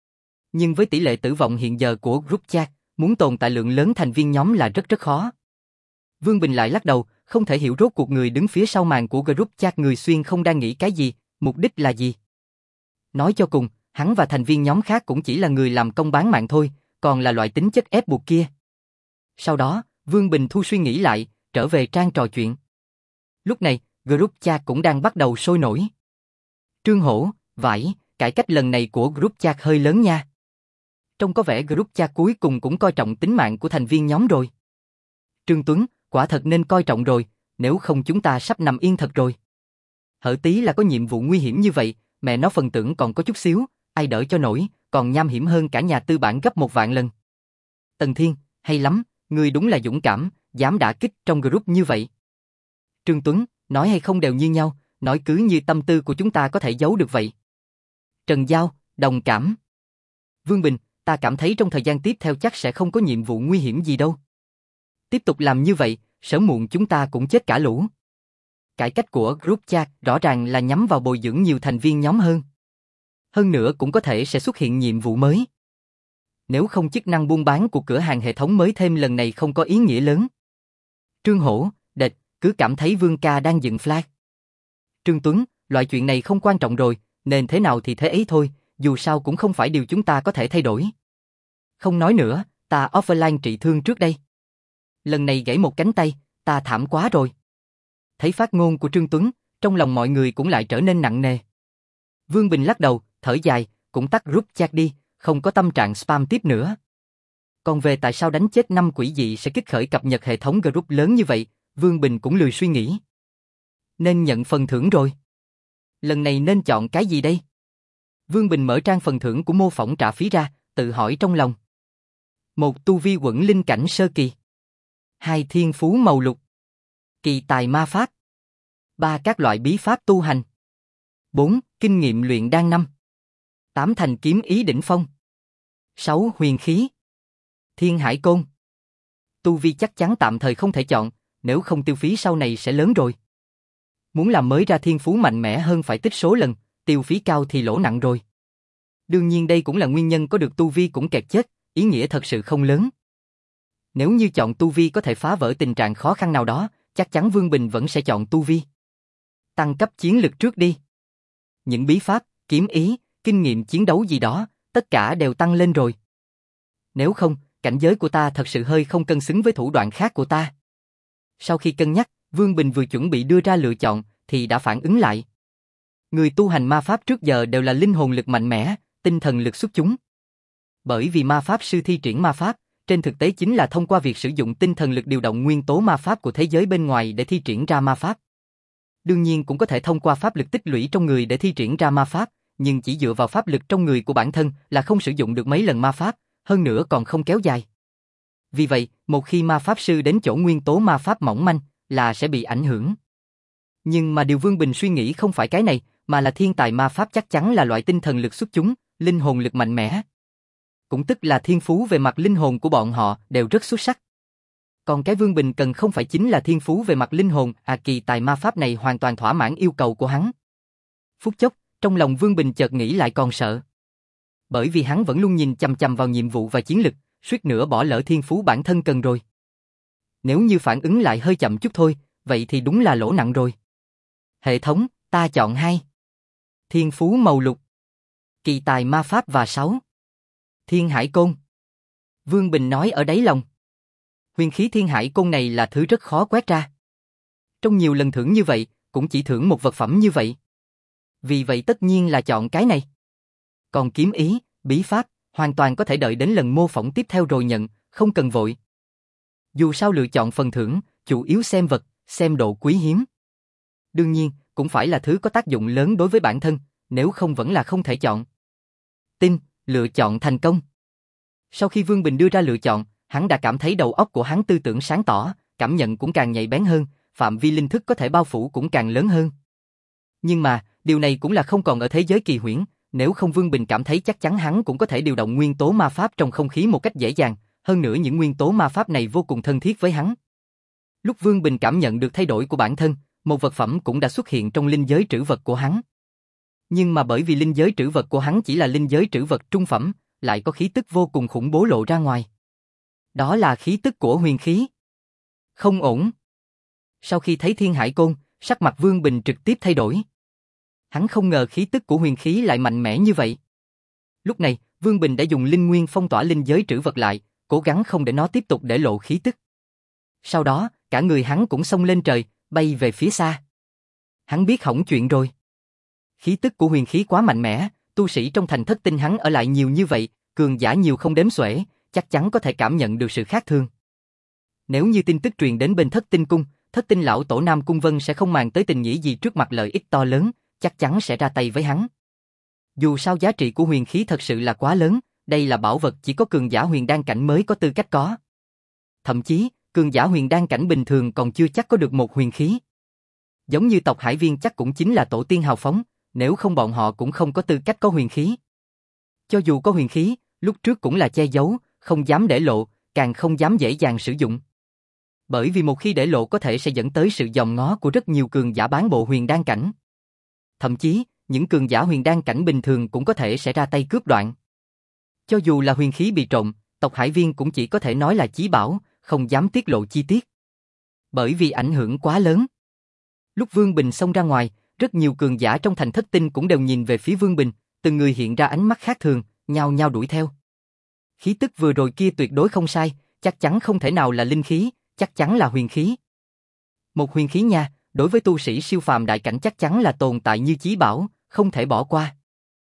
Nhưng với tỷ lệ tử vong hiện giờ của group chat, muốn tồn tại lượng lớn thành viên nhóm là rất rất khó. Vương Bình lại lắc đầu, không thể hiểu rốt cuộc người đứng phía sau màn của group chat người xuyên không đang nghĩ cái gì, mục đích là gì. Nói cho cùng, hắn và thành viên nhóm khác cũng chỉ là người làm công bán mạng thôi, còn là loại tính chất ép buộc kia. Sau đó, Vương Bình thu suy nghĩ lại, trở về trang trò chuyện. Lúc này, group chat cũng đang bắt đầu sôi nổi. Trương Hổ, vãi, cải cách lần này của group chat hơi lớn nha. Trông có vẻ group chat cuối cùng cũng coi trọng tính mạng của thành viên nhóm rồi. Trương Tuấn, quả thật nên coi trọng rồi, nếu không chúng ta sắp nằm yên thật rồi. Hở tí là có nhiệm vụ nguy hiểm như vậy, mẹ nó phần tưởng còn có chút xíu, ai đỡ cho nổi, còn nham hiểm hơn cả nhà tư bản gấp một vạn lần. Tần Thiên, hay lắm, ngươi đúng là dũng cảm, dám đả kích trong group như vậy. Trương Tuấn, nói hay không đều như nhau, nói cứ như tâm tư của chúng ta có thể giấu được vậy. Trần Giao, đồng cảm. Vương Bình, ta cảm thấy trong thời gian tiếp theo chắc sẽ không có nhiệm vụ nguy hiểm gì đâu. Tiếp tục làm như vậy, sớm muộn chúng ta cũng chết cả lũ. Cải cách của group chat rõ ràng là nhắm vào bồi dưỡng nhiều thành viên nhóm hơn. Hơn nữa cũng có thể sẽ xuất hiện nhiệm vụ mới. Nếu không chức năng buôn bán của cửa hàng hệ thống mới thêm lần này không có ý nghĩa lớn. Trương Hổ, đệt, cứ cảm thấy Vương ca đang dựng flag. Trương Tuấn, loại chuyện này không quan trọng rồi, nên thế nào thì thế ấy thôi, dù sao cũng không phải điều chúng ta có thể thay đổi. Không nói nữa, ta offline trị thương trước đây. Lần này gãy một cánh tay, ta thảm quá rồi. Thấy phát ngôn của Trương Tuấn, trong lòng mọi người cũng lại trở nên nặng nề. Vương Bình lắc đầu, thở dài, cũng tắt group chat đi, không có tâm trạng spam tiếp nữa. Còn về tại sao đánh chết năm quỷ dị sẽ kích khởi cập nhật hệ thống group lớn như vậy, Vương Bình cũng lười suy nghĩ. Nên nhận phần thưởng rồi. Lần này nên chọn cái gì đây? Vương Bình mở trang phần thưởng của mô phỏng trả phí ra, tự hỏi trong lòng. Một tu vi quẩn linh cảnh sơ kỳ. Hai thiên phú màu lục. Kỳ tài ma pháp. Ba các loại bí pháp tu hành. Bốn kinh nghiệm luyện đan năm. Tám thành kiếm ý đỉnh phong. Sáu huyền khí. Thiên hải côn. Tu vi chắc chắn tạm thời không thể chọn, nếu không tiêu phí sau này sẽ lớn rồi. Muốn làm mới ra thiên phú mạnh mẽ hơn phải tích số lần, tiêu phí cao thì lỗ nặng rồi. Đương nhiên đây cũng là nguyên nhân có được tu vi cũng kẹt chết, ý nghĩa thật sự không lớn. Nếu như chọn tu vi có thể phá vỡ tình trạng khó khăn nào đó, chắc chắn Vương Bình vẫn sẽ chọn tu vi. Tăng cấp chiến lực trước đi. Những bí pháp, kiếm ý, kinh nghiệm chiến đấu gì đó, tất cả đều tăng lên rồi. Nếu không, cảnh giới của ta thật sự hơi không cân xứng với thủ đoạn khác của ta. Sau khi cân nhắc, Vương Bình vừa chuẩn bị đưa ra lựa chọn, thì đã phản ứng lại. Người tu hành ma pháp trước giờ đều là linh hồn lực mạnh mẽ, tinh thần lực xuất chúng. Bởi vì ma pháp sư thi triển ma pháp, trên thực tế chính là thông qua việc sử dụng tinh thần lực điều động nguyên tố ma pháp của thế giới bên ngoài để thi triển ra ma pháp. Đương nhiên cũng có thể thông qua pháp lực tích lũy trong người để thi triển ra ma pháp, nhưng chỉ dựa vào pháp lực trong người của bản thân là không sử dụng được mấy lần ma pháp, hơn nữa còn không kéo dài. Vì vậy, một khi ma pháp sư đến chỗ nguyên tố ma pháp mỏng manh, là sẽ bị ảnh hưởng. Nhưng mà điều Vương Bình suy nghĩ không phải cái này, mà là thiên tài ma pháp chắc chắn là loại tinh thần lực xuất chúng, linh hồn lực mạnh mẽ. Cũng tức là thiên phú về mặt linh hồn của bọn họ đều rất xuất sắc. Còn cái Vương Bình cần không phải chính là thiên phú về mặt linh hồn, à kỳ tài ma pháp này hoàn toàn thỏa mãn yêu cầu của hắn. Phút chốc, trong lòng Vương Bình chợt nghĩ lại còn sợ. Bởi vì hắn vẫn luôn nhìn chằm chằm vào nhiệm vụ và chiến lực, suýt nữa bỏ lỡ thiên phú bản thân cần rồi. Nếu như phản ứng lại hơi chậm chút thôi, vậy thì đúng là lỗ nặng rồi. Hệ thống, ta chọn hai. Thiên phú màu lục. Kỳ tài ma pháp và sáu. Thiên hải côn. Vương Bình nói ở đáy lòng. Huyền khí thiên hải côn này là thứ rất khó quét ra. Trong nhiều lần thưởng như vậy, cũng chỉ thưởng một vật phẩm như vậy. Vì vậy tất nhiên là chọn cái này. Còn kiếm ý, bí pháp, hoàn toàn có thể đợi đến lần mô phỏng tiếp theo rồi nhận, không cần vội. Dù sao lựa chọn phần thưởng, chủ yếu xem vật, xem độ quý hiếm. Đương nhiên, cũng phải là thứ có tác dụng lớn đối với bản thân, nếu không vẫn là không thể chọn. Tin, lựa chọn thành công. Sau khi Vương Bình đưa ra lựa chọn, hắn đã cảm thấy đầu óc của hắn tư tưởng sáng tỏ, cảm nhận cũng càng nhạy bén hơn, phạm vi linh thức có thể bao phủ cũng càng lớn hơn. Nhưng mà, điều này cũng là không còn ở thế giới kỳ huyễn, nếu không Vương Bình cảm thấy chắc chắn hắn cũng có thể điều động nguyên tố ma pháp trong không khí một cách dễ dàng, hơn nữa những nguyên tố ma pháp này vô cùng thân thiết với hắn. Lúc Vương Bình cảm nhận được thay đổi của bản thân, một vật phẩm cũng đã xuất hiện trong linh giới trữ vật của hắn. Nhưng mà bởi vì linh giới trữ vật của hắn chỉ là linh giới trữ vật trung phẩm, lại có khí tức vô cùng khủng bố lộ ra ngoài. Đó là khí tức của huyền khí. Không ổn. Sau khi thấy Thiên Hải Côn, sắc mặt Vương Bình trực tiếp thay đổi. Hắn không ngờ khí tức của huyền khí lại mạnh mẽ như vậy. Lúc này, Vương Bình đã dùng linh nguyên phong tỏa linh giới trữ vật lại, cố gắng không để nó tiếp tục để lộ khí tức. Sau đó, cả người hắn cũng xông lên trời, bay về phía xa. Hắn biết hỏng chuyện rồi. Khí tức của huyền khí quá mạnh mẽ, tu sĩ trong thành Thất Tinh hắn ở lại nhiều như vậy, cường giả nhiều không đếm xuể, chắc chắn có thể cảm nhận được sự khác thường. Nếu như tin tức truyền đến bên Thất Tinh Cung, Thất Tinh lão tổ Nam Cung Vân sẽ không màng tới tình nghĩa gì trước mặt lợi ích to lớn, chắc chắn sẽ ra tay với hắn. Dù sao giá trị của huyền khí thật sự là quá lớn, đây là bảo vật chỉ có cường giả huyền đan cảnh mới có tư cách có. Thậm chí, cường giả huyền đan cảnh bình thường còn chưa chắc có được một huyền khí. Giống như tộc Hải Viên chắc cũng chính là tổ tiên hào phóng, nếu không bọn họ cũng không có tư cách có huyền khí. Cho dù có huyền khí, lúc trước cũng là che giấu, không dám để lộ, càng không dám dễ dàng sử dụng. Bởi vì một khi để lộ có thể sẽ dẫn tới sự dòm ngó của rất nhiều cường giả bán bộ huyền đan cảnh. Thậm chí, những cường giả huyền đan cảnh bình thường cũng có thể sẽ ra tay cướp đoạn. Cho dù là huyền khí bị trộm, tộc Hải Viên cũng chỉ có thể nói là chí bảo, không dám tiết lộ chi tiết. Bởi vì ảnh hưởng quá lớn. Lúc Vương Bình xông ra ngoài, rất nhiều cường giả trong thành Thất Tinh cũng đều nhìn về phía Vương Bình, từng người hiện ra ánh mắt khác thường, nhao nhao đuổi theo. Khí tức vừa rồi kia tuyệt đối không sai, chắc chắn không thể nào là linh khí, chắc chắn là huyền khí. Một huyền khí nha, đối với tu sĩ siêu phàm đại cảnh chắc chắn là tồn tại như chí bảo, không thể bỏ qua.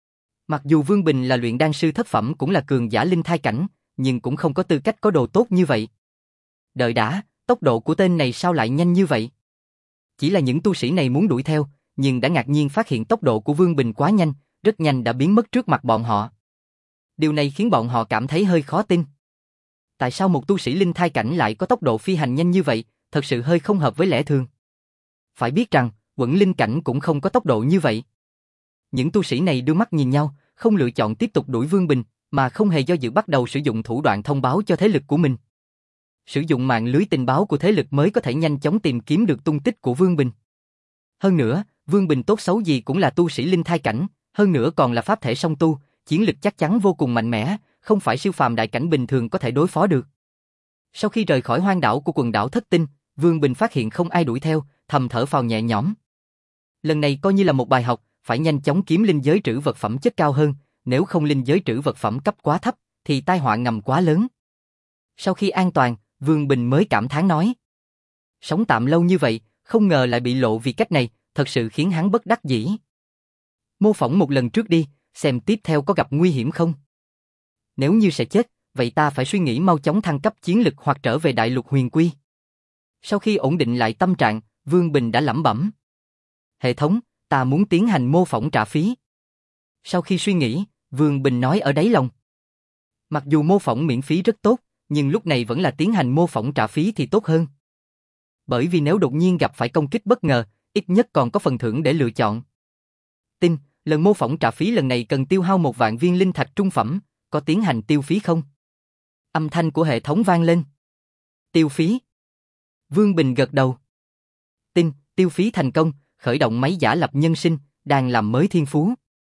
Mặc dù Vương Bình là luyện đan sư thất phẩm cũng là cường giả linh thai cảnh, nhưng cũng không có tư cách có đồ tốt như vậy. Đợi đã, tốc độ của tên này sao lại nhanh như vậy? Chỉ là những tu sĩ này muốn đuổi theo, nhưng đã ngạc nhiên phát hiện tốc độ của Vương Bình quá nhanh, rất nhanh đã biến mất trước mặt bọn họ. Điều này khiến bọn họ cảm thấy hơi khó tin. Tại sao một tu sĩ linh thai cảnh lại có tốc độ phi hành nhanh như vậy, thật sự hơi không hợp với lẽ thường. Phải biết rằng, Quẩn Linh cảnh cũng không có tốc độ như vậy. Những tu sĩ này đưa mắt nhìn nhau, không lựa chọn tiếp tục đuổi Vương Bình, mà không hề do dự bắt đầu sử dụng thủ đoạn thông báo cho thế lực của mình. Sử dụng mạng lưới tình báo của thế lực mới có thể nhanh chóng tìm kiếm được tung tích của Vương Bình. Hơn nữa, Vương Bình tốt xấu gì cũng là tu sĩ linh thai cảnh, hơn nữa còn là pháp thể song tu, chiến lực chắc chắn vô cùng mạnh mẽ, không phải siêu phàm đại cảnh bình thường có thể đối phó được. Sau khi rời khỏi hoang đảo của quần đảo Thất Tinh, Vương Bình phát hiện không ai đuổi theo, thầm thở phào nhẹ nhõm. Lần này coi như là một bài học, phải nhanh chóng kiếm linh giới trữ vật phẩm chất cao hơn, nếu không linh giới trữ vật phẩm cấp quá thấp, thì tai họa ngầm quá lớn. Sau khi an toàn, Vương Bình mới cảm thán nói. Sống tạm lâu như vậy, không ngờ lại bị lộ vì cách này, thật sự khiến hắn bất đắc dĩ. Mô phỏng một lần trước đi, xem tiếp theo có gặp nguy hiểm không? Nếu như sẽ chết, vậy ta phải suy nghĩ mau chóng thăng cấp chiến lực hoặc trở về đại lục huyền quy. Sau khi ổn định lại tâm trạng, Vương Bình đã lẩm bẩm. Hệ thống, ta muốn tiến hành mô phỏng trả phí. Sau khi suy nghĩ, Vương Bình nói ở đáy lòng. Mặc dù mô phỏng miễn phí rất tốt, nhưng lúc này vẫn là tiến hành mô phỏng trả phí thì tốt hơn. Bởi vì nếu đột nhiên gặp phải công kích bất ngờ, ít nhất còn có phần thưởng để lựa chọn. Tin, lần mô phỏng trả phí lần này cần tiêu hao một vạn viên linh thạch trung phẩm, có tiến hành tiêu phí không? Âm thanh của hệ thống vang lên. Tiêu phí. Vương Bình gật đầu. Tin, tiêu phí thành công, khởi động máy giả lập nhân sinh, đang làm mới thiên phú.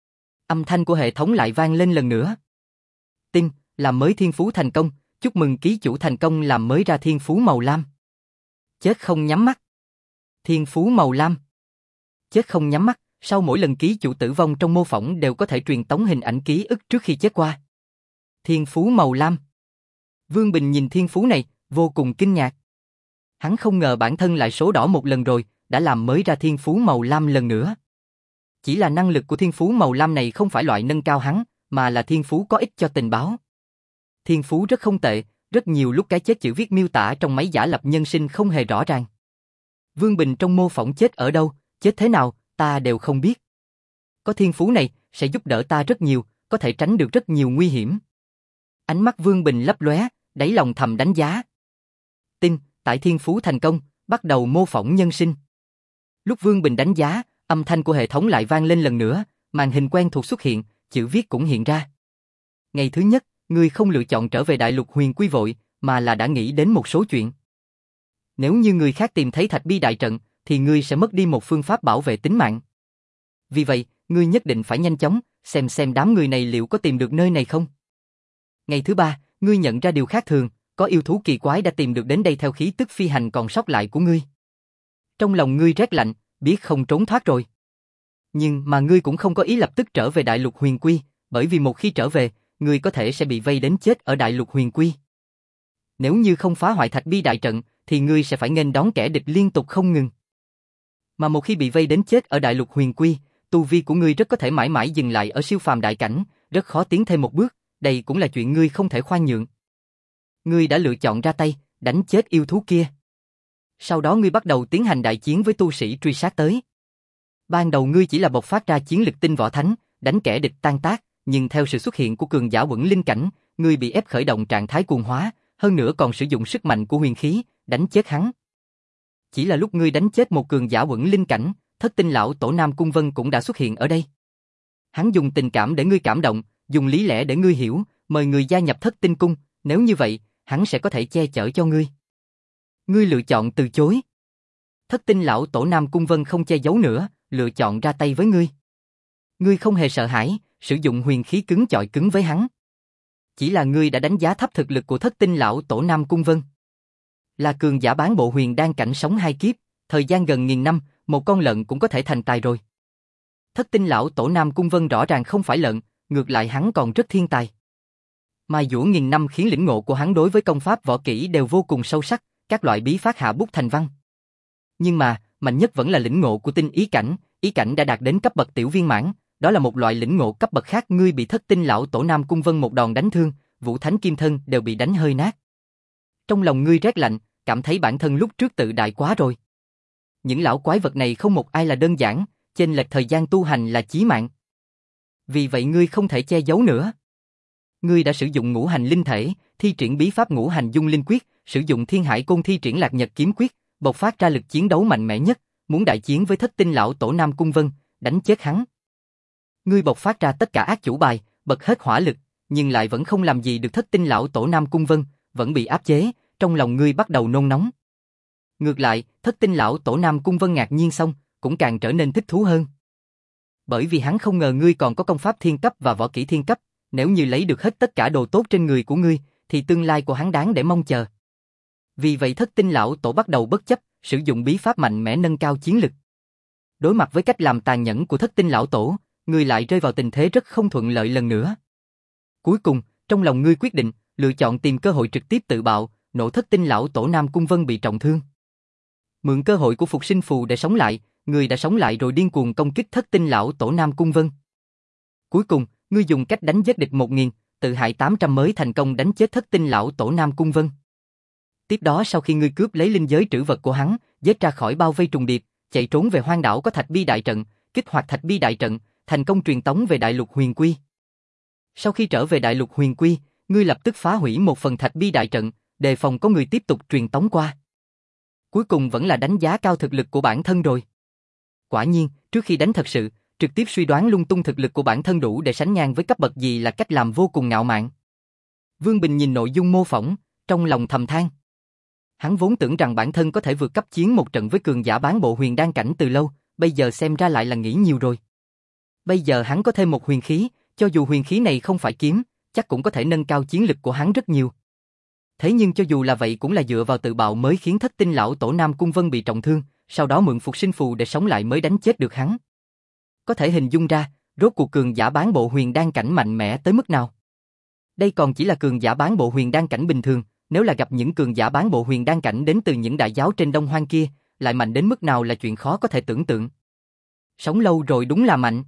Âm thanh của hệ thống lại vang lên lần nữa. Tin, làm mới thiên phú thành công, chúc mừng ký chủ thành công làm mới ra thiên phú màu lam. Chết không nhắm mắt. Thiên phú màu lam. Chết không nhắm mắt, sau mỗi lần ký chủ tử vong trong mô phỏng đều có thể truyền tống hình ảnh ký ức trước khi chết qua. Thiên phú màu lam. Vương Bình nhìn thiên phú này, vô cùng kinh ngạc. Hắn không ngờ bản thân lại số đỏ một lần rồi, đã làm mới ra thiên phú màu lam lần nữa. Chỉ là năng lực của thiên phú màu lam này không phải loại nâng cao hắn, mà là thiên phú có ích cho tình báo. Thiên phú rất không tệ, rất nhiều lúc cái chết chữ viết miêu tả trong máy giả lập nhân sinh không hề rõ ràng. Vương Bình trong mô phỏng chết ở đâu, chết thế nào, ta đều không biết. Có thiên phú này, sẽ giúp đỡ ta rất nhiều, có thể tránh được rất nhiều nguy hiểm. Ánh mắt Vương Bình lấp lóe, đáy lòng thầm đánh giá. Tin, tại thiên phú thành công, bắt đầu mô phỏng nhân sinh. Lúc Vương Bình đánh giá, âm thanh của hệ thống lại vang lên lần nữa, màn hình quen thuộc xuất hiện, chữ viết cũng hiện ra. Ngày thứ nhất, ngươi không lựa chọn trở về đại lục huyền quy vội, mà là đã nghĩ đến một số chuyện. Nếu như người khác tìm thấy thạch bi đại trận, thì ngươi sẽ mất đi một phương pháp bảo vệ tính mạng. Vì vậy, ngươi nhất định phải nhanh chóng, xem xem đám người này liệu có tìm được nơi này không. Ngày thứ ba, ngươi nhận ra điều khác thường, có yêu thú kỳ quái đã tìm được đến đây theo khí tức phi hành còn sót lại của ngươi. Trong lòng ngươi rét lạnh, biết không trốn thoát rồi. Nhưng mà ngươi cũng không có ý lập tức trở về Đại Lục Huyền Quy, bởi vì một khi trở về, ngươi có thể sẽ bị vây đến chết ở Đại Lục Huyền Quy. Nếu như không phá hoại Thạch Bi đại trận, thì ngươi sẽ phải nghênh đón kẻ địch liên tục không ngừng. Mà một khi bị vây đến chết ở Đại Lục Huyền Quy, tu vi của ngươi rất có thể mãi mãi dừng lại ở siêu phàm đại cảnh, rất khó tiến thêm một bước, đây cũng là chuyện ngươi không thể khoan nhượng. Ngươi đã lựa chọn ra tay, đánh chết yêu thú kia. Sau đó ngươi bắt đầu tiến hành đại chiến với tu sĩ truy sát tới. Ban đầu ngươi chỉ là bộc phát ra chiến lực tinh võ thánh, đánh kẻ địch tan tác, nhưng theo sự xuất hiện của cường giả Quẩn Linh cảnh, ngươi bị ép khởi động trạng thái cuồng hóa, hơn nữa còn sử dụng sức mạnh của huyền khí, đánh chết hắn. Chỉ là lúc ngươi đánh chết một cường giả Quẩn Linh cảnh, Thất Tinh lão tổ Nam Cung Vân cũng đã xuất hiện ở đây. Hắn dùng tình cảm để ngươi cảm động, dùng lý lẽ để ngươi hiểu, mời ngươi gia nhập Thất Tinh cung, nếu như vậy, hắn sẽ có thể che chở cho ngươi. Ngươi lựa chọn từ chối. Thất Tinh lão tổ Nam Cung Vân không che giấu nữa, lựa chọn ra tay với ngươi. Ngươi không hề sợ hãi, sử dụng huyền khí cứng chọi cứng với hắn. Chỉ là ngươi đã đánh giá thấp thực lực của Thất Tinh lão tổ Nam Cung Vân. Là cường giả bán bộ huyền đan cảnh sống hai kiếp, thời gian gần nghìn năm, một con lợn cũng có thể thành tài rồi. Thất Tinh lão tổ Nam Cung Vân rõ ràng không phải lợn, ngược lại hắn còn rất thiên tài. Mai dũa nghìn năm khiến lĩnh ngộ của hắn đối với công pháp võ kỹ đều vô cùng sâu sắc, các loại bí pháp hạ bút thành văn. Nhưng mà, mạnh nhất vẫn là lĩnh ngộ của tinh ý cảnh, ý cảnh đã đạt đến cấp bậc tiểu viên mãn, đó là một loại lĩnh ngộ cấp bậc khác. Ngươi bị Thất Tinh lão tổ Nam Cung Vân một đòn đánh thương, Vũ Thánh Kim Thân đều bị đánh hơi nát. Trong lòng ngươi rét lạnh, cảm thấy bản thân lúc trước tự đại quá rồi. Những lão quái vật này không một ai là đơn giản, chênh lệch thời gian tu hành là chí mạng. Vì vậy ngươi không thể che giấu nữa. Ngươi đã sử dụng ngũ hành linh thể, thi triển bí pháp ngũ hành dung linh quyết, sử dụng Thiên Hải Côn thi triển Lạc Nhật kiếm quyết, bộc phát ra lực chiến đấu mạnh mẽ nhất, muốn đại chiến với Thất Tinh lão tổ Nam Cung Vân, đánh chết hắn. Ngươi bộc phát ra tất cả ác chủ bài, bật hết hỏa lực, nhưng lại vẫn không làm gì được Thất Tinh lão tổ Nam Cung Vân, vẫn bị áp chế, trong lòng ngươi bắt đầu nôn nóng. Ngược lại, Thất Tinh lão tổ Nam Cung Vân ngạc nhiên xong, cũng càng trở nên thích thú hơn. Bởi vì hắn không ngờ ngươi còn có công pháp thiên cấp và võ kỹ thiên cấp, nếu như lấy được hết tất cả đồ tốt trên người của ngươi, thì tương lai của hắn đáng để mong chờ. Vì vậy Thất Tinh lão tổ bắt đầu bất chấp, sử dụng bí pháp mạnh mẽ nâng cao chiến lực. Đối mặt với cách làm tàn nhẫn của Thất Tinh lão tổ, ngươi lại rơi vào tình thế rất không thuận lợi lần nữa. Cuối cùng, trong lòng ngươi quyết định, lựa chọn tìm cơ hội trực tiếp tự bạo, nổ Thất Tinh lão tổ Nam Cung Vân bị trọng thương. Mượn cơ hội của phục sinh phù để sống lại, ngươi đã sống lại rồi điên cuồng công kích Thất Tinh lão tổ Nam Cung Vân. Cuối cùng, ngươi dùng cách đánh giết địch một nghìn, tự hại tám trăm mới thành công đánh chết Thất Tinh lão tổ Nam Cung Vân. Tiếp đó sau khi ngươi cướp lấy linh giới trữ vật của hắn, giết ra khỏi bao vây trùng điệp, chạy trốn về hoang đảo có Thạch Bi đại trận, kích hoạt Thạch Bi đại trận, thành công truyền tống về Đại Lục Huyền Quy. Sau khi trở về Đại Lục Huyền Quy, ngươi lập tức phá hủy một phần Thạch Bi đại trận, đề phòng có người tiếp tục truyền tống qua. Cuối cùng vẫn là đánh giá cao thực lực của bản thân rồi. Quả nhiên, trước khi đánh thật sự, trực tiếp suy đoán lung tung thực lực của bản thân đủ để sánh ngang với cấp bậc gì là cách làm vô cùng ngạo mạn. Vương Bình nhìn nội dung mô phỏng, trong lòng thầm than. Hắn vốn tưởng rằng bản thân có thể vượt cấp chiến một trận với cường giả bán bộ huyền đan cảnh từ lâu, bây giờ xem ra lại là nghĩ nhiều rồi. Bây giờ hắn có thêm một huyền khí, cho dù huyền khí này không phải kiếm, chắc cũng có thể nâng cao chiến lực của hắn rất nhiều. Thế nhưng cho dù là vậy cũng là dựa vào tự bạo mới khiến Thất Tinh lão tổ Nam Cung Vân bị trọng thương, sau đó mượn phục sinh phù để sống lại mới đánh chết được hắn. Có thể hình dung ra, rốt cuộc cường giả bán bộ huyền đan cảnh mạnh mẽ tới mức nào. Đây còn chỉ là cường giả bán bộ huyền đan cảnh bình thường, nếu là gặp những cường giả bán bộ huyền đan cảnh đến từ những đại giáo trên Đông Hoang kia, lại mạnh đến mức nào là chuyện khó có thể tưởng tượng. Sống lâu rồi đúng là mạnh.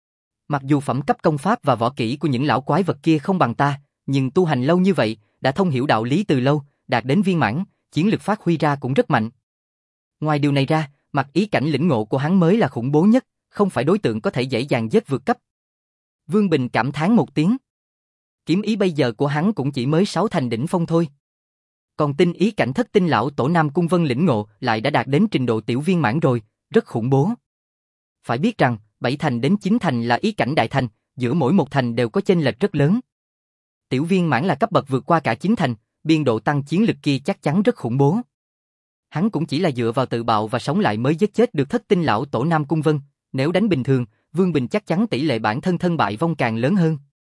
Mặc dù phẩm cấp công pháp và võ kỹ của những lão quái vật kia không bằng ta, nhưng tu hành lâu như vậy, đã thông hiểu đạo lý từ lâu, đạt đến viên mãn, chiến lực phát huy ra cũng rất mạnh. Ngoài điều này ra, mặc ý cảnh lĩnh ngộ của hắn mới là khủng bố nhất, không phải đối tượng có thể dễ dàng giết vượt cấp. Vương Bình cảm thán một tiếng. Kiếm ý bây giờ của hắn cũng chỉ mới sáu thành đỉnh phong thôi. Còn tinh ý cảnh Thất Tinh lão tổ Nam Cung Vân lĩnh ngộ lại đã đạt đến trình độ tiểu viên mãn rồi, rất khủng bố. Phải biết rằng, bảy thành đến chín thành là ý cảnh đại thành, giữa mỗi một thành đều có chênh lệch rất lớn. Tiểu viên mãn là cấp bậc vượt qua cả chín thành, biên độ tăng chiến lực kia chắc chắn rất khủng bố. Hắn cũng chỉ là dựa vào tự bạo và sống lại mới giết chết được Thất Tinh lão tổ Nam Cung Vân, nếu đánh bình thường, Vương Bình chắc chắn tỷ lệ bản thân thân bại vong càng lớn hơn.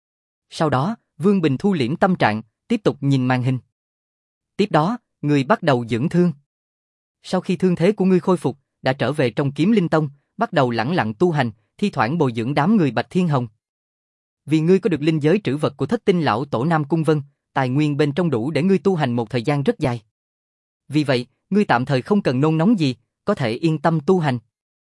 Sau đó, Vương Bình thu liễm tâm trạng, tiếp tục nhìn màn hình. Tiếp đó, người bắt đầu dưỡng thương. Sau khi thương thế của ngươi khôi phục, đã trở về trong Kiếm Linh Tông, bắt đầu lẳng lặng tu hành, thi thoảng bồi dưỡng đám người Bạch Thiên Hồng. Vì ngươi có được linh giới trữ vật của Thất Tinh lão tổ Nam Cung Vân, tài nguyên bên trong đủ để ngươi tu hành một thời gian rất dài. Vì vậy, ngươi tạm thời không cần nôn nóng gì, có thể yên tâm tu hành.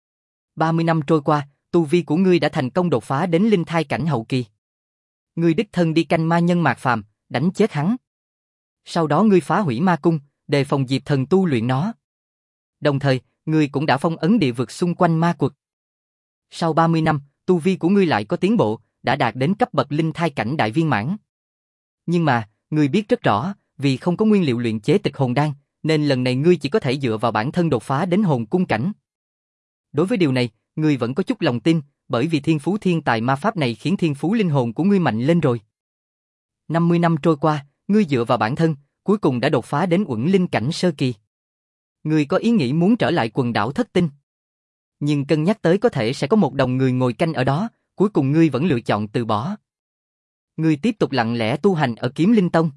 ba mươi năm trôi qua, tu vi của ngươi đã thành công đột phá đến linh thai cảnh hậu kỳ. Ngươi đích thân đi canh ma nhân Mạc Phàm, đánh chết hắn. Sau đó ngươi phá hủy ma cung, đề phòng Diệp Thần tu luyện nó. Đồng thời, ngươi cũng đã phong ấn địa vực xung quanh ma quật. Sau ba mươi năm, tu vi của ngươi lại có tiến bộ, đã đạt đến cấp bậc linh thai cảnh đại viên mãn. Nhưng mà, ngươi biết rất rõ, vì không có nguyên liệu luyện chế tịch hồn đan, nên lần này ngươi chỉ có thể dựa vào bản thân đột phá đến hồn cung cảnh. Đối với điều này, ngươi vẫn có chút lòng tin, bởi vì thiên phú thiên tài ma pháp này khiến thiên phú linh hồn của ngươi mạnh lên rồi. năm mươi năm trôi qua, ngươi dựa vào bản thân, cuối cùng đã đột phá đến uẩn linh cảnh sơ kỳ. Ngươi có ý nghĩ muốn trở lại quần đảo Thất Tinh. Nhưng cân nhắc tới có thể sẽ có một đồng người ngồi canh ở đó, cuối cùng ngươi vẫn lựa chọn từ bỏ. Ngươi tiếp tục lặng lẽ tu hành ở Kiếm Linh Tông.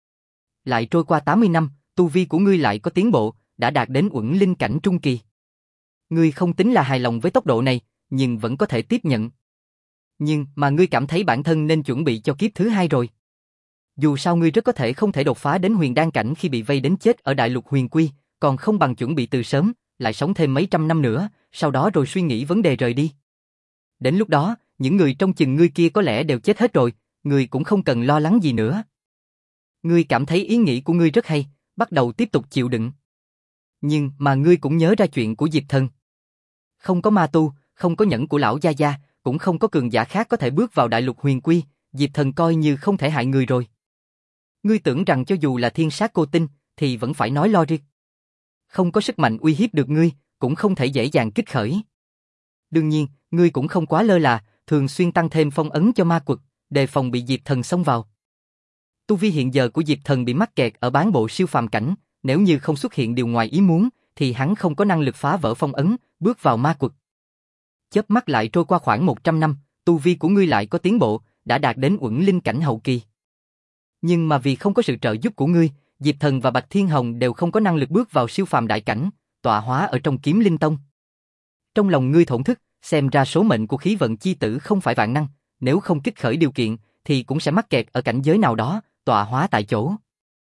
Lại trôi qua tám mươi năm, tu vi của ngươi lại có tiến bộ, đã đạt đến uẩn linh cảnh trung kỳ. Ngươi không tính là hài lòng với tốc độ này, nhưng vẫn có thể tiếp nhận. Nhưng mà ngươi cảm thấy bản thân nên chuẩn bị cho kiếp thứ hai rồi. Dù sao ngươi rất có thể không thể đột phá đến huyền đan cảnh khi bị vây đến chết ở đại lục huyền quy, còn không bằng chuẩn bị từ sớm, lại sống thêm mấy trăm năm nữa, sau đó rồi suy nghĩ vấn đề rời đi. Đến lúc đó, những người trong chừng ngươi kia có lẽ đều chết hết rồi, ngươi cũng không cần lo lắng gì nữa. Ngươi cảm thấy ý nghĩ của ngươi rất hay, bắt đầu tiếp tục chịu đựng. Nhưng mà ngươi cũng nhớ ra chuyện của Diệp Thần. Không có ma tu, không có nhẫn của lão gia gia, cũng không có cường giả khác có thể bước vào đại lục huyền quy, Diệp Thần coi như không thể hại người rồi. Ngươi tưởng rằng cho dù là thiên sát cô tinh, thì vẫn phải nói lo riêng. Không có sức mạnh uy hiếp được ngươi, cũng không thể dễ dàng kích khởi. Đương nhiên, ngươi cũng không quá lơ là, thường xuyên tăng thêm phong ấn cho ma quật, đề phòng bị Diệp Thần xông vào. Tu vi hiện giờ của Diệp Thần bị mắc kẹt ở bán bộ siêu phàm cảnh, nếu như không xuất hiện điều ngoài ý muốn, thì hắn không có năng lực phá vỡ phong ấn, bước vào ma quật. Chớp mắt lại trôi qua khoảng một trăm năm, tu vi của ngươi lại có tiến bộ, đã đạt đến uẩn linh cảnh hậu kỳ. Nhưng mà vì không có sự trợ giúp của ngươi, Diệp Thần và Bạch Thiên Hồng đều không có năng lực bước vào siêu phàm đại cảnh, tọa hóa ở trong Kiếm Linh Tông. Trong lòng ngươi thổn thức, xem ra số mệnh của khí vận chi tử không phải vạn năng, nếu không kích khởi điều kiện, thì cũng sẽ mắc kẹt ở cảnh giới nào đó, tọa hóa tại chỗ.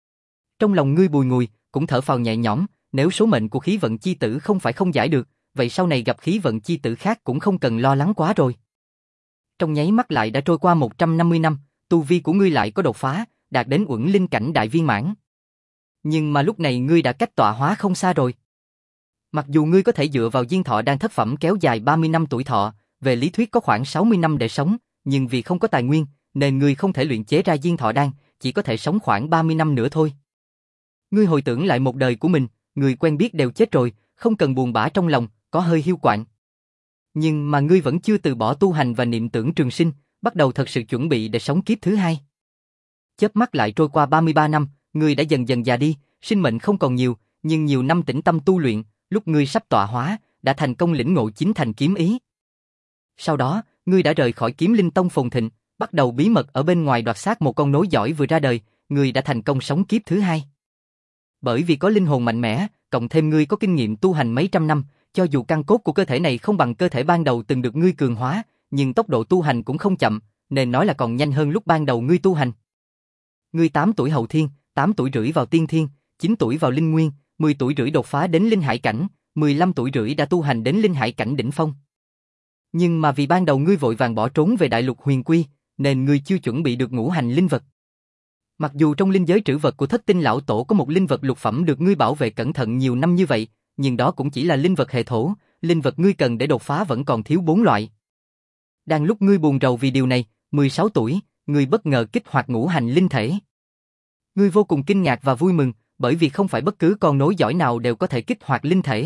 Trong lòng ngươi bùi ngùi, cũng thở phào nhẹ nhõm, nếu số mệnh của khí vận chi tử không phải không giải được, vậy sau này gặp khí vận chi tử khác cũng không cần lo lắng quá rồi. Trong nháy mắt lại đã trôi qua một trăm năm mươi năm, tu vi của ngươi lại có đột phá, đạt đến uẩn linh cảnh đại viên mãn. Nhưng mà lúc này ngươi đã cách tọa hóa không xa rồi. Mặc dù ngươi có thể dựa vào diên thọ đan thất phẩm kéo dài ba mươi năm tuổi thọ, về lý thuyết có khoảng sáu mươi năm để sống, nhưng vì không có tài nguyên, nên ngươi không thể luyện chế ra diên thọ đan, chỉ có thể sống khoảng ba mươi năm nữa thôi. Ngươi hồi tưởng lại một đời của mình, người quen biết đều chết rồi, không cần buồn bã trong lòng, có hơi hiu quạnh. Nhưng mà ngươi vẫn chưa từ bỏ tu hành và niệm tưởng trường sinh, bắt đầu thật sự chuẩn bị để sống kiếp thứ hai. Chớp mắt lại trôi qua ba mươi ba năm, ngươi đã dần dần già đi, sinh mệnh không còn nhiều, nhưng nhiều năm tĩnh tâm tu luyện, lúc ngươi sắp tọa hóa, đã thành công lĩnh ngộ chính thành kiếm ý. Sau đó, ngươi đã rời khỏi Kiếm Linh Tông phồn thịnh, bắt đầu bí mật ở bên ngoài đoạt xác một con nối dõi vừa ra đời, ngươi đã thành công sống kiếp thứ hai. Bởi vì có linh hồn mạnh mẽ, cộng thêm ngươi có kinh nghiệm tu hành mấy trăm năm, cho dù căn cốt của cơ thể này không bằng cơ thể ban đầu từng được ngươi cường hóa, nhưng tốc độ tu hành cũng không chậm, nên nói là còn nhanh hơn lúc ban đầu ngươi tu hành. Ngươi tám tuổi hậu thiên, tám tuổi rưỡi vào tiên thiên, chín tuổi vào linh nguyên, mười tuổi rưỡi đột phá đến linh hải cảnh, mười lăm tuổi rưỡi đã tu hành đến linh hải cảnh đỉnh phong. Nhưng mà vì ban đầu ngươi vội vàng bỏ trốn về đại lục huyền quy, nên ngươi chưa chuẩn bị được ngũ hành linh vật. Mặc dù trong linh giới trữ vật của Thất Tinh lão tổ có một linh vật lục phẩm được ngươi bảo vệ cẩn thận nhiều năm như vậy, nhưng đó cũng chỉ là linh vật hệ thổ, linh vật ngươi cần để đột phá vẫn còn thiếu bốn loại. Đang lúc ngươi buồn rầu vì điều này, mười sáu tuổi, ngươi bất ngờ kích hoạt ngũ hành linh thể. Ngươi vô cùng kinh ngạc và vui mừng, bởi vì không phải bất cứ con nối dõi nào đều có thể kích hoạt linh thể.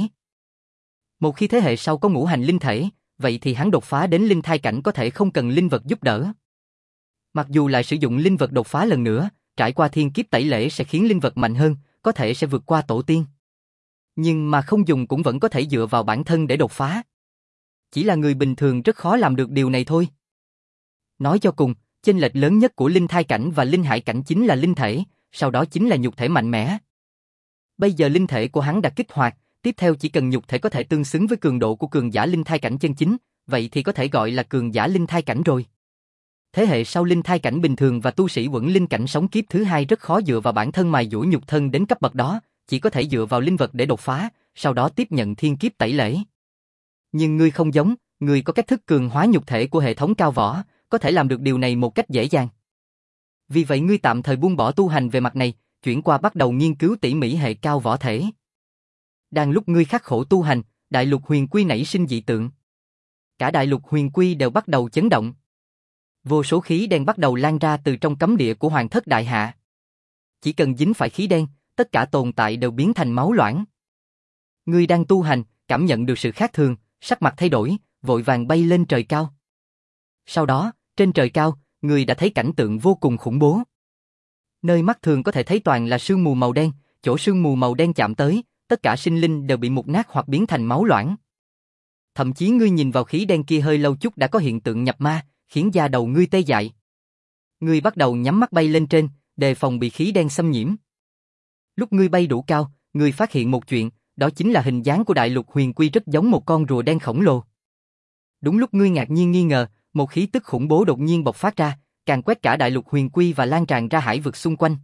Một khi thế hệ sau có ngũ hành linh thể, vậy thì hắn đột phá đến linh thai cảnh có thể không cần linh vật giúp đỡ. Mặc dù lại sử dụng linh vật đột phá lần nữa, trải qua thiên kiếp tẩy lễ sẽ khiến linh vật mạnh hơn, có thể sẽ vượt qua tổ tiên. Nhưng mà không dùng cũng vẫn có thể dựa vào bản thân để đột phá. Chỉ là người bình thường rất khó làm được điều này thôi. Nói cho cùng, chênh lệch lớn nhất của linh thai cảnh và linh hải cảnh chính là linh thể, sau đó chính là nhục thể mạnh mẽ. Bây giờ linh thể của hắn đã kích hoạt, Tiếp theo chỉ cần nhục thể có thể tương xứng với cường độ của cường giả linh thai cảnh chân chính, vậy thì có thể gọi là cường giả linh thai cảnh rồi. Thế hệ sau linh thai cảnh bình thường và tu sĩ Quẩn Linh cảnh sống kiếp thứ hai rất khó dựa vào bản thân mài dũa nhục thân đến cấp bậc đó, chỉ có thể dựa vào linh vật để đột phá, sau đó tiếp nhận thiên kiếp tẩy lễ. Nhưng ngươi không giống, ngươi có cách thức cường hóa nhục thể của hệ thống cao võ, có thể làm được điều này một cách dễ dàng. Vì vậy ngươi tạm thời buông bỏ tu hành về mặt này, chuyển qua bắt đầu nghiên cứu tỉ mỉ hệ cao võ thể. Đang lúc ngươi khắc khổ tu hành, đại lục huyền quy nảy sinh dị tượng. Cả đại lục huyền quy đều bắt đầu chấn động. Vô số khí đen bắt đầu lan ra từ trong cấm địa của Hoàng Thất Đại Hạ. Chỉ cần dính phải khí đen, tất cả tồn tại đều biến thành máu loãng. Ngươi đang tu hành, cảm nhận được sự khác thường, sắc mặt thay đổi, vội vàng bay lên trời cao. Sau đó, trên trời cao, ngươi đã thấy cảnh tượng vô cùng khủng bố. Nơi mắt thường có thể thấy toàn là sương mù màu đen, chỗ sương mù màu đen chạm tới, tất cả sinh linh đều bị mục nát hoặc biến thành máu loãng. Thậm chí ngươi nhìn vào khí đen kia hơi lâu chút đã có hiện tượng nhập ma, khiến da đầu ngươi tê dại. Ngươi bắt đầu nhắm mắt bay lên trên, đề phòng bị khí đen xâm nhiễm. Lúc ngươi bay đủ cao, ngươi phát hiện một chuyện, đó chính là hình dáng của đại lục huyền quy rất giống một con rùa đen khổng lồ. Đúng lúc ngươi ngạc nhiên nghi ngờ, một khí tức khủng bố đột nhiên bộc phát ra, càn quét cả đại lục huyền quy và lan tràn ra hải vực xung quanh.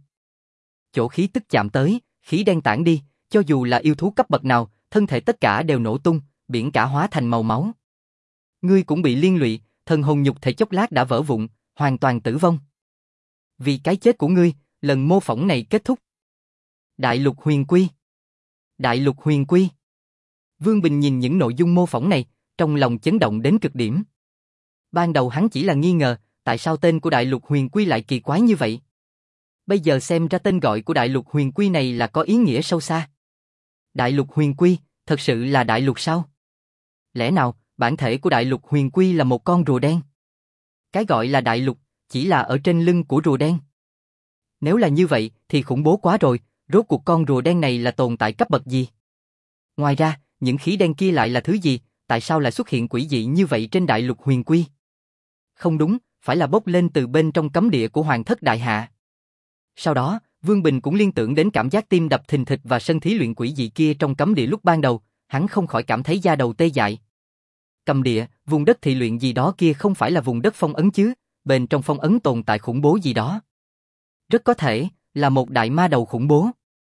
Chỗ khí tức chạm tới, khí đen tản đi, cho dù là yêu thú cấp bậc nào, thân thể tất cả đều nổ tung, biển cả hóa thành màu máu. Ngươi cũng bị liên lụy, thần hồn nhục thể chốc lát đã vỡ vụn, hoàn toàn tử vong. Vì cái chết của ngươi, lần mô phỏng này kết thúc. Đại lục huyền quy. Đại lục huyền quy. Vương Bình nhìn những nội dung mô phỏng này, trong lòng chấn động đến cực điểm. Ban đầu hắn chỉ là nghi ngờ, tại sao tên của đại lục huyền quy lại kỳ quái như vậy. Bây giờ xem ra tên gọi của đại lục huyền quy này là có ý nghĩa sâu xa. Đại lục huyền quy, thật sự là đại lục sao? Lẽ nào, bản thể của đại lục huyền quy là một con rùa đen? Cái gọi là đại lục, chỉ là ở trên lưng của rùa đen. Nếu là như vậy, thì khủng bố quá rồi, rốt cuộc con rùa đen này là tồn tại cấp bậc gì? Ngoài ra, những khí đen kia lại là thứ gì, tại sao lại xuất hiện quỷ dị như vậy trên đại lục huyền quy? Không đúng, phải là bốc lên từ bên trong cấm địa của Hoàng Thất Đại Hạ. Sau đó, Vương Bình cũng liên tưởng đến cảm giác tim đập thình thịch và sân thí luyện quỷ dị kia trong cấm địa lúc ban đầu, hắn không khỏi cảm thấy da đầu tê dại. Cấm địa, vùng đất thị luyện gì đó kia không phải là vùng đất phong ấn chứ, bên trong phong ấn tồn tại khủng bố gì đó. Rất có thể, là một đại ma đầu khủng bố.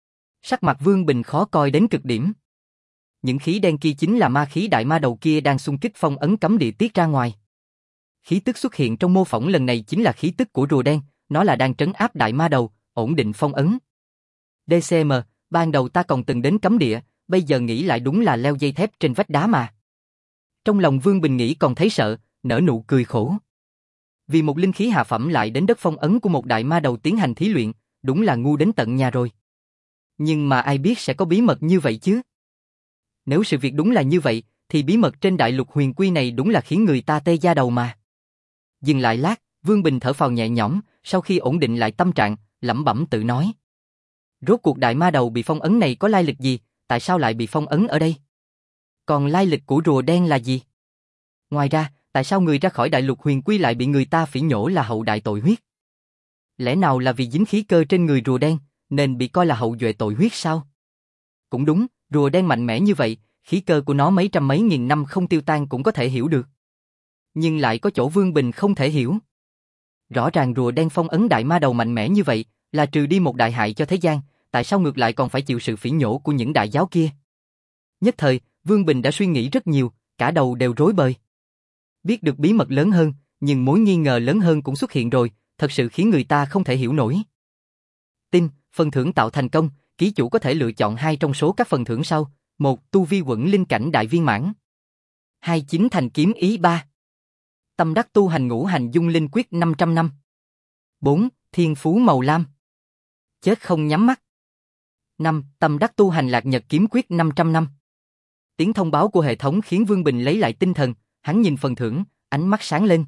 Sắc mặt Vương Bình khó coi đến cực điểm. Những khí đen kia chính là ma khí đại ma đầu kia đang xung kích phong ấn cấm địa tiết ra ngoài. Khí tức xuất hiện trong mô phỏng lần này chính là khí tức của rùa đen, nó là đang trấn áp đại ma đầu, ổn định phong ấn. đê xê em, ban đầu ta còn từng đến cấm địa, bây giờ nghĩ lại đúng là leo dây thép trên vách đá mà. Trong lòng Vương Bình nghĩ còn thấy sợ, nở nụ cười khổ. Vì một linh khí hạ phẩm lại đến đất phong ấn của một đại ma đầu tiến hành thí luyện, đúng là ngu đến tận nhà rồi. Nhưng mà ai biết sẽ có bí mật như vậy chứ? Nếu sự việc đúng là như vậy, thì bí mật trên đại lục huyền quy này đúng là khiến người ta tê da đầu mà. Dừng lại lát, Vương Bình thở phào nhẹ nhõm, sau khi ổn định lại tâm trạng, lẩm bẩm tự nói. Rốt cuộc đại ma đầu bị phong ấn này có lai lịch gì, tại sao lại bị phong ấn ở đây? Còn lai lịch của rùa đen là gì? Ngoài ra, tại sao người ra khỏi đại lục huyền quy lại bị người ta phỉ nhổ là hậu đại tội huyết? Lẽ nào là vì dính khí cơ trên người rùa đen, nên bị coi là hậu duệ tội huyết sao? Cũng đúng, rùa đen mạnh mẽ như vậy, khí cơ của nó mấy trăm mấy nghìn năm không tiêu tan cũng có thể hiểu được. Nhưng lại có chỗ Vương Bình không thể hiểu. Rõ ràng rùa đen phong ấn đại ma đầu mạnh mẽ như vậy, là trừ đi một đại hại cho thế gian, tại sao ngược lại còn phải chịu sự phỉ nhổ của những đại giáo kia? Nhất thời, Vương Bình đã suy nghĩ rất nhiều, cả đầu đều rối bời. Biết được bí mật lớn hơn, nhưng mối nghi ngờ lớn hơn cũng xuất hiện rồi, thật sự khiến người ta không thể hiểu nổi. Tin, phần thưởng tạo thành công, ký chủ có thể lựa chọn hai trong số các phần thưởng sau. Một. Tu vi Quẩn Linh cảnh đại viên mãn. Hai. Chín thành kiếm ý ba. Tâm đắc tu hành ngũ hành dung linh quyết năm trăm năm. Bốn. Thiên phú màu lam. Chết không nhắm mắt. Năm. Tâm đắc tu hành lạc nhật kiếm quyết năm trăm năm. Tiếng thông báo của hệ thống khiến Vương Bình lấy lại tinh thần, hắn nhìn phần thưởng, ánh mắt sáng lên.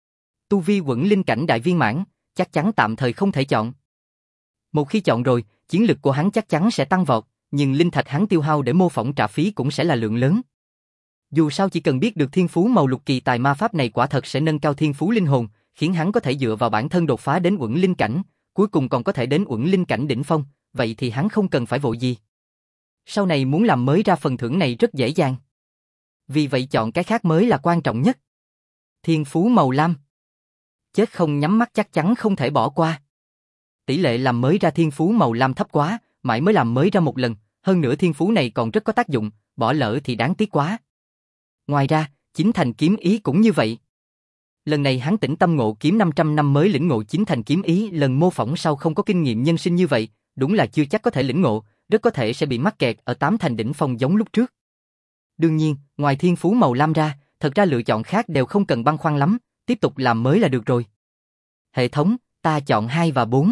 Tu vi Quẩn Linh cảnh đại viên mãn, chắc chắn tạm thời không thể chọn. Một khi chọn rồi, chiến lực của hắn chắc chắn sẽ tăng vọt, nhưng linh thạch hắn tiêu hao để mô phỏng trả phí cũng sẽ là lượng lớn. Dù sao chỉ cần biết được thiên phú màu lục kỳ tài ma pháp này quả thật sẽ nâng cao thiên phú linh hồn, khiến hắn có thể dựa vào bản thân đột phá đến Uẩn Linh cảnh, cuối cùng còn có thể đến Uẩn Linh cảnh đỉnh phong, vậy thì hắn không cần phải vội gì. Sau này muốn làm mới ra phần thưởng này rất dễ dàng. Vì vậy chọn cái khác mới là quan trọng nhất. Thiên phú màu lam. Chết không nhắm mắt chắc chắn không thể bỏ qua. Tỷ lệ làm mới ra thiên phú màu lam thấp quá, mãi mới làm mới ra một lần, hơn nữa thiên phú này còn rất có tác dụng, bỏ lỡ thì đáng tiếc quá. Ngoài ra, chính thành kiếm ý cũng như vậy. Lần này hắn tĩnh tâm ngộ kiếm năm trăm năm mới lĩnh ngộ chính thành kiếm ý, lần mô phỏng sau không có kinh nghiệm nhân sinh như vậy, đúng là chưa chắc có thể lĩnh ngộ, rất có thể sẽ bị mắc kẹt ở tám thành đỉnh phong giống lúc trước. Đương nhiên, ngoài thiên phú màu lam ra, thật ra lựa chọn khác đều không cần băn khoăn lắm, tiếp tục làm mới là được rồi. Hệ thống, ta chọn hai và bốn.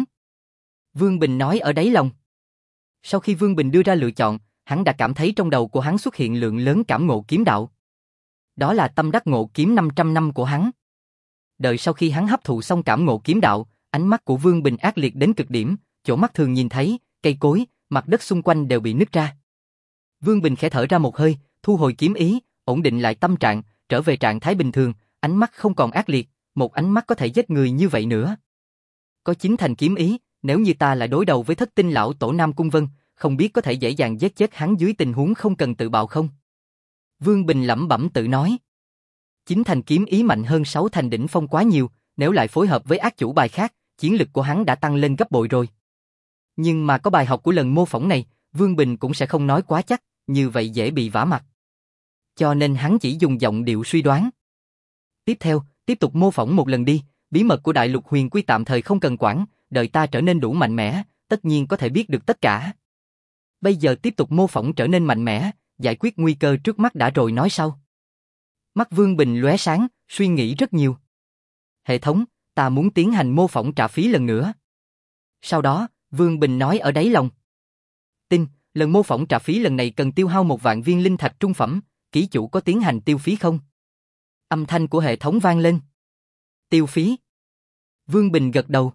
Vương Bình nói ở đáy lòng. Sau khi Vương Bình đưa ra lựa chọn, hắn đã cảm thấy trong đầu của hắn xuất hiện lượng lớn cảm ngộ kiếm đạo. Đó là tâm đắc ngộ kiếm năm trăm năm của hắn. Đợi sau khi hắn hấp thụ xong cảm ngộ kiếm đạo, ánh mắt của Vương Bình ác liệt đến cực điểm, chỗ mắt thường nhìn thấy, cây cối, mặt đất xung quanh đều bị nứt ra. Vương Bình khẽ thở ra một hơi, thu hồi kiếm ý, ổn định lại tâm trạng, trở về trạng thái bình thường, ánh mắt không còn ác liệt, một ánh mắt có thể giết người như vậy nữa. Có chính thành kiếm ý, nếu như ta lại đối đầu với thất tinh lão tổ Nam Cung Vân, không biết có thể dễ dàng giết chết hắn dưới tình huống không cần tự bạo không? Vương Bình lẩm bẩm tự nói. Chính thành kiếm ý mạnh hơn sáu thành đỉnh phong quá nhiều, nếu lại phối hợp với ác chủ bài khác, chiến lực của hắn đã tăng lên gấp bội rồi. Nhưng mà có bài học của lần mô phỏng này, Vương Bình cũng sẽ không nói quá chắc, như vậy dễ bị vả mặt. Cho nên hắn chỉ dùng giọng điệu suy đoán. Tiếp theo, tiếp tục mô phỏng một lần đi, bí mật của Đại Lục Huyền Quy tạm thời không cần quản, đợi ta trở nên đủ mạnh mẽ, tất nhiên có thể biết được tất cả. Bây giờ tiếp tục mô phỏng trở nên mạnh mẽ, giải quyết nguy cơ trước mắt đã rồi nói sau. Mắt Vương Bình lóe sáng, suy nghĩ rất nhiều. Hệ thống, ta muốn tiến hành mô phỏng trả phí lần nữa. Sau đó, Vương Bình nói ở đáy lòng. Tin, lần mô phỏng trả phí lần này cần tiêu hao một vạn viên linh thạch trung phẩm, ký chủ có tiến hành tiêu phí không? Âm thanh của hệ thống vang lên. Tiêu phí. Vương Bình gật đầu.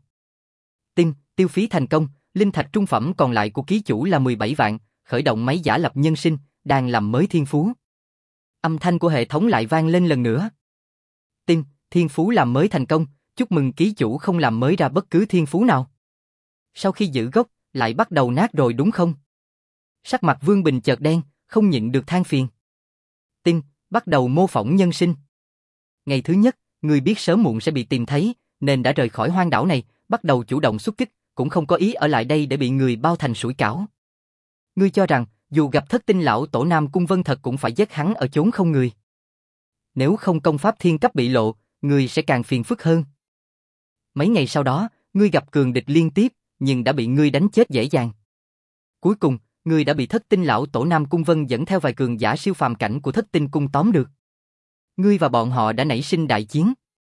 Tin, tiêu phí thành công, linh thạch trung phẩm còn lại của ký chủ là mười bảy vạn, khởi động máy giả lập nhân sinh, đang làm mới thiên phú. Âm thanh của hệ thống lại vang lên lần nữa. Tin, thiên phú làm mới thành công, chúc mừng ký chủ không làm mới ra bất cứ thiên phú nào. Sau khi giữ gốc, lại bắt đầu nát rồi đúng không? Sắc mặt Vương Bình chợt đen, không nhịn được than phiền. Tin, bắt đầu mô phỏng nhân sinh. Ngày thứ nhất, người biết sớm muộn sẽ bị tìm thấy, nên đã rời khỏi hoang đảo này, bắt đầu chủ động xuất kích, cũng không có ý ở lại đây để bị người bao thành sủi cảo. Ngươi cho rằng, dù gặp thất tinh lão tổ Nam Cung Vân thật cũng phải giết hắn ở chốn không người. Nếu không công pháp thiên cấp bị lộ, ngươi sẽ càng phiền phức hơn. Mấy ngày sau đó, ngươi gặp cường địch liên tiếp, nhưng đã bị ngươi đánh chết dễ dàng. Cuối cùng, ngươi đã bị thất tinh lão tổ Nam Cung Vân dẫn theo vài cường giả siêu phàm cảnh của thất tinh cung tóm được. Ngươi và bọn họ đã nảy sinh đại chiến.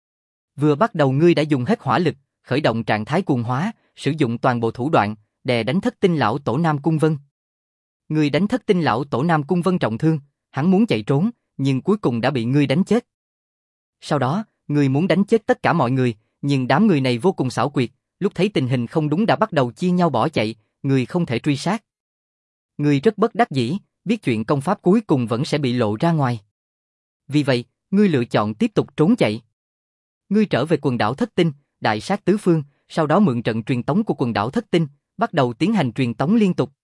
Vừa bắt đầu ngươi đã dùng hết hỏa lực, khởi động trạng thái cuồng hóa, sử dụng toàn bộ thủ đoạn, đè đánh thất tinh lão tổ Nam Cung Vân. Ngươi đánh thất tinh lão tổ Nam Cung Vân trọng thương, hắn muốn chạy trốn, nhưng cuối cùng đã bị ngươi đánh chết. Sau đó, ngươi muốn đánh chết tất cả mọi người, nhưng đám người này vô cùng xảo quyệt, lúc thấy tình hình không đúng đã bắt đầu chia nhau bỏ chạy, ngươi không thể truy sát. Ngươi rất bất đắc dĩ, biết chuyện công pháp cuối cùng vẫn sẽ bị lộ ra ngoài. Vì vậy, ngươi lựa chọn tiếp tục trốn chạy. Ngươi trở về quần đảo Thất Tinh, đại sát tứ phương, sau đó mượn trận truyền tống của quần đảo Thất Tinh, bắt đầu tiến hành truyền tống liên tục.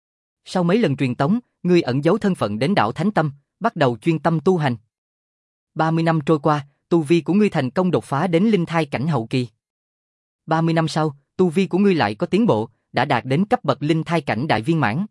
Sau mấy lần truyền tống, ngươi ẩn giấu thân phận đến đảo Thánh Tâm, bắt đầu chuyên tâm tu hành. ba mươi năm trôi qua, tu vi của ngươi thành công đột phá đến linh thai cảnh hậu kỳ. ba mươi năm sau, tu vi của ngươi lại có tiến bộ, đã đạt đến cấp bậc linh thai cảnh đại viên mãn.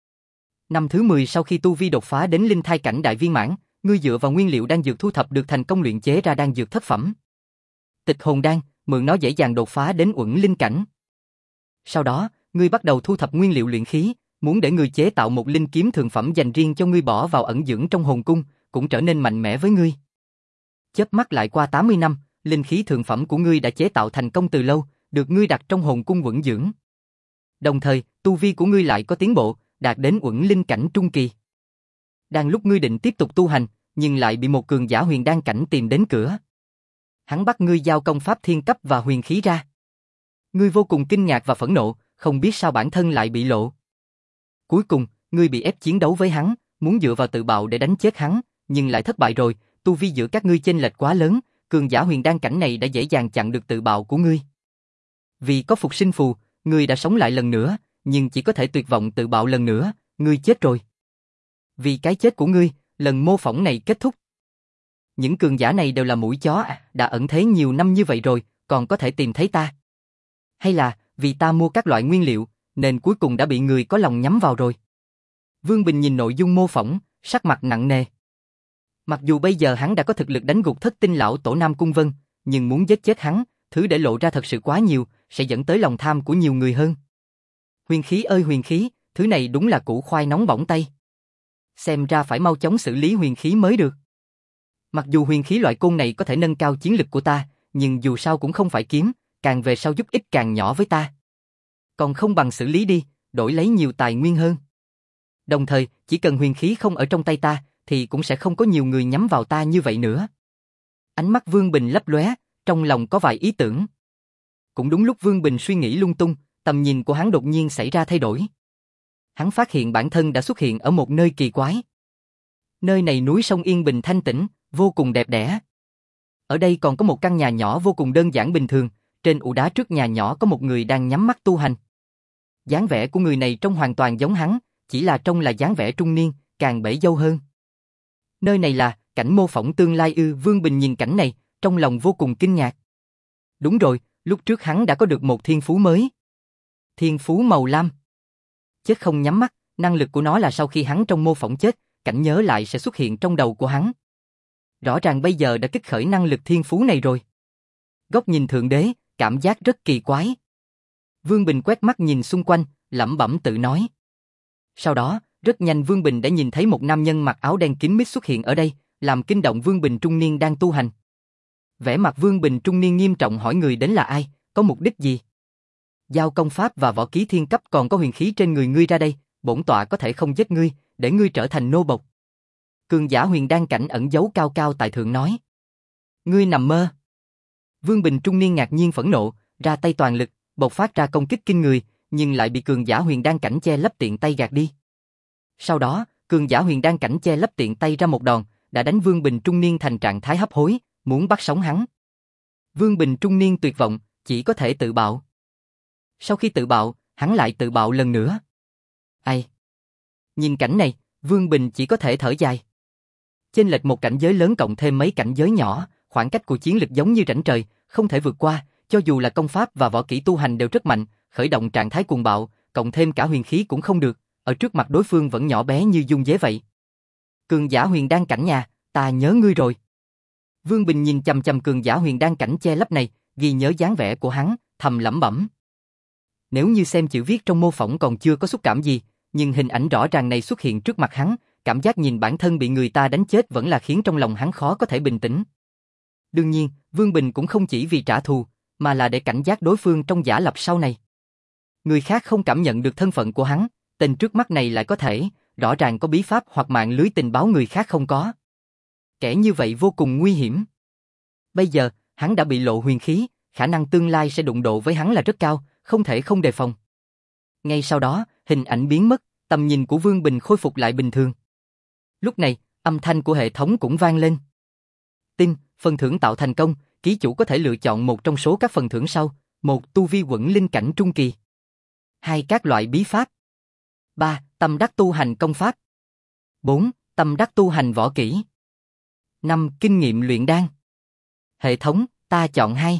Năm thứ mười sau khi tu vi đột phá đến linh thai cảnh đại viên mãn, ngươi dựa vào nguyên liệu đan dược thu thập được thành công luyện chế ra đan dược thất phẩm. Tịch hồn đan, mượn nó dễ dàng đột phá đến uẩn linh cảnh. Sau đó, ngươi bắt đầu thu thập nguyên liệu luyện khí, muốn để ngươi chế tạo một linh kiếm thượng phẩm dành riêng cho ngươi bỏ vào ẩn dưỡng trong hồn cung, cũng trở nên mạnh mẽ với ngươi. Chớp mắt lại qua tám mươi năm, linh khí thượng phẩm của ngươi đã chế tạo thành công từ lâu, được ngươi đặt trong hồn cung uẩn dưỡng. Đồng thời, tu vi của ngươi lại có tiến bộ, đạt đến uẩn linh cảnh trung kỳ. Đang lúc ngươi định tiếp tục tu hành, nhưng lại bị một cường giả huyền đan cảnh tìm đến cửa. Hắn bắt ngươi giao công pháp thiên cấp và huyền khí ra. Ngươi vô cùng kinh ngạc và phẫn nộ, không biết sao bản thân lại bị lộ. Cuối cùng, ngươi bị ép chiến đấu với hắn, muốn dựa vào tự bạo để đánh chết hắn, nhưng lại thất bại rồi, tu vi giữa các ngươi chênh lệch quá lớn, cường giả huyền đan cảnh này đã dễ dàng chặn được tự bạo của ngươi. Vì có phục sinh phù, ngươi đã sống lại lần nữa, nhưng chỉ có thể tuyệt vọng tự bạo lần nữa, ngươi chết rồi. Vì cái chết của ngươi, lần mô phỏng này kết thúc. Những cường giả này đều là mũi chó à, đã ẩn thế nhiều năm như vậy rồi, còn có thể tìm thấy ta. Hay là, vì ta mua các loại nguyên liệu, nên cuối cùng đã bị người có lòng nhắm vào rồi. Vương Bình nhìn nội dung mô phỏng, sắc mặt nặng nề. Mặc dù bây giờ hắn đã có thực lực đánh gục Thất Tinh lão tổ Nam Cung Vân, nhưng muốn giết chết hắn, thứ để lộ ra thật sự quá nhiều, sẽ dẫn tới lòng tham của nhiều người hơn. Huyền khí ơi huyền khí, thứ này đúng là củ khoai nóng bỏng tay. Xem ra phải mau chóng xử lý huyền khí mới được. Mặc dù huyền khí loại côn này có thể nâng cao chiến lực của ta, nhưng dù sao cũng không phải kiếm, càng về sau giúp ích càng nhỏ với ta. Còn không bằng xử lý đi, đổi lấy nhiều tài nguyên hơn. Đồng thời, chỉ cần huyền khí không ở trong tay ta, thì cũng sẽ không có nhiều người nhắm vào ta như vậy nữa. Ánh mắt Vương Bình lấp lóe, trong lòng có vài ý tưởng. Cũng đúng lúc Vương Bình suy nghĩ lung tung, tầm nhìn của hắn đột nhiên xảy ra thay đổi. Hắn phát hiện bản thân đã xuất hiện ở một nơi kỳ quái. Nơi này núi sông yên bình thanh tĩnh, vô cùng đẹp đẽ. Ở đây còn có một căn nhà nhỏ vô cùng đơn giản bình thường, trên ụ đá trước nhà nhỏ có một người đang nhắm mắt tu hành. Dáng vẻ của người này trông hoàn toàn giống hắn, chỉ là trông là dáng vẻ trung niên, càng bể dâu hơn. Nơi này là cảnh mô phỏng tương lai ư? Vương Bình nhìn cảnh này, trong lòng vô cùng kinh ngạc. Đúng rồi, lúc trước hắn đã có được một thiên phú mới. Thiên phú màu lam. Chết không nhắm mắt, năng lực của nó là sau khi hắn trong mô phỏng chết, cảnh nhớ lại sẽ xuất hiện trong đầu của hắn. Rõ ràng bây giờ đã kích khởi năng lực thiên phú này rồi. Góc nhìn thượng đế, cảm giác rất kỳ quái. Vương Bình quét mắt nhìn xung quanh, lẩm bẩm tự nói. Sau đó, rất nhanh Vương Bình đã nhìn thấy một nam nhân mặc áo đen kín mít xuất hiện ở đây, làm kinh động Vương Bình trung niên đang tu hành. Vẻ mặt Vương Bình trung niên nghiêm trọng hỏi người đến là ai, có mục đích gì? Giao công pháp và võ ký thiên cấp còn có huyền khí trên người ngươi ra đây, bổn tọa có thể không giết ngươi, để ngươi trở thành nô bộc. Cường giả huyền đan cảnh ẩn giấu cao cao tại thượng nói. Ngươi nằm mơ. Vương Bình trung niên ngạc nhiên phẫn nộ, ra tay toàn lực, bộc phát ra công kích kinh người, nhưng lại bị cường giả huyền đan cảnh che lấp tiện tay gạt đi. Sau đó, cường giả huyền đan cảnh che lấp tiện tay ra một đòn, đã đánh Vương Bình trung niên thành trạng thái hấp hối, muốn bắt sống hắn. Vương Bình trung niên tuyệt vọng, chỉ có thể tự bạo. Sau khi tự bạo, hắn lại tự bạo lần nữa. Ai? Nhìn cảnh này, Vương Bình chỉ có thể thở dài. Chênh lệch một cảnh giới lớn cộng thêm mấy cảnh giới nhỏ, khoảng cách của chiến lực giống như rãnh trời, không thể vượt qua, cho dù là công pháp và võ kỹ tu hành đều rất mạnh, khởi động trạng thái cuồng bạo, cộng thêm cả huyền khí cũng không được, ở trước mặt đối phương vẫn nhỏ bé như dung dế vậy. Cường giả huyền đan cảnh nhà, ta nhớ ngươi rồi. Vương Bình nhìn chằm chằm cường giả huyền đan cảnh che lấp này, ghi nhớ dáng vẻ của hắn, thầm lẩm bẩm. Nếu như xem chữ viết trong mô phỏng còn chưa có xúc cảm gì, nhưng hình ảnh rõ ràng này xuất hiện trước mặt hắn, cảm giác nhìn bản thân bị người ta đánh chết vẫn là khiến trong lòng hắn khó có thể bình tĩnh. Đương nhiên, Vương Bình cũng không chỉ vì trả thù, mà là để cảnh giác đối phương trong giả lập sau này. Người khác không cảm nhận được thân phận của hắn, tên trước mắt này lại có thể, rõ ràng có bí pháp hoặc mạng lưới tình báo người khác không có. Kẻ như vậy vô cùng nguy hiểm. Bây giờ, hắn đã bị lộ huyền khí, khả năng tương lai sẽ đụng độ với hắn là rất cao, không thể không đề phòng. Ngay sau đó, hình ảnh biến mất, tầm nhìn của Vương Bình khôi phục lại bình thường. Lúc này, âm thanh của hệ thống cũng vang lên. Tin, phần thưởng tạo thành công, ký chủ có thể lựa chọn một trong số các phần thưởng sau. Một, tu vi quẩn linh cảnh trung kỳ. Hai, các loại bí pháp. Ba, tâm đắc tu hành công pháp. Bốn, tâm đắc tu hành võ kỹ. Năm, kinh nghiệm luyện đan. Hệ thống, ta chọn hai.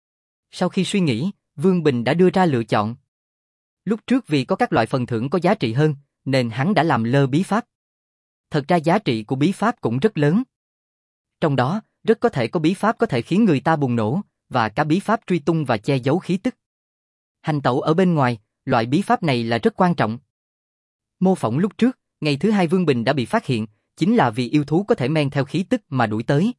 Sau khi suy nghĩ, Vương Bình đã đưa ra lựa chọn. Lúc trước vì có các loại phần thưởng có giá trị hơn, nên hắn đã làm lơ bí pháp. Thật ra giá trị của bí pháp cũng rất lớn. Trong đó, rất có thể có bí pháp có thể khiến người ta bùng nổ, và cả bí pháp truy tung và che giấu khí tức. Hành tẩu ở bên ngoài, loại bí pháp này là rất quan trọng. Mô phỏng lúc trước, ngày thứ hai Vương Bình đã bị phát hiện, chính là vì yêu thú có thể men theo khí tức mà đuổi tới.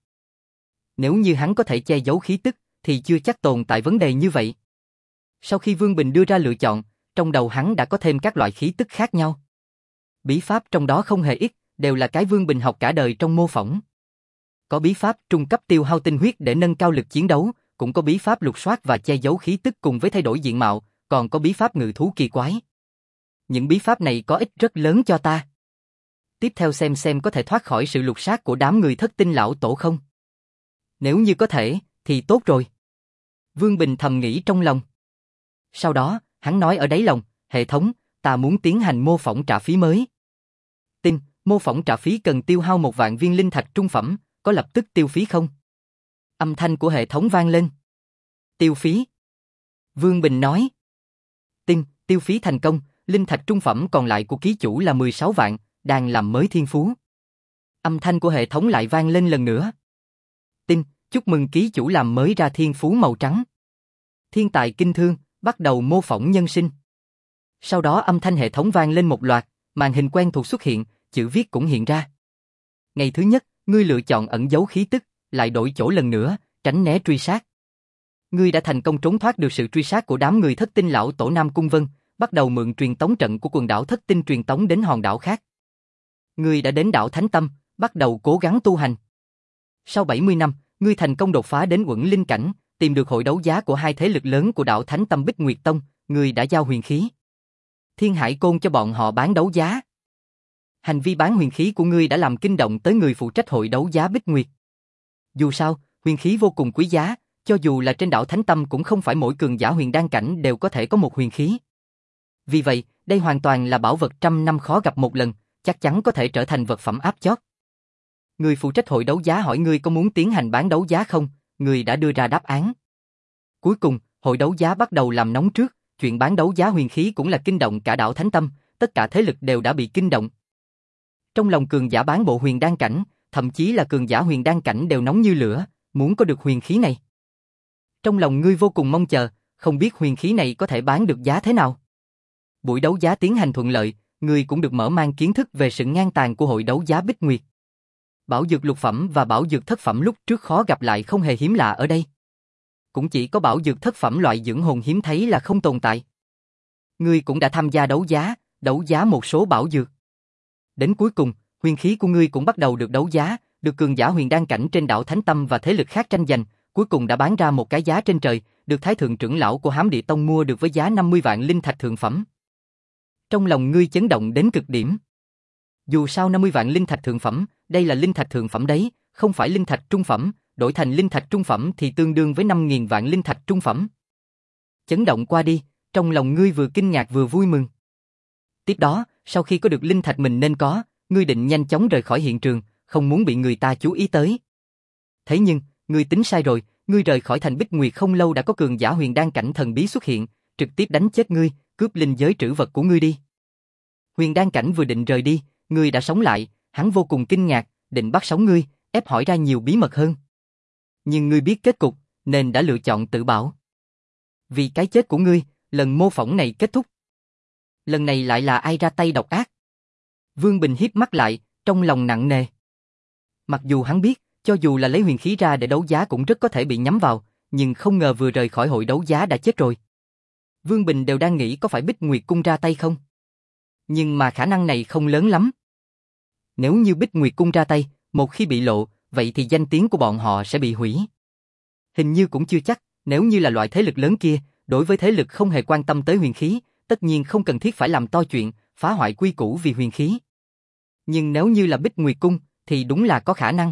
Nếu như hắn có thể che giấu khí tức, thì chưa chắc tồn tại vấn đề như vậy. Sau khi Vương Bình đưa ra lựa chọn, trong đầu hắn đã có thêm các loại khí tức khác nhau. Bí pháp trong đó không hề ít, đều là cái Vương Bình học cả đời trong mô phỏng. Có bí pháp trung cấp tiêu hao tinh huyết để nâng cao lực chiến đấu, cũng có bí pháp lục soát và che giấu khí tức cùng với thay đổi diện mạo, còn có bí pháp ngự thú kỳ quái. Những bí pháp này có ích rất lớn cho ta. Tiếp theo xem xem có thể thoát khỏi sự lục soát của đám người Thất Tinh lão tổ không. Nếu như có thể, thì tốt rồi. Vương Bình thầm nghĩ trong lòng. Sau đó, hắn nói ở đáy lòng, hệ thống, ta muốn tiến hành mô phỏng trả phí mới. Mô phỏng trả phí cần tiêu hao một vạn viên linh thạch trung phẩm, có lập tức tiêu phí không? Âm thanh của hệ thống vang lên. Tiêu phí. Vương Bình nói. Tin, tiêu phí thành công, linh thạch trung phẩm còn lại của ký chủ là mười sáu vạn, đang làm mới thiên phú. Âm thanh của hệ thống lại vang lên lần nữa. Tin, chúc mừng ký chủ làm mới ra thiên phú màu trắng. Thiên tài kinh thương, bắt đầu mô phỏng nhân sinh. Sau đó âm thanh hệ thống vang lên một loạt, màn hình quen thuộc xuất hiện, chữ viết cũng hiện ra. Ngày thứ nhất, ngươi lựa chọn ẩn giấu khí tức, lại đổi chỗ lần nữa, tránh né truy sát. Ngươi đã thành công trốn thoát được sự truy sát của đám người thất tinh lão tổ Nam Cung Vân, bắt đầu mượn truyền tống trận của quần đảo thất tinh truyền tống đến hòn đảo khác. Ngươi đã đến đảo Thánh Tâm, bắt đầu cố gắng tu hành. Sau bảy mươi năm, ngươi thành công đột phá đến Uẩn Linh cảnh, tìm được hội đấu giá của hai thế lực lớn của đảo Thánh Tâm Bích Nguyệt Tông, ngươi đã giao huyền khí Thiên Hải Côn cho bọn họ bán đấu giá. Hành vi bán huyền khí của ngươi đã làm kinh động tới người phụ trách hội đấu giá Bích Nguyệt. Dù sao, huyền khí vô cùng quý giá, cho dù là trên đảo Thánh Tâm cũng không phải mỗi cường giả huyền đan cảnh đều có thể có một huyền khí. Vì vậy, đây hoàn toàn là bảo vật trăm năm khó gặp một lần, chắc chắn có thể trở thành vật phẩm áp chót. Người phụ trách hội đấu giá hỏi ngươi có muốn tiến hành bán đấu giá không, ngươi đã đưa ra đáp án. Cuối cùng, hội đấu giá bắt đầu làm nóng trước, chuyện bán đấu giá huyền khí cũng là kinh động cả đảo Thánh Tâm, tất cả thế lực đều đã bị kinh động. Trong lòng cường giả bán bộ huyền đan cảnh, thậm chí là cường giả huyền đan cảnh đều nóng như lửa, muốn có được huyền khí này. Trong lòng ngươi vô cùng mong chờ, không biết huyền khí này có thể bán được giá thế nào. Buổi đấu giá tiến hành thuận lợi, ngươi cũng được mở mang kiến thức về sự ngang tàn của hội đấu giá Bích Nguyệt. Bảo dược lục phẩm và bảo dược thất phẩm lúc trước khó gặp lại không hề hiếm lạ ở đây. Cũng chỉ có bảo dược thất phẩm loại dưỡng hồn hiếm thấy là không tồn tại. Ngươi cũng đã tham gia đấu giá, đấu giá một số bảo dược. Đến cuối cùng, huyền khí của ngươi cũng bắt đầu được đấu giá, được cường giả huyền đan cảnh trên đảo Thánh Tâm và thế lực khác tranh giành, cuối cùng đã bán ra một cái giá trên trời, được Thái thượng trưởng lão của Hám Địa Tông mua được với giá năm mươi vạn linh thạch thượng phẩm. Trong lòng ngươi chấn động đến cực điểm. Dù sao năm mươi vạn linh thạch thượng phẩm, đây là linh thạch thượng phẩm đấy, không phải linh thạch trung phẩm, đổi thành linh thạch trung phẩm thì tương đương với năm nghìn vạn linh thạch trung phẩm. Chấn động qua đi, trong lòng ngươi vừa kinh ngạc vừa vui mừng. Tiếp đó, sau khi có được linh thạch mình nên có, ngươi định nhanh chóng rời khỏi hiện trường, không muốn bị người ta chú ý tới. Thế nhưng, ngươi tính sai rồi, ngươi rời khỏi thành Bích Nguyệt không lâu đã có cường giả huyền đan cảnh thần bí xuất hiện, trực tiếp đánh chết ngươi, cướp linh giới trữ vật của ngươi đi. Huyền đan cảnh vừa định rời đi, ngươi đã sống lại, hắn vô cùng kinh ngạc, định bắt sống ngươi, ép hỏi ra nhiều bí mật hơn. Nhưng ngươi biết kết cục, nên đã lựa chọn tự bảo. Vì cái chết của ngươi, lần mô phỏng này kết thúc. Lần này lại là ai ra tay độc ác? Vương Bình híp mắt lại, trong lòng nặng nề. Mặc dù hắn biết, cho dù là lấy huyền khí ra để đấu giá cũng rất có thể bị nhắm vào, nhưng không ngờ vừa rời khỏi hội đấu giá đã chết rồi. Vương Bình đều đang nghĩ có phải Bích Nguyệt Cung ra tay không? Nhưng mà khả năng này không lớn lắm. Nếu như Bích Nguyệt Cung ra tay, một khi bị lộ, vậy thì danh tiếng của bọn họ sẽ bị hủy. Hình như cũng chưa chắc, nếu như là loại thế lực lớn kia, đối với thế lực không hề quan tâm tới huyền khí, tất nhiên không cần thiết phải làm to chuyện, phá hoại quy củ vì huyền khí. Nhưng nếu như là Bích Nguyệt Cung, thì đúng là có khả năng.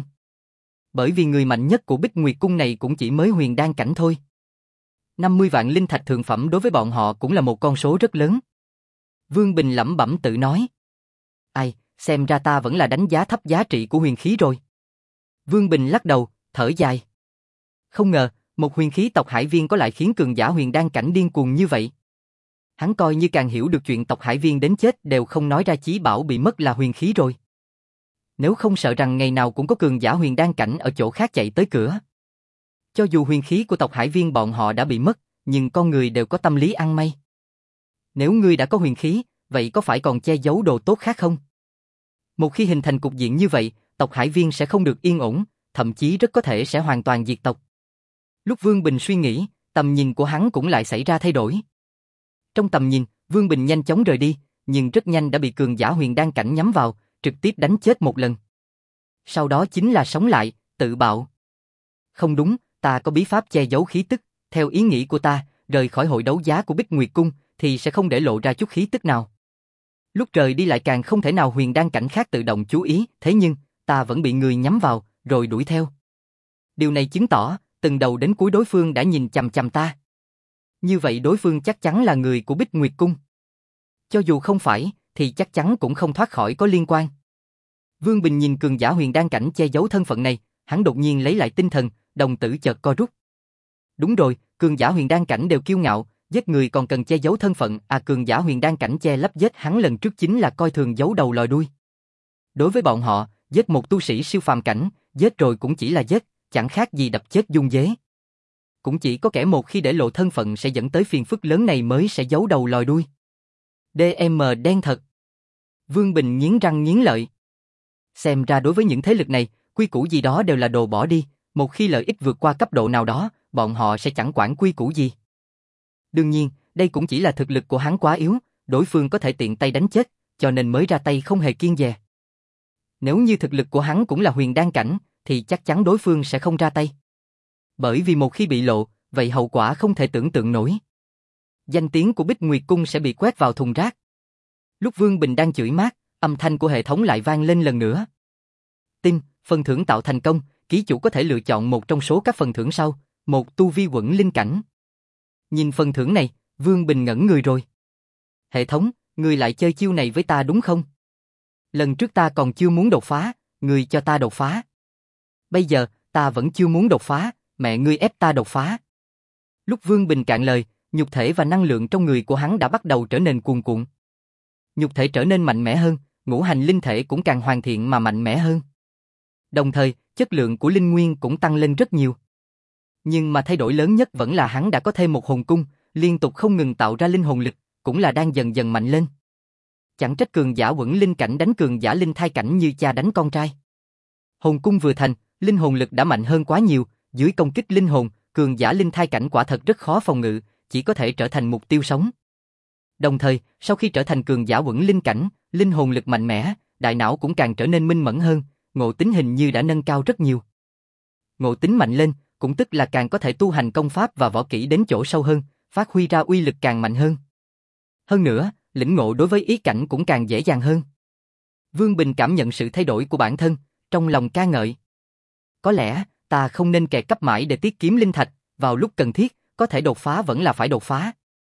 Bởi vì người mạnh nhất của Bích Nguyệt Cung này cũng chỉ mới huyền đan cảnh thôi. năm mươi vạn linh thạch thượng phẩm đối với bọn họ cũng là một con số rất lớn. Vương Bình lẩm bẩm tự nói. Ai, xem ra ta vẫn là đánh giá thấp giá trị của huyền khí rồi. Vương Bình lắc đầu, thở dài. Không ngờ, một huyền khí tộc Hải Viên có lại khiến cường giả huyền đan cảnh điên cuồng như vậy. Hắn coi như càng hiểu được chuyện tộc Hải Viên đến chết đều không nói ra chí bảo bị mất là huyền khí rồi. Nếu không sợ rằng ngày nào cũng có cường giả huyền đan cảnh ở chỗ khác chạy tới cửa. Cho dù huyền khí của tộc Hải Viên bọn họ đã bị mất, nhưng con người đều có tâm lý ăn may. Nếu ngươi đã có huyền khí, vậy có phải còn che giấu đồ tốt khác không? Một khi hình thành cục diện như vậy, tộc Hải Viên sẽ không được yên ổn, thậm chí rất có thể sẽ hoàn toàn diệt tộc. Lúc Vương Bình suy nghĩ, tầm nhìn của hắn cũng lại xảy ra thay đổi. Trong tầm nhìn, Vương Bình nhanh chóng rời đi, nhưng rất nhanh đã bị cường giả huyền đan cảnh nhắm vào, trực tiếp đánh chết một lần. Sau đó chính là sống lại, tự bạo. Không đúng, ta có bí pháp che giấu khí tức, theo ý nghĩ của ta, rời khỏi hội đấu giá của Bích Nguyệt Cung thì sẽ không để lộ ra chút khí tức nào. Lúc rời đi lại càng không thể nào huyền đan cảnh khác tự động chú ý, thế nhưng ta vẫn bị người nhắm vào, rồi đuổi theo. Điều này chứng tỏ, từ đầu đến cuối đối phương đã nhìn chằm chằm ta. Như vậy đối phương chắc chắn là người của Bích Nguyệt Cung. Cho dù không phải, thì chắc chắn cũng không thoát khỏi có liên quan. Vương Bình nhìn cường giả huyền đan cảnh che giấu thân phận này, hắn đột nhiên lấy lại tinh thần, đồng tử chợt co rút. Đúng rồi, cường giả huyền đan cảnh đều kiêu ngạo, giết người còn cần che giấu thân phận, à cường giả huyền đan cảnh che lấp giết hắn lần trước chính là coi thường giấu đầu lòi đuôi. Đối với bọn họ, giết một tu sĩ siêu phàm cảnh, giết rồi cũng chỉ là giết, chẳng khác gì đập chết dung dế. Cũng chỉ có kẻ một khi để lộ thân phận sẽ dẫn tới phiền phức lớn này mới sẽ giấu đầu lòi đuôi. đê em đen thật. Vương Bình nghiến răng nghiến lợi. Xem ra đối với những thế lực này, quy củ gì đó đều là đồ bỏ đi, một khi lợi ích vượt qua cấp độ nào đó, bọn họ sẽ chẳng quản quy củ gì. Đương nhiên, đây cũng chỉ là thực lực của hắn quá yếu, đối phương có thể tiện tay đánh chết, cho nên mới ra tay không hề kiêng dè. Nếu như thực lực của hắn cũng là huyền đan cảnh, thì chắc chắn đối phương sẽ không ra tay. Bởi vì một khi bị lộ, vậy hậu quả không thể tưởng tượng nổi. Danh tiếng của Bích Nguyệt Cung sẽ bị quét vào thùng rác. Lúc Vương Bình đang chửi mát, âm thanh của hệ thống lại vang lên lần nữa. Tin, phần thưởng tạo thành công, ký chủ có thể lựa chọn một trong số các phần thưởng sau, một tu vi quẩn linh cảnh. Nhìn phần thưởng này, Vương Bình ngẩn người rồi. Hệ thống, ngươi lại chơi chiêu này với ta đúng không? Lần trước ta còn chưa muốn đột phá, ngươi cho ta đột phá. Bây giờ, ta vẫn chưa muốn đột phá, mẹ ngươi ép ta đột phá. Lúc Vương Bình cạn lời, nhục thể và năng lượng trong người của hắn đã bắt đầu trở nên cuồn cuộn. Nhục thể trở nên mạnh mẽ hơn, ngũ hành linh thể cũng càng hoàn thiện mà mạnh mẽ hơn. Đồng thời, chất lượng của linh nguyên cũng tăng lên rất nhiều. Nhưng mà thay đổi lớn nhất vẫn là hắn đã có thêm một hồn cung, liên tục không ngừng tạo ra linh hồn lực, cũng là đang dần dần mạnh lên. Chẳng trách cường giả quẩn linh cảnh đánh cường giả linh thai cảnh như cha đánh con trai. Hồn cung vừa thành, linh hồn lực đã mạnh hơn quá nhiều, dưới công kích linh hồn, cường giả linh thai cảnh quả thật rất khó phòng ngự, chỉ có thể trở thành mục tiêu sống. Đồng thời, sau khi trở thành cường giả quẩn linh cảnh, linh hồn lực mạnh mẽ, đại não cũng càng trở nên minh mẫn hơn, ngộ tính hình như đã nâng cao rất nhiều. Ngộ tính mạnh lên, cũng tức là càng có thể tu hành công pháp và võ kỹ đến chỗ sâu hơn, phát huy ra uy lực càng mạnh hơn. Hơn nữa, lĩnh ngộ đối với ý cảnh cũng càng dễ dàng hơn. Vương Bình cảm nhận sự thay đổi của bản thân, trong lòng ca ngợi. Có lẽ, ta không nên kè cấp mãi để tiết kiếm linh thạch, vào lúc cần thiết, có thể đột phá vẫn là phải đột phá.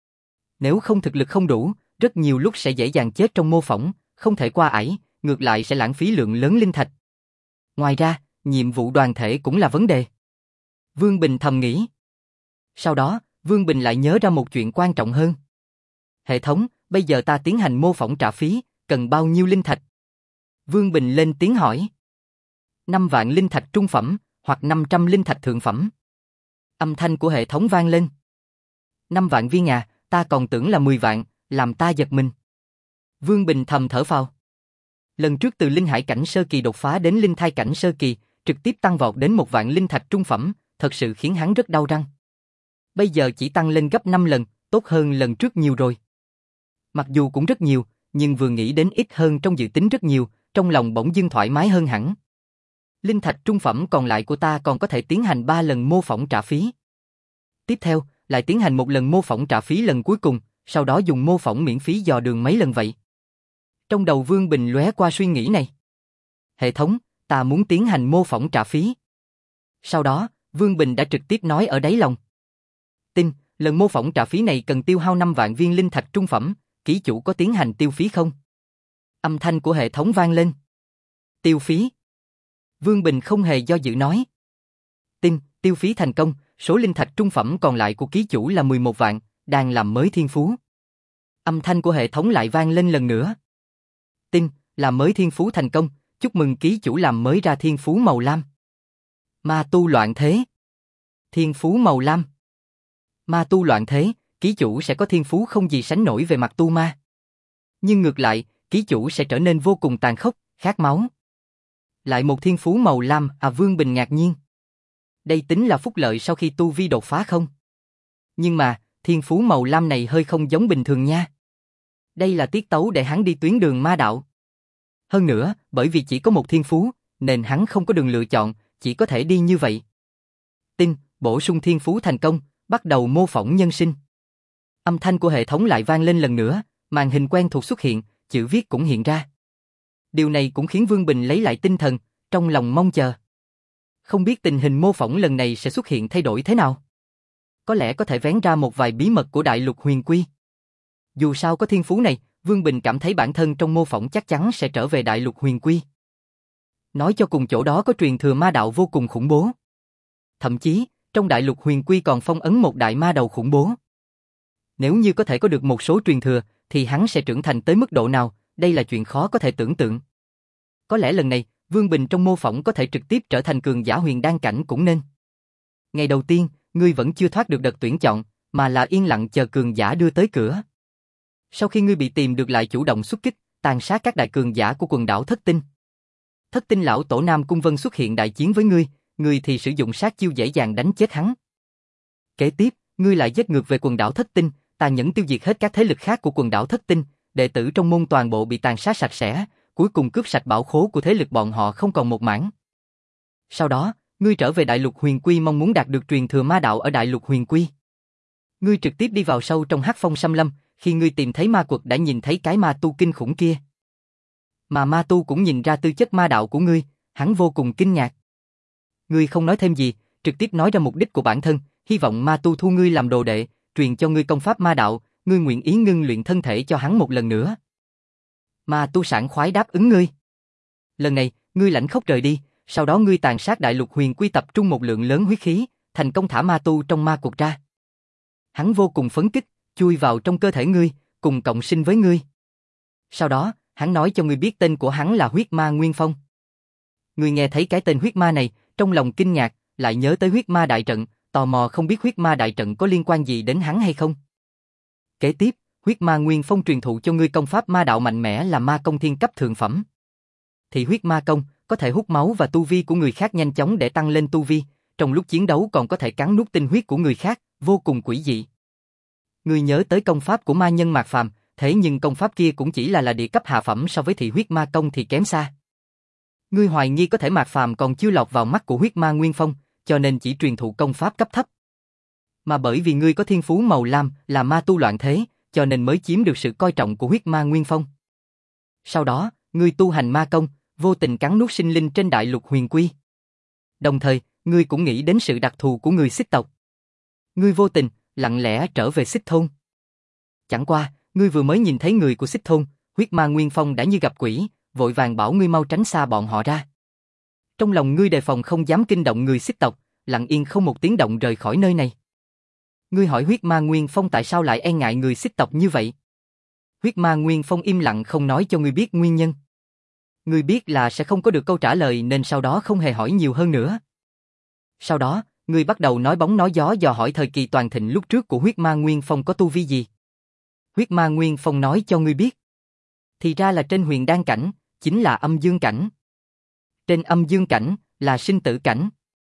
Nếu không thực lực không đủ, rất nhiều lúc sẽ dễ dàng chết trong mô phỏng, không thể qua ải, ngược lại sẽ lãng phí lượng lớn linh thạch. Ngoài ra, nhiệm vụ đoàn thể cũng là vấn đề. Vương Bình thầm nghĩ. Sau đó, Vương Bình lại nhớ ra một chuyện quan trọng hơn. Hệ thống, bây giờ ta tiến hành mô phỏng trả phí, cần bao nhiêu linh thạch? Vương Bình lên tiếng hỏi. năm vạn linh thạch trung phẩm, hoặc năm trăm linh thạch thượng phẩm. Âm thanh của hệ thống vang lên. năm vạn viên à, ta còn tưởng là mười vạn, làm ta giật mình. Vương Bình thầm thở phào. Lần trước từ linh hải cảnh sơ kỳ đột phá đến linh thai cảnh sơ kỳ, trực tiếp tăng vọt đến một vạn linh thạch trung phẩm, thật sự khiến hắn rất đau răng. Bây giờ chỉ tăng lên gấp năm lần, tốt hơn lần trước nhiều rồi. Mặc dù cũng rất nhiều, nhưng vừa nghĩ đến ít hơn trong dự tính rất nhiều, trong lòng bỗng dưng thoải mái hơn hẳn. Linh thạch trung phẩm còn lại của ta còn có thể tiến hành ba lần mô phỏng trả phí. Tiếp theo, lại tiến hành một lần mô phỏng trả phí lần cuối cùng, sau đó dùng mô phỏng miễn phí dò đường mấy lần vậy. Trong đầu Vương Bình lóe qua suy nghĩ này. Hệ thống, ta muốn tiến hành mô phỏng trả phí. Sau đó, Vương Bình đã trực tiếp nói ở đáy lòng. Tin, lần mô phỏng trả phí này cần tiêu hao năm vạn viên linh thạch trung phẩm, ký chủ có tiến hành tiêu phí không? Âm thanh của hệ thống vang lên. Tiêu phí. Vương Bình không hề do dự nói. Tin, tiêu phí thành công, số linh thạch trung phẩm còn lại của ký chủ là mười một vạn, đang làm mới thiên phú. Âm thanh của hệ thống lại vang lên lần nữa. Tin, làm mới thiên phú thành công, chúc mừng ký chủ làm mới ra thiên phú màu lam. Ma tu loạn thế. Thiên phú màu lam. Ma tu loạn thế, ký chủ sẽ có thiên phú không gì sánh nổi về mặt tu ma. Nhưng ngược lại, ký chủ sẽ trở nên vô cùng tàn khốc, khát máu. Lại một thiên phú màu lam, à Vương Bình ngạc nhiên. Đây tính là phúc lợi sau khi tu vi đột phá không? Nhưng mà, thiên phú màu lam này hơi không giống bình thường nha. Đây là tiết tấu để hắn đi tuyến đường ma đạo. Hơn nữa, bởi vì chỉ có một thiên phú, nên hắn không có đường lựa chọn, chỉ có thể đi như vậy. Tin, bổ sung thiên phú thành công, bắt đầu mô phỏng nhân sinh. Âm thanh của hệ thống lại vang lên lần nữa, màn hình quen thuộc xuất hiện, chữ viết cũng hiện ra. Điều này cũng khiến Vương Bình lấy lại tinh thần, trong lòng mong chờ. Không biết tình hình mô phỏng lần này sẽ xuất hiện thay đổi thế nào? Có lẽ có thể vén ra một vài bí mật của đại lục huyền quy. Dù sao có thiên phú này, Vương Bình cảm thấy bản thân trong mô phỏng chắc chắn sẽ trở về đại lục huyền quy. Nói cho cùng chỗ đó có truyền thừa ma đạo vô cùng khủng bố. Thậm chí, trong đại lục huyền quy còn phong ấn một đại ma đầu khủng bố. Nếu như có thể có được một số truyền thừa, thì hắn sẽ trưởng thành tới mức độ nào, đây là chuyện khó có thể tưởng tượng. Có lẽ lần này, Vương Bình trong mô phỏng có thể trực tiếp trở thành cường giả huyền đan cảnh cũng nên. Ngày đầu tiên, ngươi vẫn chưa thoát được đợt tuyển chọn, mà là yên lặng chờ cường giả đưa tới cửa. Sau khi ngươi bị tìm được lại chủ động xuất kích, tàn sát các đại cường giả của quần đảo Thất Tinh. Thất Tinh lão tổ Nam Cung Vân xuất hiện đại chiến với ngươi, ngươi thì sử dụng sát chiêu dễ dàng đánh chết hắn. Kế tiếp, ngươi lại giết ngược về quần đảo Thất Tinh, tàn nhẫn tiêu diệt hết các thế lực khác của quần đảo Thất Tinh, đệ tử trong môn toàn bộ bị tàn sát sạch sẽ, cuối cùng cướp sạch bảo khố của thế lực bọn họ không còn một mảng. Sau đó, ngươi trở về Đại Lục Huyền Quy mong muốn đạt được truyền thừa ma đạo ở Đại Lục Huyền Quy. Ngươi trực tiếp đi vào sâu trong Hắc Phong Xâm Lâm, khi ngươi tìm thấy ma quật đã nhìn thấy cái ma tu kinh khủng kia. Mà ma tu cũng nhìn ra tư chất ma đạo của ngươi, hắn vô cùng kinh ngạc. Ngươi không nói thêm gì, trực tiếp nói ra mục đích của bản thân, hy vọng ma tu thu ngươi làm đồ đệ, truyền cho ngươi công pháp ma đạo, ngươi nguyện ý ngưng luyện thân thể cho hắn một lần nữa. Ma tu sảng khoái đáp ứng ngươi. Lần này, ngươi lãnh khốc rời đi, sau đó ngươi tàn sát Đại Lục Huyền Quy tập trung một lượng lớn huyết khí, thành công thả ma tu trong ma quật ra. Hắn vô cùng phấn kích, chui vào trong cơ thể ngươi, cùng cộng sinh với ngươi. Sau đó, hắn nói cho ngươi biết tên của hắn là huyết ma Nguyên Phong. Ngươi nghe thấy cái tên huyết ma này, trong lòng kinh ngạc, lại nhớ tới huyết ma đại trận, tò mò không biết huyết ma đại trận có liên quan gì đến hắn hay không. Kế tiếp, huyết ma Nguyên Phong truyền thụ cho ngươi công pháp ma đạo mạnh mẽ là ma công thiên cấp thượng phẩm. Thì huyết ma công, có thể hút máu và tu vi của người khác nhanh chóng để tăng lên tu vi, trong lúc chiến đấu còn có thể cắn nuốt tinh huyết của người khác, vô cùng quỷ dị. Ngươi nhớ tới công pháp của ma nhân Mạc Phàm, thế nhưng công pháp kia cũng chỉ là là địa cấp hạ phẩm so với thị huyết ma công thì kém xa. Ngươi hoài nghi có thể Mạc Phàm còn chưa lọt vào mắt của huyết ma Nguyên Phong, cho nên chỉ truyền thụ công pháp cấp thấp. Mà bởi vì ngươi có thiên phú màu lam, là ma tu loạn thế, cho nên mới chiếm được sự coi trọng của huyết ma Nguyên Phong. Sau đó, ngươi tu hành ma công, vô tình cắn nuốt sinh linh trên Đại Lục Huyền Quy. Đồng thời, ngươi cũng nghĩ đến sự đặc thù của người Xích tộc. Ngươi vô tình, lặng lẽ trở về Xích thôn. Chẳng qua, ngươi vừa mới nhìn thấy người của Xích thôn, huyết ma Nguyên Phong đã như gặp quỷ, vội vàng bảo ngươi mau tránh xa bọn họ ra. Trong lòng ngươi đề phòng không dám kinh động người Xích tộc, lặng yên không một tiếng động rời khỏi nơi này. Ngươi hỏi huyết ma Nguyên Phong tại sao lại e ngại người Xích tộc như vậy? Huyết ma Nguyên Phong im lặng không nói cho ngươi biết nguyên nhân. Ngươi biết là sẽ không có được câu trả lời nên sau đó không hề hỏi nhiều hơn nữa. Sau đó, ngươi bắt đầu nói bóng nói gió dò hỏi thời kỳ toàn thịnh lúc trước của huyết ma Nguyên Phong có tu vi gì. Huyết ma Nguyên Phong nói cho ngươi biết. Thì ra là trên huyền đan cảnh, chính là âm dương cảnh. Trên âm dương cảnh, là sinh tử cảnh.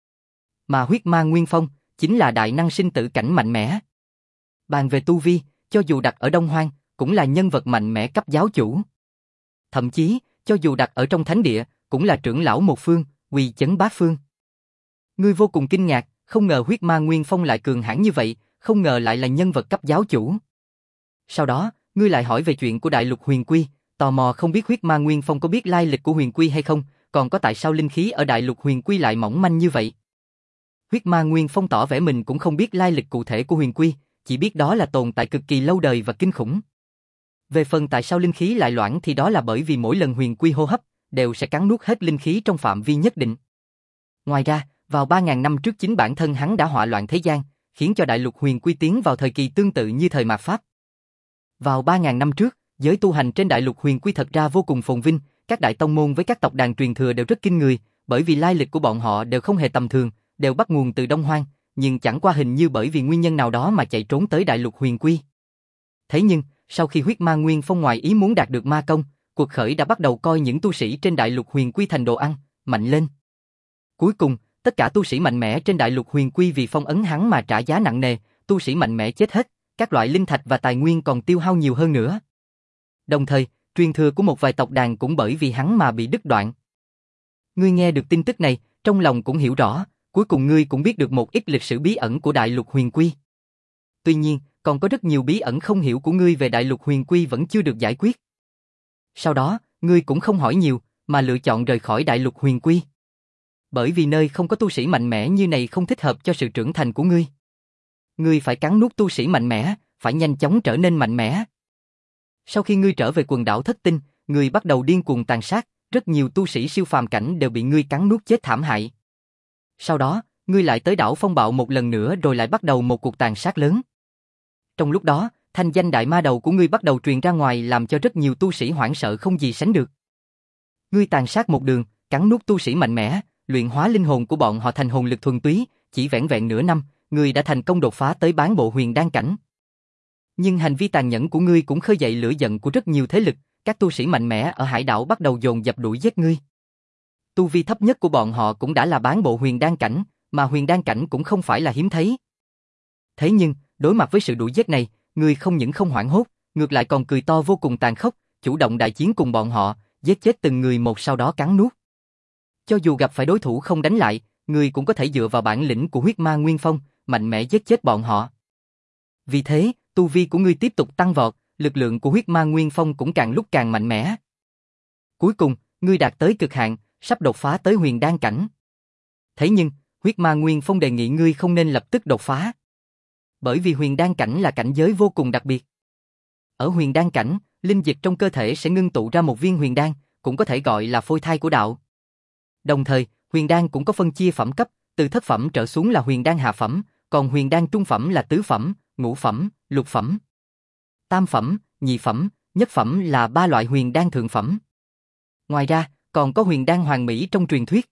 Mà huyết ma Nguyên Phong, chính là đại năng sinh tử cảnh mạnh mẽ. Bàn về tu vi, cho dù đặt ở Đông Hoang, cũng là nhân vật mạnh mẽ cấp giáo chủ. Thậm chí, cho dù đặt ở trong thánh địa, cũng là trưởng lão một phương, uy chấn bát phương. Ngươi vô cùng kinh ngạc, không ngờ huyết ma Nguyên Phong lại cường hãn như vậy, không ngờ lại là nhân vật cấp giáo chủ. Sau đó, ngươi lại hỏi về chuyện của Đại Lục Huyền Quy, tò mò không biết huyết ma Nguyên Phong có biết lai lịch của Huyền Quy hay không, còn có tại sao linh khí ở Đại Lục Huyền Quy lại mỏng manh như vậy. Huyết ma Nguyên Phong tỏ vẻ mình cũng không biết lai lịch cụ thể của Huyền Quy, chỉ biết đó là tồn tại cực kỳ lâu đời và kinh khủng. Về phần tại sao linh khí lại loãng thì đó là bởi vì mỗi lần Huyền Quy hô hấp, đều sẽ cắn nuốt hết linh khí trong phạm vi nhất định. Ngoài ra, vào ba ngàn năm trước chính bản thân hắn đã họa loạn thế gian, khiến cho Đại Lục Huyền Quy tiến vào thời kỳ tương tự như thời mạt Pháp. Vào ba ngàn năm trước, giới tu hành trên Đại Lục Huyền Quy thật ra vô cùng phồn vinh, các đại tông môn với các tộc đàn truyền thừa đều rất kinh người, bởi vì lai lịch của bọn họ đều không hề tầm thường, đều bắt nguồn từ Đông Hoang, nhưng chẳng qua hình như bởi vì nguyên nhân nào đó mà chạy trốn tới Đại Lục Huyền Quy. Thế nhưng, sau khi huyết ma Nguyên Phong ngoài ý muốn đạt được ma công, cuộc khởi đã bắt đầu coi những tu sĩ trên Đại Lục Huyền Quy thành đồ ăn, mạnh lên. Cuối cùng, tất cả tu sĩ mạnh mẽ trên Đại Lục Huyền Quy vì phong ấn hắn mà trả giá nặng nề, tu sĩ mạnh mẽ chết hết, các loại linh thạch và tài nguyên còn tiêu hao nhiều hơn nữa. Đồng thời, truyền thừa của một vài tộc đàn cũng bởi vì hắn mà bị đứt đoạn. Ngươi nghe được tin tức này, trong lòng cũng hiểu rõ, cuối cùng ngươi cũng biết được một ít lịch sử bí ẩn của Đại Lục Huyền Quy. Tuy nhiên, còn có rất nhiều bí ẩn không hiểu của ngươi về Đại Lục Huyền Quy vẫn chưa được giải quyết. Sau đó, ngươi cũng không hỏi nhiều, mà lựa chọn rời khỏi Đại Lục Huyền Quy. Bởi vì nơi không có tu sĩ mạnh mẽ như này không thích hợp cho sự trưởng thành của ngươi. Ngươi phải cắn nuốt tu sĩ mạnh mẽ, phải nhanh chóng trở nên mạnh mẽ. Sau khi ngươi trở về quần đảo Thất Tinh, ngươi bắt đầu điên cuồng tàn sát, rất nhiều tu sĩ siêu phàm cảnh đều bị ngươi cắn nuốt chết thảm hại. Sau đó, ngươi lại tới đảo Phong Bạo một lần nữa rồi lại bắt đầu một cuộc tàn sát lớn. Trong lúc đó, thanh danh đại ma đầu của ngươi bắt đầu truyền ra ngoài làm cho rất nhiều tu sĩ hoảng sợ không gì sánh được. Ngươi tàn sát một đường, cắn nuốt tu sĩ mạnh mẽ, luyện hóa linh hồn của bọn họ thành hồn lực thuần túy, chỉ vẻn vẹn nửa năm, ngươi đã thành công đột phá tới bán bộ huyền đan cảnh. Nhưng hành vi tàn nhẫn của ngươi cũng khơi dậy lửa giận của rất nhiều thế lực, các tu sĩ mạnh mẽ ở hải đảo bắt đầu dồn dập đuổi giết ngươi. Tu vi thấp nhất của bọn họ cũng đã là bán bộ huyền đan cảnh, mà huyền đan cảnh cũng không phải là hiếm thấy. Thế nhưng, đối mặt với sự đuổi giết này, ngươi không những không hoảng hốt, ngược lại còn cười to vô cùng tàn khốc, chủ động đại chiến cùng bọn họ, giết chết từng người một sau đó cắn nuốt. Cho dù gặp phải đối thủ không đánh lại, ngươi cũng có thể dựa vào bản lĩnh của huyết ma nguyên phong, mạnh mẽ giết chết bọn họ. Vì thế, tu vi của ngươi tiếp tục tăng vọt, lực lượng của huyết ma nguyên phong cũng càng lúc càng mạnh mẽ. Cuối cùng, ngươi đạt tới cực hạn, sắp đột phá tới huyền đan cảnh. Thế nhưng, huyết ma nguyên phong đề nghị ngươi không nên lập tức đột phá. Bởi vì huyền đan cảnh là cảnh giới vô cùng đặc biệt. Ở huyền đan cảnh, linh dịch trong cơ thể sẽ ngưng tụ ra một viên huyền đan, cũng có thể gọi là phôi thai của đạo. Đồng thời, huyền đan cũng có phân chia phẩm cấp, từ thất phẩm trở xuống là huyền đan hạ phẩm, còn huyền đan trung phẩm là tứ phẩm, ngũ phẩm, lục phẩm. Tam phẩm, nhị phẩm, nhất phẩm là ba loại huyền đan thượng phẩm. Ngoài ra, còn có huyền đan hoàn mỹ trong truyền thuyết.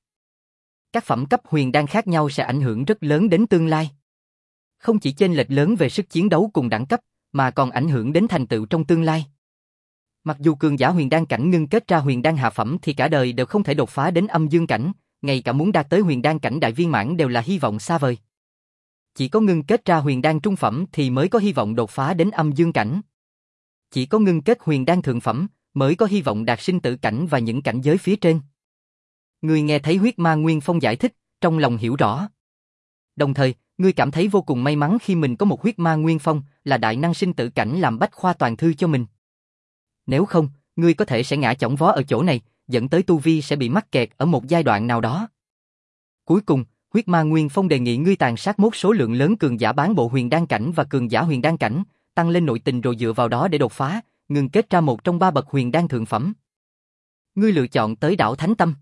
Các phẩm cấp huyền đan khác nhau sẽ ảnh hưởng rất lớn đến tương lai. Không chỉ chênh lệch lớn về sức chiến đấu cùng đẳng cấp, mà còn ảnh hưởng đến thành tựu trong tương lai. Mặc dù cường giả huyền đan cảnh ngưng kết ra huyền đan hạ phẩm thì cả đời đều không thể đột phá đến âm dương cảnh, ngay cả muốn đạt tới huyền đan cảnh đại viên mãn đều là hy vọng xa vời. Chỉ có ngưng kết ra huyền đan trung phẩm thì mới có hy vọng đột phá đến âm dương cảnh. Chỉ có ngưng kết huyền đan thượng phẩm mới có hy vọng đạt sinh tử cảnh và những cảnh giới phía trên. Ngươi nghe thấy huyết ma nguyên phong giải thích, trong lòng hiểu rõ. Đồng thời, ngươi cảm thấy vô cùng may mắn khi mình có một huyết ma nguyên phong là đại năng sinh tử cảnh làm bách khoa toàn thư cho mình. Nếu không, ngươi có thể sẽ ngã chỏng vó ở chỗ này, dẫn tới tu vi sẽ bị mắc kẹt ở một giai đoạn nào đó. Cuối cùng, huyết ma nguyên phong đề nghị ngươi tàn sát một số lượng lớn cường giả bán bộ huyền đan cảnh và cường giả huyền đan cảnh, tăng lên nội tình rồi dựa vào đó để đột phá, ngưng kết ra một trong ba bậc huyền đan thượng phẩm. Ngươi lựa chọn tới đảo Thánh Tâm.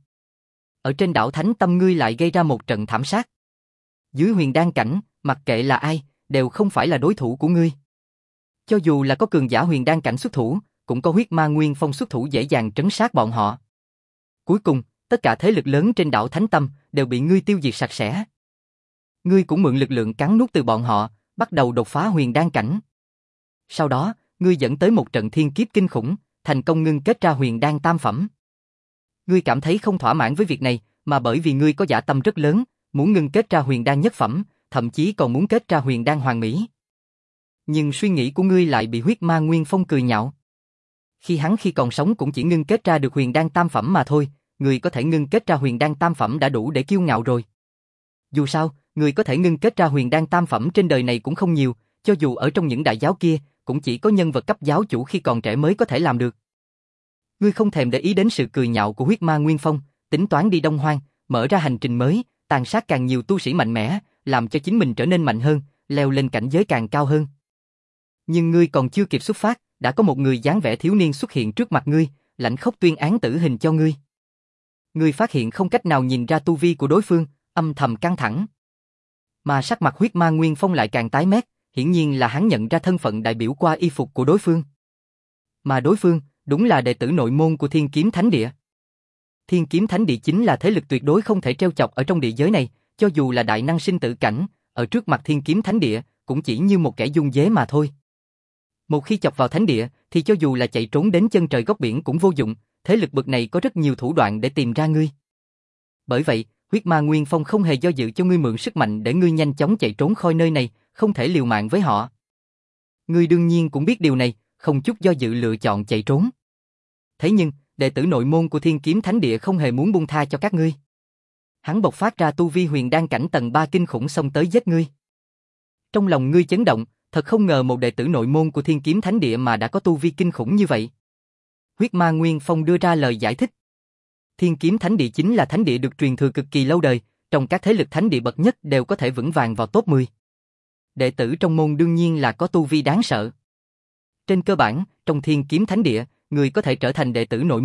Ở trên đảo Thánh Tâm ngươi lại gây ra một trận thảm sát. Dưới huyền đan cảnh, mặc kệ là ai, đều không phải là đối thủ của ngươi. Cho dù là có cường giả huyền đan cảnh xuất thủ, cũng có huyết ma nguyên phong xuất thủ dễ dàng trấn sát bọn họ. Cuối cùng, tất cả thế lực lớn trên đảo Thánh Tâm đều bị ngươi tiêu diệt sạch sẽ. Ngươi cũng mượn lực lượng cắn nuốt từ bọn họ, bắt đầu đột phá huyền đan cảnh. Sau đó, ngươi dẫn tới một trận thiên kiếp kinh khủng, thành công ngưng kết ra huyền đan tam phẩm. Ngươi cảm thấy không thỏa mãn với việc này, mà bởi vì ngươi có dạ tâm rất lớn, muốn ngưng kết ra huyền đan nhất phẩm, thậm chí còn muốn kết ra huyền đan hoàn mỹ. Nhưng suy nghĩ của ngươi lại bị huyết ma nguyên phong cười nhạo. Khi hắn khi còn sống cũng chỉ ngưng kết ra được huyền đan tam phẩm mà thôi, người có thể ngưng kết ra huyền đan tam phẩm đã đủ để kiêu ngạo rồi. Dù sao, người có thể ngưng kết ra huyền đan tam phẩm trên đời này cũng không nhiều, cho dù ở trong những đại giáo kia, cũng chỉ có nhân vật cấp giáo chủ khi còn trẻ mới có thể làm được. Ngươi không thèm để ý đến sự cười nhạo của huyết ma nguyên phong, tính toán đi Đông Hoang, mở ra hành trình mới, tàn sát càng nhiều tu sĩ mạnh mẽ, làm cho chính mình trở nên mạnh hơn, leo lên cảnh giới càng cao hơn. Nhưng ngươi còn chưa kịp xuất phát, đã có một người dáng vẻ thiếu niên xuất hiện trước mặt ngươi, lãnh khốc tuyên án tử hình cho ngươi. Ngươi phát hiện không cách nào nhìn ra tu vi của đối phương, âm thầm căng thẳng. Mà sắc mặt huyết ma nguyên phong lại càng tái mét, hiển nhiên là hắn nhận ra thân phận đại biểu qua y phục của đối phương. Mà đối phương, đúng là đệ tử nội môn của Thiên Kiếm Thánh Địa. Thiên Kiếm Thánh Địa chính là thế lực tuyệt đối không thể trêu chọc ở trong địa giới này, cho dù là đại năng sinh tử cảnh, ở trước mặt Thiên Kiếm Thánh Địa, cũng chỉ như một kẻ dung dế mà thôi. Một khi chọc vào thánh địa, thì cho dù là chạy trốn đến chân trời góc biển cũng vô dụng, thế lực bậc này có rất nhiều thủ đoạn để tìm ra ngươi. Bởi vậy, huyết ma nguyên phong không hề do dự cho ngươi mượn sức mạnh để ngươi nhanh chóng chạy trốn khỏi nơi này, không thể liều mạng với họ. Ngươi đương nhiên cũng biết điều này, không chút do dự lựa chọn chạy trốn. Thế nhưng, đệ tử nội môn của Thiên Kiếm Thánh Địa không hề muốn buông tha cho các ngươi. Hắn bộc phát ra tu vi huyền đan cảnh tầng ba kinh khủng xông tới giết ngươi. Trong lòng ngươi chấn động, thật không ngờ một đệ tử nội môn của Thiên Kiếm Thánh Địa mà đã có tu vi kinh khủng như vậy. Huyết ma nguyên phong đưa ra lời giải thích. Thiên Kiếm Thánh Địa chính là thánh địa được truyền thừa cực kỳ lâu đời, trong các thế lực thánh địa bậc nhất đều có thể vững vàng vào top mười. Đệ tử trong môn đương nhiên là có tu vi đáng sợ. Trên cơ bản, trong Thiên Kiếm Thánh Địa, người có thể trở thành đệ tử nội môn,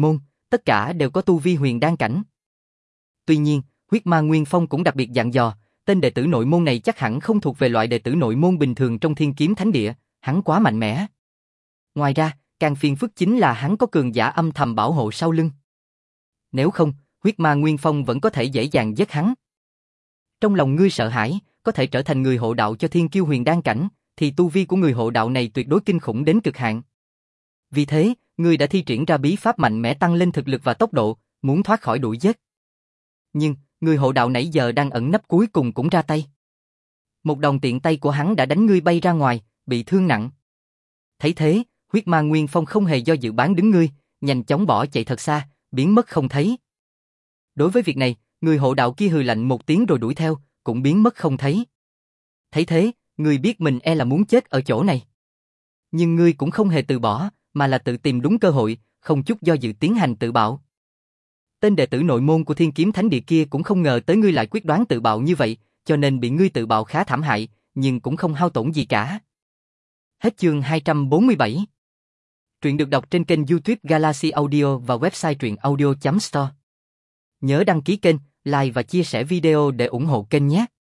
tất cả đều có tu vi huyền đan cảnh. Tuy nhiên, huyết ma Nguyên Phong cũng đặc biệt dặn dò, tên đệ tử nội môn này chắc hẳn không thuộc về loại đệ tử nội môn bình thường trong Thiên Kiếm Thánh Địa, hắn quá mạnh mẽ. Ngoài ra, càng phiền phức chính là hắn có cường giả âm thầm bảo hộ sau lưng. Nếu không, huyết ma Nguyên Phong vẫn có thể dễ dàng giết hắn. Trong lòng ngươi sợ hãi, có thể trở thành người hộ đạo cho thiên kiêu huyền đan cảnh, thì tu vi của người hộ đạo này tuyệt đối kinh khủng đến cực hạn. Vì thế, ngươi đã thi triển ra bí pháp mạnh mẽ tăng lên thực lực và tốc độ, muốn thoát khỏi đuổi giết. Nhưng, người hộ đạo nãy giờ đang ẩn nấp cuối cùng cũng ra tay. Một đòn tiện tay của hắn đã đánh ngươi bay ra ngoài, bị thương nặng. Thấy thế, huyết ma Nguyên Phong không hề do dự bán đứng ngươi, nhanh chóng bỏ chạy thật xa, biến mất không thấy. Đối với việc này, người hộ đạo kia hừ lạnh một tiếng rồi đuổi theo, cũng biến mất không thấy. Thấy thế, ngươi biết mình e là muốn chết ở chỗ này. Nhưng ngươi cũng không hề từ bỏ, mà là tự tìm đúng cơ hội, không chút do dự tiến hành tự bạo. Tên đệ tử nội môn của Thiên Kiếm Thánh Địa kia cũng không ngờ tới ngươi lại quyết đoán tự bạo như vậy, cho nên bị ngươi tự bạo khá thảm hại, nhưng cũng không hao tổn gì cả. Hết chương hai trăm bốn mươi bảy. Truyện được đọc trên kênh YouTube Galaxy Audio và website truyện audio chấm store. Nhớ đăng ký kênh, like và chia sẻ video để ủng hộ kênh nhé.